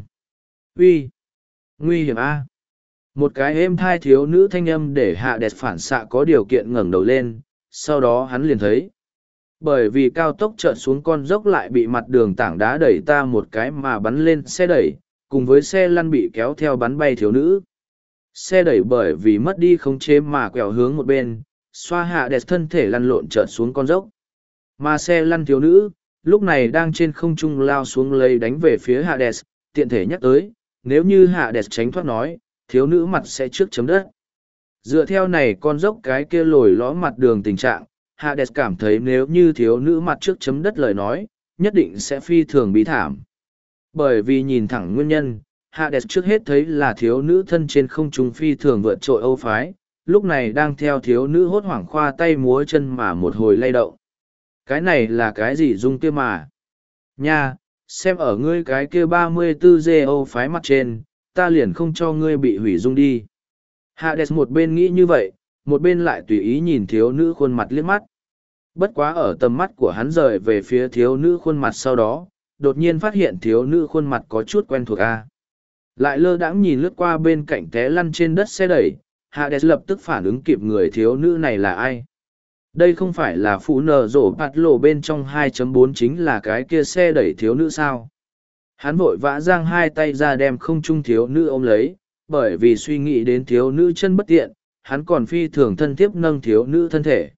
Uy, nguy hiểm a. Một cái êm thai thiếu nữ thanh âm để Hades phản xạ có điều kiện ngẩng đầu lên, sau đó hắn liền thấy. Bởi vì cao tốc chợt xuống con dốc lại bị mặt đường tảng đá đẩy ta một cái mà bắn lên xe đẩy, cùng với xe lăn bị kéo theo bắn bay thiếu nữ. Xe đẩy bởi vì mất đi khống chế mà quẹo hướng một bên, xoa hạ đẹp thân thể lăn lộn chợt xuống con dốc. Mà xe lăn thiếu nữ, lúc này đang trên không trung lao xuống lấy đánh về phía Hades, tiện thể nhắc tới, nếu như Hades tránh thoát nói, thiếu nữ mặt sẽ trước chấm đất. Dựa theo này con dốc cái kia lồi lõm mặt đường tình trạng, Hades cảm thấy nếu như thiếu nữ mặt trước chấm đất lời nói, nhất định sẽ phi thường bí thảm. Bởi vì nhìn thẳng nguyên nhân, Hades trước hết thấy là thiếu nữ thân trên không trung phi thường vượt trội Âu phái, lúc này đang theo thiếu nữ hốt hoảng khoa tay múa chân mà một hồi lay động. Cái này là cái gì dung kia mà? Nha, xem ở ngươi cái kia 34G Âu phái mặt trên, ta liền không cho ngươi bị hủy dung đi. Hades một bên nghĩ như vậy, một bên lại tùy ý nhìn thiếu nữ khuôn mặt liếc mắt. Bất quá ở tầm mắt của hắn rời về phía thiếu nữ khuôn mặt sau đó, đột nhiên phát hiện thiếu nữ khuôn mặt có chút quen thuộc a. Lại lơ đãng nhìn lướt qua bên cạnh té lăn trên đất xe đẩy, Hades lập tức phản ứng kịp người thiếu nữ này là ai. Đây không phải là phụ nở rổ bạt lộ bên trong 2.4 chính là cái kia xe đẩy thiếu nữ sao. Hắn vội vã giang hai tay ra đem không trung thiếu nữ ôm lấy, bởi vì suy nghĩ đến thiếu nữ chân bất tiện, hắn còn phi thường thân thiết nâng thiếu nữ thân thể.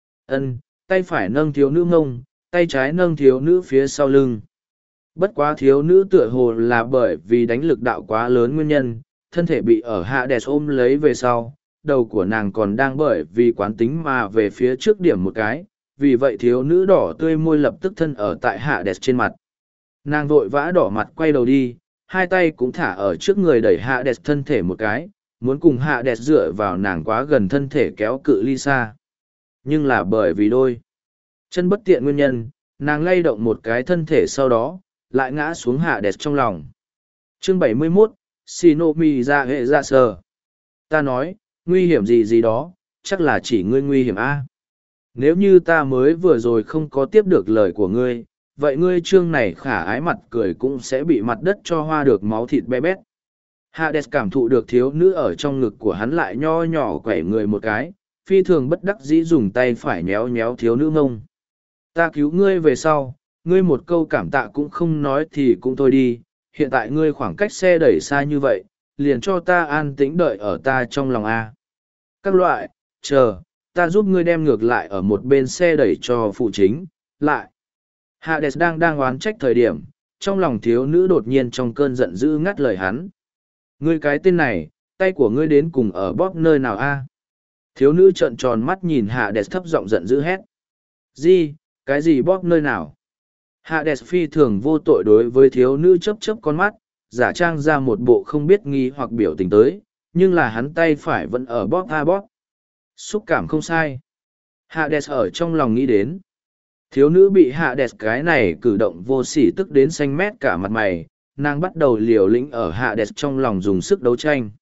Tay phải nâng thiếu nữ ngông, tay trái nâng thiếu nữ phía sau lưng. Bất quá thiếu nữ tựa hồ là bởi vì đánh lực đạo quá lớn nguyên nhân, thân thể bị ở Hades ôm lấy về sau, đầu của nàng còn đang bởi vì quán tính mà về phía trước điểm một cái, vì vậy thiếu nữ đỏ tươi môi lập tức thân ở tại Hades trên mặt. Nàng vội vã đỏ mặt quay đầu đi, hai tay cũng thả ở trước người đẩy Hades thân thể một cái, muốn cùng Hades dựa vào nàng quá gần thân thể kéo cự ly xa. Nhưng là bởi vì đôi chân bất tiện nguyên nhân, nàng lay động một cái thân thể sau đó, lại ngã xuống Hades trong lòng. Chương 71, Shinomi ra hệ ra sờ. Ta nói, nguy hiểm gì gì đó, chắc là chỉ ngươi nguy hiểm a. Nếu như ta mới vừa rồi không có tiếp được lời của ngươi, vậy ngươi trương này khả ái mặt cười cũng sẽ bị mặt đất cho hoa được máu thịt bé bét. Hades cảm thụ được thiếu nữ ở trong ngực của hắn lại nho nhỏ quẩy người một cái, phi thường bất đắc dĩ dùng tay phải nhéo nhéo thiếu nữ ngông. Ta cứu ngươi về sau, ngươi một câu cảm tạ cũng không nói thì cũng thôi đi, hiện tại ngươi khoảng cách xe đẩy xa như vậy, liền cho ta an tĩnh đợi ở ta trong lòng A. Các loại, chờ, ta giúp ngươi đem ngược lại ở một bên xe đẩy cho phụ chính, lại. Hades đang oán trách thời điểm, trong lòng thiếu nữ đột nhiên trong cơn giận dữ ngắt lời hắn. Ngươi cái tên này, tay của ngươi đến cùng ở bóp nơi nào a? Thiếu nữ trợn tròn mắt nhìn Hades thấp giọng giận dữ hét. Gì, cái gì bóp nơi nào? Hades phi thường vô tội đối với thiếu nữ chớp chớp con mắt, giả trang ra một bộ không biết nghi hoặc biểu tình tới, nhưng là hắn tay phải vẫn ở bóp a bóp. Xúc cảm không sai. Hades ở trong lòng nghĩ đến. Thiếu nữ bị Hades cái này cử động vô sỉ tức đến xanh mét cả mặt mày, nàng bắt đầu liều lĩnh ở Hades trong lòng dùng sức đấu tranh.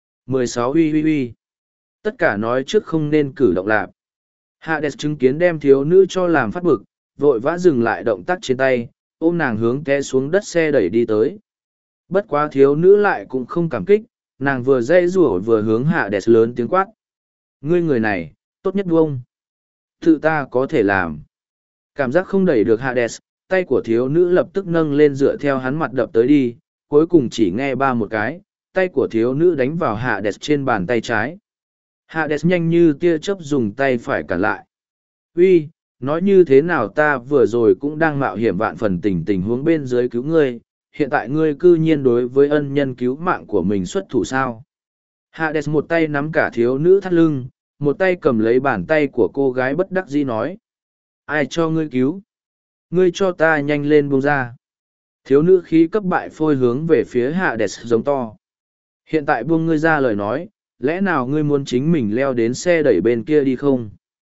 16 Uy uy uy. Tất cả nói trước không nên cử động lạp. Hades chứng kiến đem thiếu nữ cho làm phát bực, vội vã dừng lại động tác trên tay, ôm nàng hướng té xuống đất xe đẩy đi tới. Bất quá thiếu nữ lại cũng không cảm kích, nàng vừa dây rủa vừa hướng Hades lớn tiếng quát. Ngươi người này, tốt nhất buông. Tự ta có thể làm. Cảm giác không đẩy được Hades, tay của thiếu nữ lập tức nâng lên dựa theo hắn mặt đập tới đi, cuối cùng chỉ nghe ba một cái, tay của thiếu nữ đánh vào Hades trên bàn tay trái. Hades nhanh như tia chớp dùng tay phải cản lại. Uy, nói như thế nào ta vừa rồi cũng đang mạo hiểm vạn phần tình huống bên dưới cứu ngươi, hiện tại ngươi cư nhiên đối với ân nhân cứu mạng của mình xuất thủ sao. Hades một tay nắm cả thiếu nữ thắt lưng, một tay cầm lấy bàn tay của cô gái bất đắc dĩ nói. Ai cho ngươi cứu? Ngươi cho ta nhanh lên buông ra. Thiếu nữ khí cấp bại phôi hướng về phía Hades giống to. Hiện tại buông ngươi ra lời nói, lẽ nào ngươi muốn chính mình leo đến xe đẩy bên kia đi không?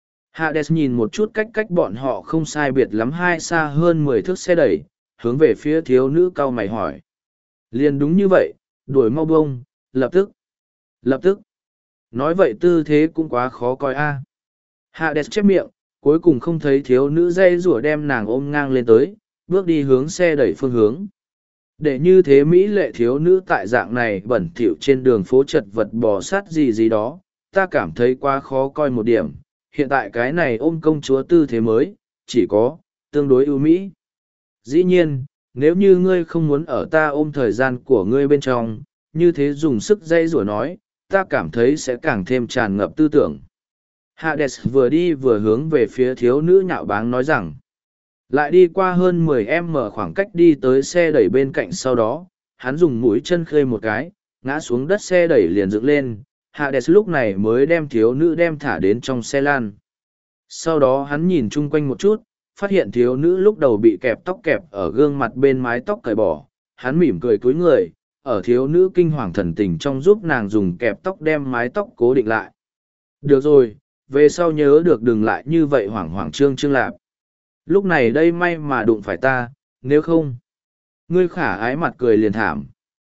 Hades nhìn một chút cách bọn họ không sai biệt lắm xa hơn 10 thước xe đẩy, hướng về phía thiếu nữ cau mày hỏi. Liền đúng như vậy, đuổi mau buông, lập tức. Lập tức. Nói vậy tư thế cũng quá khó coi a. Hades chép miệng, cuối cùng không thấy thiếu nữ dây rủa đem nàng ôm ngang lên tới, bước đi hướng xe đẩy phương hướng. Để như thế mỹ lệ thiếu nữ tại dạng này bẩn thỉu trên đường phố chật vật bò sát gì đó, ta cảm thấy quá khó coi một điểm. Hiện tại cái này ôm công chúa tư thế mới, chỉ có, tương đối ưu mỹ. Dĩ nhiên, nếu như ngươi không muốn ở ta ôm thời gian của ngươi bên trong, như thế dùng sức dây rủa nói, ta cảm thấy sẽ càng thêm tràn ngập tư tưởng. Hades vừa đi vừa hướng về phía thiếu nữ nhạo báng nói rằng, lại đi qua hơn 10m khoảng cách đi tới xe đẩy bên cạnh sau đó, hắn dùng mũi chân khơi một cái, ngã xuống đất xe đẩy liền dựng lên, Hades lúc này mới đem thiếu nữ đem thả đến trong xe lan. Sau đó hắn nhìn chung quanh một chút, phát hiện thiếu nữ lúc đầu bị kẹp tóc kẹp ở gương mặt bên mái tóc cởi bỏ, hắn mỉm cười cúi người, ở thiếu nữ kinh hoàng thần tình trong giúp nàng dùng kẹp tóc đem mái tóc cố định lại. Được rồi, về sau nhớ được đừng lại như vậy hoảng hoảng trương lạp. Lúc này đây may mà đụng phải ta, nếu không. Ngươi khả ái mặt cười liền thảm.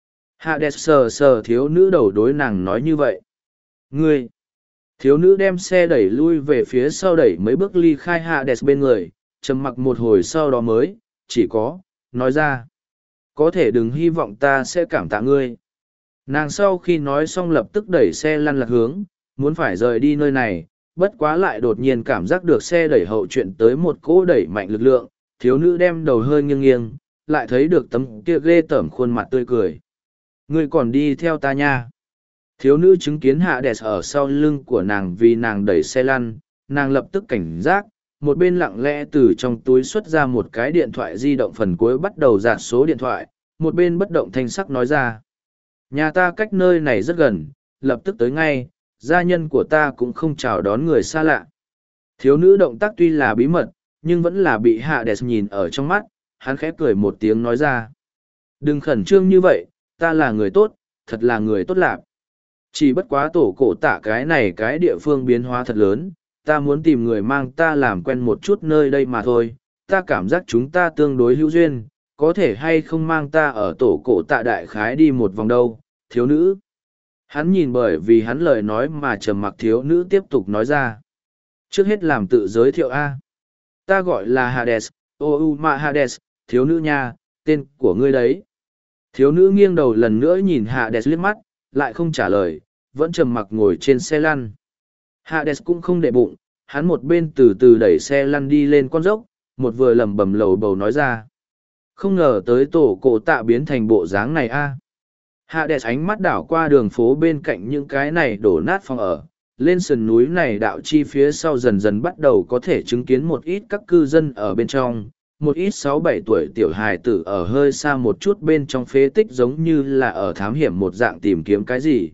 Hades sờ thiếu nữ đầu đối nàng nói như vậy. Ngươi. Thiếu nữ đem xe đẩy lui về phía sau đẩy mấy bước ly khai Hades bên người, trầm mặc một hồi sau đó mới, chỉ có, nói ra. Có thể đừng hy vọng ta sẽ cảm tạ ngươi. Nàng sau khi nói xong lập tức đẩy xe lăn lạc hướng, muốn phải rời đi nơi này, bất quá lại đột nhiên cảm giác được xe đẩy hậu chuyện tới một cỗ đẩy mạnh lực lượng, thiếu nữ đem đầu hơi nghiêng nghiêng, lại thấy được tấm kia ghê tởm khuôn mặt tươi cười. Ngươi còn đi theo ta nha. Thiếu nữ chứng kiến Hades ở sau lưng của nàng vì nàng đẩy xe lăn, nàng lập tức cảnh giác, một bên lặng lẽ từ trong túi xuất ra một cái điện thoại di động phần cuối bắt đầu dạt số điện thoại, một bên bất động thanh sắc nói ra. Nhà ta cách nơi này rất gần, lập tức tới ngay, gia nhân của ta cũng không chào đón người xa lạ. Thiếu nữ động tác tuy là bí mật, nhưng vẫn là bị Hades nhìn ở trong mắt, hắn khẽ cười một tiếng nói ra. Đừng khẩn trương như vậy, ta là người tốt, thật là người tốt lạc. Chỉ bất quá tổ cổ tạ cái này cái địa phương biến hóa thật lớn, ta muốn tìm người mang ta làm quen một chút nơi đây mà thôi, ta cảm giác chúng ta tương đối hữu duyên, có thể hay không mang ta ở tổ cổ tạ đại khái đi một vòng đâu, thiếu nữ. Hắn nhìn bởi vì hắn lời nói mà trầm mặc thiếu nữ tiếp tục nói ra. Trước hết làm tự giới thiệu A. Ta gọi là Hades, Ouma Hades, thiếu nữ nha, tên của ngươi đấy. Thiếu nữ nghiêng đầu lần nữa nhìn Hades liếc mắt, lại không trả lời, vẫn trầm mặc ngồi trên xe lăn. Hades cũng không để bụng, hắn một bên từ từ đẩy xe lăn đi lên con dốc, một vừa lẩm bẩm lầu bầu nói ra. Không ngờ tới tổ cổ tạ biến thành bộ dáng này a. Hades ánh mắt đảo qua đường phố bên cạnh những cái này đổ nát phòng ở, lên sườn núi này đạo chi phía sau dần dần bắt đầu có thể chứng kiến một ít các cư dân ở bên trong, một ít 6-7 tuổi tiểu hài tử ở hơi xa một chút bên trong phế tích giống như là ở thám hiểm một dạng tìm kiếm cái gì.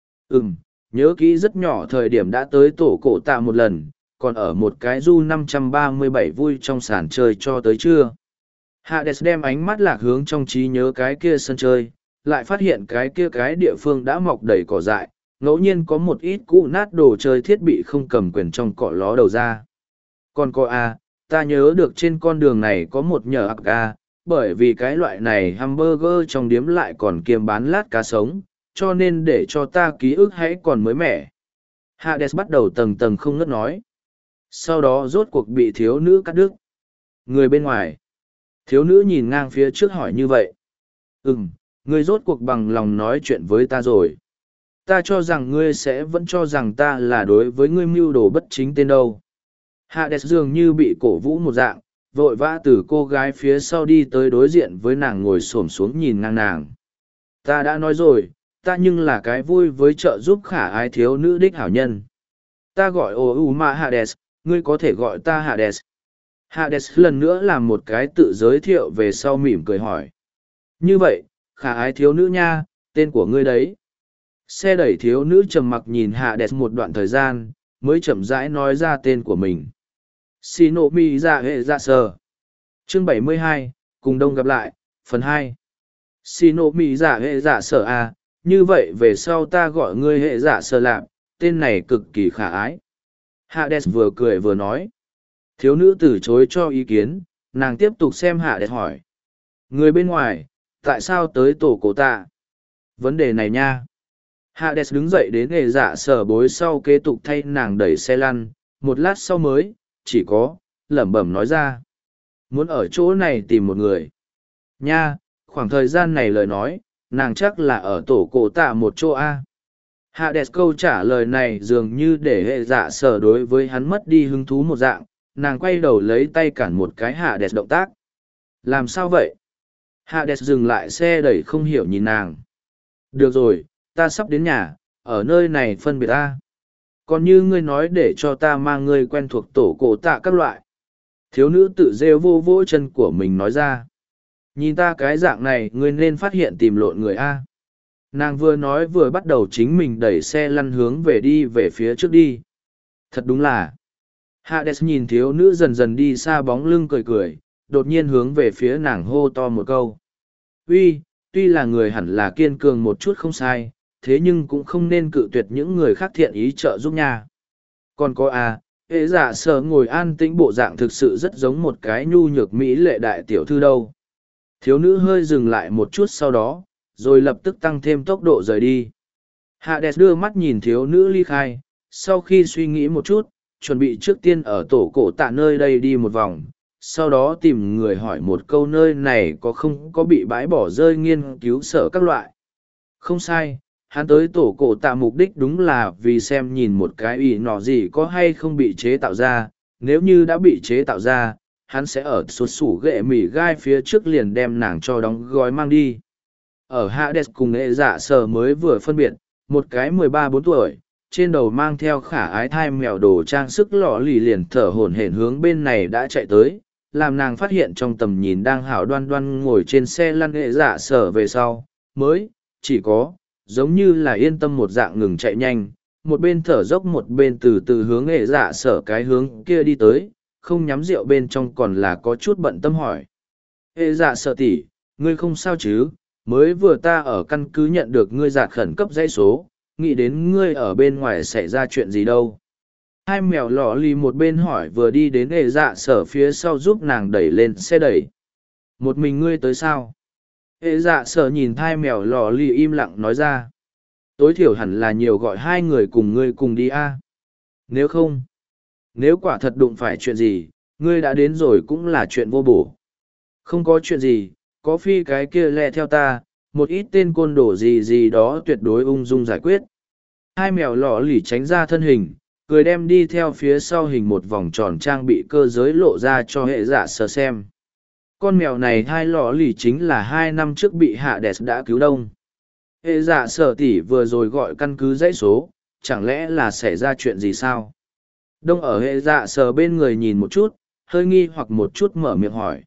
Nhớ kỹ rất nhỏ thời điểm đã tới tổ cổ tạ một lần, còn ở một cái du 537 vui trong sàn chơi cho tới trưa. Hades đem ánh mắt lạc hướng trong trí nhớ cái kia sân chơi, lại phát hiện cái kia cái địa phương đã mọc đầy cỏ dại, ngẫu nhiên có một ít cũ nát đồ chơi thiết bị không cầm quyền trong cỏ ló đầu ra. Còn có ta nhớ được trên con đường này có một nhờ ạc bởi vì cái loại này hamburger trong điếm lại còn kiêm bán lát cá sống, cho nên để cho ta ký ức hãy còn mới mẻ. Hades bắt đầu tầng tầng không ngớt nói. Sau đó rốt cuộc bị thiếu nữ cắt đứt. Người bên ngoài. Thiếu nữ nhìn ngang phía trước hỏi như vậy. Ngươi rốt cuộc bằng lòng nói chuyện với ta rồi. Ta cho rằng ngươi sẽ vẫn cho rằng ta là đối với ngươi mưu đồ bất chính tên đâu. Hades dường như bị cổ vũ một dạng, vội vã từ cô gái phía sau đi tới đối diện với nàng ngồi xổm xuống nhìn ngang nàng. Ta đã nói rồi, ta nhưng là cái vui với trợ giúp khả ái thiếu nữ đích hảo nhân. Ta gọi Ouma Hades, ngươi có thể gọi ta Hades. Hades lần nữa làm một cái tự giới thiệu về sau mỉm cười hỏi. Như vậy, khả ái thiếu nữ nha, tên của ngươi đấy. Xe đẩy thiếu nữ trầm mặc nhìn hạ đẹp một đoạn thời gian, mới chậm rãi nói ra tên của mình. Shinomi dạ hệ dạ sờ. Chương 72, cùng đông gặp lại, phần 2. Shinomi dạ hệ dạ sở à, như vậy về sau ta gọi ngươi hệ dạ sở lạp, tên này cực kỳ khả ái. Hades vừa cười vừa nói. Thiếu nữ từ chối cho ý kiến, nàng tiếp tục xem Hades hỏi. Người bên ngoài, tại sao tới tổ cổ tạ? Vấn đề này nha. Hades đứng dậy đến hệ dạ sở bối sau kế tục thay nàng đẩy xe lăn, một lát sau mới, chỉ có, lẩm bẩm nói ra. Muốn ở chỗ này tìm một người. Nha, khoảng thời gian này lời nói, nàng chắc là ở tổ cổ tạ một chỗ A. Hades câu trả lời này dường như để hệ dạ sở đối với hắn mất đi hứng thú một dạng, nàng quay đầu lấy tay cản một cái Hades động tác. Làm sao vậy? Hades dừng lại xe đẩy không hiểu nhìn nàng. Được rồi, ta sắp đến nhà, ở nơi này phân biệt ta. Còn như ngươi nói để cho ta mang ngươi quen thuộc tổ cổ tạ các loại. Thiếu nữ tự rêu vô vỗ chân của mình nói ra. Nhìn ta cái dạng này ngươi nên phát hiện tìm lộn người A. Nàng vừa nói vừa bắt đầu chính mình đẩy xe lăn hướng về đi về phía trước đi. Thật đúng là. Hades nhìn thiếu nữ dần dần đi xa bóng lưng cười cười, đột nhiên hướng về phía nàng hô to một câu. Uy, tuy là người hẳn là kiên cường một chút không sai, thế nhưng cũng không nên cự tuyệt những người khác thiện ý trợ giúp nha. Còn có hệ giả sở ngồi an tĩnh bộ dạng thực sự rất giống một cái nhu nhược mỹ lệ đại tiểu thư đâu. Thiếu nữ hơi dừng lại một chút sau đó, rồi lập tức tăng thêm tốc độ rời đi. Hades đưa mắt nhìn thiếu nữ ly khai, sau khi suy nghĩ một chút, chuẩn bị trước tiên ở tổ cổ tạ nơi đây đi một vòng, sau đó tìm người hỏi một câu nơi này có không có bị bãi bỏ rơi nghiên cứu sở các loại. Không sai, hắn tới tổ cổ tạ mục đích đúng là vì xem nhìn một cái ủy nọ gì có hay không bị chế tạo ra, nếu như đã bị chế tạo ra, hắn sẽ ở sụt sủ ghệ mỉ gai phía trước liền đem nàng cho đóng gói mang đi. Ở Hades cùng hệ dạ sở mới vừa phân biệt, một cái 13-14 tuổi, trên đầu mang theo khả ái thai mèo đồ trang sức lọ lì liền thở hổn hển hướng bên này đã chạy tới, làm nàng phát hiện trong tầm nhìn đang hảo đoan đoan ngồi trên xe lăn hệ dạ sở về sau, mới, chỉ có, giống như là yên tâm một dạng ngừng chạy nhanh, một bên thở dốc một bên từ từ hướng hệ dạ sở cái hướng kia đi tới, không nhắm rượu bên trong còn là có chút bận tâm hỏi. Hệ dạ sở tỷ, ngươi không sao chứ, mới vừa ta ở căn cứ nhận được ngươi giạt khẩn cấp dãy số, nghĩ đến ngươi ở bên ngoài xảy ra chuyện gì đâu. Hai mèo lọ lì một bên hỏi vừa đi đến hệ dạ sở phía sau giúp nàng đẩy lên xe đẩy. Một mình ngươi tới sao? Hệ dạ sở nhìn hai mèo lọ lì im lặng nói ra. Tối thiểu hẳn là nhiều gọi hai người cùng ngươi cùng đi a. Nếu không, nếu quả thật đụng phải chuyện gì, ngươi đã đến rồi cũng là chuyện vô bổ. Không có chuyện gì, có phi cái kia lẹ theo ta, một ít tên côn đồ gì gì đó tuyệt đối ung dung giải quyết. Hai mèo lọ lì tránh ra thân hình, cười đem đi theo phía sau hình một vòng tròn trang bị cơ giới lộ ra cho hệ dạ sở xem. Con mèo này hai lọ lì chính là 2 năm trước bị Hades đã cứu đông. Hệ dạ sở tỷ vừa rồi gọi căn cứ dãy số, chẳng lẽ là xảy ra chuyện gì sao? Đông ở hệ dạ sở bên người nhìn một chút, hơi nghi hoặc một chút mở miệng hỏi.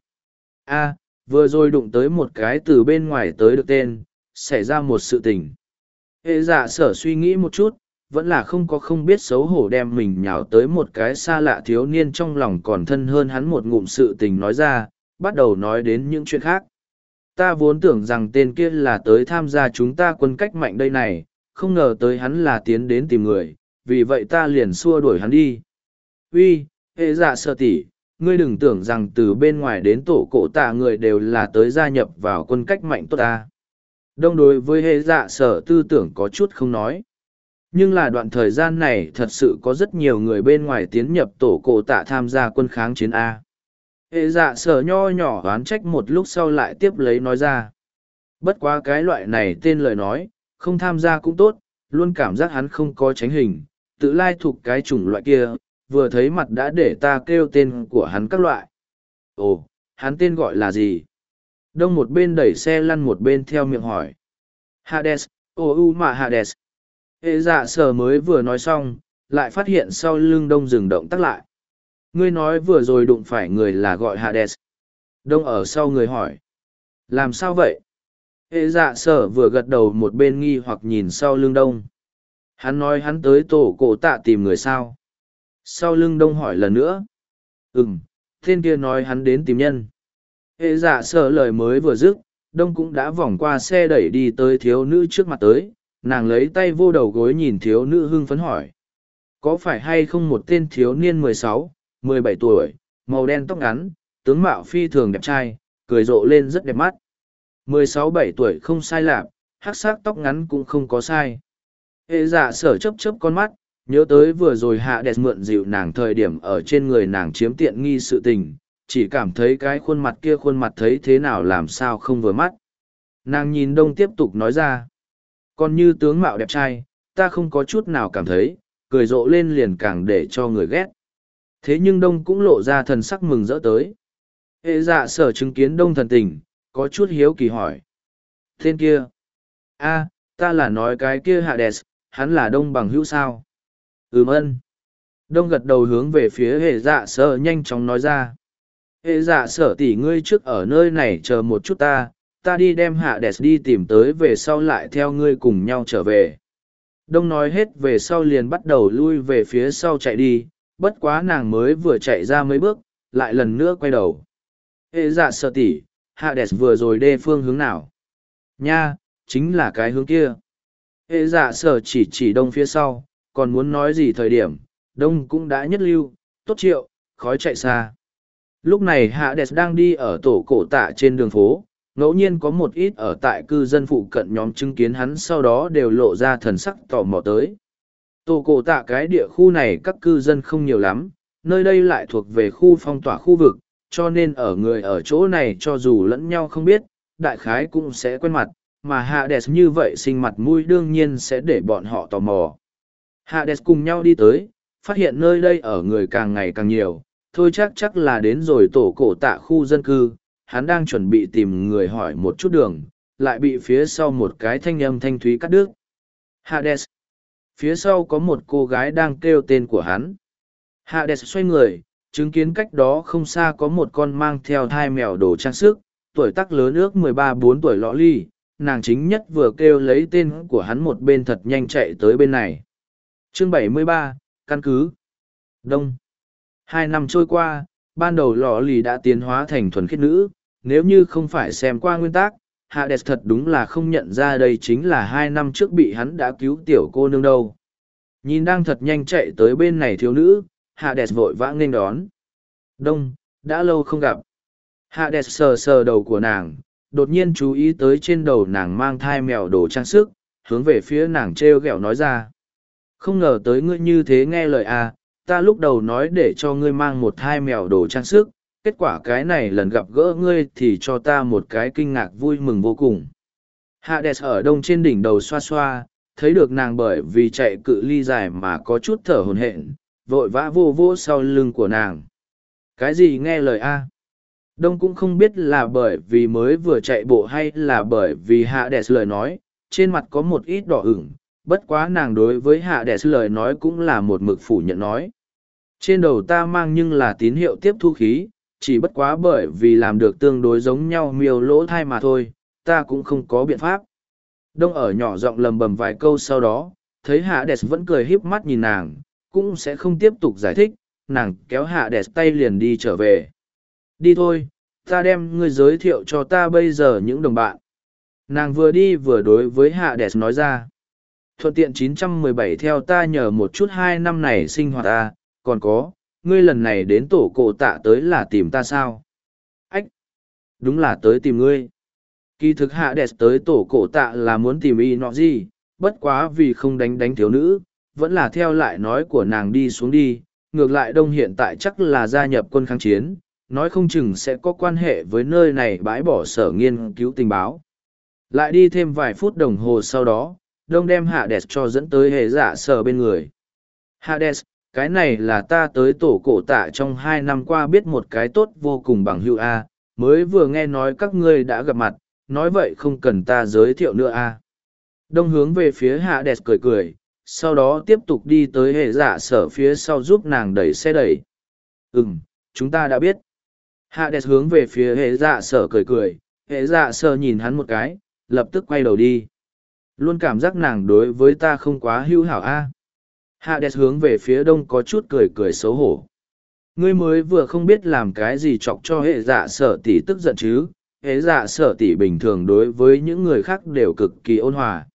Vừa rồi đụng tới một cái từ bên ngoài tới được tên, xảy ra một sự tình. Hệ dạ sở suy nghĩ một chút, vẫn là không biết xấu hổ đem mình nhào tới một cái xa lạ thiếu niên trong lòng còn thân hơn hắn một ngụm sự tình nói ra, bắt đầu nói đến những chuyện khác. Ta vốn tưởng rằng tên kia là tới tham gia chúng ta quân cách mạnh đây này, không ngờ tới hắn là tiến đến tìm người, vì vậy ta liền xua đuổi hắn đi. Uy, hệ dạ sở tỷ, ngươi đừng tưởng rằng từ bên ngoài đến tổ cổ tạ người đều là tới gia nhập vào quân cách mạnh tốt ta. Đông đối với hệ dạ sở tư tưởng có chút không nói. Nhưng là đoạn thời gian này thật sự có rất nhiều người bên ngoài tiến nhập tổ cổ tạ tham gia quân kháng chiến A. Hệ dạ sở nho nhỏ oán trách một lúc sau lại tiếp lấy nói ra. Bất quá cái loại này tên lời nói, không tham gia cũng tốt, luôn cảm giác hắn không có tránh hình, tự lai thuộc cái chủng loại kia, vừa thấy mặt đã để ta kêu tên của hắn các loại. Ồ, hắn tên gọi là gì? Đông một bên đẩy xe lăn một bên theo miệng hỏi. Hades, mà Hades. Hệ dạ sở mới vừa nói xong, lại phát hiện sau lưng đông dừng động tắt lại. Ngươi nói vừa rồi đụng phải người là gọi Hades. Đông ở sau người hỏi. Làm sao vậy? Hệ dạ sở vừa gật đầu một bên nghi hoặc nhìn sau lưng đông. Hắn nói hắn tới tổ cổ tạ tìm người sao. Sau lưng đông hỏi lần nữa. Tên kia nói hắn đến tìm nhân. Hệ dạ sở lời mới vừa dứt, đông cũng đã vòng qua xe đẩy đi tới thiếu nữ trước mặt tới. Nàng lấy tay vô đầu gối nhìn thiếu nữ hưng phấn hỏi. Có phải hay không một tên thiếu niên 16, 17 tuổi, màu đen tóc ngắn, tướng mạo phi thường đẹp trai, cười rộ lên rất đẹp mắt. 16-17 tuổi không sai lạc, hắc sắc tóc ngắn cũng không có sai. Hệ dạ sở chớp chớp con mắt, nhớ tới vừa rồi hạ đẹp mượn dịu nàng thời điểm ở trên người nàng chiếm tiện nghi sự tình, chỉ cảm thấy cái khuôn mặt kia khuôn mặt thấy thế nào làm sao không vừa mắt. Nàng nhìn đông tiếp tục nói ra. Còn như tướng mạo đẹp trai, ta không có chút nào cảm thấy, cười rộ lên liền càng để cho người ghét. Thế nhưng đông cũng lộ ra thần sắc mừng rỡ tới. Hệ dạ sở chứng kiến đông thần tình, có chút hiếu kỳ hỏi. Tên kia. Ta là nói cái kia Hades, hắn là đông bằng hữu sao? Ân. Đông gật đầu hướng về phía hệ dạ sở nhanh chóng nói ra. Hệ dạ sở tỷ ngươi trước ở nơi này chờ một chút ta đi đem Hades đi tìm tới về sau lại theo ngươi cùng nhau trở về. Đông nói hết về sau liền bắt đầu lui về phía sau chạy đi, bất quá nàng mới vừa chạy ra mấy bước, lại lần nữa quay đầu. Hệ dạ sở tỷ, Hades vừa rồi đê phương hướng nào? Nha, chính là cái hướng kia. Hệ dạ sở chỉ đông phía sau, còn muốn nói gì thời điểm, đông cũng đã nhất lưu, tốt triệu, khói chạy xa. Lúc này Hades đang đi ở tổ cổ tạ trên đường phố, ngẫu nhiên có một ít ở tại cư dân phụ cận nhóm chứng kiến hắn sau đó đều lộ ra thần sắc tò mò tới. Tổ cổ tạ cái địa khu này các cư dân không nhiều lắm, nơi đây lại thuộc về khu phong tỏa khu vực, cho nên ở người ở chỗ này cho dù lẫn nhau không biết, đại khái cũng sẽ quen mặt, mà Hades như vậy sinh mặt mũi đương nhiên sẽ để bọn họ tò mò. Hades cùng nhau đi tới, phát hiện nơi đây ở người càng ngày càng nhiều, thôi chắc là đến rồi tổ cổ tạ khu dân cư, hắn đang chuẩn bị tìm người hỏi một chút đường, lại bị phía sau một cái thanh âm thanh thúy cắt đứt. Hades. Phía sau có một cô gái đang kêu tên của hắn. Hades xoay người, chứng kiến cách đó không xa có một con mang theo thai mèo đồ trang sức, tuổi tác lớn ước 13-14 tuổi lọ ly, nàng chính nhất vừa kêu lấy tên của hắn một bên thật nhanh chạy tới bên này. Chương 73, căn cứ. Đông. 2 năm trôi qua, ban đầu lọ lì đã tiến hóa thành thuần khiết nữ, nếu như không phải xem qua nguyên tắc, Hades thật đúng là không nhận ra đây chính là 2 năm trước bị hắn đã cứu tiểu cô nương đâu. Nhìn đang thật nhanh chạy tới bên này thiếu nữ, Hades vội vã nghênh đón. Đông, đã lâu không gặp. Hades sờ sờ đầu của nàng, đột nhiên chú ý tới trên đầu nàng mang thai mèo đồ trang sức, hướng về phía nàng treo ghẹo nói ra. Không ngờ tới ngươi như thế nghe lời à, ta lúc đầu nói để cho ngươi mang một thai mèo đồ trang sức, kết quả cái này lần gặp gỡ ngươi thì cho ta một cái kinh ngạc vui mừng vô cùng. Hades ở đông trên đỉnh đầu xoa xoa, thấy được nàng bởi vì chạy cự ly dài mà có chút thở hổn hển, vội vã vô vô sau lưng của nàng. Cái gì nghe lời a? Đông cũng không biết là bởi vì mới vừa chạy bộ hay là bởi vì Hades lời nói, trên mặt có một ít đỏ ửng, bất quá nàng đối với Hades lời nói cũng là một mực phủ nhận nói. Trên đầu ta mang nhưng là tín hiệu tiếp thu khí, chỉ bất quá bởi vì làm được tương đối giống nhau miêu lỗ thai mà thôi, ta cũng không có biện pháp. Đông ở nhỏ giọng lầm bầm vài câu sau đó, thấy Hades vẫn cười híp mắt nhìn nàng, cũng sẽ không tiếp tục giải thích, nàng kéo Hades tay liền đi trở về. Đi thôi, ta đem ngươi giới thiệu cho ta bây giờ những đồng bạn. Nàng vừa đi vừa đối với Hades nói ra. Thuận tiện 917 theo ta nhờ một chút 2 năm này sinh hoạt ta, còn có, ngươi lần này đến tổ cổ tạ tới là tìm ta sao? Ách! Đúng là tới tìm ngươi. Kỳ thực Hades tới tổ cổ tạ là muốn tìm y nọ gì, bất quá vì không đánh thiếu nữ, vẫn là theo lại nói của nàng đi xuống đi, ngược lại đông hiện tại chắc là gia nhập quân kháng chiến, nói không chừng sẽ có quan hệ với nơi này bãi bỏ sở nghiên cứu tình báo. Lại đi thêm vài phút đồng hồ sau đó, đông đem Hades cho dẫn tới hệ dạ sở bên người. Hades, cái này là ta tới tổ cổ tạ trong 2 năm qua biết một cái tốt vô cùng bằng hữu A, mới vừa nghe nói các ngươi đã gặp mặt, nói vậy không cần ta giới thiệu nữa A. Đông hướng về phía Hades cười cười, sau đó tiếp tục đi tới hệ dạ sở phía sau giúp nàng đẩy xe đẩy. Chúng ta đã biết. Hades hướng về phía hệ dạ sở cười cười, hệ dạ sở nhìn hắn một cái, lập tức quay đầu đi. Luôn cảm giác nàng đối với ta không quá hữu hảo a. Hades hướng về phía đông có chút cười cười xấu hổ. Ngươi mới vừa không biết làm cái gì chọc cho hệ dạ sở tỷ tức giận chứ. Hệ dạ sở tỷ bình thường đối với những người khác đều cực kỳ ôn hòa.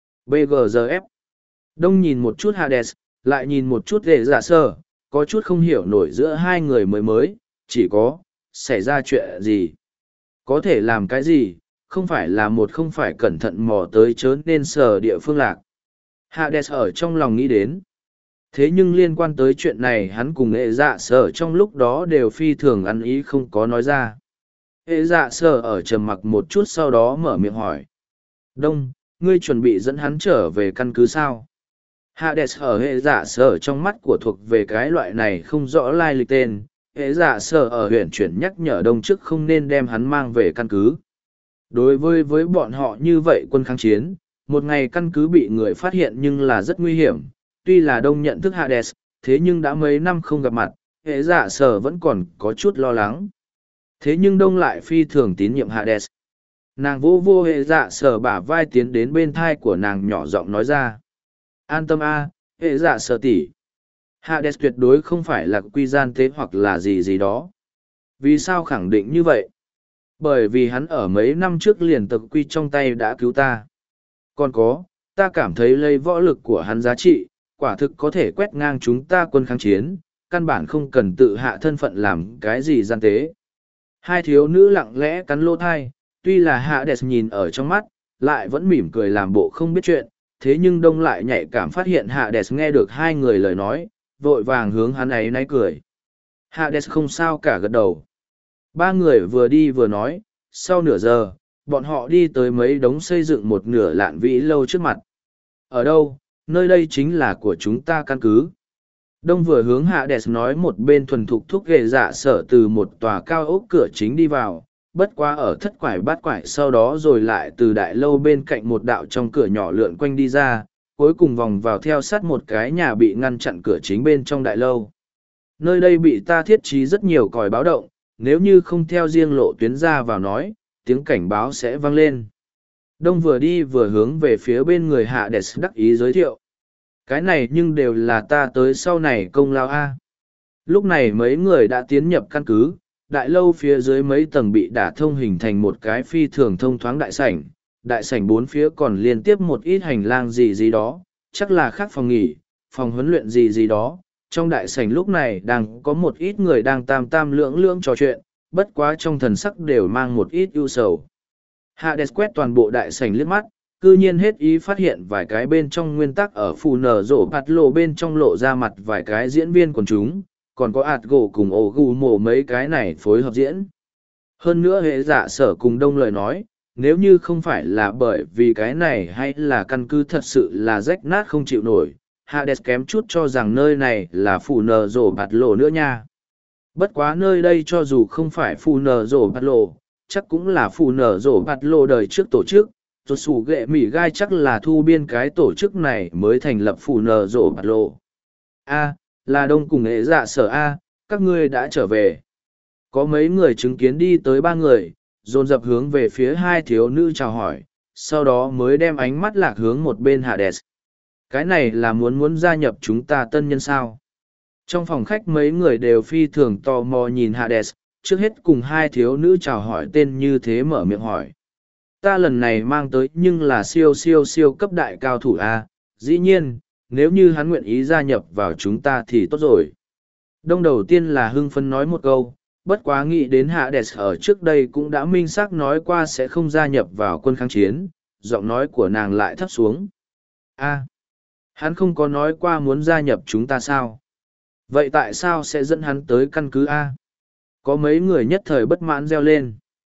BGZF. Đông nhìn một chút Hades, lại nhìn một chút hệ dạ sở, có chút không hiểu nổi giữa hai người mới, chỉ có, xảy ra chuyện gì. Có thể làm cái gì, không phải là không phải cẩn thận mò tới chớ nên sở địa phương lạc. Hades ở trong lòng nghĩ đến. Thế nhưng liên quan tới chuyện này hắn cùng hệ dạ sở trong lúc đó đều phi thường ăn ý không có nói ra. Hệ dạ sở ở trầm mặc một chút sau đó mở miệng hỏi. Đông, ngươi chuẩn bị dẫn hắn trở về căn cứ sao? Hades ở hệ dạ sở trong mắt của thuộc về cái loại này không rõ lai lịch tên. Hệ dạ sở ở huyện chuyển nhắc nhở đông trước không nên đem hắn mang về căn cứ. Đối với bọn họ như vậy quân kháng chiến, một ngày căn cứ bị người phát hiện nhưng là rất nguy hiểm. Tuy là đông nhận thức Hades, thế nhưng đã mấy năm không gặp mặt, hệ dạ sở vẫn còn có chút lo lắng. Thế nhưng đông lại phi thường tín nhiệm Hades. Nàng vô hệ dạ sở bả vai tiến đến bên thai của nàng nhỏ giọng nói ra. An tâm a, hệ dạ sở tỷ. Hades tuyệt đối không phải là quy gian tế hoặc là gì đó. Vì sao khẳng định như vậy? Bởi vì hắn ở mấy năm trước liền tập quy trong tay đã cứu ta. Còn có, ta cảm thấy lấy võ lực của hắn giá trị, quả thực có thể quét ngang chúng ta quân kháng chiến, căn bản không cần tự hạ thân phận làm cái gì gian tế. Hai thiếu nữ lặng lẽ cắn lỗ thai, tuy là Hades nhìn ở trong mắt, lại vẫn mỉm cười làm bộ không biết chuyện, thế nhưng đông lại nhạy cảm phát hiện Hades nghe được hai người lời nói, vội vàng hướng hắn ấy náy cười. Hades không sao cả gật đầu. Ba người vừa đi vừa nói, sau nửa giờ, bọn họ đi tới mấy đống xây dựng một nửa lạn vĩ lâu trước mặt. Ở đâu? Nơi đây chính là của chúng ta căn cứ. Đông vừa hướng Hades nói một bên thuần thục thúc ghệ dạ sở từ một tòa cao ốc cửa chính đi vào, bất quá ở thất quải bát quải sau đó rồi lại từ đại lâu bên cạnh một đạo trong cửa nhỏ lượn quanh đi ra, cuối cùng vòng vào theo sát một cái nhà bị ngăn chặn cửa chính bên trong đại lâu. Nơi đây bị ta thiết trí rất nhiều còi báo động, nếu như không theo riêng lộ tuyến ra vào nói, tiếng cảnh báo sẽ vang lên. Đông vừa đi vừa hướng về phía bên người Hades đắc ý giới thiệu. Cái này nhưng đều là ta tới sau này công lao a. Lúc này mấy người đã tiến nhập căn cứ, đại lâu phía dưới mấy tầng bị đả thông hình thành một cái phi thường thông thoáng đại sảnh bốn phía còn liên tiếp một ít hành lang gì đó, chắc là khác phòng nghỉ, phòng huấn luyện gì đó. Trong đại sảnh lúc này đang có một ít người đang tam lưỡng trò chuyện, bất quá trong thần sắc đều mang một ít ưu sầu. Hades quét toàn bộ đại sảnh liếc mắt, cư nhiên hết ý phát hiện vài cái bên trong nguyên tắc ở phù nở rộ bạt lộ bên trong lộ ra mặt vài cái diễn viên quần chúng, còn có ạt gỗ cùng ổ gù mổ mấy cái này phối hợp diễn. Hơn nữa hệ dạ sở cùng đông lời nói, nếu như không phải là bởi vì cái này hay là căn cứ thật sự là rách nát không chịu nổi, Hades kém chút cho rằng nơi này là phù nở rộ bạt lộ nữa nha. Bất quá nơi đây cho dù không phải phù nở rộ bạt lộ, chắc cũng là phù nở rộ bạt lộ đời trước tổ chức. Rồi sủ ghệ mỉ gai chắc là thu biên cái tổ chức này mới thành lập phù nở rộ bạt lộ. A, là đông cùng hệ dạ sở A, các ngươi đã trở về. Có mấy người chứng kiến đi tới ba người, dồn dập hướng về phía hai thiếu nữ chào hỏi, sau đó mới đem ánh mắt lạc hướng một bên Hades. Cái này là muốn gia nhập chúng ta tân nhân sao? Trong phòng khách mấy người đều phi thường tò mò nhìn Hades, trước hết cùng hai thiếu nữ chào hỏi tên như thế mở miệng hỏi. Ta lần này mang tới nhưng là siêu cấp đại cao thủ A, dĩ nhiên, nếu như hắn nguyện ý gia nhập vào chúng ta thì tốt rồi. Đông đầu tiên là hưng phấn nói một câu, bất quá nghĩ đến Hades ở trước đây cũng đã minh xác nói qua sẽ không gia nhập vào quân kháng chiến, giọng nói của nàng lại thấp xuống. A, hắn không có nói qua muốn gia nhập chúng ta sao? Vậy tại sao sẽ dẫn hắn tới căn cứ A? Có mấy người nhất thời bất mãn reo lên.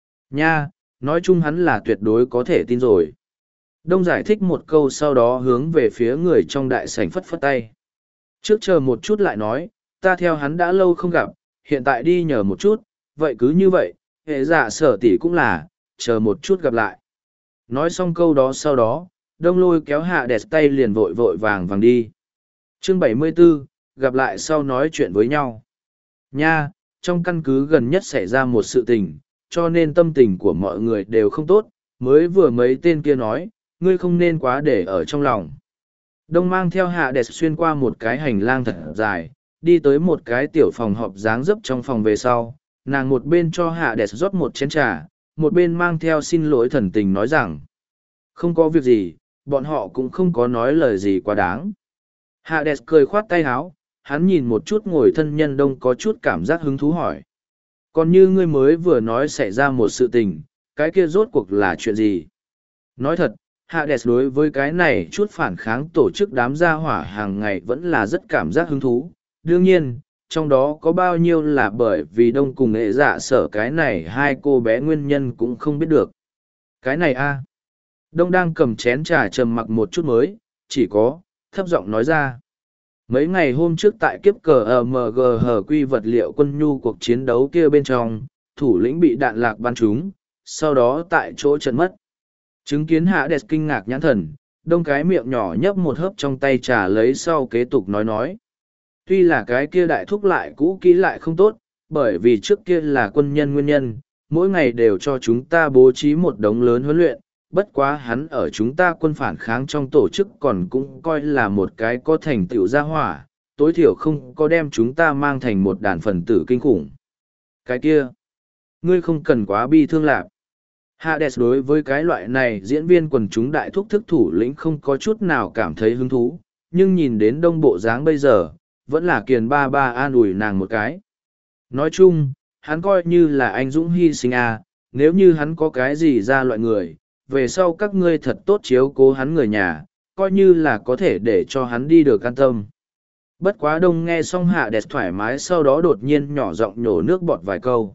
Nha, nói chung hắn là tuyệt đối có thể tin rồi. Đông giải thích một câu sau đó hướng về phía người trong đại sảnh phất phất tay. Trước chờ một chút lại nói, ta theo hắn đã lâu không gặp, hiện tại đi nhờ một chút, vậy cứ như vậy, hệ dạ sở tỷ cũng là, chờ một chút gặp lại. Nói xong câu đó sau đó, đông lôi kéo hạ đẹp tay liền vội vàng đi. Chương 74, gặp lại sau nói chuyện với nhau. Nha, trong căn cứ gần nhất xảy ra một sự tình, cho nên tâm tình của mọi người đều không tốt, mới vừa mấy tên kia nói, ngươi không nên quá để ở trong lòng. Đông mang theo hạ đẹp xuyên qua một cái hành lang thật dài, đi tới một cái tiểu phòng họp dáng dấp trong phòng về sau. Nàng một bên cho hạ đẹp rót một chén trà, một bên mang theo xin lỗi thần tình nói rằng, không có việc gì, bọn họ cũng không có nói lời gì quá đáng. Hạ đẹp cười khoát tay áo, hắn nhìn một chút ngồi thân nhân Đông có chút cảm giác hứng thú hỏi. Còn như ngươi mới vừa nói xảy ra một sự tình, cái kia rốt cuộc là chuyện gì? Nói thật, Hades đối với cái này chút phản kháng tổ chức đám gia hỏa hàng ngày vẫn là rất cảm giác hứng thú. Đương nhiên, trong đó có bao nhiêu là bởi vì Đông cùng hệ dạ sở cái này hai cô bé nguyên nhân cũng không biết được. Cái này a Đông đang cầm chén trà trầm mặc một chút mới, chỉ có, thấp giọng nói ra. Mấy ngày hôm trước tại kiếp cờ MGH vật liệu quân nhu cuộc chiến đấu kia bên trong, thủ lĩnh bị đạn lạc bắn trúng, sau đó tại chỗ trận mất. Chứng kiến hạ đẹp kinh ngạc nhãn thần, Đông cái miệng nhỏ nhấp một hớp trong tay trà lấy sau kế tục nói. Tuy là cái kia đại thúc lại cũ kỹ lại không tốt, bởi vì trước kia là quân nhân nguyên nhân, mỗi ngày đều cho chúng ta bố trí một đống lớn huấn luyện, bất quá hắn ở chúng ta quân phản kháng trong tổ chức còn cũng coi là một cái có thành tựu gia hỏa, tối thiểu không có đem chúng ta mang thành một đàn phần tử kinh khủng. Cái kia, ngươi không cần quá bi thương lạc. Hades đối với cái loại này diễn viên quần chúng đại thúc thức thủ lĩnh không có chút nào cảm thấy hứng thú, nhưng nhìn đến Đông bộ dáng bây giờ, vẫn là kiền ba ba an ủi nàng một cái. Nói chung, hắn coi như là anh dũng hy sinh à, nếu như hắn có cái gì ra loại người, về sau các ngươi thật tốt chiếu cố hắn người nhà, coi như là có thể để cho hắn đi được an tâm. Bất quá Đông nghe xong hạ đẹp thoải mái sau đó đột nhiên nhỏ giọng nhổ nước bọt vài câu.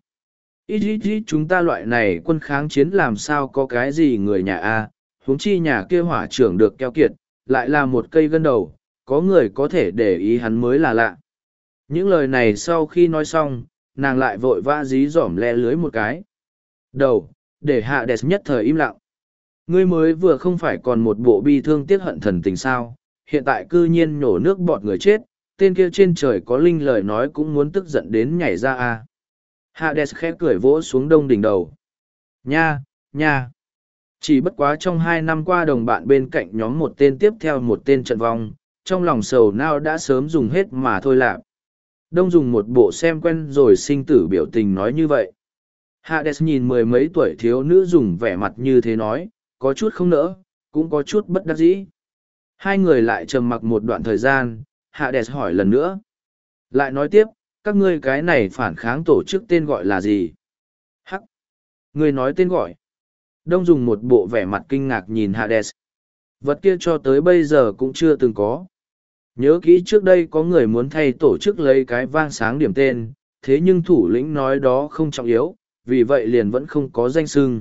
Ít chúng ta loại này quân kháng chiến làm sao có cái gì người nhà a, huống chi nhà kia hỏa trưởng được keo kiệt, lại là một cây gân đầu, có người có thể để ý hắn mới là lạ. Những lời này sau khi nói xong, nàng lại vội vã dí dỏm le lưới một cái. Đầu, để hạ đẹp nhất thời im lặng. Ngươi mới vừa không phải còn một bộ bi thương tiếc hận thần tình sao, hiện tại cư nhiên nhổ nước bọt người chết, tên kia trên trời có linh lời nói cũng muốn tức giận đến nhảy ra a. Hades khẽ cười vỗ xuống Đông đỉnh đầu. Nha, nha. Chỉ bất quá trong 2 năm qua đồng bạn bên cạnh nhóm một tên tiếp theo một tên trận vong, trong lòng sầu nao đã sớm dùng hết mà thôi lạp. Đông dùng một bộ xem quen rồi sinh tử biểu tình nói như vậy. Hades nhìn mười mấy tuổi thiếu nữ dùng vẻ mặt như thế nói, có chút không nỡ, cũng có chút bất đắc dĩ. Hai người lại trầm mặc một đoạn thời gian, Hades hỏi lần nữa. Lại nói tiếp, các ngươi cái này phản kháng tổ chức tên gọi là gì? Hắc! Ngươi nói tên gọi. Đông dùng một bộ vẻ mặt kinh ngạc nhìn Hades. Vật kia cho tới bây giờ cũng chưa từng có. Nhớ kỹ trước đây có người muốn thay tổ chức lấy cái vang sáng điểm tên, thế nhưng thủ lĩnh nói đó không trọng yếu, vì vậy liền vẫn không có danh xưng.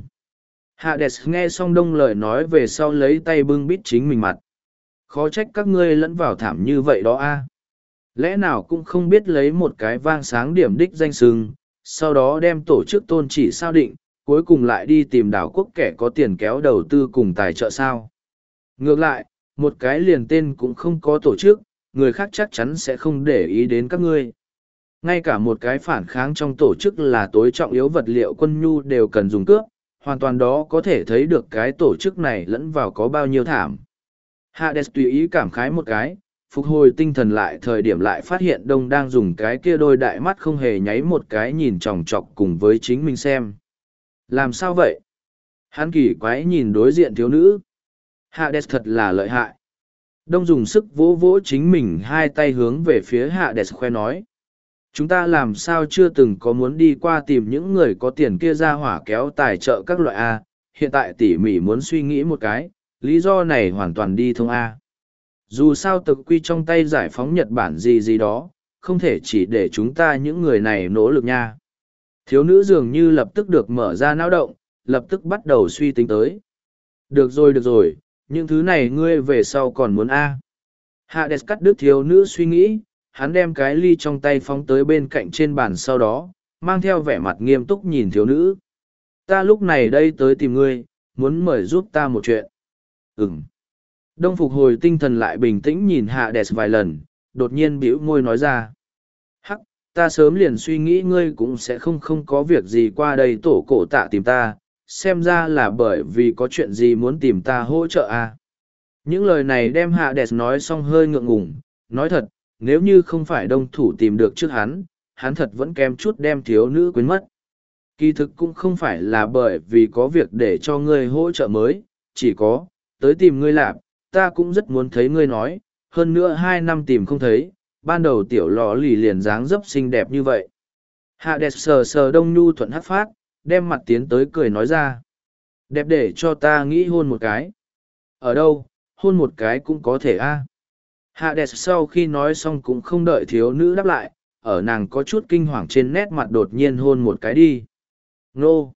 Hades nghe xong Đông lời nói về sau lấy tay bưng bít chính mình mặt. Khó trách các ngươi lẫn vào thảm như vậy đó a. Lẽ nào cũng không biết lấy một cái vang sáng điểm đích danh xưng, sau đó đem tổ chức tôn chỉ sao định, cuối cùng lại đi tìm đảo quốc kẻ có tiền kéo đầu tư cùng tài trợ sao. Ngược lại, một cái liền tên cũng không có tổ chức, người khác chắc chắn sẽ không để ý đến các ngươi. Ngay cả một cái phản kháng trong tổ chức là tối trọng yếu vật liệu quân nhu đều cần dùng cướp, hoàn toàn đó có thể thấy được cái tổ chức này lẫn vào có bao nhiêu thảm. Hades tùy ý cảm khái một cái, phục hồi tinh thần lại thời điểm lại phát hiện Đông đang dùng cái kia đôi đại mắt không hề nháy một cái nhìn chòng chọc cùng với chính mình xem. Làm sao vậy? Hắn kỳ quái nhìn đối diện thiếu nữ. Hades thật là lợi hại. Đông dùng sức vỗ vỗ chính mình hai tay hướng về phía Hades khoe nói. Chúng ta làm sao chưa từng có muốn đi qua tìm những người có tiền kia ra hỏa kéo tài trợ các loại A, hiện tại tỉ mỉ muốn suy nghĩ một cái, lý do này hoàn toàn đi thông A. Dù sao tực quy trong tay giải phóng Nhật Bản gì gì đó, không thể chỉ để chúng ta những người này nỗ lực nha. Thiếu nữ dường như lập tức được mở ra não động, lập tức bắt đầu suy tính tới. Được rồi, những thứ này ngươi về sau còn muốn A. Hades cắt đứt thiếu nữ suy nghĩ, hắn đem cái ly trong tay phóng tới bên cạnh trên bàn sau đó, mang theo vẻ mặt nghiêm túc nhìn thiếu nữ. Ta lúc này đây tới tìm ngươi, muốn mời giúp ta một chuyện. Ừm. Đông phục hồi tinh thần lại bình tĩnh nhìn Hades vài lần, đột nhiên bĩu môi nói ra. Hắc, ta sớm liền suy nghĩ ngươi cũng sẽ không có việc gì qua đây tổ cổ tạ tìm ta, xem ra là bởi vì có chuyện gì muốn tìm ta hỗ trợ à. Những lời này đem Hades nói xong hơi ngượng ngùng, nói thật, nếu như không phải đông thủ tìm được trước hắn thật vẫn kém chút đem thiếu nữ quên mất. Kỳ thực cũng không phải là bởi vì có việc để cho ngươi hỗ trợ mới, chỉ có, tới tìm ngươi lạp, ta cũng rất muốn thấy ngươi nói, hơn nữa 2 năm tìm không thấy, ban đầu tiểu lò lì liền dáng dấp xinh đẹp như vậy. Hades sờ sờ đông nhu thuận hát phát, đem mặt tiến tới cười nói ra. Đẹp để cho ta nghĩ hôn một cái. Ở đâu, hôn một cái cũng có thể a. Hades sau khi nói xong cũng không đợi thiếu nữ đáp lại, ở nàng có chút kinh hoàng trên nét mặt đột nhiên hôn một cái đi. Nô!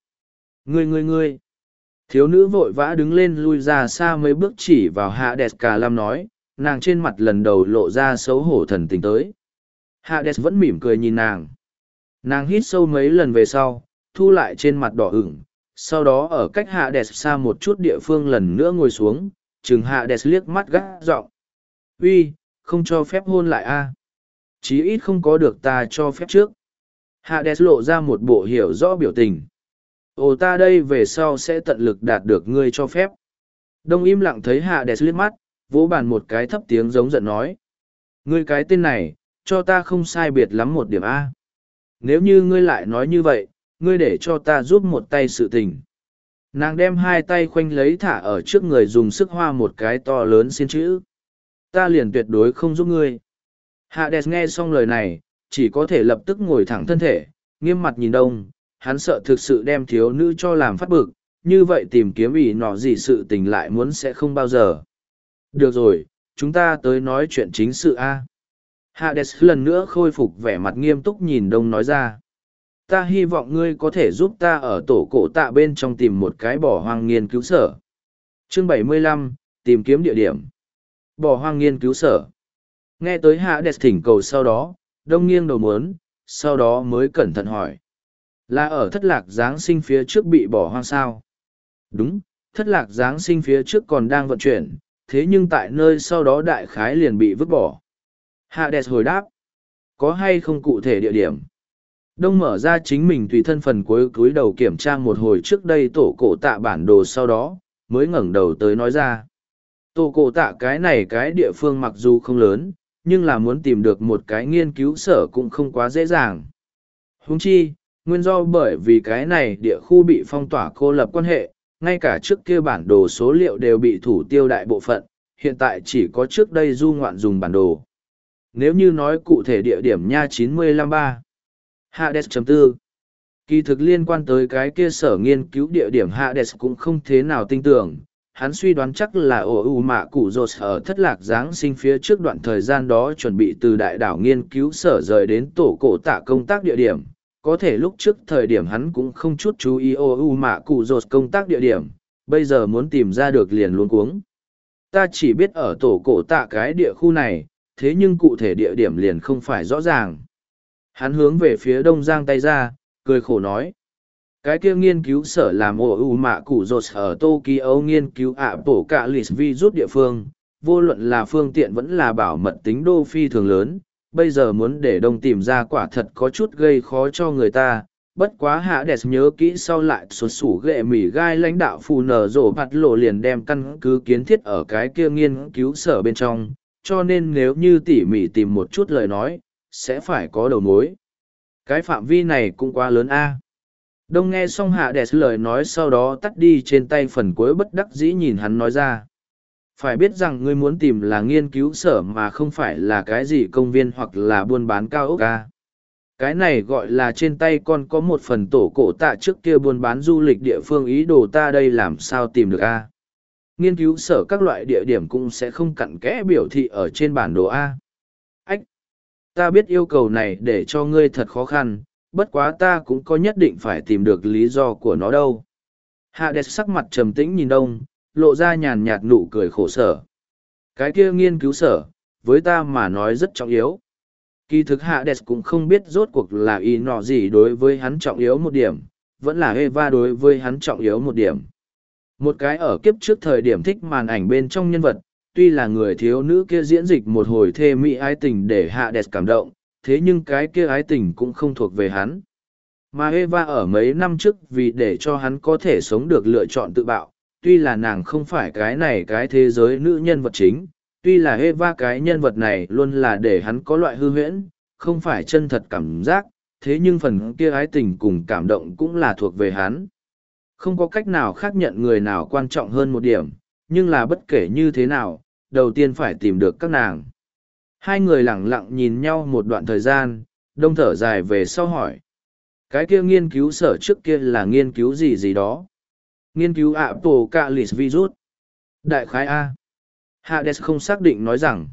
Ngươi! Thiếu nữ vội vã đứng lên lui ra xa mấy bước chỉ vào Hades cả lam nói, nàng trên mặt lần đầu lộ ra xấu hổ thần tình tới. Hades vẫn mỉm cười nhìn nàng. Nàng hít sâu mấy lần về sau, thu lại trên mặt đỏ ửng, sau đó ở cách Hades xa một chút địa phương lần nữa ngồi xuống, chừng Hades liếc mắt gắt giọng. Uy, không cho phép hôn lại a? Chí ít không có được ta cho phép trước. Hades lộ ra một bộ hiểu rõ biểu tình. Ồ, ta đây về sau sẽ tận lực đạt được ngươi cho phép. Đông im lặng thấy Hades liếc mắt, vỗ bàn một cái thấp tiếng giống giận nói. Ngươi cái tên này, cho ta không sai biệt lắm một điểm A. Nếu như ngươi lại nói như vậy, ngươi để cho ta giúp một tay sự tình. Nàng đem hai tay khoanh lấy thả ở trước người dùng sức hoa một cái to lớn xin chữ. Ta liền tuyệt đối không giúp ngươi. Hades nghe xong lời này, chỉ có thể lập tức ngồi thẳng thân thể, nghiêm mặt nhìn Đông, hắn sợ thực sự đem thiếu nữ cho làm phát bực, như vậy tìm kiếm ỷ nọ gì sự tình lại muốn sẽ không bao giờ. Được rồi, chúng ta tới nói chuyện chính sự A. Hades lần nữa khôi phục vẻ mặt nghiêm túc nhìn Đông nói ra. Ta hy vọng ngươi có thể giúp ta ở tổ cổ tạ bên trong tìm một cái bỏ hoang nghiên cứu sở. Chương 75, tìm kiếm địa điểm. Bỏ hoang nghiên cứu sở. Nghe tới Hades thỉnh cầu sau đó, Đông nghiêng đầu muốn, sau đó mới cẩn thận hỏi. Là ở thất lạc Giáng sinh phía trước bị bỏ hoang sao? Đúng, thất lạc Giáng sinh phía trước còn đang vận chuyển, thế nhưng tại nơi sau đó đại khái liền bị vứt bỏ. Hades hồi đáp. Có hay không cụ thể địa điểm? Đông mở ra chính mình tùy thân phần cuối cúi đầu kiểm tra một hồi trước đây tổ cổ tạ bản đồ sau đó, mới ngẩng đầu tới nói ra. Tổ cổ tạ cái này cái địa phương mặc dù không lớn, nhưng là muốn tìm được một cái nghiên cứu sở cũng không quá dễ dàng. Huống chi, nguyên do bởi vì cái này địa khu bị phong tỏa cô lập quan hệ, ngay cả trước kia bản đồ số liệu đều bị thủ tiêu đại bộ phận, hiện tại chỉ có trước đây du ngoạn dùng bản đồ. Nếu như nói cụ thể địa điểm nha 95-3. Hades.4. Kỳ thực liên quan tới cái kia sở nghiên cứu địa điểm Hades cũng không thế nào tin tưởng. Hắn suy đoán chắc là ổ mạ cụ rột ở thất lạc Giáng sinh phía trước đoạn thời gian đó chuẩn bị từ đại đảo nghiên cứu sở rời đến tổ cổ tạ công tác địa điểm. Có thể lúc trước thời điểm hắn cũng không chút chú ý ổ mạ cụ rột công tác địa điểm, bây giờ muốn tìm ra được liền luống cuống. Ta chỉ biết ở tổ cổ tạ cái địa khu này, thế nhưng cụ thể địa điểm liền không phải rõ ràng. Hắn hướng về phía đông giang tay ra, cười khổ nói. Cái kia nghiên cứu sở làm ổ mạ cụ rột ở Tokyo nghiên cứu bổ cả list virus địa phương, vô luận là phương tiện vẫn là bảo mật tính đô phi thường lớn, bây giờ muốn để đông tìm ra quả thật có chút gây khó cho người ta. Bất quá Hades nhớ kỹ sau lại xuất sủ ghệ mỉ gai lãnh đạo phù nở rổ bạt lộ liền đem căn cứ kiến thiết ở cái kia nghiên cứu sở bên trong, cho nên nếu như tỉ mỉ tìm một chút lời nói, sẽ phải có đầu mối. Cái phạm vi này cũng quá lớn a. Đông nghe xong Hades lời nói sau đó tắt đi trên tay phần cuối bất đắc dĩ nhìn hắn nói ra. Phải biết rằng ngươi muốn tìm là nghiên cứu sở mà không phải là cái gì công viên hoặc là buôn bán cao ốc a. Cái này gọi là trên tay con có một phần tổ cổ tạ trước kia buôn bán du lịch địa phương ý đồ ta đây làm sao tìm được a. Nghiên cứu sở các loại địa điểm cũng sẽ không cặn kẽ biểu thị ở trên bản đồ a. Ách! Ta biết yêu cầu này để cho ngươi thật khó khăn, bất quá ta cũng có nhất định phải tìm được lý do của nó đâu. Hades sắc mặt trầm tĩnh nhìn Đông, lộ ra nhàn nhạt nụ cười khổ sở. Cái kia nghiên cứu sở, với ta mà nói rất trọng yếu. Kỳ thực Hades cũng không biết rốt cuộc là ý nọ gì đối với hắn trọng yếu một điểm, vẫn là Eva đối với hắn trọng yếu một điểm. Một cái ở kiếp trước thời điểm thích màn ảnh bên trong nhân vật, tuy là người thiếu nữ kia diễn dịch một hồi thê mỹ ái tình để Hades cảm động, thế nhưng cái kia ái tình cũng không thuộc về hắn. Mà Eva ở mấy năm trước vì để cho hắn có thể sống được lựa chọn tự bạo, tuy là nàng không phải cái này cái thế giới nữ nhân vật chính, tuy là Eva cái nhân vật này luôn là để hắn có loại hư huyễn, không phải chân thật cảm giác, thế nhưng phần kia ái tình cùng cảm động cũng là thuộc về hắn. Không có cách nào khác nhận người nào quan trọng hơn một điểm, nhưng là bất kể như thế nào, đầu tiên phải tìm được các nàng. Hai người lẳng lặng nhìn nhau một đoạn thời gian, Đông thở dài về sau hỏi. Cái kia nghiên cứu sở trước kia là nghiên cứu gì gì đó? Nghiên cứu Apocalypse virus. Đại khái A. Hades không xác định nói rằng.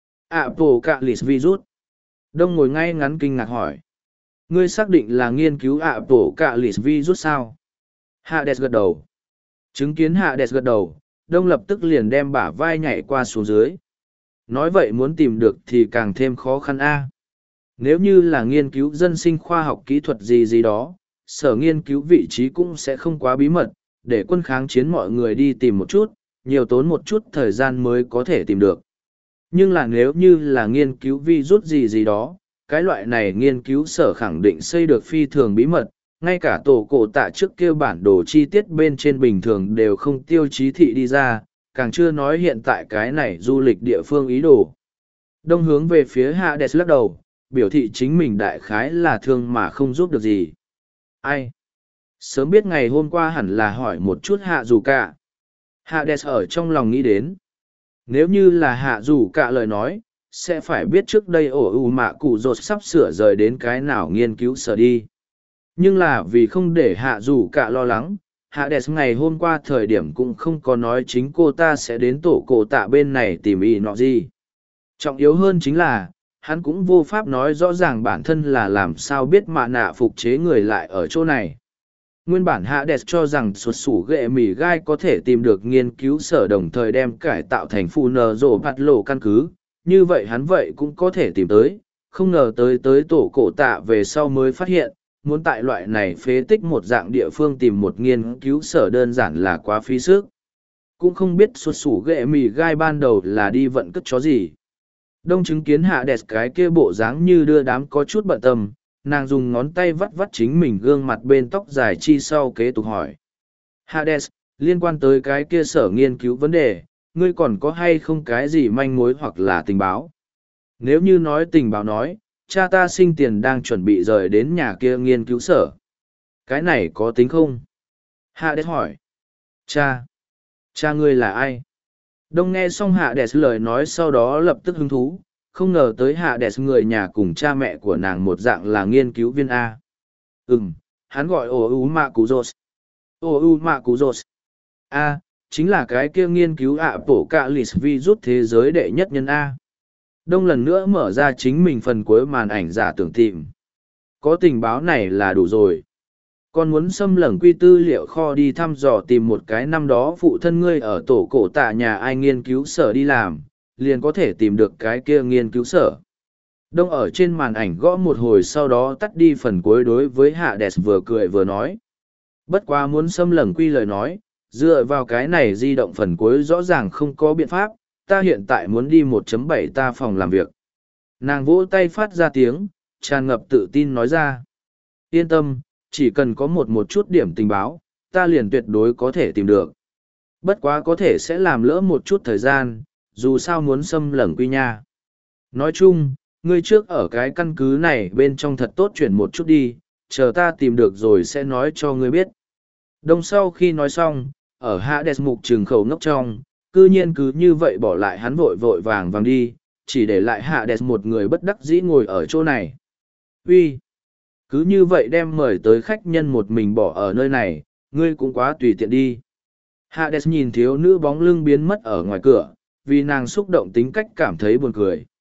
Apocalypse virus. Đông ngồi ngay ngắn kinh ngạc hỏi. Ngươi xác định là nghiên cứu Apocalypse virus sao? Hades gật đầu. Chứng kiến Hades gật đầu, Đông lập tức liền đem bả vai nhảy qua xuống dưới. Nói vậy muốn tìm được thì càng thêm khó khăn A. Nếu như là nghiên cứu dân sinh khoa học kỹ thuật gì gì đó, sở nghiên cứu vị trí cũng sẽ không quá bí mật, để quân kháng chiến mọi người đi tìm một chút, nhiều tốn một chút thời gian mới có thể tìm được. Nhưng là nếu như là nghiên cứu virus gì gì đó, cái loại này nghiên cứu sở khẳng định xây được phi thường bí mật, ngay cả tổ cổ tạ trước kia bản đồ chi tiết bên trên bình thường đều không tiêu chí thị đi ra, càng chưa nói hiện tại cái này du lịch địa phương ý đồ. Đông hướng về phía Hades lắc đầu, biểu thị chính mình đại khái là thương mà không giúp được gì. Ai? Sớm biết ngày hôm qua hẳn là hỏi một chút hạ dù cả. Hades ở trong lòng nghĩ đến. Nếu như là hạ dù cả lời nói, sẽ phải biết trước đây ổ ù mạ cụ rột sắp sửa rời đến cái nào nghiên cứu sở đi. Nhưng là vì không để hạ dù cả lo lắng, Hades ngày hôm qua thời điểm cũng không có nói chính cô ta sẽ đến tổ cổ tạ bên này tìm ý nọ gì. Trọng yếu hơn chính là, hắn cũng vô pháp nói rõ ràng bản thân là làm sao biết mạ nạ phục chế người lại ở chỗ này. Nguyên bản Hades cho rằng xuất sủ ghệ mì gai có thể tìm được nghiên cứu sở đồng thời đem cải tạo thành phù nờ rổ bạt lộ căn cứ, như vậy hắn vậy cũng có thể tìm tới, không ngờ tới tổ cổ tạ về sau mới phát hiện, muốn tại loại này phế tích một dạng địa phương tìm một nghiên cứu sở đơn giản là quá phí sức. Cũng không biết xuất sủ ghệ mì gai ban đầu là đi vận cất chó gì. Đông chứng kiến Hades cái kia bộ dáng như đưa đám có chút bận tâm, nàng dùng ngón tay vắt vắt chính mình gương mặt bên tóc dài chi sau kế tục hỏi. Hades, liên quan tới cái kia sở nghiên cứu vấn đề, ngươi còn có hay không cái gì manh mối hoặc là tình báo? Nếu như nói tình báo nói, cha ta sinh tiền đang chuẩn bị rời đến nhà kia nghiên cứu sở. Cái này có tính không? Hades hỏi. Cha ngươi là ai? Đông nghe xong Hades lời nói sau đó lập tức hứng thú, không ngờ tới Hades người nhà cùng cha mẹ của nàng một dạng là nghiên cứu viên A. Hắn gọi Ô Mạ Cú Rột. Ô Mạ Cú Rột. A, chính là cái kia nghiên cứu Apocalypse virus thế giới đệ nhất nhân A. Đông lần nữa mở ra chính mình phần cuối màn ảnh giả tưởng tìm. Có tình báo này là đủ rồi. Con muốn xâm lẩn quy tư liệu kho đi thăm dò tìm một cái năm đó phụ thân ngươi ở tổ cổ tạ nhà ai nghiên cứu sở đi làm, liền có thể tìm được cái kia nghiên cứu sở. Đông ở trên màn ảnh gõ một hồi sau đó tắt đi phần cuối đối với Hades vừa cười vừa nói. Bất quá muốn xâm lẩn quy lời nói, dựa vào cái này di động phần cuối rõ ràng không có biện pháp, ta hiện tại muốn đi 1.7 ta phòng làm việc. Nàng vỗ tay phát ra tiếng, tràn ngập tự tin nói ra. Yên tâm, chỉ cần có một chút điểm tình báo, ta liền tuyệt đối có thể tìm được. Bất quá có thể sẽ làm lỡ một chút thời gian, dù sao muốn xâm lẩn quy nha. Nói chung, ngươi trước ở cái căn cứ này bên trong thật tốt chuyển một chút đi, chờ ta tìm được rồi sẽ nói cho ngươi biết. Đông sau khi nói xong, ở Hades mục trường khẩu ngốc trong, cư nhiên cứ như vậy bỏ lại hắn vội vội vàng vàng đi, chỉ để lại Hades một người bất đắc dĩ ngồi ở chỗ này. Uy, cứ như vậy đem mời tới khách nhân một mình bỏ ở nơi này, ngươi cũng quá tùy tiện đi. Hades nhìn thiếu nữ bóng lưng biến mất ở ngoài cửa, vì nàng xúc động tính cách cảm thấy buồn cười.